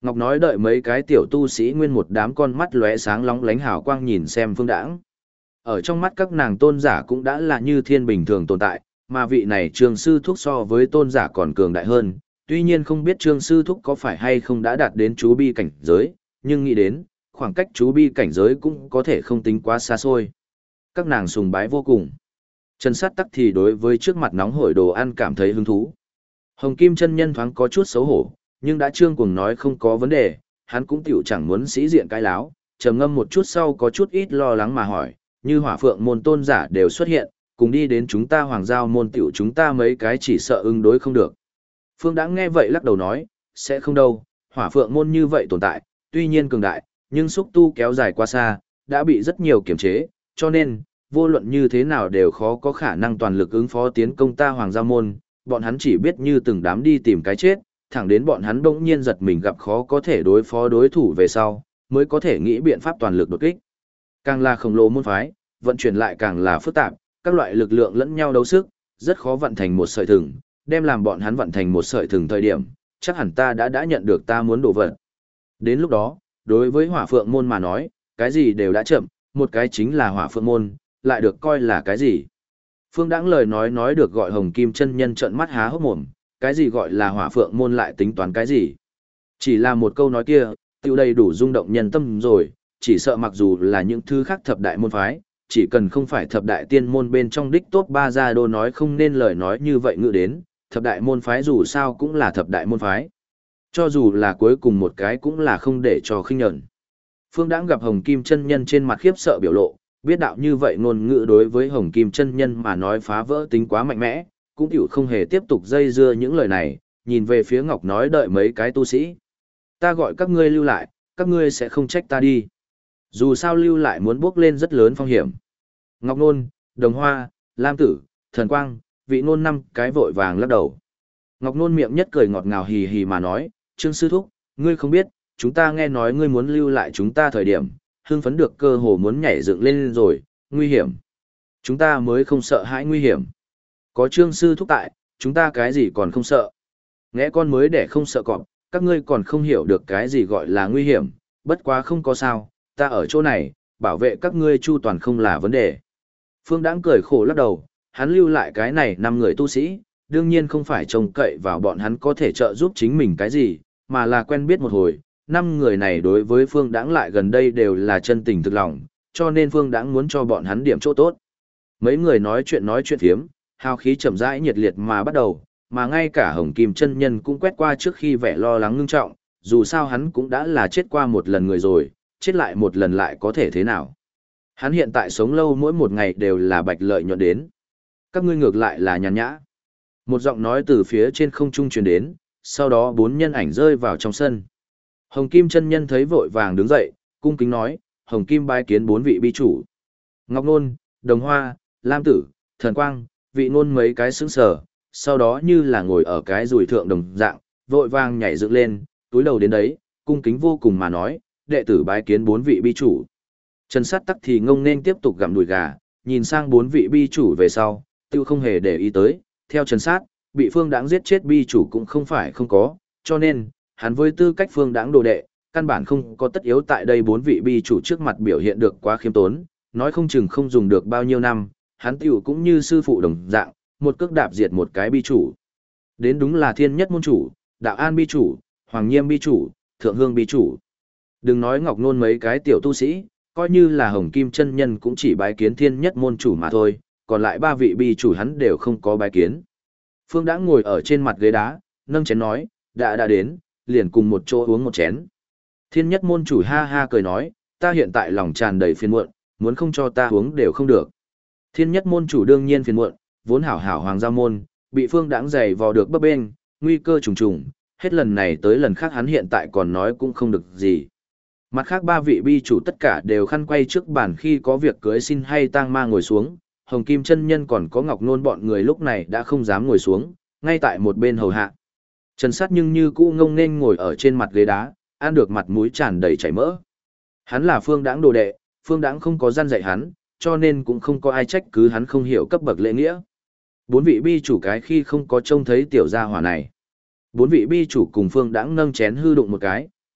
Ngọc nói đợi mấy cái tiểu tu sĩ nguyên một đám con mắt lóe sáng lóng lánh hào quang nhìn xem Phương Đãng. Ở trong mắt các nàng tôn giả cũng đã là như thiên bình thường tồn tại, mà vị này Trương Sư Thúc so với tôn giả còn cường đại hơn. Tuy nhiên không biết Trương Sư Thúc có phải hay không đã đạt đến chú bi cảnh giới, nhưng nghĩ đến, khoảng cách chú bi cảnh giới cũng có thể không tính quá xa xôi. Các nàng sùng bái vô cùng. Trần Sát Tắc thì đối với trước mặt nóng hổi đồ ăn cảm thấy hứng thú. Hồng Kim chân nhân thoáng có chút xấu hổ, nhưng đã Trương Cuồng nói không có vấn đề, hắn cũng tiểu chẳng muốn sĩ diện cái láo, trầm ngâm một chút sau có chút ít lo lắng mà hỏi, như Hỏa Phượng môn tôn giả đều xuất hiện, cùng đi đến chúng ta Hoàng Giao môn tiểu chúng ta mấy cái chỉ sợ ứng đối không được. Phương Đãng nghe vậy lắc đầu nói, sẽ không đâu, Hỏa Phượng môn như vậy tồn tại, tuy nhiên cường đại, nhưng xúc tu kéo dài quá xa, đã bị rất nhiều kiểm chế, cho nên, vô luận như thế nào đều khó có khả năng toàn lực ứng phó tiến công ta Hoàng Giao môn, bọn hắn chỉ biết như từng đám đi tìm cái chết, thẳng đến bọn hắn bỗng nhiên giật mình gặp khó có thể đối phó đối thủ về sau, mới có thể nghĩ biện pháp toàn lực đột kích. Càng là khổng lồ môn phái, vận chuyển lại càng là phức tạp, các loại lực lượng lẫn nhau đấu sức, rất khó vận thành một sợi thừng, đem làm bọn hắn vận thành một sợi thừng thời điểm, chắc hẳn ta đã nhận được ta muốn đổ vật. Đến lúc đó, đối với Hỏa Phượng môn mà nói, cái gì đều đã chậm, một cái chính là Hỏa Phượng môn, lại được coi là cái gì? Phương Đãng lời nói được gọi Hồng Kim chân nhân trợn mắt há hốc mồm, cái gì gọi là Hỏa Phượng môn lại tính toán cái gì? Chỉ là một câu nói kia, tiêu đầy đủ rung động nhân tâm rồi, chỉ sợ mặc dù là những thứ khác thập đại môn phái, chỉ cần không phải thập đại tiên môn bên trong đích top 3 gia đô nói không nên lời nói như vậy ngự đến, thập đại môn phái dù sao cũng là thập đại môn phái. Cho dù là cuối cùng một cái cũng là không để cho khinh nhẫn. Phương Đãng gặp Hồng Kim chân nhân trên mặt khiếp sợ biểu lộ, biết đạo như vậy ngôn ngữ đối với Hồng Kim chân nhân mà nói phá vỡ tính quá mạnh mẽ, cũng hiểu không hề tiếp tục dây dưa những lời này, nhìn về phía Ngọc nói đợi mấy cái tu sĩ. Ta gọi các ngươi lưu lại, các ngươi sẽ không trách ta đi. Dù sao lưu lại muốn bước lên rất lớn phong hiểm. Ngọc Nôn, Đồng Hoa, Lam Tử, Thần Quang, Vị Nôn năm cái vội vàng lắc đầu. Ngọc Nôn miệng nhất cười ngọt ngào hì hì mà nói, Trương Sư Thúc, ngươi không biết, chúng ta nghe nói ngươi muốn lưu lại chúng ta thời điểm, hưng phấn được cơ hồ muốn nhảy dựng lên rồi, nguy hiểm. Chúng ta mới không sợ hãi nguy hiểm. Có Trương Sư Thúc tại, chúng ta cái gì còn không sợ. Nghe con mới để không sợ cọp, các ngươi còn không hiểu được cái gì gọi là nguy hiểm, bất quá không có sao, ta ở chỗ này, bảo vệ các ngươi chu toàn không là vấn đề. Phương Đãng cười khổ lắc đầu, hắn lưu lại cái này 5 người tu sĩ, đương nhiên không phải trông cậy vào bọn hắn có thể trợ giúp chính mình cái gì, mà là quen biết một hồi, 5 người này đối với Phương Đãng lại gần đây đều là chân tình thực lòng, cho nên Phương Đãng muốn cho bọn hắn điểm chỗ tốt. Mấy người nói chuyện phiếm, hào khí chậm rãi nhiệt liệt mà bắt đầu, mà ngay cả Hồng Kim chân nhân cũng quét qua trước khi vẻ lo lắng ngưng trọng, dù sao hắn cũng đã là chết qua một lần người rồi, chết lại một lần lại có thể thế nào. Hắn hiện tại sống lâu mỗi một ngày đều là bạch lợi nhuận đến. Các ngươi ngược lại là nhàn nhã. Một giọng nói từ phía trên không trung truyền đến, sau đó 4 nhân ảnh rơi vào trong sân. Hồng Kim chân nhân thấy vội vàng đứng dậy, cung kính nói, Hồng Kim bái kiến 4 vị bi chủ. Ngọc Nôn, Đồng Hoa, Lam Tử, Thần Quang, Vị Nôn mấy cái sững sờ, sau đó như là ngồi ở cái rùi thượng đồng dạng, vội vàng nhảy dựng lên, túi đầu đến đấy, cung kính vô cùng mà nói, đệ tử bái kiến 4 vị bi chủ. Trần Sát Tắc thì ngông nên tiếp tục gặm đùi gà, nhìn sang 4 vị bi chủ về sau, tiêu không hề để ý tới, theo Trần Sát, bị Phương Đãng giết chết bi chủ cũng không phải không có, cho nên, hắn với tư cách Phương Đãng đồ đệ, căn bản không có tất yếu tại đây 4 vị bi chủ trước mặt biểu hiện được quá khiêm tốn, nói không chừng không dùng được bao nhiêu năm, hắn tiểu cũng như sư phụ đồng dạng, một cước đạp diệt một cái bi chủ. Đến đúng là Thiên Nhất môn chủ, Đạo An bi chủ, Hoàng Nhiêm bi chủ, Thượng Hương bi chủ. Đừng nói Ngọc Nôn mấy cái tiểu tu sĩ, coi như là Hồng Kim chân nhân cũng chỉ bái kiến Thiên Nhất môn chủ mà thôi, còn lại 3 vị bi chủ hắn đều không có bái kiến. Phương đã ngồi ở trên mặt ghế đá, nâng chén nói, đã đến, liền cùng một chỗ uống một chén. Thiên Nhất môn chủ ha ha cười nói, ta hiện tại lòng tràn đầy phiền muộn, muốn không cho ta uống đều không được. Thiên Nhất môn chủ đương nhiên phiền muộn, vốn hảo hảo Hoàng Gia môn, bị Phương Đãng giày vò được bấp bênh, nguy cơ trùng trùng, hết lần này tới lần khác hắn hiện tại còn nói cũng không được gì. Mặt khác 3 vị bi chủ tất cả đều khăn quay trước bàn khi có việc cưới xin hay tang ma ngồi xuống, Hồng Kim chân nhân còn có Ngọc Nôn bọn người lúc này đã không dám ngồi xuống, ngay tại một bên hầu hạ. Trần Sát nhưng như cũ ngông nên ngồi ở trên mặt ghế đá, ăn được mặt mũi tràn đầy chảy mỡ. Hắn là Phương Đãng đồ đệ, Phương Đãng không có gian dạy hắn, cho nên cũng không có ai trách cứ hắn không hiểu cấp bậc lễ nghĩa. 4 vị bi chủ cái khi không có trông thấy tiểu gia hỏa này. 4 vị bi chủ cùng Phương Đãng nâng chén hư đụng một cái,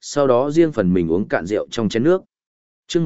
sau đó riêng phần mình uống cạn rượu trong chén nước. Chương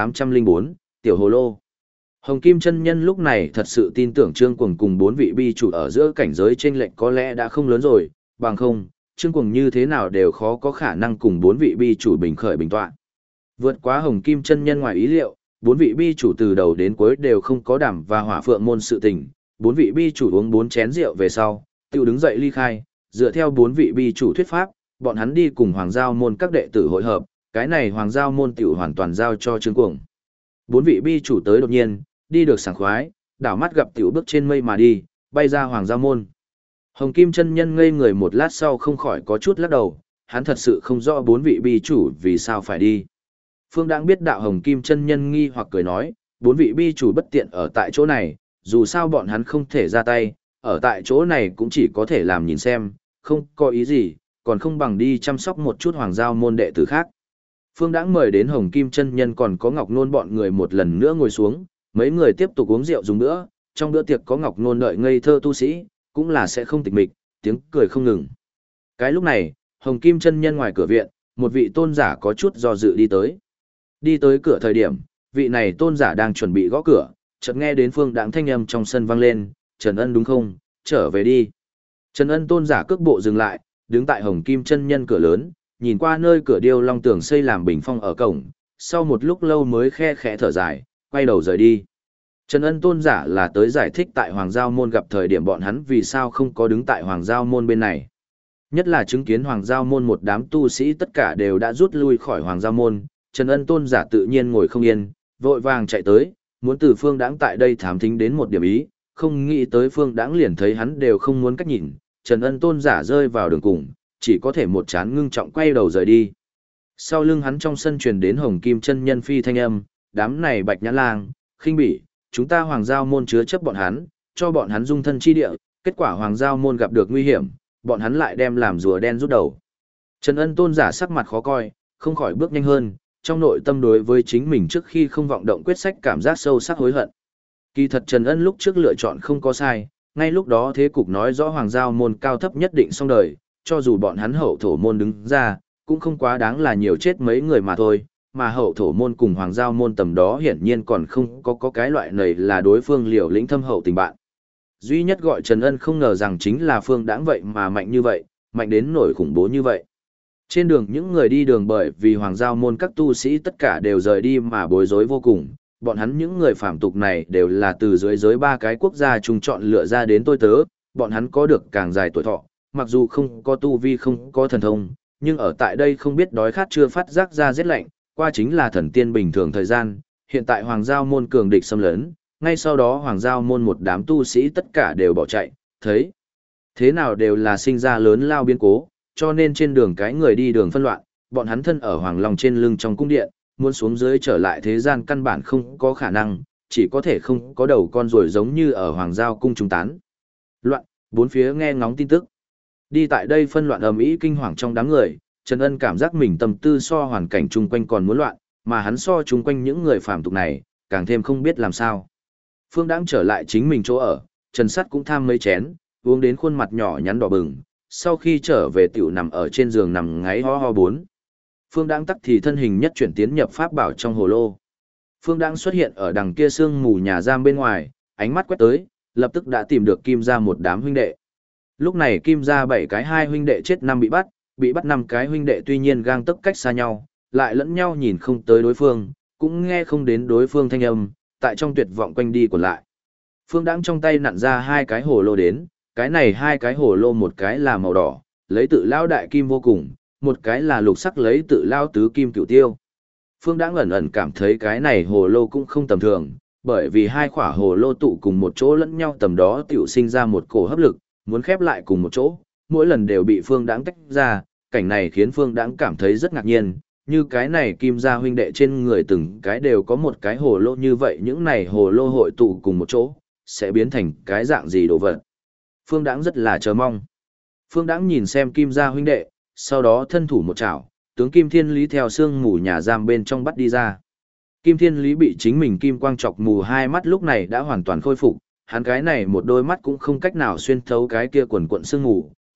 1804, Tiểu Hồ Lô. Hồng Kim chân nhân lúc này thật sự tin tưởng Trương Cuồng cùng 4 vị bi chủ ở giữa cảnh giới chênh lệch có lẽ đã không lớn rồi, bằng không, Trương Cuồng như thế nào đều khó có khả năng cùng 4 vị bi chủ bình khởi bình tọa. Vượt quá Hồng Kim chân nhân ngoài ý liệu, 4 vị bi chủ từ đầu đến cuối đều không có đảm và hỏa phượng môn sự tình, 4 vị bi chủ uống 4 chén rượu về sau, tự đứng dậy ly khai, dựa theo 4 vị bi chủ thuyết pháp, bọn hắn đi cùng Hoàng Giao môn các đệ tử hội hợp, cái này Hoàng Giao môn tiểu hoàn toàn giao cho Trương Cuồng. 4 vị bi chủ tới đột nhiên, đi được sảng khoái, đảo mắt gặp tiểu bước trên mây mà đi, bay ra Hoàng Giao môn. Hồng Kim chân nhân ngây người một lát sau không khỏi có chút lắc đầu, hắn thật sự không rõ 4 vị bi chủ vì sao phải đi. Phương Đãng biết đạo Hồng Kim chân nhân nghi hoặc cười nói, 4 vị bi chủ bất tiện ở tại chỗ này, dù sao bọn hắn không thể ra tay, ở tại chỗ này cũng chỉ có thể làm nhìn xem, không có ý gì, còn không bằng đi chăm sóc một chút Hoàng Giao môn đệ tử khác. Phương Đãng mời đến Hồng Kim chân nhân còn có Ngọc Nôn bọn người một lần nữa ngồi xuống, mấy người tiếp tục uống rượu dùng bữa, trong bữa tiệc có Ngọc Nôn đợi ngây thơ tu sĩ, cũng là sẽ không tịch mịch, tiếng cười không ngừng. Cái lúc này, Hồng Kim chân nhân ngoài cửa viện, một vị tôn giả có chút do dự đi tới. Đi tới cửa thời điểm, vị này tôn giả đang chuẩn bị gõ cửa, chợt nghe đến Phương Đãng thanh âm trong sân vang lên, "Trần Ân đúng không? Trở về đi." Trần Ân tôn giả cước bộ dừng lại, đứng tại Hồng Kim chân nhân cửa lớn, nhìn qua nơi cửa điêu long tường xây làm bình phong ở cổng, sau một lúc lâu mới khe khẽ thở dài, quay đầu rời đi. Trần Ân tôn giả là tới giải thích tại Hoàng Giao môn gặp thời điểm bọn hắn vì sao không có đứng tại Hoàng Giao môn bên này. Nhất là chứng kiến Hoàng Giao môn một đám tu sĩ tất cả đều đã rút lui khỏi Hoàng Giao môn, Trần Ân tôn giả tự nhiên ngồi không yên, vội vàng chạy tới, muốn từ Phương Đãng tại đây thám thính đến một điểm ý, không nghĩ tới Phương Đãng liền thấy hắn đều không muốn cách nhìn, Trần Ân tôn giả rơi vào đường cùng, chỉ có thể một chán ngưng trọng quay đầu rời đi. Sau lưng hắn trong sân truyền đến Hồng Kim chân nhân phi thanh âm, đám này Bạch Nhã Lang, khinh bỉ, chúng ta Hoàng Giao môn chứa chấp bọn hắn, cho bọn hắn dung thân chi địa, kết quả Hoàng Giao môn gặp được nguy hiểm, bọn hắn lại đem làm rùa đen rút đầu. Trần Ân tôn giả sắc mặt khó coi, không khỏi bước nhanh hơn, trong nội tâm đối với chính mình trước khi không vọng động quyết sách cảm giác sâu sắc hối hận. Kỳ thật Trần Ân lúc trước lựa chọn không có sai, ngay lúc đó thế cục nói rõ Hoàng Giao môn cao thấp nhất định xong đời, cho dù bọn hắn hậu thổ môn đứng ra, cũng không quá đáng là nhiều chết mấy người mà thôi, mà hậu thổ môn cùng Hoàng Giao môn tầm đó hiển nhiên còn không có cái loại này là đối phương liều lĩnh thâm hậu tình bạn. Duy nhất gọi Trần Ân không ngờ rằng chính là Phương Đãng vậy mà mạnh như vậy, mạnh đến nổi khủng bố như vậy. Trên đường những người đi đường bởi vì Hoàng Giao môn các tu sĩ tất cả đều rời đi mà bối rối vô cùng, bọn hắn những người phàm tục này đều là từ dưới giới 3 cái quốc gia chung chọn lựa ra đến tôi tớ, bọn hắn có được càng dài tuổi thọ, mặc dù không có tu vi không có thần thông, nhưng ở tại đây không biết đói khát chưa phát giác ra rét lạnh, qua chính là thần tiên bình thường thời gian, hiện tại Hoàng Giao môn cường địch xâm lấn, ngay sau đó Hoàng Giao môn một đám tu sĩ tất cả đều bỏ chạy, thấy thế nào đều là sinh ra lớn lao biến cố, cho nên trên đường cái người đi đường phân loạn, bọn hắn thân ở Hoàng Long trên lưng trong cung điện, muốn xuống dưới trở lại thế gian căn bản không có khả năng, chỉ có thể không có đầu con rồi giống như ở Hoàng Giao cung chúng tán. Loạn, bốn phía nghe ngóng tin tức. Đi tại đây phân loạn ầm ĩ kinh hoàng trong đám người, Trần Ân cảm giác mình tâm tư so hoàn cảnh chung quanh còn muốn loạn, mà hắn so chung quanh những người phàm tục này, càng thêm không biết làm sao. Phương Đãng trở lại chính mình chỗ ở, Trần Sắt cũng tham mấy chén, uống đến khuôn mặt nhỏ nhắn đỏ bừng, sau khi trở về tiểu nằm ở trên giường nằm ngáy ho ho bốn. Phương Đãng tắc thì thân hình nhất chuyển tiến nhập pháp bảo trong hồ lô. Phương Đãng xuất hiện ở đằng kia sương mù nhà giam bên ngoài, ánh mắt quét tới, lập tức đã tìm được Kim gia một đám huynh đệ. Lúc này Kim gia 7 cái 2 huynh đệ chết 5 bị bắt 5 cái huynh đệ tuy nhiên gang tấc cách xa nhau, lại lẫn nhau nhìn không tới đối phương, cũng nghe không đến đối phương thanh âm, tại trong tuyệt vọng quanh đi quẩn lại. Phương Đãng trong tay nặn ra 2 cái hồ lô đến, cái này 2 cái hồ lô một cái là màu đỏ, lấy tự lao đại kim vô cùng, một cái là lục sắc lấy tự lao tứ kim cửu tiêu. Phương Đãng ẩn ẩn cảm thấy cái này hồ lô cũng không tầm thường, bởi vì 2 khỏa hồ lô tụ cùng một chỗ lẫn nhau tầm đó tiểu sinh ra một cổ hấp lực, muốn khép lại cùng một chỗ, mỗi lần đều bị Phương Đãng tách ra, cảnh này khiến Phương Đãng cảm thấy rất ngạc nhiên, như cái này Kim gia huynh đệ trên người từng cái đều có một cái hồ lô như vậy, những này hồ lô hội tụ cùng một chỗ, sẽ biến thành cái dạng gì đồ vật. Phương Đãng rất là chờ mong. Phương Đãng nhìn xem Kim gia huynh đệ, sau đó thân thủ một chảo, tướng Kim Thiên Lý theo sương mù nhà giam bên trong bắt đi ra. Kim Thiên Lý bị chính mình kim quang chọc mù 2 mắt lúc này đã hoàn toàn khôi phục, hắn cái này một đôi mắt cũng không cách nào xuyên thấu cái kia quần quận sương mù,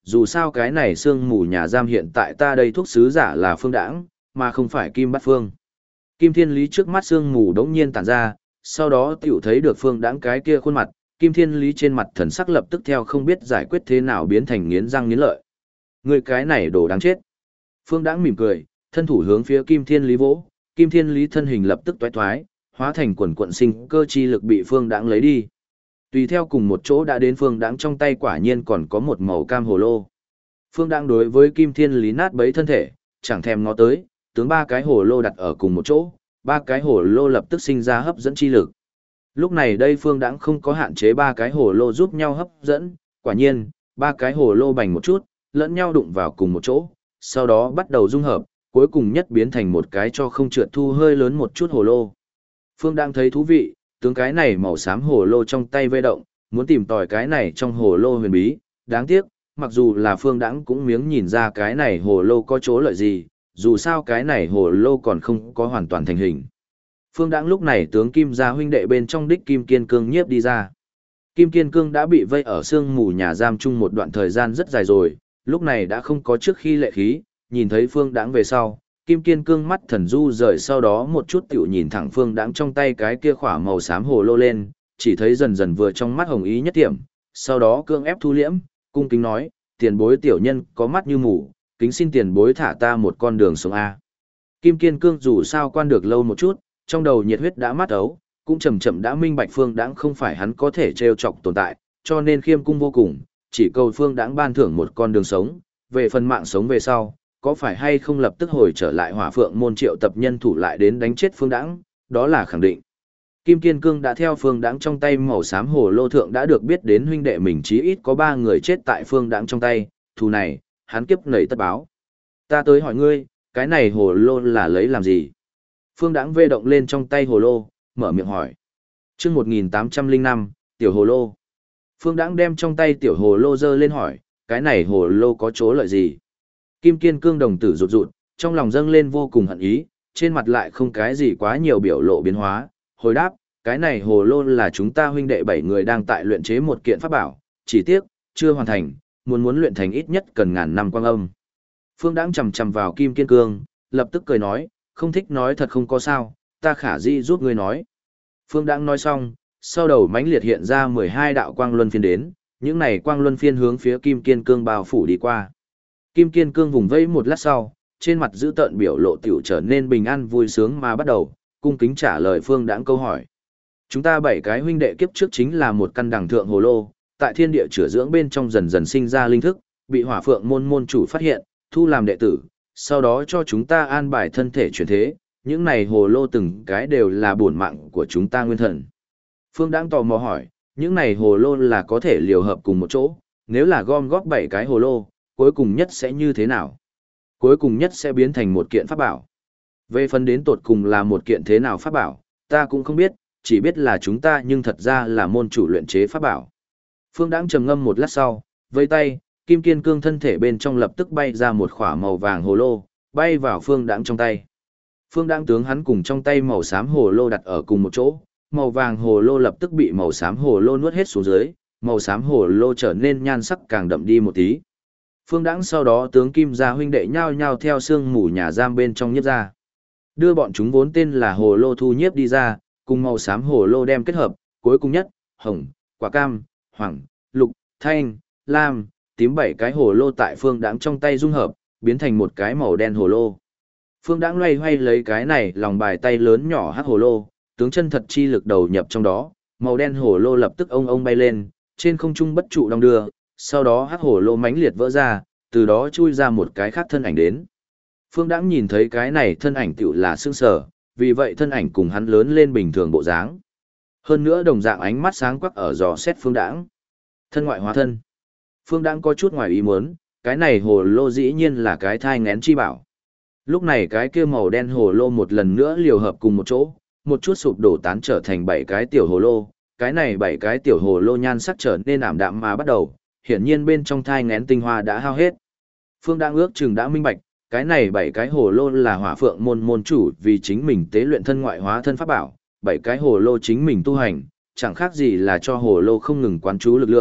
dù sao cái này sương mù nhà giam hiện tại ta đây thuốc sứ giả là Phương Đãng, mà không phải Kim Bát Phương. Kim Thiên Lý trước mắt sương mù đống nhiên tản ra, sau đó tiểu thấy được Phương Đãng cái kia khuôn mặt, Kim Thiên Lý trên mặt thần sắc lập tức theo không biết giải quyết thế nào biến thành nghiến răng nghiến lợi. Người cái này đồ đáng chết. Phương Đãng mỉm cười, thân thủ hướng phía Kim Thiên Lý vỗ, Kim Thiên Lý thân hình lập tức toái thoái, hóa thành quần quận sinh cơ chi lực bị Phương Đãng lấy đi. Tùy theo cùng một chỗ đã đến Phương Đãng trong tay quả nhiên còn có một màu cam hồ lô. Phương Đãng đối với Kim Thiên Lý nát bấy thân thể, chẳng thèm ngó tới, tướng ba cái hồ lô đặt ở cùng một chỗ, ba cái hồ lô lập tức sinh ra hấp dẫn chi lực. Lúc này đây Phương Đãng không có hạn chế ba cái hồ lô giúp nhau hấp dẫn, quả nhiên, ba cái hồ lô bành một chút, lẫn nhau đụng vào cùng một chỗ, sau đó bắt đầu dung hợp, cuối cùng nhất biến thành một cái cho không trượt thu hơi lớn một chút hồ lô. Phương Đãng thấy thú vị, tướng cái này màu xám hồ lô trong tay vây động, muốn tìm tòi cái này trong hồ lô huyền bí, đáng tiếc, mặc dù là Phương Đãng cũng miếng nhìn ra cái này hồ lô có chỗ lợi gì, dù sao cái này hồ lô còn không có hoàn toàn thành hình. Phương Đãng lúc này tướng Kim gia huynh đệ bên trong đích Kim Kiên Cương nhiếp đi ra. Kim Kiên Cương đã bị vây ở sương mù nhà giam chung một đoạn thời gian rất dài rồi, lúc này đã không có trước khi lệ khí, nhìn thấy Phương Đãng về sau, Kim Kiên Cương mắt thần du rời sau đó một chút tiểu nhìn thẳng Phương Đãng trong tay cái kia khỏa màu xám hồ lô lên, chỉ thấy dần dần vừa trong mắt hồng ý nhất điểm, sau đó cương ép thu liễm, cung kính nói, tiền bối tiểu nhân có mắt như mù, kính xin tiền bối thả ta một con đường sống A. Kim Kiên Cương dù sao quan được lâu một chút, trong đầu nhiệt huyết đã mát ấu, cũng chậm chậm đã minh bạch Phương Đãng không phải hắn có thể trêu chọc tồn tại, cho nên khiêm cung vô cùng, chỉ cầu Phương Đãng ban thưởng một con đường sống, về phần mạng sống về sau, có phải hay không lập tức hồi trở lại Hỏa Phượng môn triệu tập nhân thủ lại đến đánh chết Phương Đãng, đó là khẳng định. Kim Kiên Cương đã theo Phương Đãng trong tay màu xám hồ lô thượng đã được biết đến huynh đệ mình chí ít có 3 người chết tại Phương Đãng trong tay, thù này, hắn kiếp nảy tất báo. Ta tới hỏi ngươi, cái này hồ lô là lấy làm gì? Phương Đãng vê động lên trong tay hồ lô, mở miệng hỏi. Chương 1805, tiểu hồ lô. Phương Đãng đem trong tay tiểu hồ lô giơ lên hỏi, cái này hồ lô có chỗ lợi gì? Kim Kiên Cương đồng tử rụt rụt, trong lòng dâng lên vô cùng hận ý, trên mặt lại không cái gì quá nhiều biểu lộ biến hóa, hồi đáp, cái này hồ lô là chúng ta huynh đệ 7 người đang tại luyện chế một kiện pháp bảo, chỉ tiếc, chưa hoàn thành, muốn luyện thành ít nhất cần ngàn năm quang âm. Phương Đãng chầm chầm vào Kim Kiên Cương, lập tức cười nói, không thích nói thật không có sao, ta khả di giúp ngươi nói. Phương Đãng nói xong, sau đầu mãnh liệt hiện ra 12 đạo quang luân phiên đến, những này quang luân phiên hướng phía Kim Kiên Cương bao phủ đi qua. Kim Kiên Cương vùng vẫy một lát sau, trên mặt giữ tợn biểu lộ tiểu trở nên bình an vui sướng mà bắt đầu, cung kính trả lời Phương Đãng câu hỏi. Chúng ta 7 cái huynh đệ kiếp trước chính là một căn đằng thượng hồ lô, tại thiên địa chữa dưỡng bên trong dần dần sinh ra linh thức, bị Hỏa Phượng môn môn chủ phát hiện, thu làm đệ tử, sau đó cho chúng ta an bài thân thể chuyển thế, những này hồ lô từng cái đều là bổn mạng của chúng ta nguyên thần. Phương Đãng tò mò hỏi, những này hồ lô là có thể liều hợp cùng một chỗ, nếu là gom góp 7 cái hồ lô, cuối cùng nhất sẽ như thế nào? Cuối cùng nhất sẽ biến thành một kiện pháp bảo. Về phần đến tột cùng là một kiện thế nào pháp bảo, ta cũng không biết, chỉ biết là chúng ta nhưng thật ra là môn chủ luyện chế pháp bảo. Phương Đãng trầm ngâm một lát sau, vây tay, Kim Kiên Cương thân thể bên trong lập tức bay ra một khỏa màu vàng hồ lô, bay vào Phương Đãng trong tay. Phương Đãng tướng hắn cùng trong tay màu xám hồ lô đặt ở cùng một chỗ, màu vàng hồ lô lập tức bị màu xám hồ lô nuốt hết xuống dưới, màu xám hồ lô trở nên nhan sắc càng đậm đi một tí. Phương Đãng sau đó tướng Kim gia huynh đệ nhao nhao theo sương mù nhà giam bên trong nhiếp ra. Đưa bọn chúng vốn tên là hồ lô thu nhiếp đi ra, cùng màu xám hồ lô đem kết hợp, cuối cùng nhất, hồng, quả cam, hoàng, lục, thanh, lam, tím 7 cái hồ lô tại Phương Đãng trong tay dung hợp, biến thành một cái màu đen hồ lô. Phương Đãng loay hoay lấy cái này lòng bài tay lớn nhỏ hắc hồ lô, tướng chân thật chi lực đầu nhập trong đó, màu đen hồ lô lập tức ông bay lên, trên không trung bất trụ đong đưa, sau đó hắc hồ lô mãnh liệt vỡ ra, từ đó chui ra một cái khác thân ảnh đến. Phương Đãng nhìn thấy cái này thân ảnh tựu là sương sở, vì vậy thân ảnh cùng hắn lớn lên bình thường bộ dáng. Hơn nữa đồng dạng ánh mắt sáng quắc ở dò xét Phương Đãng. Thân ngoại hóa thân. Phương Đãng có chút ngoài ý muốn, cái này hồ lô dĩ nhiên là cái thai nghén chi bảo. Lúc này cái kia màu đen hồ lô một lần nữa liều hợp cùng một chỗ, một chút sụp đổ tán trở thành 7 cái tiểu hồ lô, cái này 7 cái tiểu hồ lô nhan sắc trở nên ảm đạm mà bắt đầu, hiển nhiên bên trong thai nghén tinh hoa đã hao hết. Phương Đãng ước chừng đã minh bạch, cái này 7 cái hồ lô là Hỏa Phượng môn môn chủ vì chính mình tế luyện thân ngoại hóa thân pháp bảo, 7 cái hồ lô chính mình tu hành, chẳng khác gì là cho hồ lô không ngừng quán chú lực lượng,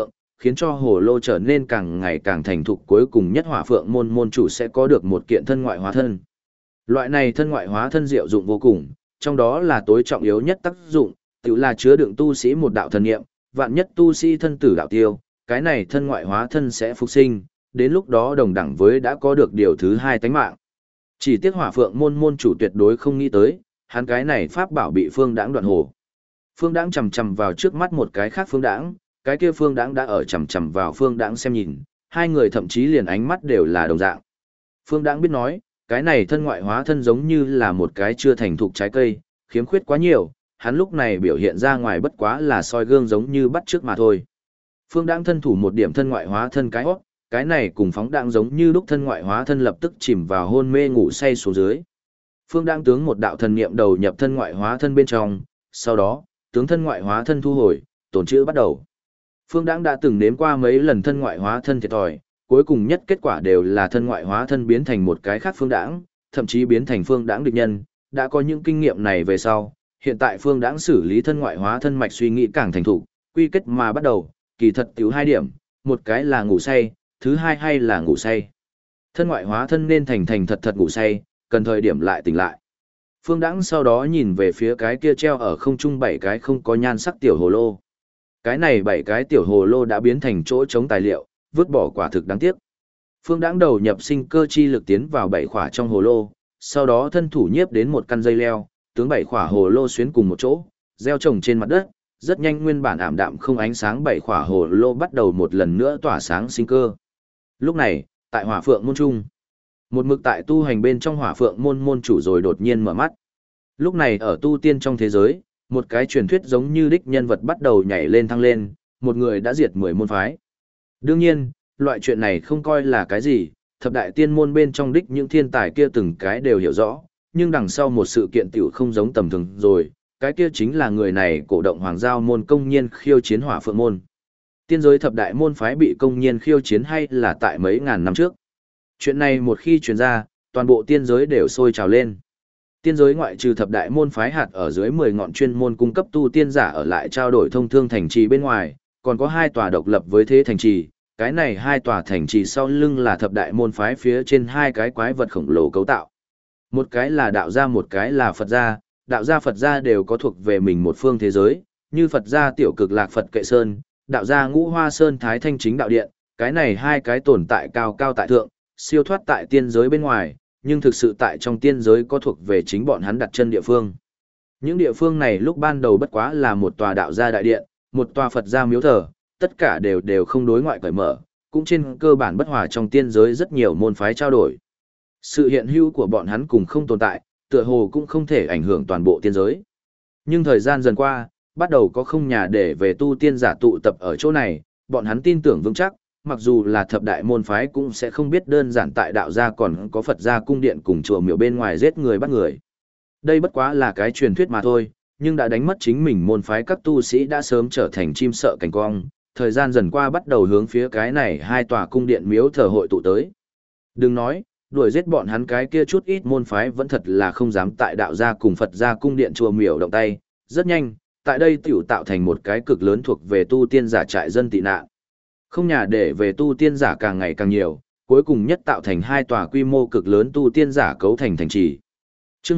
khiến cho hồ lô trở nên càng ngày càng thành thục, cuối cùng nhất hỏa phượng môn môn chủ sẽ có được một kiện thân ngoại hóa thân. Loại này thân ngoại hóa thân diệu dụng vô cùng, trong đó là tối trọng yếu nhất tác dụng, tự là chứa đựng tu sĩ một đạo thần niệm, vạn nhất tu sĩ thân tử đạo tiêu, cái này thân ngoại hóa thân sẽ phục sinh, đến lúc đó đồng đẳng với đã có được điều thứ hai tánh mạng. Chỉ tiếc hỏa phượng môn môn chủ tuyệt đối không nghĩ tới, hắn cái này pháp bảo bị Phương Đãng đoạn hồ. Phương Đãng chầm chầm vào trước mắt một cái khác Phương Đãng, cái kia Phương Đãng đã ở chầm chầm vào Phương Đãng xem nhìn, hai người thậm chí liền ánh mắt đều là đồng dạng. Phương Đãng biết nói, cái này thân ngoại hóa thân giống như là một cái chưa thành thục trái cây, khiếm khuyết quá nhiều, hắn lúc này biểu hiện ra ngoài bất quá là soi gương giống như bắt chước mà thôi. Phương Đãng thân thủ một điểm thân ngoại hóa thân cái hót, cái này cùng Phóng Đãng giống như lúc thân ngoại hóa thân lập tức chìm vào hôn mê ngủ say xuống dưới. Phương Đãng tướng một đạo thần niệm đầu nhập thân ngoại hóa thân bên trong, sau đó, tướng thân ngoại hóa thân thu hồi, tổn chữ bắt đầu. Phương Đãng đã từng nếm qua mấy lần thân ngoại hóa thân thiệt thòi, cuối cùng nhất kết quả đều là thân ngoại hóa thân biến thành một cái khác Phương Đãng, thậm chí biến thành Phương Đãng địch nhân, đã có những kinh nghiệm này về sau, hiện tại Phương Đãng xử lý thân ngoại hóa thân mạch suy nghĩ càng thành thục, quy kết mà bắt đầu, kỳ thật tiểu hai điểm, một cái là ngủ say, thứ hai hay là ngủ say. Thân ngoại hóa thân nên thành thật thật ngủ say, cần thời điểm lại tỉnh lại. Phương Đãng sau đó nhìn về phía cái kia treo ở không trung 7 cái không có nhan sắc tiểu hồ lô. Cái này 7 cái tiểu hồ lô đã biến thành chỗ chống tài liệu, vứt bỏ quả thực đáng tiếc. Phương Đãng đầu nhập sinh cơ chi lực tiến vào 7 khỏa trong hồ lô, sau đó thân thủ nhiếp đến một căn dây leo, tướng 7 khỏa hồ lô xuyến cùng một chỗ, gieo trồng trên mặt đất, rất nhanh nguyên bản ảm đạm không ánh sáng 7 khỏa hồ lô bắt đầu một lần nữa tỏa sáng sinh cơ. Lúc này, tại Hỏa Phượng môn trung, một mực tại tu hành bên trong Hỏa Phượng môn môn chủ rồi đột nhiên mở mắt. Lúc này ở tu tiên trong thế giới, một cái truyền thuyết giống như đích nhân vật bắt đầu nhảy lên thăng lên, một người đã diệt 10 môn phái. Đương nhiên, loại chuyện này không coi là cái gì, thập đại tiên môn bên trong đích những thiên tài kia từng cái đều hiểu rõ, nhưng đằng sau một sự kiện tiểu không giống tầm thường rồi, cái kia chính là người này cổ động Hoàng Giao môn công nhiên khiêu chiến Hỏa Phượng môn. Tiên giới thập đại môn phái bị công nhiên khiêu chiến hay là tại mấy ngàn năm trước. Chuyện này một khi truyền ra, toàn bộ tiên giới đều sôi trào lên. Tiên giới ngoại trừ thập đại môn phái hạt ở dưới 10 ngọn chuyên môn cung cấp tu tiên giả ở lại trao đổi thông thương thành trì bên ngoài, còn có 2 tòa độc lập với thế thành trì, cái này 2 tòa thành trì sau lưng là thập đại môn phái phía trên 2 cái quái vật khổng lồ cấu tạo. Một cái là đạo gia, một cái là Phật gia, đạo gia Phật gia đều có thuộc về mình một phương thế giới, như Phật gia Tiểu Cực Lạc Phật Kệ Sơn, đạo gia Ngũ Hoa Sơn Thái Thanh Chính Đạo Điện, cái này 2 cái tồn tại cao cao tại thượng, siêu thoát tại tiên giới bên ngoài, nhưng thực sự tại trong tiên giới có thuộc về chính bọn hắn đặt chân địa phương. Những địa phương này lúc ban đầu bất quá là một tòa đạo gia đại điện, một tòa Phật gia miếu thờ, tất cả đều không đối ngoại cởi mở, cũng trên cơ bản bất hòa trong tiên giới rất nhiều môn phái trao đổi. Sự hiện hữu của bọn hắn cùng không tồn tại, tựa hồ cũng không thể ảnh hưởng toàn bộ tiên giới. Nhưng thời gian dần qua, bắt đầu có không nhà để về tu tiên giả tụ tập ở chỗ này, bọn hắn tin tưởng vững chắc, mặc dù là thập đại môn phái cũng sẽ không biết đơn giản tại đạo gia còn có Phật gia cung điện cùng chùa miếu bên ngoài giết người bắt người. Đây bất quá là cái truyền thuyết mà thôi, nhưng đã đánh mất chính mình môn phái các tu sĩ đã sớm trở thành chim sợ cành cong, thời gian dần qua bắt đầu hướng phía cái này 2 tòa cung điện miếu thờ hội tụ tới. Đừng nói, đuổi giết bọn hắn cái kia chút ít môn phái vẫn thật là không dám tại đạo gia cùng Phật gia cung điện chùa miếu động tay, rất nhanh, tại đây tiểu tạo thành một cái cực lớn thuộc về tu tiên giả trại dân tị nạn. Không nhà để về tu tiên giả càng ngày càng nhiều, cuối cùng nhất tạo thành 2 tòa quy mô cực lớn tu tiên giả cấu thành thành trì. Chương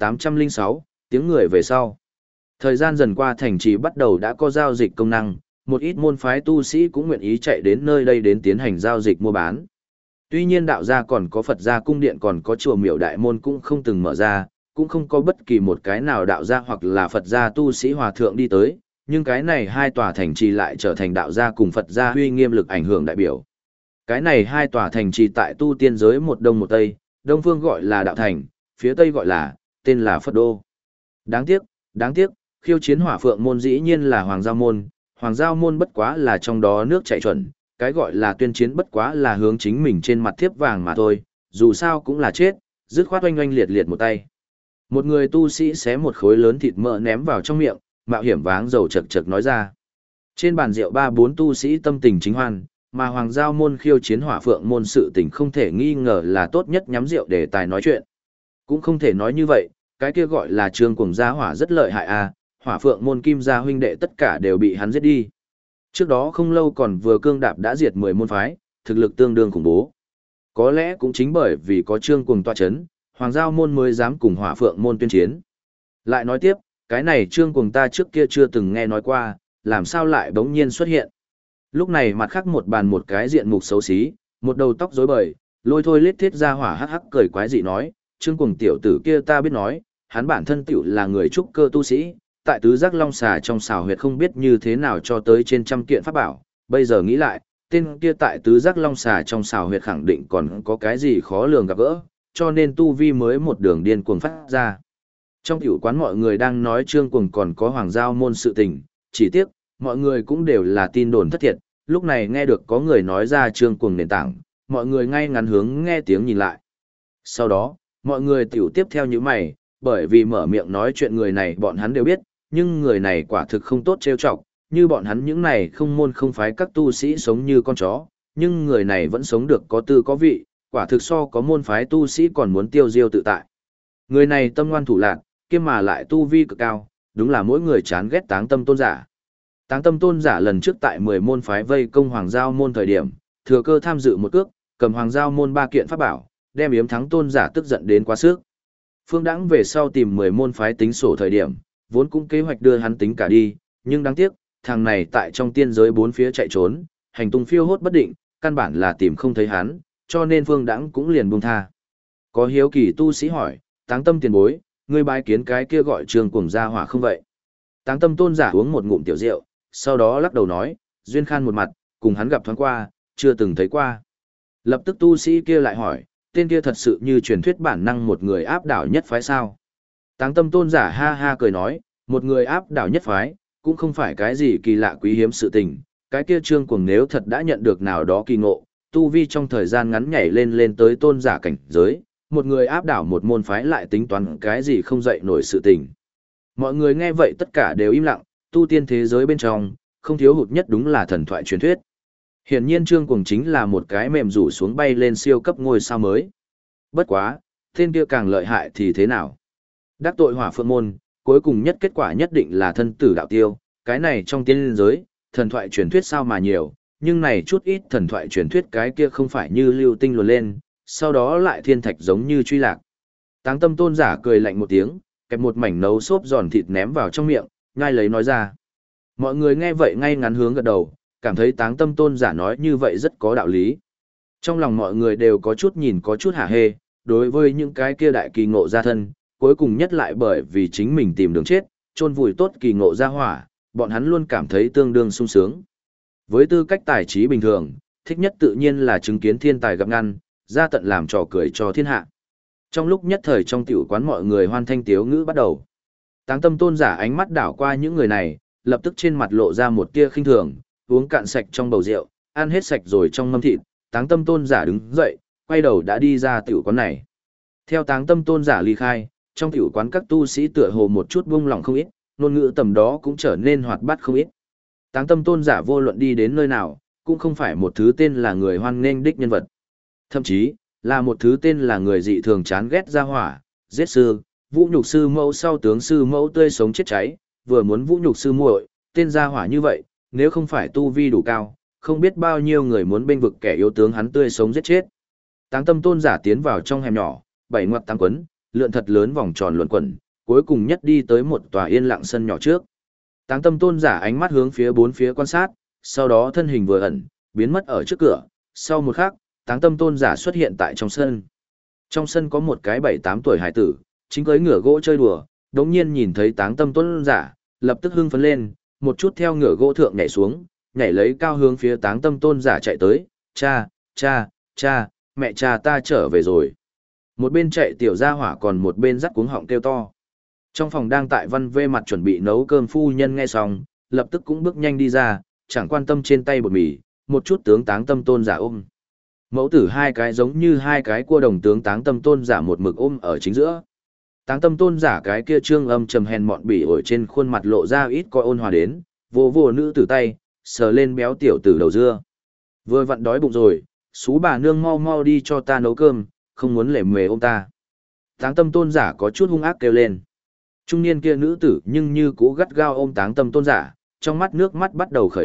1806, tiếng người về sau. Thời gian dần qua thành trì bắt đầu đã có giao dịch công năng, một ít môn phái tu sĩ cũng nguyện ý chạy đến nơi đây đến tiến hành giao dịch mua bán. Tuy nhiên đạo gia còn có Phật gia cung điện còn có chùa miểu đại môn cũng không từng mở ra, cũng không có bất kỳ một cái nào đạo gia hoặc là Phật gia tu sĩ hòa thượng đi tới, nhưng cái này 2 tòa thành trì lại trở thành đạo gia cùng Phật gia uy nghiêm lực ảnh hưởng đại biểu. Cái này 2 tòa thành trì tại tu tiên giới một đông một tây, đông phương gọi là đạo thành, phía tây gọi là, tên là Phật đô. Đáng tiếc, khiêu chiến Hỏa Phượng môn dĩ nhiên là Hoàng Giao môn bất quá là trong đó nước chảy chuẩn, cái gọi là tuyên chiến bất quá là hướng chính mình trên mặt thiếp vàng mà thôi, dù sao cũng là chết, dứt khoát oanh oanh liệt liệt một tay. Một người tu sĩ xé một khối lớn thịt mỡ ném vào trong miệng, mạo hiểm váng dầu chật chật nói ra. Trên bàn rượu 3-4 tu sĩ tâm tình chính hoan, mà Hoàng Giao môn khiêu chiến Hỏa Phượng môn sự tình không thể nghi ngờ là tốt nhất nhắm rượu để tài nói chuyện. Cũng không thể nói như vậy, cái kia gọi là Trương Cuồng Gia Hỏa rất lợi hại à, Hỏa Phượng môn Kim gia huynh đệ tất cả đều bị hắn giết đi. Trước đó không lâu còn vừa cương đạp đã diệt 10 môn phái, thực lực tương đương khủng bố. Có lẽ cũng chính bởi vì có Trương Cuồng tọa chấn, Hoàng Giao môn mới dám cùng Hỏa Phượng môn tuyên chiến. Lại nói tiếp, cái này Trương Cuồng ta trước kia chưa từng nghe nói qua, làm sao lại bỗng nhiên xuất hiện. Lúc này mặt khác một bàn một cái diện mục xấu xí, một đầu tóc rối bời, lôi thôi lết thiết ra hỏa hắc hắc cười quái dị nói, Trương Cuồng tiểu tử kia ta biết nói, hắn bản thân tiểu là người trúc cơ tu sĩ, tại tứ giác long xà trong xào huyệt không biết như thế nào cho tới trên trăm kiện pháp bảo, bây giờ nghĩ lại, tên kia tại tứ giác long xà trong xào huyệt khẳng định còn có cái gì khó lường gặp gỡ, cho nên tu vi mới một đường điên cuồng phát ra. Trong tiểu quán mọi người đang nói Trương Cuồng còn có Hoàng Giao môn sự tình, chỉ tiếc, mọi người cũng đều là tin đồn thất thiệt, lúc này nghe được có người nói ra Trương Cuồng nền tảng, mọi người ngay ngắn hướng nghe tiếng nhìn lại. Sau đó, mọi người tiểu tiếp theo như mày, bởi vì mở miệng nói chuyện người này bọn hắn đều biết, nhưng người này quả thực không tốt trêu chọc, như bọn hắn những này không môn không phái các tu sĩ sống như con chó, nhưng người này vẫn sống được có tư có vị, quả thực so có môn phái tu sĩ còn muốn tiêu diêu tự tại. Người này tâm ngoan thủ lạn, kiêm mà lại tu vi cực cao, đúng là mỗi người chán ghét Táng Tâm Tôn giả. Táng Tâm Tôn giả lần trước tại 10 môn phái vây công Hoàng Giao môn thời điểm, thừa cơ tham dự một cước, cầm Hoàng Giao môn 3 kiện pháp bảo, đem yếm thắng Tôn giả tức giận đến quá sức. Phương Đãng về sau tìm 10 môn phái tính sổ thời điểm, vốn cũng kế hoạch đưa hắn tính cả đi, nhưng đáng tiếc, thằng này tại trong tiên giới bốn phía chạy trốn, hành tung phiêu hốt bất định, căn bản là tìm không thấy hắn, cho nên Phương Đãng cũng liền buông tha. Có hiếu kỳ tu sĩ hỏi, Táng Tâm tiền bối, ngươi bái kiến cái kia gọi Trương Cuồng ra hỏa không vậy? Táng Tâm Tôn giả uống một ngụm tiểu rượu, sau đó lắc đầu nói, duyên khan một mặt, cùng hắn gặp thoáng qua, chưa từng thấy qua. Lập tức tu sĩ kia lại hỏi, tên kia thật sự như truyền thuyết bản năng một người áp đảo nhất phái sao? Táng Tâm Tôn giả ha ha cười nói, một người áp đảo nhất phái, cũng không phải cái gì kỳ lạ quý hiếm sự tình, cái kia Trương Cuồng nếu thật đã nhận được nào đó kỳ ngộ, tu vi trong thời gian ngắn nhảy lên tới tôn giả cảnh giới, một người áp đảo một môn phái lại tính toán cái gì không dậy nổi sự tình. Mọi người nghe vậy tất cả đều im lặng, tu tiên thế giới bên trong, không thiếu hụt nhất đúng là thần thoại truyền thuyết. Hiển nhiên Trương Cuồng chính là một cái mềm rủ xuống bay lên siêu cấp ngôi sao mới. Bất quá, tên kia càng lợi hại thì thế nào? Đắc tội Hỏa Phượng môn, cuối cùng nhất kết quả nhất định là thân tử đạo tiêu, cái này trong tiên giới, thần thoại truyền thuyết sao mà nhiều, nhưng này chút ít thần thoại truyền thuyết cái kia không phải như lưu tinh luồn lên, sau đó lại thiên thạch giống như truy lạc. Táng Tâm Tôn giả cười lạnh một tiếng, kẹp một mảnh nấu xốp giòn thịt ném vào trong miệng, nhai lấy nói ra. Mọi người nghe vậy ngay ngắn hướng gật đầu, cảm thấy Táng Tâm Tôn giả nói như vậy rất có đạo lý. Trong lòng mọi người đều có chút nhìn có chút hả hê, đối với những cái kia đại kỳ ngộ ra thân, cuối cùng nhất lại bởi vì chính mình tìm đường chết, chôn vùi tốt kỳ ngộ ra hỏa, bọn hắn luôn cảm thấy tương đương sung sướng. Với tư cách tài trí bình thường, thích nhất tự nhiên là chứng kiến thiên tài gặp ngăn, ra tận làm trò cười cho thiên hạ. Trong lúc nhất thời trong tiểu quán mọi người hoan thanh tiếu ngữ bắt đầu. Táng Tâm Tôn giả ánh mắt đảo qua những người này, lập tức trên mặt lộ ra một tia khinh thường, uống cạn sạch trong bầu rượu, ăn hết sạch rồi trong mâm thịt, Táng Tâm Tôn giả đứng dậy, quay đầu đã đi ra tiểu quán này. Theo Táng Tâm Tôn giả ly khai, trong tiểu quán các tu sĩ tựa hồ một chút buông lỏng không ít, ngôn ngữ tầm đó cũng trở nên hoạt bát không ít. Táng Tâm Tôn giả vô luận đi đến nơi nào, cũng không phải một thứ tên là người hoan nghênh đích nhân vật. Thậm chí, là một thứ tên là người dị thường chán ghét ra hỏa, giết sư, vũ nhục sư mẫu sau tướng sư mẫu tươi sống chết cháy, vừa muốn vũ nhục sư muội, tên ra hỏa như vậy, nếu không phải tu vi đủ cao, không biết bao nhiêu người muốn bênh vực kẻ yếu tướng hắn tươi sống giết chết. Táng Tâm Tôn giả tiến vào trong hẻm nhỏ, bảy ngoặt tám quấn, lượn thật lớn vòng tròn luẩn quẩn, cuối cùng nhất đi tới một tòa yên lặng sân nhỏ trước. Táng Tâm Tôn giả ánh mắt hướng phía bốn phía quan sát, sau đó thân hình vừa ẩn, biến mất ở trước cửa, sau một khắc, Táng Tâm Tôn giả xuất hiện tại trong sân. Trong sân có một cái 7-8 tuổi hải tử, chính cưỡi ngựa gỗ chơi đùa, đống nhiên nhìn thấy Táng Tâm Tôn giả, lập tức hưng phấn lên, một chút theo ngựa gỗ thượng nhảy xuống, nhảy lấy cao hướng phía Táng Tâm Tôn giả chạy tới, cha, mẹ cha ta trở về rồi. Một bên chạy tiểu gia hỏa còn một bên dắt cuống họng kêu to. Trong phòng đang tại văn vê mặt chuẩn bị nấu cơm phu nhân nghe xong, lập tức cũng bước nhanh đi ra, chẳng quan tâm trên tay bột mì, một chút tướng Táng Tâm Tôn giả ôm. Mẫu tử hai cái giống như hai cái cua đồng tướng Táng Tâm Tôn giả một mực ôm ở chính giữa. Táng Tâm Tôn giả cái kia trương âm trầm hèn mọn bỉ ổi trên khuôn mặt lộ ra ít coi ôn hòa đến, vô vô nữ tử tay, sờ lên béo tiểu tử đầu dưa. Vừa vặn đói bụng rồi, xú bà nương mau mau đi cho ta nấu cơm, không muốn lề mề ôm ta. Táng Tâm Tôn giả có chút hung ác kêu lên. Trung niên kia nữ tử nhưng như cũ gắt gao ôm Táng Tâm Tôn giả, trong mắt nước mắt bắt đầu khởi động,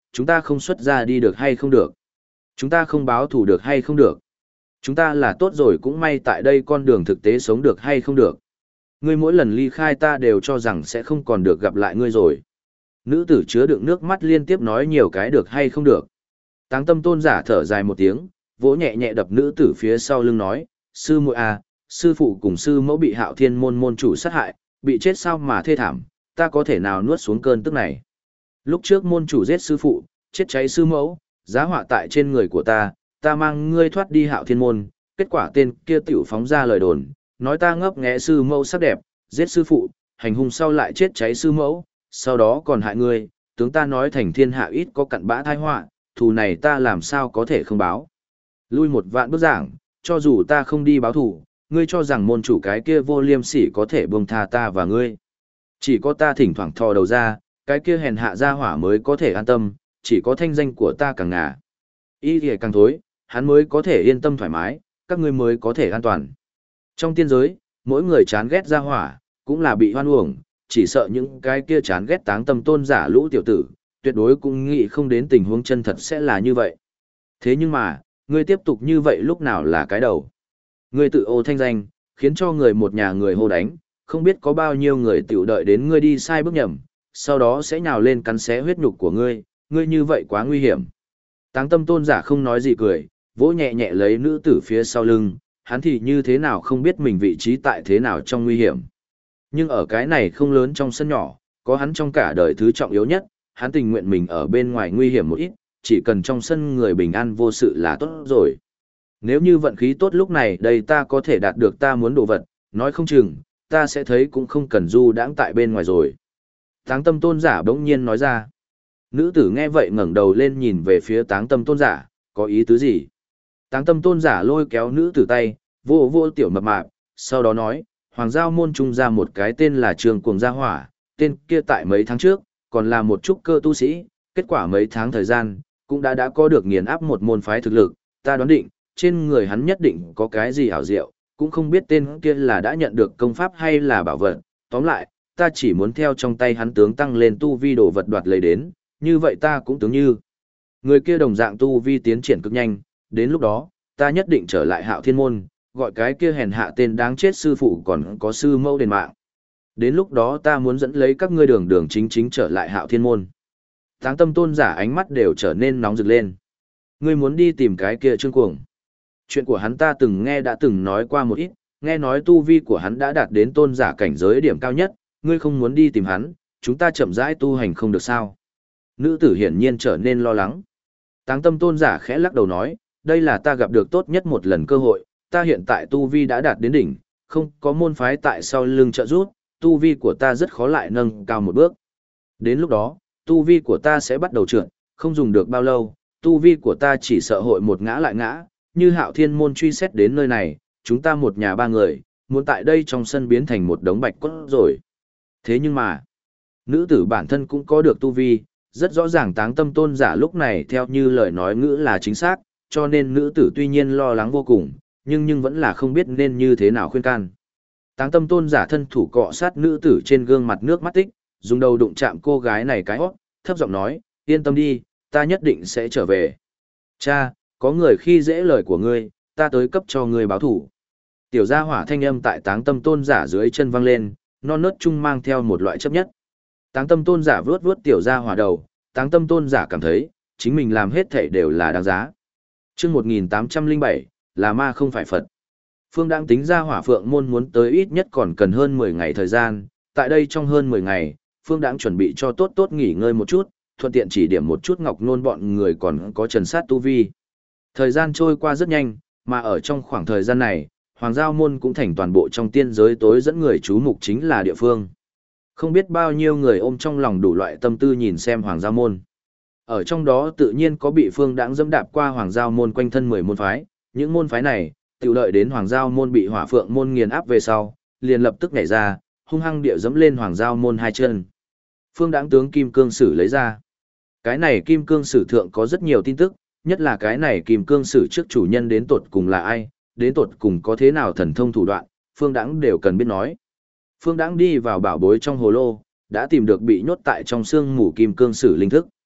chúng ta không xuất ra đi được hay không được? Chúng ta không báo thù được hay không được? Chúng ta là tốt rồi cũng may tại đây con đường thực tế sống được hay không được? Ngươi mỗi lần ly khai ta đều cho rằng sẽ không còn được gặp lại ngươi rồi. Nữ tử chứa đựng nước mắt liên tiếp nói nhiều cái được hay không được. Táng Tâm Tôn giả thở dài một tiếng, vỗ nhẹ nhẹ đập nữ tử phía sau lưng nói, sư muội à, sư phụ cùng sư mẫu bị Hạo Thiên môn môn chủ sát hại, bị chết sao mà thê thảm, ta có thể nào nuốt xuống cơn tức này. Lúc trước môn chủ giết sư phụ, chết cháy sư mẫu, giá họa tại trên người của ta mang ngươi thoát đi Hạo Thiên môn, kết quả tên kia tiểu phóng ra lời đồn, nói ta ngấp nghé sư mẫu sắc đẹp, giết sư phụ, hành hung sau lại chết cháy sư mẫu, sau đó còn hại ngươi, tướng ta nói thành thiên hạ ít có cặn bã tai họa, thù này ta làm sao có thể không báo. Lui một vạn bước giảng, cho dù ta không đi báo thù, ngươi cho rằng môn chủ cái kia vô liêm sỉ có thể buông tha ta và ngươi. Chỉ có ta thỉnh thoảng thò đầu ra, cái kia hèn hạ ra hỏa mới có thể an tâm, chỉ có thanh danh của ta càng ngả. Ý thì càng thối, hắn mới có thể yên tâm thoải mái, các ngươi mới có thể an toàn. Trong tiên giới, mỗi người chán ghét ra hỏa, cũng là bị hoan uổng, chỉ sợ những cái kia chán ghét Táng Tâm Tôn giả lũ tiểu tử, tuyệt đối cũng nghĩ không đến tình huống chân thật sẽ là như vậy. Thế nhưng mà, ngươi tiếp tục như vậy lúc nào là cái đầu. Ngươi tự ô thanh danh, khiến cho người một nhà người hô đánh, không biết có bao nhiêu người tiểu đợi đến ngươi đi sai bước nhầm, sau đó sẽ nhào lên cắn xé huyết nhục của ngươi như vậy quá nguy hiểm. Táng Tâm Tôn giả không nói gì cười, vỗ nhẹ nhẹ lấy nữ tử phía sau lưng, hắn thì như thế nào không biết mình vị trí tại thế nào trong nguy hiểm. Nhưng ở cái này không lớn trong sân nhỏ, có hắn trong cả đời thứ trọng yếu nhất, hắn tình nguyện mình ở bên ngoài nguy hiểm một ít, chỉ cần trong sân người bình an vô sự là tốt rồi. Nếu như vận khí tốt lúc này đây ta có thể đạt được ta muốn đồ vật, nói không chừng, ta sẽ thấy cũng không cần du đãng tại bên ngoài rồi. Táng Tâm Tôn giả bỗng nhiên nói ra. Nữ tử nghe vậy ngẩng đầu lên nhìn về phía Táng Tâm Tôn giả, có ý tứ gì? Táng Tâm Tôn giả lôi kéo nữ tử tay, vô vô tiểu mập mạp, sau đó nói, Hoàng Giao môn trung ra một cái tên là Trường Cuồng Gia Hỏa, tên kia tại mấy tháng trước, còn là một trúc cơ tu sĩ, kết quả mấy tháng thời gian, cũng đã có được nghiền áp một môn phái thực lực, ta đoán định, trên người hắn nhất định có cái gì ảo diệu, cũng không biết tên kia là đã nhận được công pháp hay là bảo vật, tóm lại, ta chỉ muốn theo trong tay hắn tướng tăng lên tu vi đồ vật đoạt lấy đến, như vậy ta cũng tướng như. Người kia đồng dạng tu vi tiến triển cực nhanh, đến lúc đó, ta nhất định trở lại Hạo Thiên môn, gọi cái kia hèn hạ tên đáng chết sư phụ còn có sư mẫu đền mạng. Đến lúc đó ta muốn dẫn lấy các ngươi đường đường chính chính trở lại Hạo Thiên môn. Táng Tâm Tôn giả ánh mắt đều trở nên nóng rực lên. Ngươi muốn đi tìm cái kia Trương Cuồng. Chuyện của hắn ta đã từng nói qua một ít, nghe nói tu vi của hắn đã đạt đến tôn giả cảnh giới điểm cao nhất, ngươi không muốn đi tìm hắn, chúng ta chậm rãi tu hành không được sao. Nữ tử hiển nhiên trở nên lo lắng. Táng Tâm Tôn giả khẽ lắc đầu nói, đây là ta gặp được tốt nhất một lần cơ hội, ta hiện tại tu vi đã đạt đến đỉnh, không có môn phái tại sau lưng trợ giúp, tu vi của ta rất khó lại nâng cao một bước. Đến lúc đó, tu vi của ta sẽ bắt đầu trượt, không dùng được bao lâu, tu vi của ta chỉ sợ hội một ngã lại ngã, như Hạo Thiên môn truy xét đến nơi này, chúng ta một nhà ba người, muốn tại đây trong sân biến thành một đống bạch cốt rồi. Thế nhưng mà, nữ tử bản thân cũng có được tu vi, rất rõ ràng Táng Tâm Tôn giả lúc này theo như lời nói ngữ là chính xác, cho nên nữ tử tuy nhiên lo lắng vô cùng, nhưng vẫn là không biết nên như thế nào khuyên can. Táng Tâm Tôn giả thân thủ cọ sát nữ tử trên gương mặt nước mắt tích, dùng đầu đụng chạm cô gái này cái hót, thấp giọng nói, yên tâm đi, ta nhất định sẽ trở về. Cha, có người khi dễ lời của ngươi, ta tới cấp cho ngươi báo thủ. Tiểu gia hỏa thanh âm tại Táng Tâm Tôn giả dưới chân vang lên, non nớt chung mang theo một loại chấp nhất. Táng Tâm Tôn giả vuốt vuốt tiểu gia hỏa đầu, Táng Tâm Tôn giả cảm thấy, chính mình làm hết thảy đều là đáng giá. Chương 1807, là ma không phải Phật. Phương đang tính ra Hỏa Phượng môn muốn tới ít nhất còn cần hơn 10 ngày thời gian, tại đây trong hơn 10 ngày, Phương đang chuẩn bị cho tốt tốt nghỉ ngơi một chút, thuận tiện chỉ điểm một chút Ngọc Nôn bọn người còn có Trần Sát tu vi. Thời gian trôi qua rất nhanh, mà ở trong khoảng thời gian này, Hoàng Giao môn cũng thành toàn bộ trong tiên giới tối dẫn người chú mục chính là địa phương. Không biết bao nhiêu người ôm trong lòng đủ loại tâm tư nhìn xem Hoàng Giao môn. Ở trong đó tự nhiên có bị Phương Đãng dẫm đạp qua Hoàng Giao môn quanh thân 10 môn phái, những môn phái này, tiểu đợi đến Hoàng Giao môn bị Hỏa Phượng môn nghiền áp về sau, liền lập tức nhảy ra, hung hăng địa dẫm lên Hoàng Giao môn hai chân. Phương Đãng tướng Kim Cương Sử lấy ra. Cái này Kim Cương Sử thượng có rất nhiều tin tức, nhất là cái này Kim Cương Sử trước chủ nhân đến tột cùng là ai, đến tột cùng có thế nào thần thông thủ đoạn, Phương Đãng đều cần biết nói. Phương Đãng đi vào bảo bối trong hồ lô, đã tìm được bị nhốt tại trong xương mù Kim Cương Sử linh thức.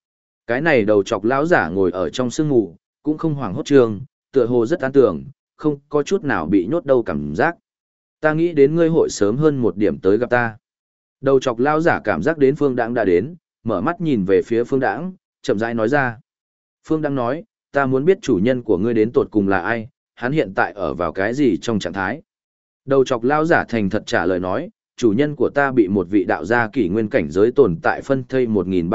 Cái này đầu chọc lão giả ngồi ở trong sương mù, cũng không hoảng hốt trường, tựa hồ rất an tưởng, không có chút nào bị nhốt đâu cảm giác. Ta nghĩ đến ngươi hội sớm hơn một điểm tới gặp ta. Đầu chọc lão giả cảm giác đến Phương Đãng đã đến, mở mắt nhìn về phía Phương Đãng, chậm rãi nói ra. Phương Đãng nói, ta muốn biết chủ nhân của ngươi đến tột cùng là ai, hắn hiện tại ở vào cái gì trong trạng thái. Đầu chọc lão giả thành thật trả lời nói, chủ nhân của ta bị một vị đạo gia kỷ nguyên cảnh giới tồn tại phân thây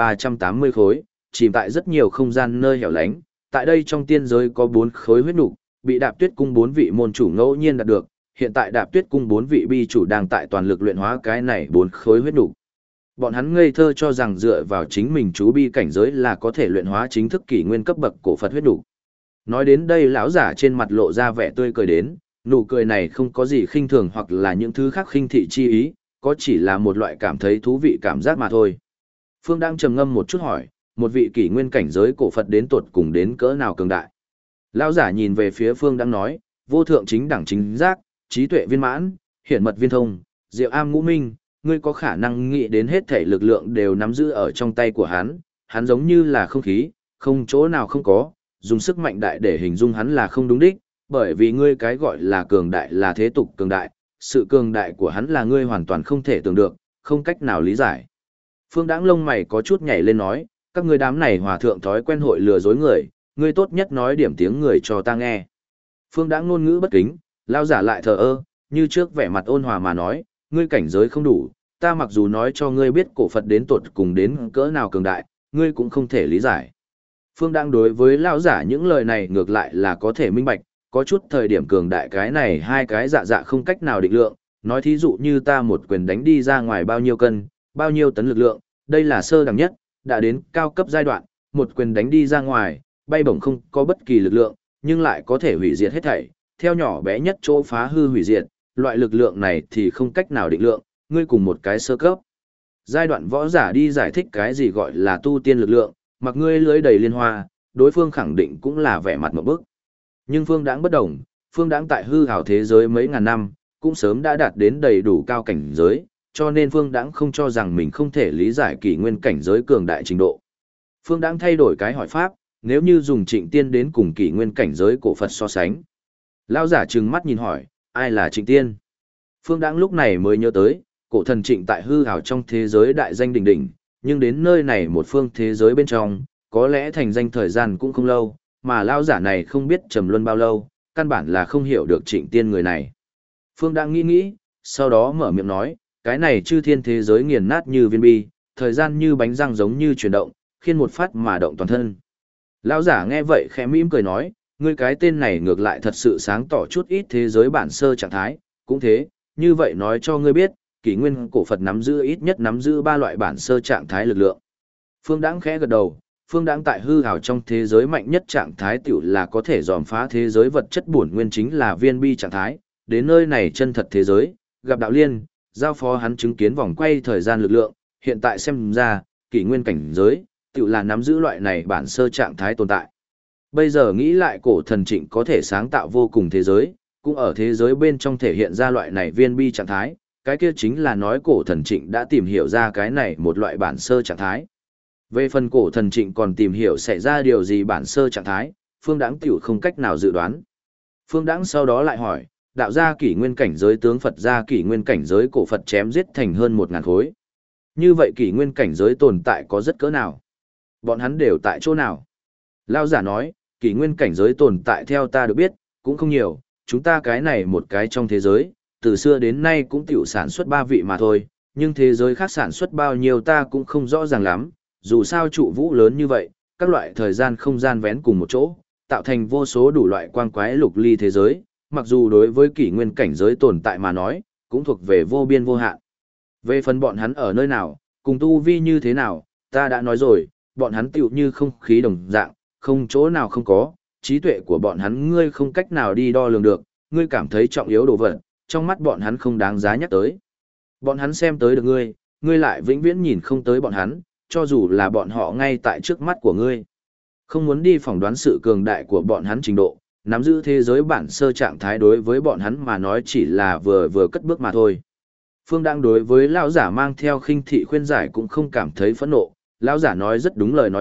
1380 khối, chìm tại rất nhiều không gian nơi hẻo lánh. Tại đây trong tiên giới có 4 khối huyết nục, bị Đạp Tuyết cung 4 vị môn chủ ngẫu nhiên đạt được, hiện tại Đạp Tuyết cung 4 vị bi chủ đang tại toàn lực luyện hóa cái này 4 khối huyết nục. Bọn hắn ngây thơ cho rằng dựa vào chính mình chú bi cảnh giới là có thể luyện hóa chính thức kỷ nguyên cấp bậc cổ Phật huyết nục. Nói đến đây lão giả trên mặt lộ ra vẻ tươi cười đến, nụ cười này không có gì khinh thường hoặc là những thứ khác khinh thị chi ý, có chỉ là một loại cảm thấy thú vị cảm giác mà thôi. Phương đang trầm ngâm một chút hỏi, một vị kỷ nguyên cảnh giới cổ Phật đến tuột cùng đến cỡ nào cường đại. Lão giả nhìn về phía Phương đang nói, vô thượng chính đẳng chính giác, trí tuệ viên mãn, hiển mật viên thông, diệu am ngũ minh, ngươi có khả năng nghĩ đến hết thể lực lượng đều nắm giữ ở trong tay của hắn giống như là không khí, không chỗ nào không có, dùng sức mạnh đại để hình dung hắn là không đúng đích, bởi vì ngươi cái gọi là cường đại là thế tục cường đại, sự cường đại của hắn là ngươi hoàn toàn không thể tưởng được, không cách nào lý giải. Phương Đãng lông mày có chút nhảy lên nói, các ngươi đám này hòa thượng thói quen hội lừa dối người, ngươi tốt nhất nói điểm tiếng người cho ta nghe. Phương Đãng ngôn ngữ bất kính, lao giả lại thờ ơ, như trước vẻ mặt ôn hòa mà nói, ngươi cảnh giới không đủ, ta mặc dù nói cho ngươi biết cổ Phật đến tuột cùng đến cỡ nào cường đại, ngươi cũng không thể lý giải. Phương Đãng đối với lao giả những lời này ngược lại là có thể minh bạch, có chút thời điểm cường đại cái này hai cái dạ không cách nào định lượng, nói thí dụ như ta một quyền đánh đi ra ngoài bao nhiêu cân, bao nhiêu tấn lực lượng, đây là sơ đẳng nhất, đã đến cao cấp giai đoạn, một quyền đánh đi ra ngoài, bay bổng không có bất kỳ lực lượng, nhưng lại có thể hủy diệt hết thảy, theo nhỏ bé nhất chỗ phá hư hủy diệt, loại lực lượng này thì không cách nào định lượng, ngươi cùng một cái sơ cấp. Giai đoạn võ giả đi giải thích cái gì gọi là tu tiên lực lượng, mặc ngươi lưới đầy liên hoa, đối phương khẳng định cũng là vẻ mặt một bức. Nhưng Phương Đãng bất đồng, Phương Đãng tại hư ảo thế giới mấy ngàn năm, cũng sớm đã đạt đến đầy đủ cao cảnh giới, cho nên Phương Đãng không cho rằng mình không thể lý giải kỷ nguyên cảnh giới cường đại trình độ. Phương Đãng thay đổi cái hỏi pháp, nếu như dùng Trịnh Tiên đến cùng kỷ nguyên cảnh giới cổ Phật so sánh. Lão giả trừng mắt nhìn hỏi, ai là Trịnh Tiên? Phương Đãng lúc này mới nhớ tới, cổ thần Trịnh tại hư ảo trong thế giới đại danh đỉnh đỉnh, nhưng đến nơi này một phương thế giới bên trong, có lẽ thành danh thời gian cũng không lâu, mà lão giả này không biết trầm luân bao lâu, căn bản là không hiểu được Trịnh Tiên người này. Phương đang nghĩ, sau đó mở miệng nói, cái này chư thiên thế giới nghiền nát như viên bi, thời gian như bánh răng giống như chuyển động, khiên một phát mà động toàn thân. Lão giả nghe vậy khẽ mỉm cười nói, ngươi cái tên này ngược lại thật sự sáng tỏ chút ít thế giới bản sơ trạng thái, cũng thế, như vậy nói cho ngươi biết, kỷ nguyên cổ Phật nắm giữ ít nhất nắm giữ 3 loại bản sơ trạng thái lực lượng. Phương Đãng khẽ gật đầu, Phương Đãng tại hư ảo trong thế giới mạnh nhất trạng thái tiểu là có thể dòm phá thế giới vật chất bổn nguyên chính là viên bi trạng thái, đến nơi này chân thật thế giới, gặp đạo liên, giao phó hắn chứng kiến vòng quay thời gian lực lượng, hiện tại xem ra, kỷ nguyên cảnh giới, tiểu là nắm giữ loại này bản sơ trạng thái tồn tại. Bây giờ nghĩ lại cổ thần Trịnh có thể sáng tạo vô cùng thế giới, cũng ở thế giới bên trong thể hiện ra loại này viên bi trạng thái, cái kia chính là nói cổ thần Trịnh đã tìm hiểu ra cái này một loại bản sơ trạng thái. Về phần cổ thần Trịnh còn tìm hiểu xảy ra điều gì bản sơ trạng thái, Phương Đãng tiểu không cách nào dự đoán. Phương Đãng sau đó lại hỏi, đạo gia kỷ nguyên cảnh giới tướng Phật gia kỷ nguyên cảnh giới cổ Phật chém giết thành hơn 1000 khối. Như vậy kỷ nguyên cảnh giới tồn tại có rất cỡ nào? Bọn hắn đều tại chỗ nào? Lão giả nói, kỷ nguyên cảnh giới tồn tại theo ta được biết, cũng không nhiều, chúng ta cái này một cái trong thế giới, từ xưa đến nay cũng tiểu sản xuất 3 vị mà thôi, nhưng thế giới khác sản xuất bao nhiêu ta cũng không rõ ràng lắm, dù sao trụ vũ lớn như vậy, các loại thời gian không gian vén cùng một chỗ, tạo thành vô số đủ loại quang quái lục ly thế giới, mặc dù đối với kỷ nguyên cảnh giới tồn tại mà nói, cũng thuộc về vô biên vô hạn. Về phần bọn hắn ở nơi nào, cùng tu vi như thế nào, ta đã nói rồi, bọn hắn tựu như không khí đồng dạng, không chỗ nào không có, trí tuệ của bọn hắn ngươi không cách nào đi đo lường được, ngươi cảm thấy trọng yếu đồ vật, trong mắt bọn hắn không đáng giá nhắc tới. Bọn hắn xem tới được ngươi lại vĩnh viễn nhìn không tới bọn hắn, cho dù là bọn họ ngay tại trước mắt của ngươi. Không muốn đi phỏng đoán sự cường đại của bọn hắn trình độ, nắm giữ thế giới bản sơ trạng thái đối với bọn hắn mà nói chỉ là vừa cất bước mà thôi. Phương Đãng đối với lão giả mang theo khinh thị khuyên giải cũng không cảm thấy phẫn nộ, lão giả nói rất đúng lời nói thật,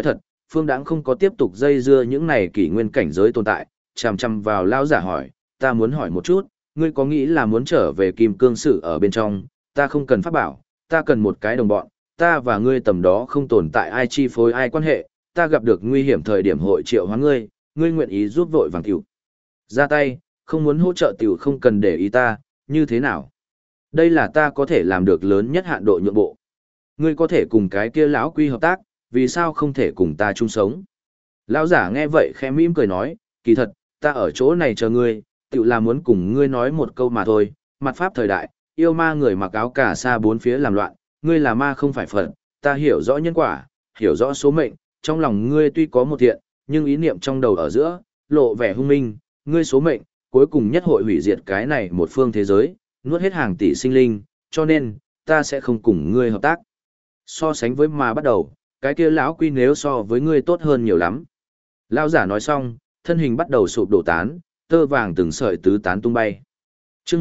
Phương Đãng không có tiếp tục dây dưa những này kỷ nguyên cảnh giới tồn tại, chằm chằm vào lão giả hỏi, ta muốn hỏi một chút, ngươi có nghĩ là muốn trở về Kim Cương Sử ở bên trong, ta không cần pháp bảo, ta cần một cái đồng bọn, ta và ngươi tầm đó không tồn tại ai chi phối ai quan hệ, ta gặp được nguy hiểm thời điểm hội triệu hóa ngươi, ngươi nguyện ý giúp vội vàng tiểu. Ra tay, không muốn hỗ trợ tiểu không cần để ý ta, như thế nào? Đây là ta có thể làm được lớn nhất hạn độ nhượng bộ. Ngươi có thể cùng cái kia lão quy hợp tác, vì sao không thể cùng ta chung sống? Lão giả nghe vậy khẽ mỉm cười nói, kỳ thật, ta ở chỗ này chờ ngươi, tự là muốn cùng ngươi nói một câu mà thôi, mặt pháp thời đại, yêu ma người mặc áo cà sa bốn phía làm loạn, ngươi là ma không phải Phật, ta hiểu rõ nhân quả, hiểu rõ số mệnh, trong lòng ngươi tuy có một thiện, nhưng ý niệm trong đầu ở giữa, lộ vẻ hung minh, ngươi số mệnh, cuối cùng nhất hội hủy diệt cái này một phương thế giới, nuốt hết hàng tỷ sinh linh, cho nên, ta sẽ không cùng ngươi hợp tác. So sánh với ma bắt đầu, cái kia lão quy nếu so với ngươi tốt hơn nhiều lắm. Lão giả nói xong, thân hình bắt đầu sụp đổ tán, tơ vàng từng sợi tứ tán tung bay. Chương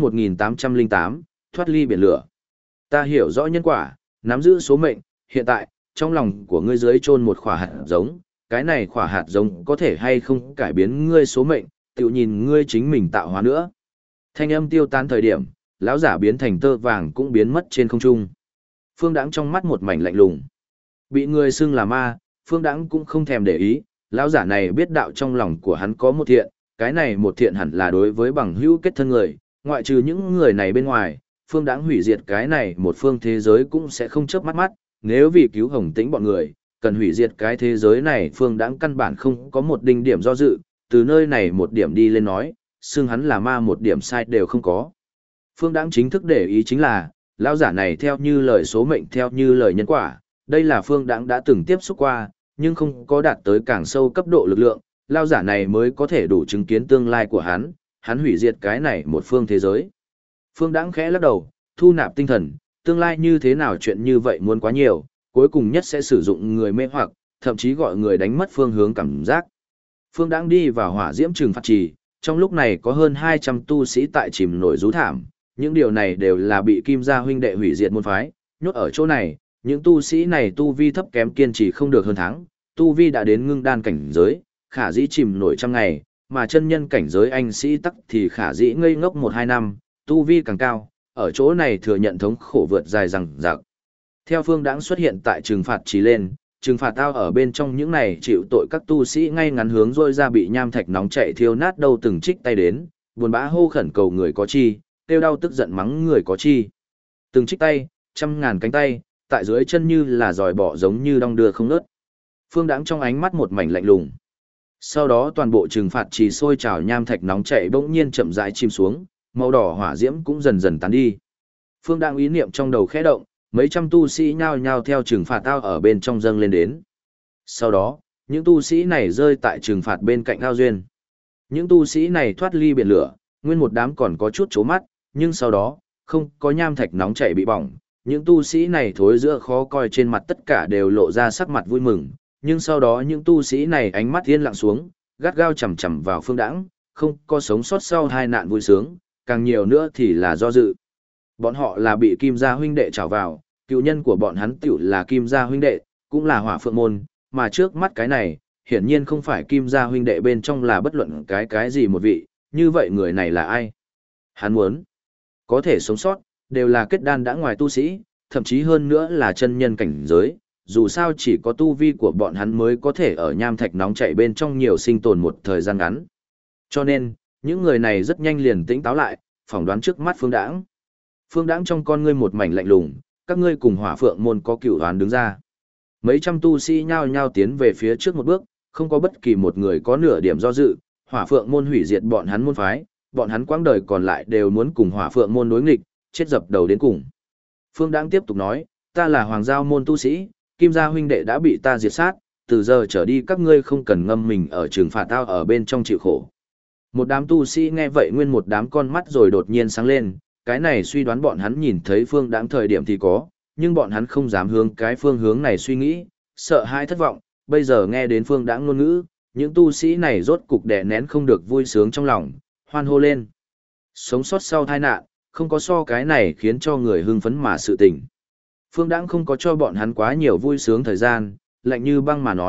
1808, thoát ly biển lửa. Ta hiểu rõ nhân quả, nắm giữ số mệnh, hiện tại, trong lòng của ngươi dưới chôn một khỏa hạt giống, cái này khỏa hạt giống có thể hay không cải biến ngươi số mệnh, tự nhìn ngươi chính mình tạo hóa nữa. Thanh âm tiêu tán thời điểm, lão giả biến thành tơ vàng cũng biến mất trên không trung. Phương Đãng trong mắt một mảnh lạnh lùng. Bị người xưng là ma, Phương Đãng cũng không thèm để ý, lão giả này biết đạo trong lòng của hắn có một thiện, cái này một thiện hẳn là đối với bằng hữu kết thân người, ngoại trừ những người này bên ngoài, Phương Đãng hủy diệt cái này một phương thế giới cũng sẽ không chớp mắt, nếu vì cứu Hồng Tĩnh bọn người, cần hủy diệt cái thế giới này Phương Đãng căn bản không có một đinh điểm do dự, từ nơi này một điểm đi lên nói, xưng hắn là ma một điểm sai đều không có. Phương Đãng chính thức để ý chính là, lão giả này theo như lời số mệnh theo như lời nhân quả, đây là Phương Đãng đã từng tiếp xúc qua, nhưng không có đạt tới càng sâu cấp độ lực lượng, lão giả này mới có thể đủ chứng kiến tương lai của hắn hủy diệt cái này một phương thế giới. Phương Đãng khẽ lắc đầu, thu nạp tinh thần, tương lai như thế nào chuyện như vậy muốn quá nhiều, cuối cùng nhất sẽ sử dụng người mê hoặc, thậm chí gọi người đánh mất phương hướng cảm giác. Phương Đãng đi vào hỏa diễm trừng phạt trì, trong lúc này có hơn 200 tu sĩ tại chìm nổi rú thảm, những điều này đều là bị Kim gia huynh đệ hủy diệt môn phái, nhốt ở chỗ này, những tu sĩ này tu vi thấp kém kiên trì không được hơn tháng, tu vi đã đến ngưng đan cảnh giới, khả dĩ chìm nổi trăm ngày, mà chân nhân cảnh giới anh sĩ tắc thì khả dĩ ngây ngốc 1-2 năm, tu vi càng cao, ở chỗ này thừa nhận thống khổ vượt dài rằng rạc. Theo Phương Đãng xuất hiện tại trừng phạt trì lên, trừng phạt tao ở bên trong những này chịu tội các tu sĩ ngay ngắn hướng rôi ra bị nham thạch nóng chạy thiêu nát đâu từng trích tay đến, buồn bã hô khẩn cầu người có chi, kêu đau tức giận mắng người có chi. Từng trích tay, trăm ngàn cánh tay, tại dưới chân như là dòi bỏ giống như đong đưa không ngớt. Phương Đãng trong ánh mắt một mảnh lạnh lùng. Sau đó toàn bộ trừng phạt trì sôi trào nham thạch nóng chảy bỗng nhiên chậm rãi chìm xuống, màu đỏ hỏa diễm cũng dần dần tán đi. Phương Đãng ý niệm trong đầu khẽ động, mấy trăm tu sĩ nhao nhao theo trừng phạt ao ở bên trong dâng lên đến. Sau đó, những tu sĩ này rơi tại trừng phạt bên cạnh ao duyên. Những tu sĩ này thoát ly biển lửa, nguyên một đám còn có chút chố mắt, nhưng sau đó, không có nham thạch nóng chảy bị bỏng. Những tu sĩ này thối giữa khó coi trên mặt tất cả đều lộ ra sắc mặt vui mừng, nhưng sau đó những tu sĩ này ánh mắt yên lặng xuống, gắt gao chằm chằm vào Phương Đãng, không có sống sót sau hai nạn vui sướng, càng nhiều nữa thì là do dự. Bọn họ là bị Kim gia huynh đệ trảo vào, cựu nhân của bọn hắn tiểu là Kim gia huynh đệ, cũng là Hỏa Phượng môn, mà trước mắt cái này, hiển nhiên không phải Kim gia huynh đệ bên trong là bất luận cái gì một vị, như vậy người này là ai? Hắn muốn có thể sống sót, đều là kết đan đã ngoài tu sĩ, thậm chí hơn nữa là chân nhân cảnh giới, dù sao chỉ có tu vi của bọn hắn mới có thể ở nham thạch nóng chảy bên trong nhiều sinh tồn một thời gian ngắn. Cho nên, những người này rất nhanh liền tỉnh táo lại, phỏng đoán trước mắt Phương Đãng. Phương Đãng trong con ngươi một mảnh lạnh lùng, các ngươi cùng Hỏa Phượng môn có cựu đoán đứng ra. Mấy trăm tu sĩ nhao nhao tiến về phía trước một bước, không có bất kỳ một người có nửa điểm do dự, Hỏa Phượng môn hủy diệt bọn hắn môn phái, bọn hắn quãng đời còn lại đều muốn cùng Hỏa Phượng môn đối nghịch, chết dập đầu đến cùng. Phương Đãng tiếp tục nói, ta là Hoàng Giao môn tu sĩ, Kim gia huynh đệ đã bị ta diệt sát, từ giờ trở đi các ngươi không cần ngâm mình ở trừng phạt tao ở bên trong chịu khổ. Một đám tu sĩ nghe vậy nguyên một đám con mắt rồi đột nhiên sáng lên, cái này suy đoán bọn hắn nhìn thấy Phương Đãng thời điểm thì có, nhưng bọn hắn không dám hướng cái phương hướng này suy nghĩ, sợ hãi thất vọng, bây giờ nghe đến Phương Đãng ngôn ngữ, những tu sĩ này rốt cục đè nén không được vui sướng trong lòng, hoan hô lên. Sống sót sau tai nạn, không có so cái này khiến cho người hưng phấn mà sự tình. Phương Đãng không có cho bọn hắn quá nhiều vui sướng thời gian, lạnh như băng mà nói,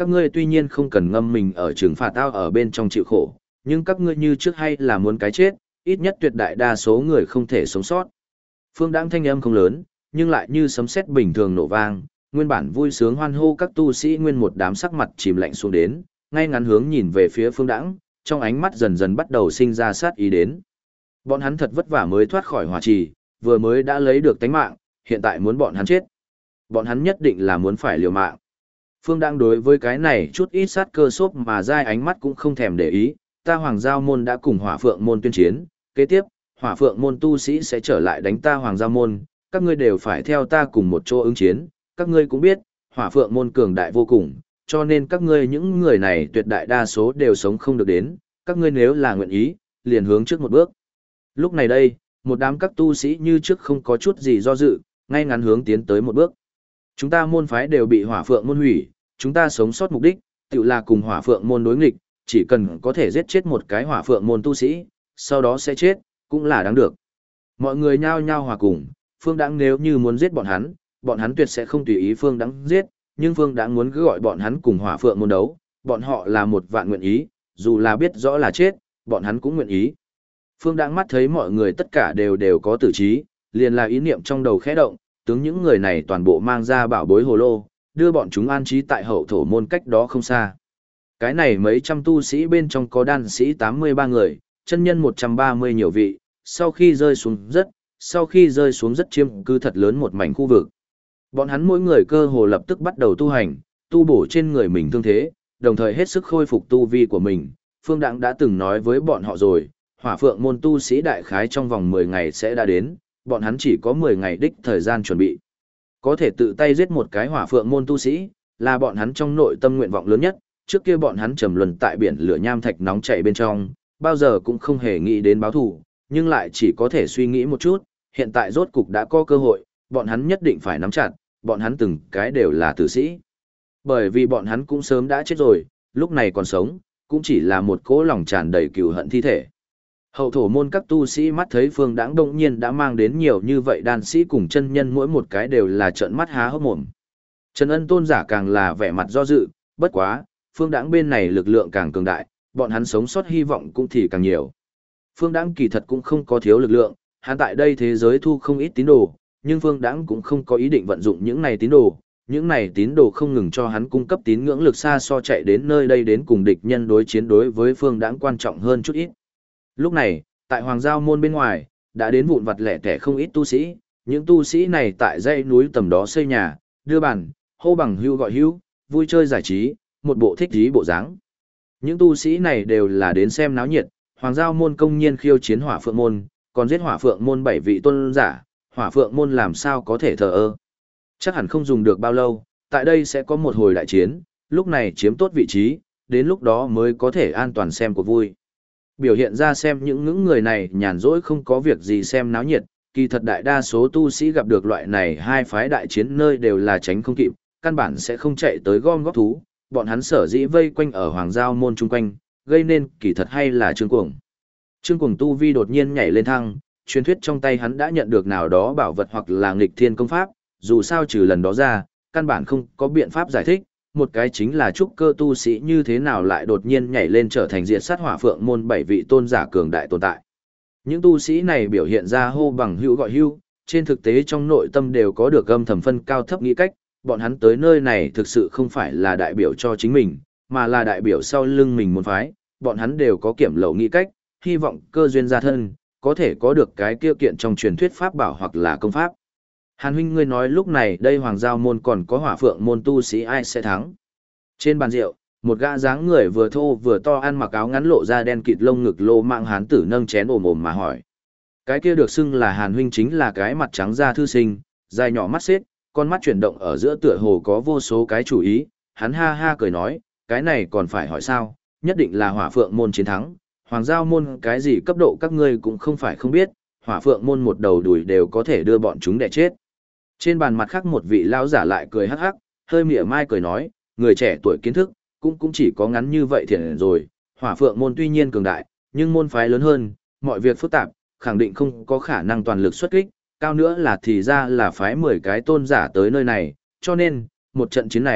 các ngươi tuy nhiên không cần ngâm mình ở trừng phạt tao ở bên trong chịu khổ, nhưng các ngươi như trước hay là muốn cái chết, ít nhất tuyệt đại đa số người không thể sống sót. Phương Đãng thanh âm không lớn, nhưng lại như sấm sét bình thường nổ vang, nguyên bản vui sướng hoan hô các tu sĩ nguyên một đám sắc mặt chìm lạnh xuống đến, ngay ngắn hướng nhìn về phía Phương Đãng, trong ánh mắt dần dần bắt đầu sinh ra sát ý đến. Bọn hắn thật vất vả mới thoát khỏi hỏa trì, vừa mới đã lấy được tánh mạng, hiện tại muốn bọn hắn chết. Bọn hắn nhất định là muốn phải liều mạng. Phương Đãng đối với cái này chút ít sát cơ sốp mà dai ánh mắt cũng không thèm để ý, ta Hoàng Giao môn đã cùng Hỏa Phượng môn tuyên chiến, kế tiếp, Hỏa Phượng môn tu sĩ sẽ trở lại đánh ta Hoàng Giao môn, các ngươi đều phải theo ta cùng một chỗ ứng chiến, các ngươi cũng biết, Hỏa Phượng môn cường đại vô cùng, cho nên các ngươi những người này tuyệt đại đa số đều sống không được đến, các ngươi nếu là nguyện ý, liền hướng trước một bước. Lúc này đây, một đám các tu sĩ như trước không có chút gì do dự, ngay ngắn hướng tiến tới một bước. Chúng ta môn phái đều bị Hỏa Phượng môn hủy, chúng ta sống sót mục đích, tự là cùng Hỏa Phượng môn đối nghịch, chỉ cần có thể giết chết một cái Hỏa Phượng môn tu sĩ, sau đó sẽ chết, cũng là đáng được. Mọi người nhao nhao hòa cùng, Phương Đãng nếu như muốn giết bọn hắn tuyệt sẽ không tùy ý Phương Đãng giết, nhưng Phương Đãng muốn cứ gọi bọn hắn cùng Hỏa Phượng môn đấu, bọn họ là một vạn nguyện ý, dù là biết rõ là chết, bọn hắn cũng nguyện ý. Phương Đãng mắt thấy mọi người tất cả đều có tử trí, liền là ý niệm trong đầu khẽ động, tướng những người này toàn bộ mang ra bảo bối hồ lô, đưa bọn chúng an trí tại hậu thổ môn cách đó không xa. Cái này mấy trăm tu sĩ bên trong có đan sĩ 83 người, chân nhân 130 nhiều vị, sau khi rơi xuống rất chiếm cư thật lớn một mảnh khu vực. Bọn hắn mỗi người cơ hồ lập tức bắt đầu tu hành, tu bổ trên người mình thương thế, đồng thời hết sức khôi phục tu vi của mình. Phương Đãng đã từng nói với bọn họ rồi, Hỏa Phượng môn tu sĩ đại khái trong vòng 10 ngày sẽ đã đến, bọn hắn chỉ có 10 ngày đích thời gian chuẩn bị. Có thể tự tay giết một cái Hỏa Phượng môn tu sĩ, là bọn hắn trong nội tâm nguyện vọng lớn nhất, trước kia bọn hắn trầm luân tại biển lửa nham thạch nóng chảy bên trong, bao giờ cũng không hề nghĩ đến báo thù, nhưng lại chỉ có thể suy nghĩ một chút, hiện tại rốt cục đã có cơ hội, bọn hắn nhất định phải nắm chặt, bọn hắn từng cái đều là tử sĩ. Bởi vì bọn hắn cũng sớm đã chết rồi, lúc này còn sống, cũng chỉ là một cỗ lòng tràn đầy cừu hận thi thể. Hậu thổ môn các tu sĩ mắt thấy Phương Đãng đông nhiên đã mang đến nhiều như vậy đan sĩ cùng chân nhân mỗi một cái đều là trợn mắt há hốc mồm. Trần Ân tôn giả càng là vẻ mặt do dự, bất quá, Phương Đãng bên này lực lượng càng cường đại, bọn hắn sống sót hy vọng cũng thì càng nhiều. Phương Đãng kỳ thật cũng không có thiếu lực lượng, hắn tại đây thế giới thu không ít tín đồ, nhưng Phương Đãng cũng không có ý định vận dụng những này tín đồ không ngừng cho hắn cung cấp tín ngưỡng lực xa so chạy đến nơi đây đến cùng địch nhân đối chiến đối với Phương Đãng quan trọng hơn chút ít. Lúc này, tại Hoàng Giao môn bên ngoài, đã đến vụn vặt lẻ tẻ không ít tu sĩ, những tu sĩ này tại dãy núi tầm đó xây nhà, đưa bàn, hô bằng hưu gọi hưu, vui chơi giải trí, một bộ thích trí bộ dáng. Những tu sĩ này đều là đến xem náo nhiệt, Hoàng Giao môn công nhiên khiêu chiến Hỏa Phượng môn, còn giết Hỏa Phượng môn 7 vị tôn giả, Hỏa Phượng môn làm sao có thể thờ ơ. Chắc hẳn không dùng được bao lâu, tại đây sẽ có một hồi đại chiến, lúc này chiếm tốt vị trí, đến lúc đó mới có thể an toàn xem cuộc vui. Biểu hiện ra xem những người này nhàn rỗi không có việc gì xem náo nhiệt, kỳ thật đại đa số tu sĩ gặp được loại này hai phái đại chiến nơi đều là tránh không kịp, căn bản sẽ không chạy tới gom góp thú, bọn hắn sở dĩ vây quanh ở Hoàng Giao môn chung quanh, gây nên kỳ thật hay là Trương Cuồng. Trương Cuồng tu vi đột nhiên nhảy lên thăng, truyền thuyết trong tay hắn đã nhận được nào đó bảo vật hoặc là nghịch thiên công pháp, dù sao trừ lần đó ra, căn bản không có biện pháp giải thích, một cái chính là trúc cơ tu sĩ như thế nào lại đột nhiên nhảy lên trở thành diệt sát Hỏa Phượng môn 7 vị tôn giả cường đại tồn tại. Những tu sĩ này biểu hiện ra hô bằng hữu gọi hữu, trên thực tế trong nội tâm đều có được âm thầm phân cao thấp nghĩ cách, bọn hắn tới nơi này thực sự không phải là đại biểu cho chính mình, mà là đại biểu sau lưng mình môn phái, bọn hắn đều có kiểm lậu nghĩ cách, hy vọng cơ duyên gia thân, có thể có được cái tiêu kiện trong truyền thuyết pháp bảo hoặc là công pháp. Hàn huynh ngươi nói lúc này đây Hoàng Giao môn còn có Hỏa Phượng môn tu sĩ ai sẽ thắng? Trên bàn rượu, một gã dáng người vừa thô vừa to ăn mặc áo ngắn lộ ra đen kịt lông ngực lô mạng hán tử nâng chén ồm ồm mà hỏi. Cái kia được xưng là Hàn huynh chính là cái mặt trắng da thư sinh, dài nhỏ mắt xếp, con mắt chuyển động ở giữa tựa hồ có vô số cái chủ ý, hắn ha ha cười nói, cái này còn phải hỏi sao, nhất định là Hỏa Phượng môn chiến thắng, Hoàng Giao môn cái gì cấp độ các ngươi cũng không phải không biết, Hỏa Phượng môn một đầu đuổi đều có thể đưa bọn chúng đẻ chết. Trên bàn mặt khác một vị lão giả lại cười hắc hắc, hơi mỉa mai cười nói, người trẻ tuổi kiến thức, cũng chỉ có ngắn như vậy thiện rồi, Hỏa Phượng môn tuy nhiên cường đại, nhưng môn phái lớn hơn, mọi việc phức tạp, khẳng định không có khả năng toàn lực xuất kích, cao nữa là thì ra là phái 10 cái tôn giả tới nơi này, cho nên, một trận chiến này,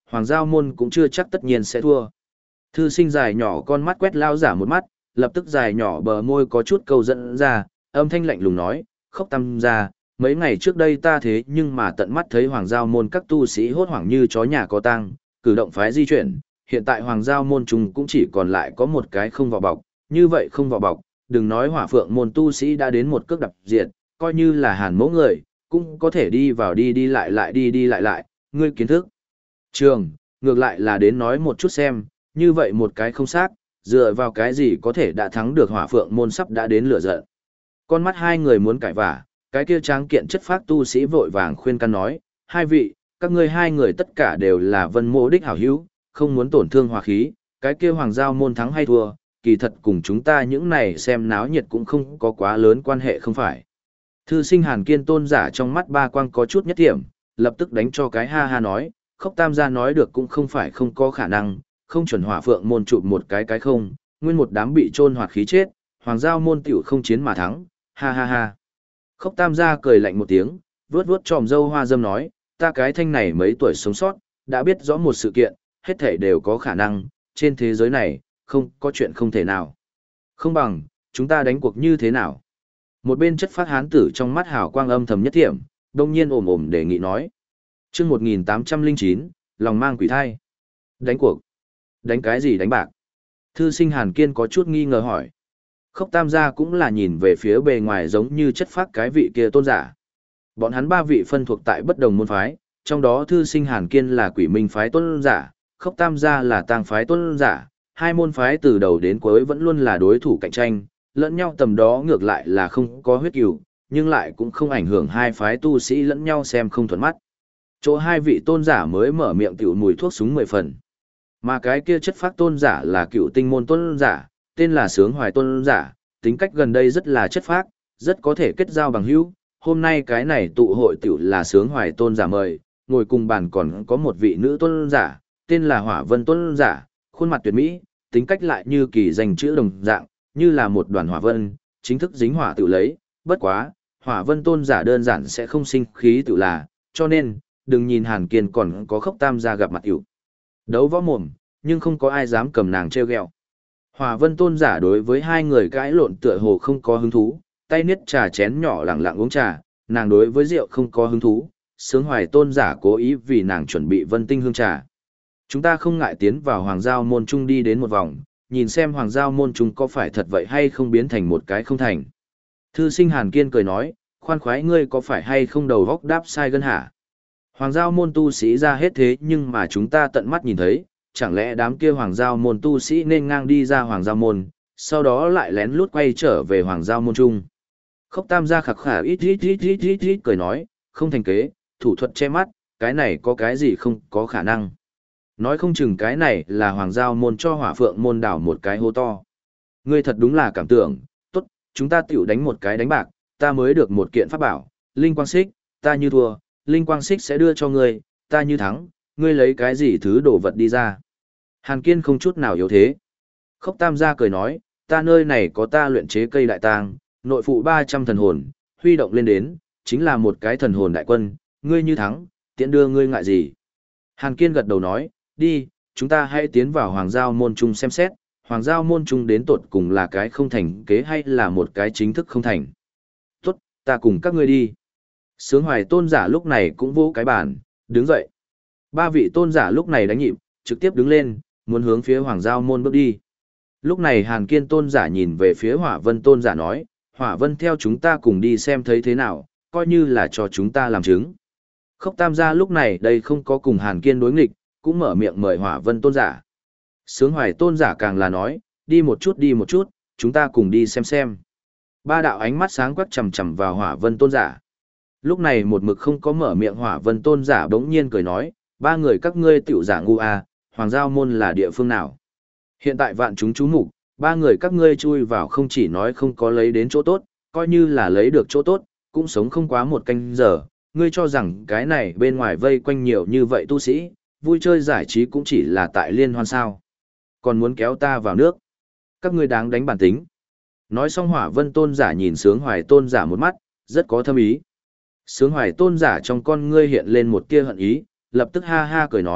Hoàng Giao Môn cũng chưa chắc tất nhiên sẽ thua. Thư sinh dài nhỏ con mắt quét lao giả một mắt, lập tức dài nhỏ bờ môi có chút câu dẫn ra, âm thanh lạnh lùng nói, Khốc Tam gia, mấy ngày trước đây ta thế nhưng mà tận mắt thấy Hoàng Giao Môn các tu sĩ hốt hoảng như chó nhà có tang, cử động phái di chuyển, hiện tại Hoàng Giao Môn chúng cũng chỉ còn lại có một cái không vào bọc, như vậy không vào bọc, đừng nói Hỏa Phượng Môn tu sĩ đã đến một cước đập diệt, coi như là Hàn Mỗ người, cũng có thể đi vào đi đi lại, ngươi kiến thức. Trường, ngược lại là đến nói một chút xem, như vậy một cái không xác, dựa vào cái gì có thể đã thắng được Hỏa Phượng Môn sắp đã đến lửa giận. Con mắt hai người muốn cãi vả, cái kia tráng kiện chất phác tu sĩ vội vàng khuyên can nói, hai vị, các ngươi hai người tất cả đều là Vân Mô đích hảo hữu, không muốn tổn thương hòa khí, cái kia Hoàng Giao Môn thắng hay thua, kỳ thật cùng chúng ta những này xem náo nhiệt cũng không có quá lớn quan hệ không phải. Thư sinh Hàn Kiên tôn giả trong mắt ba quang có chút nhất điểm, lập tức đánh cho cái ha ha nói, Khốc Tam gia nói được cũng không phải không có khả năng, không chuẩn Hỏa Phượng Môn chụp một cái không, nguyên một đám bị chôn hoạt khí chết, Hoàng Giao Môn tiểu không chiến mà thắng, ha ha ha. Khốc Tam gia cười lạnh một tiếng, vuốt vuốt tròm râu hoa dâm nói, ta cái thanh này mấy tuổi sống sót, đã biết rõ một sự kiện, hết thảy đều có khả năng, trên thế giới này, không có chuyện không thể nào. Không bằng, chúng ta đánh cuộc như thế nào? Một bên chất phát hán tử trong mắt hào quang âm thầm nhất thiểm, đông nhiên ồm ồm đề nghị nói. Chương 1809, lòng mang quỷ thai. Đánh cuộc. Đánh cái gì đánh bạc? Thư sinh Hàn Kiên có chút nghi ngờ hỏi. Khốc Tam gia cũng là nhìn về phía bề ngoài giống như chất phác cái vị kia tôn giả. Bọn hắn ba vị phân thuộc tại bất đồng môn phái, trong đó thư sinh Hàn Kiên là Quỷ Minh phái tôn giả, Khốc Tam gia là Tang phái tôn giả, hai môn phái từ đầu đến cuối vẫn luôn là đối thủ cạnh tranh, lẫn nhau tầm đó ngược lại là không có huyết cừu, nhưng lại cũng không ảnh hưởng hai phái tu sĩ lẫn nhau xem không thuận mắt. Chỗ hai vị tôn giả mới mở miệng tiểu mùi thuốc súng 10 phần. Mà cái kia chất phác tôn giả là Cựu Tinh môn tôn giả, tên là Sướng Hoài tôn giả, tính cách gần đây rất là chất phác, rất có thể kết giao bằng hữu. Hôm nay cái này tụ hội tiểu là Sướng Hoài tôn giả mời, ngồi cùng bàn còn có một vị nữ tôn giả, tên là Hỏa Vân tôn giả, khuôn mặt tuyệt mỹ, tính cách lại như kỳ danh chữ đồng dạng, như là một đoàn hỏa vân, chính thức dính hỏa tự lấy, bất quá, Hỏa Vân tôn giả đơn giản sẽ không sinh khí tự là, cho nên, đừng nhìn Hàn Kiên còn có Khốc Tam gia gặp mặt tiểu. Đấu võ mồm, nhưng không có ai dám cầm nàng treo gẹo. Hỏa Vân tôn giả đối với hai người cãi lộn tựa hồ không có hứng thú, tay niết trà chén nhỏ lặng lặng uống trà, nàng đối với rượu không có hứng thú, Sướng Hoài tôn giả cố ý vì nàng chuẩn bị vân tinh hương trà. Chúng ta không ngại tiến vào Hoàng Giao môn trung đi đến một vòng, nhìn xem Hoàng Giao môn trung có phải thật vậy hay không biến thành một cái không thành. Thư sinh Hàn Kiên cười nói, khoan khoái ngươi có phải hay không đầu góc đáp sai gân hả? Hoàng Giao môn tu sĩ ra hết thế nhưng mà chúng ta tận mắt nhìn thấy, chẳng lẽ đám kia Hoàng Giao môn tu sĩ nên ngang đi ra Hoàng Giao môn, sau đó lại lén lút quay trở về Hoàng Giao môn trung. Khốc Tam gia khặc khả ít cười nói, không thành kế, thủ thuật che mắt, cái này có cái gì không có khả năng. Nói không chừng cái này là Hoàng Giao môn cho Hỏa Phượng môn đảo một cái hố to. Ngươi thật đúng là cảm tưởng, tốt, chúng ta tiểu đánh một cái đánh bạc, ta mới được một kiện pháp bảo, Linh Quang Xích, ta như thua, Linh Quang Xích sẽ đưa cho ngươi, ta như thắng, ngươi lấy cái gì thứ đồ vật đi ra. Hàn Kiên không chút nào yếu thế. Khốc Tam gia cười nói, ta nơi này có ta luyện chế cây đại tang, nội phụ 300 thần hồn, huy động lên đến, chính là một cái thần hồn đại quân, ngươi như thắng, tiện đưa ngươi ngại gì. Hàn Kiên gật đầu nói, đi, chúng ta hãy tiến vào Hoàng Giao môn trung xem xét, Hoàng Giao môn trung đến tột cùng là cái không thành kế hay là một cái chính thức không thành. Tốt, ta cùng các ngươi đi. Sướng Hoài tôn giả lúc này cũng vỗ cái bàn, đứng dậy. Ba vị tôn giả lúc này đánh nhịp, trực tiếp đứng lên, muốn hướng phía Hoàng Giao môn bước đi. Lúc này Hàn Kiên tôn giả nhìn về phía Hỏa Vân tôn giả nói, Hỏa Vân theo chúng ta cùng đi xem thấy thế nào, coi như là cho chúng ta làm chứng. Khốc Tam gia lúc này đây không có cùng Hàn Kiên đối nghịch, cũng mở miệng mời Hỏa Vân tôn giả. Sướng Hoài tôn giả càng là nói, đi một chút, chúng ta cùng đi xem. Ba đạo ánh mắt sáng quắc chằm chằm vào Hỏa Vân tôn giả. Lúc này một mực không có mở miệng Hỏa Vân tôn giả bỗng nhiên cười nói, ba người các ngươi tiểu giả ngu à, Hoàng Giao môn là địa phương nào? Hiện tại vạn chúng chú mục, ba người các ngươi chui vào không chỉ nói không có lấy đến chỗ tốt, coi như là lấy được chỗ tốt, cũng sống không quá một canh giờ. Ngươi cho rằng cái này bên ngoài vây quanh nhiều như vậy tu sĩ, vui chơi giải trí cũng chỉ là tại liên hoan sao. Còn muốn kéo ta vào nước. Các ngươi đáng đánh bản tính. Nói xong Hỏa Vân tôn giả nhìn Sướng Hoài tôn giả một mắt, rất có thâm ý. Sướng Hoài tôn giả trong con ngươi hiện lên một tia hận ý, lập tức ha ha cười nói,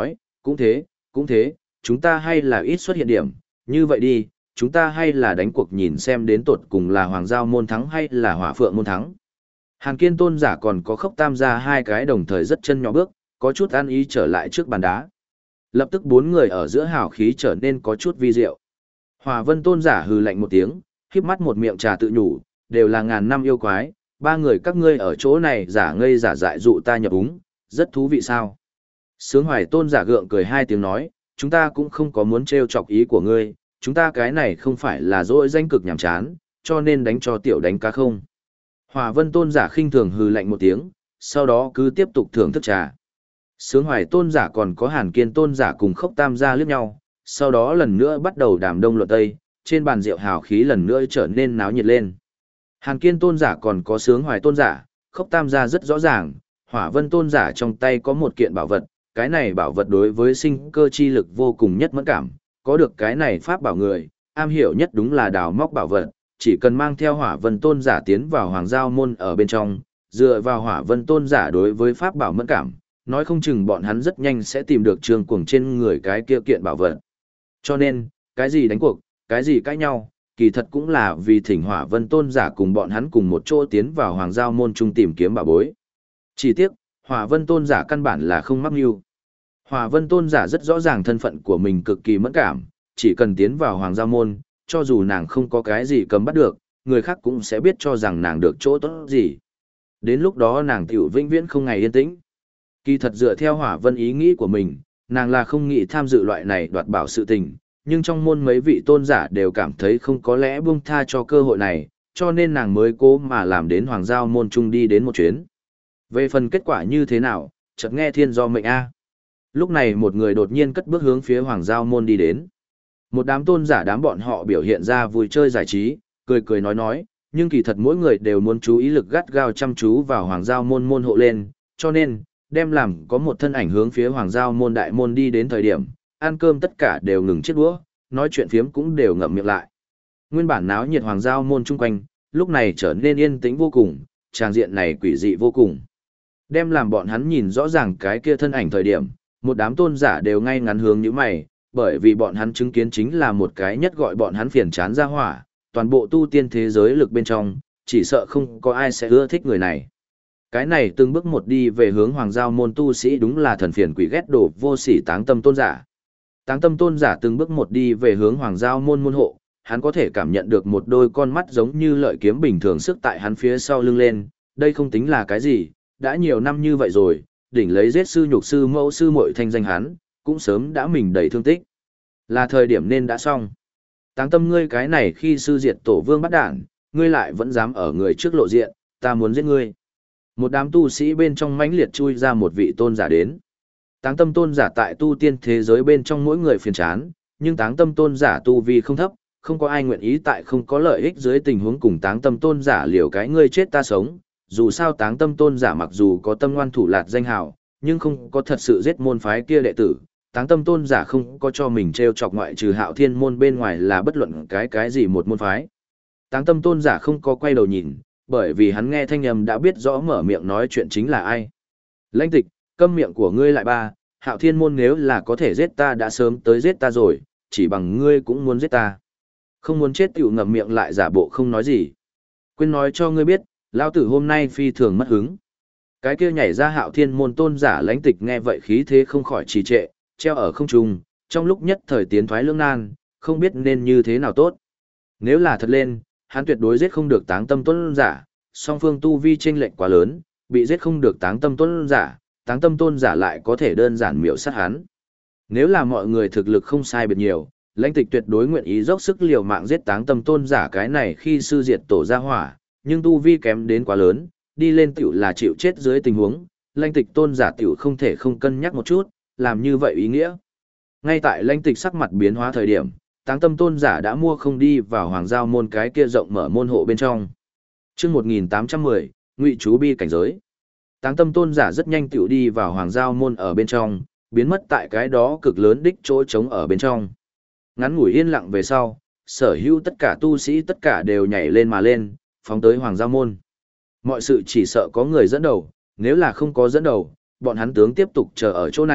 cũng thế, chúng ta hay là ít xuất hiện điểm, như vậy đi, chúng ta hay là đánh cuộc nhìn xem đến tột cùng là Hoàng Giao môn thắng hay là Hỏa Phượng môn thắng. Hàn Kiên tôn giả còn có Khốc Tam gia hai cái đồng thời rất chân nhỏ bước, có chút ăn ý trở lại trước bàn đá. Lập tức bốn người ở giữa hào khí trở nên có chút vi diệu. Hỏa Vân tôn giả hừ lạnh một tiếng, híp mắt một miệng trà tự nhủ, đều là ngàn năm yêu quái, ba người các ngươi ở chỗ này giả ngây giả dại dụ ta nhập úng, rất thú vị sao. Sướng Hoài tôn giả gượng cười hai tiếng nói, chúng ta cũng không có muốn trêu chọc ý của ngươi, chúng ta cái này không phải là dỗi danh cực nhàm chán, cho nên đánh cho tiểu đánh cá không. Hỏa Vân tôn giả khinh thường hừ lạnh một tiếng, sau đó cứ tiếp tục thưởng thức trà. Sướng Hoài tôn giả còn có Hàn Kiên tôn giả cùng Khốc Tam gia liếc nhau, sau đó lần nữa bắt đầu đàm đông luận tây, trên bàn rượu hào khí lần nữa trở nên náo nhiệt lên. Hàn Kiên tôn giả còn có Sướng Hoài tôn giả, Khốc Tam gia rất rõ ràng, Hỏa Vân tôn giả trong tay có một kiện bảo vật, cái này bảo vật đối với sinh cơ chi lực vô cùng nhất mẫn cảm, có được cái này pháp bảo người, am hiểu nhất đúng là đào móc bảo vật, chỉ cần mang theo Hỏa Vân tôn giả tiến vào Hoàng Giao môn ở bên trong, dựa vào Hỏa Vân tôn giả đối với pháp bảo mẫn cảm, nói không chừng bọn hắn rất nhanh sẽ tìm được Trương Cuồng trên người cái kia kiện bảo vật. Cho nên, cái gì đánh cuộc, cái gì cãi nhau, kỳ thật cũng là vì thỉnh Hỏa Vân tôn giả cùng bọn hắn cùng một chỗ tiến vào Hoàng Giao môn chung tìm kiếm bảo bối. Chỉ tiếc, Hỏa Vân tôn giả căn bản là không mắc mưu. Hỏa Vân tôn giả rất rõ ràng thân phận của mình cực kỳ mẫn cảm, chỉ cần tiến vào Hoàng Giao môn, cho dù nàng không có cái gì cấm bắt được, người khác cũng sẽ biết cho rằng nàng được chỗ tốt gì. Đến lúc đó nàng tiểu vĩnh viễn không ngày yên tĩnh. Kỳ thật dựa theo Hỏa Vân ý nghĩ của mình, nàng là không nghĩ tham dự loại này đoạt bảo sự tình, nhưng trong môn mấy vị tôn giả đều cảm thấy không có lẽ buông tha cho cơ hội này, cho nên nàng mới cố mà làm đến Hoàng Giao môn chung đi đến một chuyến. Về phần kết quả như thế nào, chợt nghe thiên do mệnh A. Lúc này một người đột nhiên cất bước hướng phía Hoàng Giao môn đi đến. Một đám tôn giả đám bọn họ biểu hiện ra vui chơi giải trí, cười cười nói, nhưng kỳ thật mỗi người đều muốn chú ý lực gắt gao chăm chú vào Hoàng Giao môn môn hộ lên, cho nên, đem làm có một thân ảnh hướng phía Hoàng Giao môn đại môn đi đến thời điểm, ăn cơm tất cả đều ngừng chiếc đũa, nói chuyện phiếm cũng đều ngậm miệng lại. Nguyên bản náo nhiệt Hoàng Giao môn chung quanh, lúc này trở nên yên tĩnh vô cùng, tràng diện này quỷ dị vô cùng. Đem làm bọn hắn nhìn rõ ràng cái kia thân ảnh thời điểm, một đám tôn giả đều ngay ngắn hướng như mày, bởi vì bọn hắn chứng kiến chính là một cái nhất gọi bọn hắn phiền chán ra hỏa, toàn bộ tu tiên thế giới lực bên trong, chỉ sợ không có ai sẽ ưa thích người này. Cái này từng bước một đi về hướng Hoàng Giao môn tu sĩ đúng là thần phiền quỷ ghét đổ vô sỉ Táng Tâm tôn giả. Táng Tâm tôn giả từng bước một đi về hướng Hoàng Giao môn môn hộ, hắn có thể cảm nhận được một đôi con mắt giống như lợi kiếm bình thường sức tại hắn phía sau lưng lên, đây không tính là cái gì, đã nhiều năm như vậy rồi, đỉnh lấy giết sư nhục sư mẫu sư muội thanh danh hắn, cũng sớm đã mình đầy thương tích. Là thời điểm nên đã xong. Táng Tâm ngươi cái này khi sư diệt tổ vương bắt đản, ngươi lại vẫn dám ở người trước lộ diện, ta muốn giết ngươi. Một đám tu sĩ bên trong mãnh liệt chui ra một vị tôn giả đến. Táng Tâm tôn giả tại tu tiên thế giới bên trong mỗi người phiền chán, nhưng Táng Tâm tôn giả tu vi không thấp, không có ai nguyện ý tại không có lợi ích dưới tình huống cùng Táng Tâm tôn giả liều cái ngươi chết ta sống. Dù sao Táng Tâm tôn giả mặc dù có tâm ngoan thủ lạt danh hào, nhưng không có thật sự giết môn phái kia đệ tử. Táng Tâm tôn giả không có cho mình trêu chọc ngoại trừ Hạo Thiên môn bên ngoài là bất luận cái gì một môn phái. Táng Tâm tôn giả không có quay đầu nhìn, bởi vì hắn nghe thanh âm đã biết rõ mở miệng nói chuyện chính là ai. Lãnh Tịch, câm miệng của ngươi lại ba, Hạo Thiên môn nếu là có thể giết ta đã sớm tới giết ta rồi, chỉ bằng ngươi cũng muốn giết ta. Không muốn chết tiểu ngậm miệng lại giả bộ không nói gì. Quên nói cho ngươi biết, lão tử hôm nay phi thường mất hứng. Cái kia nhảy ra Hạo Thiên môn tôn giả Lãnh Tịch nghe vậy khí thế không khỏi trì trệ, treo ở không trung, trong lúc nhất thời tiến thoái lưỡng nan, không biết nên như thế nào tốt. Nếu là thật lên, hắn tuyệt đối giết không được Táng Tâm tôn giả, song phương tu vi chênh lệch quá lớn, bị giết không được Táng Tâm tôn giả, Táng Tâm tôn giả lại có thể đơn giản miểu sát hắn. Nếu là mọi người thực lực không sai biệt nhiều, Lãnh Tịch tuyệt đối nguyện ý dốc sức liều mạng giết Táng Tâm tôn giả cái này khi sư diệt tổ ra hỏa, nhưng tu vi kém đến quá lớn, đi lên tiểu là chịu chết dưới tình huống, Lãnh Tịch tôn giả tiểu không thể không cân nhắc một chút, làm như vậy ý nghĩa. Ngay tại Lãnh Tịch sắc mặt biến hóa thời điểm, Táng Tâm tôn giả đã mua không đi vào Hoàng Giao môn cái kia rộng mở môn hộ bên trong. Chương 1810, Ngụy chú bi cảnh giới. Táng Tâm tôn giả rất nhanh tiểu đi vào Hoàng Giao môn ở bên trong, biến mất tại cái đó cực lớn đích chỗ trống ở bên trong. Ngắn ngủi yên lặng về sau, sở hữu tất cả tu sĩ tất cả đều nhảy lên mà lên, phóng tới Hoàng Giao môn. Mọi sự chỉ sợ có người dẫn đầu, nếu là không có dẫn đầu, bọn hắn tướng tiếp tục chờ ở chỗ này,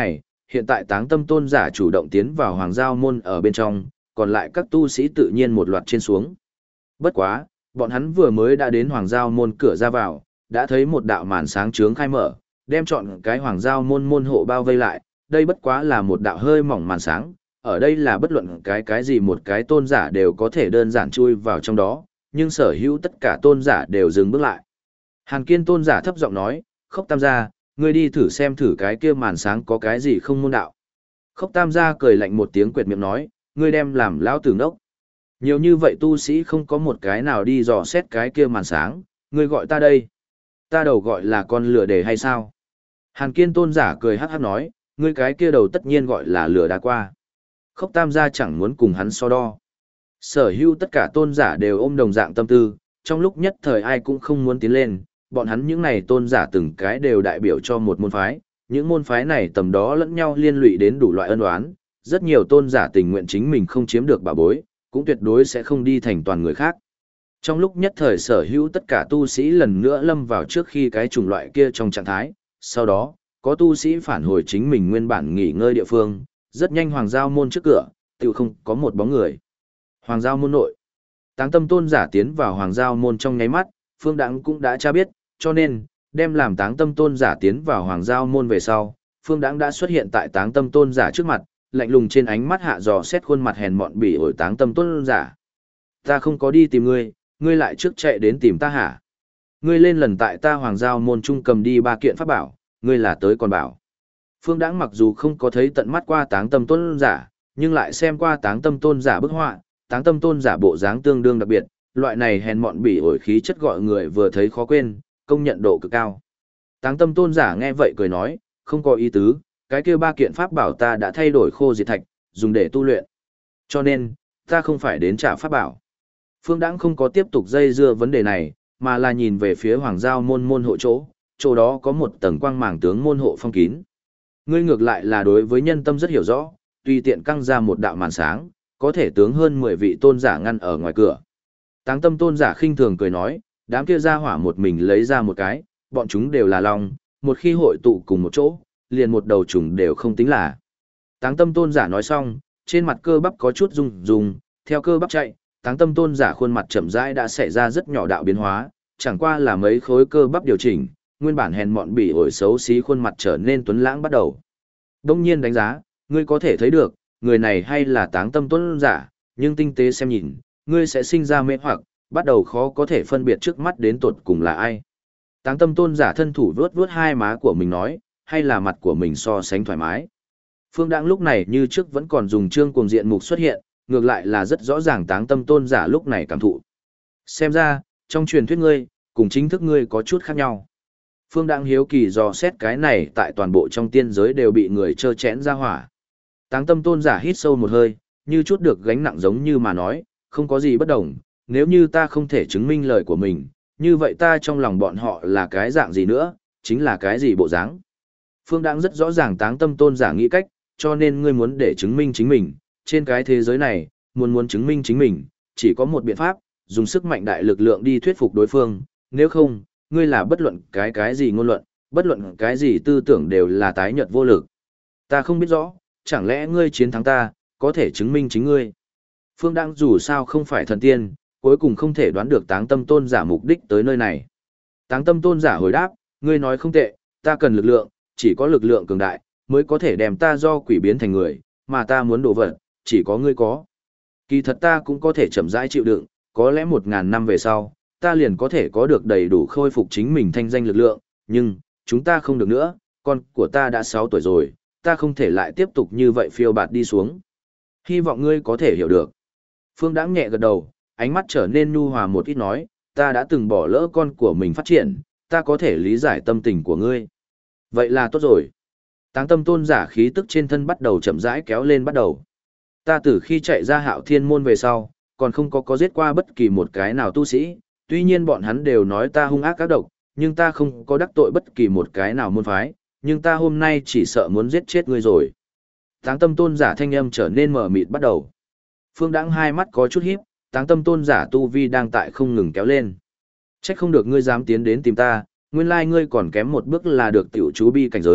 hiện tại Táng Tâm tôn giả chủ động tiến vào Hoàng Giao môn ở bên trong, còn lại các tu sĩ tự nhiên một loạt trên xuống. Bất quá, bọn hắn vừa mới đã đến Hoàng Giao môn cửa ra vào, đã thấy một đạo màn sáng chướng khai mở, đem chọn cái Hoàng Giao môn môn hộ bao vây lại, đây bất quá là một đạo hơi mỏng màn sáng, ở đây là bất luận cái gì một cái tôn giả đều có thể đơn giản chui vào trong đó, nhưng sở hữu tất cả tôn giả đều dừng bước lại. Hàn Kiên tôn giả thấp giọng nói, Khốc Tam gia, ngươi đi thử xem thử cái kia màn sáng có cái gì không môn đạo. Khốc Tam gia cười lạnh một tiếng quệt miệng nói, ngươi đem làm lão tử ngốc. Nhiều như vậy tu sĩ không có một cái nào đi dò xét cái kia màn sáng, ngươi gọi ta đây. Ta đầu gọi là con lửa để hay sao? Hàn Kiên tôn giả cười hắc hắc nói, ngươi cái kia đầu tất nhiên gọi là lửa đã qua. Khốc Tam gia chẳng muốn cùng hắn so đo. Sở hữu tất cả tôn giả đều ôm đồng dạng tâm tư, trong lúc nhất thời ai cũng không muốn tiến lên, bọn hắn những này tôn giả từng cái đều đại biểu cho một môn phái, những môn phái này tầm đó lẫn nhau liên lụy đến đủ loại ân oán, rất nhiều tôn giả tình nguyện chính mình không chiếm được bảo bối, cũng tuyệt đối sẽ không đi thành toàn người khác. Trong lúc nhất thời sở hữu tất cả tu sĩ lần nữa lâm vào trước khi cái chủng loại kia trong trạng thái, sau đó, có tu sĩ phản hồi chính mình nguyên bản nghỉ ngơi địa phương, rất nhanh Hoàng Giao môn trước cửa, tự không có một bóng người. Hoàng Giao môn nội, Táng Tâm tôn giả tiến vào Hoàng Giao môn trong nháy mắt, Phương Đãng cũng đã tra biết, cho nên, đem làm Táng Tâm tôn giả tiến vào Hoàng Giao môn về sau, Phương Đãng đã xuất hiện tại Táng Tâm tôn giả trước mặt, lạnh lùng trên ánh mắt hạ dò xét khuôn mặt hèn mọn bỉ ổi Táng Tâm tôn giả. Ta không có đi tìm ngươi, ngươi lại trước chạy đến tìm ta hả? Ngươi lên lần tại ta Hoàng Giao môn trung cầm đi 3 kiện pháp bảo, ngươi là tới còn bảo. Phương Đãng mặc dù không có thấy tận mắt qua Táng Tâm tôn giả, nhưng lại xem qua Táng Tâm tôn giả bức họa, Táng Tâm tôn giả bộ dáng tương đương đặc biệt, loại này hèn mọn bỉ ổi khí chất gọi người vừa thấy khó quên, công nhận độ cực cao. Táng Tâm tôn giả nghe vậy cười nói, không có ý tứ, cái kia 3 kiện pháp bảo ta đã thay đổi khô diệt thạch, dùng để tu luyện. Cho nên, ta không phải đến trả pháp bảo. Phương Đãng không có tiếp tục dây dưa vấn đề này, mà là nhìn về phía Hoàng Giao môn môn hộ chỗ đó có một tầng quang màng tướng môn hộ phong kín. Ngươi ngược lại là đối với nhân tâm rất hiểu rõ, tùy tiện căng ra một đạo màn sáng, có thể tướng hơn 10 vị tôn giả ngăn ở ngoài cửa. Táng Tâm tôn giả khinh thường cười nói, đám kia ra hỏa một mình lấy ra một cái, bọn chúng đều là long, một khi hội tụ cùng một chỗ, liền một đầu trùng đều không tính là. Táng Tâm tôn giả nói xong, trên mặt cơ bắp có chút rung rung, theo cơ bắp chạy, Táng Tâm tôn giả khuôn mặt chậm rãi đã xảy ra rất nhỏ đạo biến hóa, chẳng qua là mấy khối cơ bắp điều chỉnh, nguyên bản hèn mọn bỉ ổi xấu xí khuôn mặt trở nên tuấn lãng bắt đầu. Đông nhiên đánh giá, ngươi có thể thấy được, người này hay là Táng Tâm tôn giả, nhưng tinh tế xem nhìn, ngươi sẽ sinh ra mê hoặc, bắt đầu khó có thể phân biệt trước mắt đến tột cùng là ai. Táng Tâm tôn giả thân thủ vuốt vuốt hai má của mình nói, hay là mặt của mình so sánh thoải mái. Phương Đãng lúc này như trước vẫn còn dùng trương cuồng diện mục xuất hiện, ngược lại là rất rõ ràng Táng Tâm tôn giả lúc này cảm thụ. Xem ra, trong truyền thuyết ngươi, cùng chính thức ngươi có chút khác nhau. Phương Đãng hiếu kỳ dò xét cái này tại toàn bộ trong tiên giới đều bị người trơ chẽn ra hỏa. Táng Tâm tôn giả hít sâu một hơi, như chút được gánh nặng giống như mà nói, không có gì bất đồng, nếu như ta không thể chứng minh lời của mình, như vậy ta trong lòng bọn họ là cái dạng gì nữa, chính là cái gì bộ dáng. Phương Đãng rất rõ ràng Táng Tâm tôn giả nghĩ cách, cho nên ngươi muốn để chứng minh chính mình, trên cái thế giới này, muốn chứng minh chính mình, chỉ có một biện pháp, dùng sức mạnh đại lực lượng đi thuyết phục đối phương, nếu không, ngươi là bất luận cái gì ngôn luận, bất luận cái gì tư tưởng đều là tái nhợt vô lực. Ta không biết rõ, chẳng lẽ ngươi chiến thắng ta, có thể chứng minh chính ngươi. Phương Đãng dù sao không phải thần tiên, cuối cùng không thể đoán được Táng Tâm tôn giả mục đích tới nơi này. Táng Tâm tôn giả hồi đáp, ngươi nói không tệ, ta cần lực lượng, chỉ có lực lượng cường đại, mới có thể đem ta do quỷ biến thành người, mà ta muốn đổ vật, chỉ có ngươi có. Kỳ thật ta cũng có thể chậm rãi chịu đựng, có lẽ 1000 năm về sau, ta liền có thể có được đầy đủ khôi phục chính mình thanh danh lực lượng, nhưng, chúng ta không được nữa, con của ta đã 6 tuổi rồi, ta không thể lại tiếp tục như vậy phiêu bạt đi xuống. Hy vọng ngươi có thể hiểu được. Phương Đãng nhẹ gật đầu, ánh mắt trở nên nhu hòa một ít nói, ta đã từng bỏ lỡ con của mình phát triển, ta có thể lý giải tâm tình của ngươi. Vậy là tốt rồi. Táng Tâm tôn giả khí tức trên thân bắt đầu chậm rãi kéo lên bắt đầu. Ta từ khi chạy ra Hạo Thiên môn về sau, còn không có giết qua bất kỳ một cái nào tu sĩ, tuy nhiên bọn hắn đều nói ta hung ác các độc, nhưng ta không có đắc tội bất kỳ một cái nào môn phái, nhưng ta hôm nay chỉ sợ muốn giết chết ngươi rồi. Táng Tâm tôn giả thanh âm trở nên mờ mịt bắt đầu. Phương Đãng hai mắt có chút híp, Táng Tâm tôn giả tu vi đang tại không ngừng kéo lên. Trách không được ngươi dám tiến đến tìm ta, nguyên lai ngươi còn kém một bước là được tiểu chú bi cảnh giới,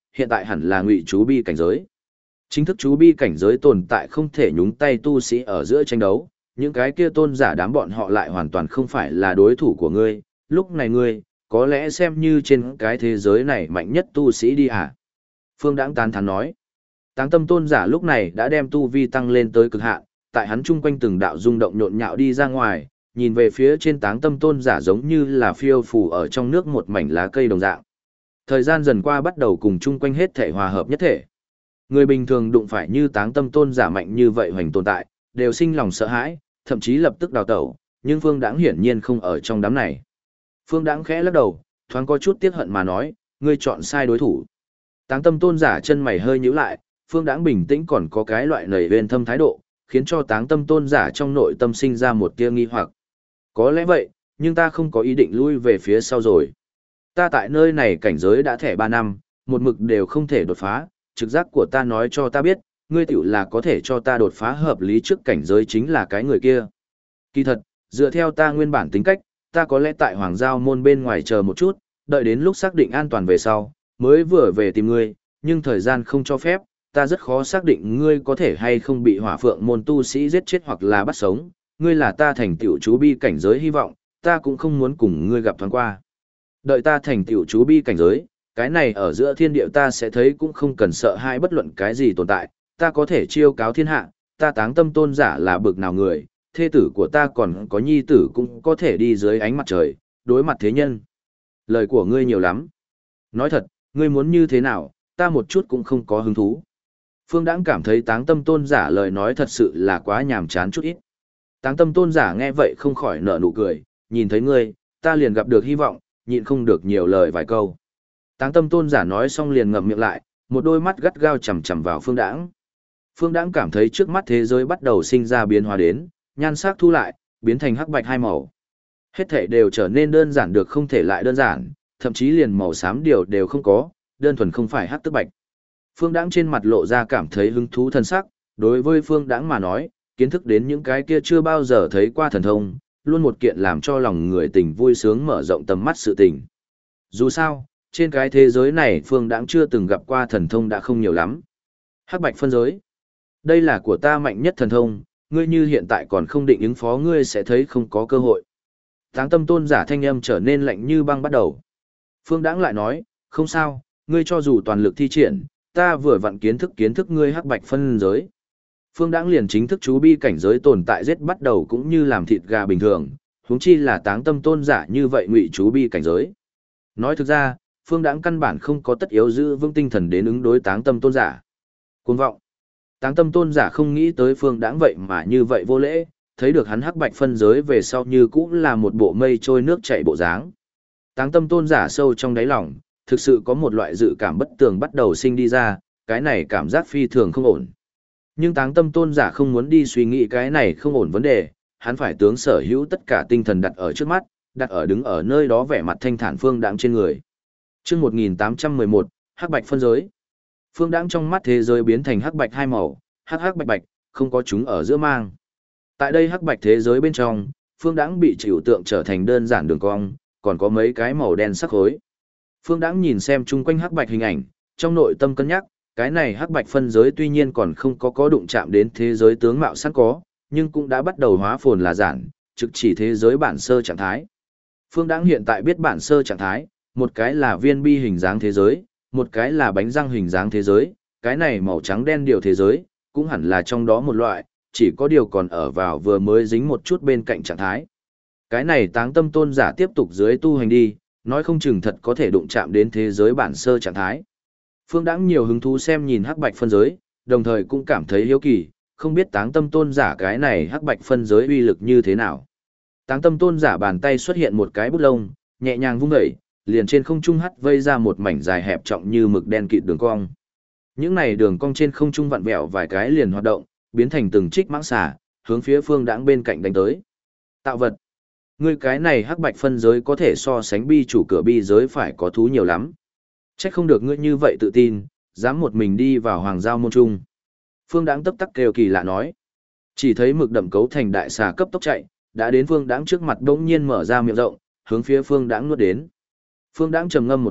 hiện tại hẳn là ngụy chú bi cảnh giới. Chính thức chú bi cảnh giới tồn tại không thể nhúng tay tu sĩ ở giữa tranh đấu, những cái kia tôn giả đám bọn họ lại hoàn toàn không phải là đối thủ của ngươi, lúc này ngươi, có lẽ xem như trên cái thế giới này mạnh nhất tu sĩ đi à? Phương Đãng tán thán nói. Táng tâm tôn giả lúc này đã đem tu vi tăng lên tới cực hạn, tại hắn chung quanh từng đạo rung động nhộn nhạo đi ra ngoài, nhìn về phía trên táng tâm tôn giả giống như là phiêu phù ở trong nước một mảnh lá cây đồng dạng. Thời gian dần qua bắt đầu cùng chung quanh hết thể hòa hợp nhất thể. Người bình thường đụng phải như táng tâm tôn giả mạnh như vậy hoành tồn tại, đều sinh lòng sợ hãi, thậm chí lập tức đào tẩu, nhưng Phương Đãng hiển nhiên không ở trong đám này. Phương Đãng khẽ lắc đầu, thoáng có chút tiếc hận mà nói, ngươi chọn sai đối thủ. Táng tâm tôn giả chân mày hơi nhíu lại, Phương Đãng bình tĩnh còn có cái loại nảy bên thâm thái độ, khiến cho táng tâm tôn giả trong nội tâm sinh ra một tia nghi hoặc. Có lẽ vậy, nhưng ta không có ý định lui về phía sau rồi. Ta tại nơi này cảnh giới đã thẻ 3 năm, một mực đều không thể đột phá, trực giác của ta nói cho ta biết, ngươi tiểu là có thể cho ta đột phá hợp lý trước cảnh giới chính là cái người kia. Kỳ thật, dựa theo ta nguyên bản tính cách, ta có lẽ tại Hoàng Giao môn bên ngoài chờ một chút, đợi đến lúc xác định an toàn về sau, mới vừa về tìm ngươi, nhưng thời gian không cho phép, ta rất khó xác định ngươi có thể hay không bị Hỏa Phượng môn tu sĩ giết chết hoặc là bắt sống, ngươi là ta thành tựu chú bi cảnh giới hy vọng, ta cũng không muốn cùng ngươi gặp thoáng qua. Đợi ta thành tựu chú bi cảnh giới, cái này ở giữa thiên địa ta sẽ thấy cũng không cần sợ hai bất luận cái gì tồn tại, ta có thể chiêu cáo thiên hạ, ta táng tâm tôn giả là bực nào người, thê tử của ta còn có nhi tử cũng có thể đi dưới ánh mặt trời, đối mặt thế nhân. Lời của ngươi nhiều lắm. Nói thật, ngươi muốn như thế nào, ta một chút cũng không có hứng thú. Phương Đãng cảm thấy táng tâm tôn giả lời nói thật sự là quá nhàm chán chút ít. Táng tâm tôn giả nghe vậy không khỏi nở nụ cười, nhìn thấy ngươi, ta liền gặp được hy vọng, nhịn không được nhiều lời vài câu. Táng tâm tôn giả nói xong liền ngậm miệng lại, một đôi mắt gắt gao chằm chằm vào Phương Đãng. Phương Đãng cảm thấy trước mắt thế giới bắt đầu sinh ra biến hóa đến, nhan sắc thu lại, biến thành hắc bạch hai màu. Hết thảy đều trở nên đơn giản được không thể lại đơn giản, thậm chí liền màu xám điều đều không có, đơn thuần không phải hắc tức bạch. Phương Đãng trên mặt lộ ra cảm thấy hứng thú thân sắc, đối với Phương Đãng mà nói, kiến thức đến những cái kia chưa bao giờ thấy qua thần thông, luôn một kiện làm cho lòng người tình vui sướng mở rộng tầm mắt sự tình. Dù sao, trên cái thế giới này Phương Đãng chưa từng gặp qua thần thông đã không nhiều lắm. Hắc bạch phân giới. Đây là của ta mạnh nhất thần thông, ngươi như hiện tại còn không định ứng phó ngươi sẽ thấy không có cơ hội. Táng tâm tôn giả thanh âm trở nên lạnh như băng bắt đầu. Phương Đãng lại nói, không sao, ngươi cho dù toàn lực thi triển, ta vừa vặn kiến thức ngươi hắc bạch phân giới. Phương Đãng liền chính thức chú bi cảnh giới tồn tại giết bắt đầu cũng như làm thịt gà bình thường, huống chi là táng tâm tôn giả như vậy ngụy chú bi cảnh giới. Nói thực ra, Phương Đãng căn bản không có tất yếu giữ vững tinh thần đến ứng đối táng tâm tôn giả. Cuồng vọng. Táng tâm tôn giả không nghĩ tới Phương Đãng vậy mà như vậy vô lễ, thấy được hắn hắc bạch phân giới về sau như cũng là một bộ mây trôi nước chảy bộ dáng. Táng tâm tôn giả sâu trong đáy lòng, thực sự có một loại dự cảm bất tường bắt đầu sinh đi ra, cái này cảm giác phi thường không ổn. Nhưng táng tâm tôn giả không muốn đi suy nghĩ cái này không ổn vấn đề, hắn phải tướng sở hữu tất cả tinh thần đặt ở trước mắt, đặt ở đứng ở nơi đó vẻ mặt thanh thản Phương Đãng trên người. Chương 1811, hắc bạch phân giới. Phương Đãng trong mắt thế giới biến thành hắc bạch hai màu, hắc hắc bạch bạch, không có chúng ở giữa mang. Tại đây hắc bạch thế giới bên trong, Phương Đãng bị trừu tượng trở thành đơn giản đường cong, còn có mấy cái màu đen sắc khối. Phương Đãng nhìn xem chung quanh hắc bạch hình ảnh, trong nội tâm cân nhắc, cái này hắc bạch phân giới tuy nhiên còn không có đụng chạm đến thế giới tướng mạo sẵn có, nhưng cũng đã bắt đầu hóa phồn là giản, trực chỉ thế giới bản sơ trạng thái. Phương Đãng hiện tại biết bản sơ trạng thái, một cái là viên bi hình dáng thế giới, một cái là bánh răng hình dáng thế giới, cái này màu trắng đen điều thế giới, cũng hẳn là trong đó một loại, chỉ có điều còn ở vào vừa mới dính một chút bên cạnh trạng thái. Cái này táng tâm tôn giả tiếp tục dưới tu hành đi, nói không chừng thật có thể đụng chạm đến thế giới bản sơ trạng thái. Phương Đãng nhiều hứng thú xem nhìn hắc bạch phân giới, đồng thời cũng cảm thấy hiếu kỳ, không biết táng tâm tôn giả cái này hắc bạch phân giới uy lực như thế nào. Táng tâm tôn giả bàn tay xuất hiện một cái bút lông, nhẹ nhàng vung dậy, liền trên không trung hắt vây ra một mảnh dài hẹp trọng như mực đen kịt đường cong. Những này đường cong trên không trung vặn vẹo vài cái liền hoạt động, biến thành từng trích mãng xà, hướng phía Phương Đãng bên cạnh đánh tới. Tạo vật. Ngươi cái này hắc bạch phân giới có thể so sánh bi chủ cửa bi giới phải có thú nhiều lắm. Trách không được ngươi như vậy tự tin, dám một mình đi vào Hoàng Giao môn trung. Phương Đãng tấp tắc kêu kỳ lạ nói. Chỉ thấy mực đậm cấu thành đại xà cấp tốc chạy, đã đến Phương Đãng trước mặt đống nhiên mở ra miệng rộng, hướng phía Phương Đãng nuốt đến. Phương Đãng trầm ngâm một chút,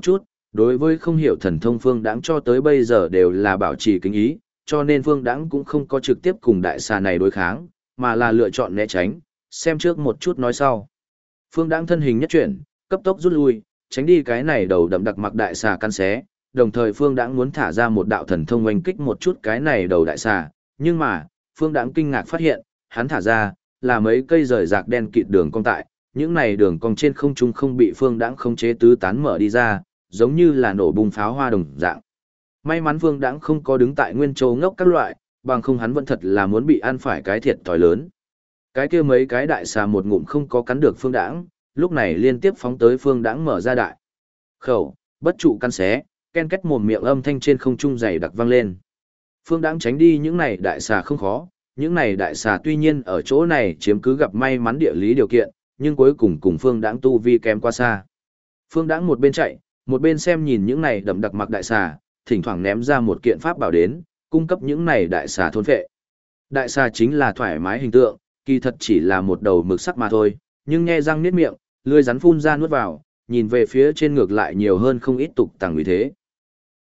Đối với không hiểu thần thông Phương Đãng cho tới bây giờ đều là bảo trì kính ý, cho nên Phương Đãng cũng không có trực tiếp cùng đại xà này đối kháng, mà là lựa chọn né tránh, xem trước một chút nói sau. Phương Đãng thân hình nhất chuyển, cấp tốc rút lui, tránh đi cái này đầu đậm đặc mặc đại xà căn xé, đồng thời Phương Đãng muốn thả ra một đạo thần thông oanh kích một chút cái này đầu đại xà, nhưng mà, Phương Đãng kinh ngạc phát hiện, hắn thả ra là mấy cây rời rạc đen kịt đường cong tại, những này đường cong trên không trung không bị Phương Đãng khống chế tứ tán mở đi ra, giống như là nổ bùng pháo hoa đồng dạng. May mắn Phương Đãng không có đứng tại nguyên châu ngốc các loại, bằng không hắn vẫn thật là muốn bị ăn phải cái thiệt thòi lớn. Cái kia mấy cái đại xà một ngụm không có cắn được Phương Đãng, lúc này liên tiếp phóng tới Phương Đãng mở ra đại khẩu, bất trụ căn xé, ken két mồm miệng âm thanh trên không trung dày đặc vang lên. Phương Đãng tránh đi những này đại xà không khó, những này đại xà tuy nhiên ở chỗ này chiếm cứ gặp may mắn địa lý điều kiện, nhưng cuối cùng cùng Phương Đãng tu vi kém quá xa. Phương Đãng một bên chạy, một bên xem nhìn những này đậm đặc mặc đại xà, thỉnh thoảng ném ra một kiện pháp bảo đến, cung cấp những này đại xà thôn phệ. Đại xà chính là thoải mái hình tượng, kỳ thật chỉ là một đầu mực sắc mà thôi, nhưng nhe răng niết miệng, lưỡi rắn phun ra nuốt vào, nhìn về phía trên ngược lại nhiều hơn không ít tục tằng uy thế.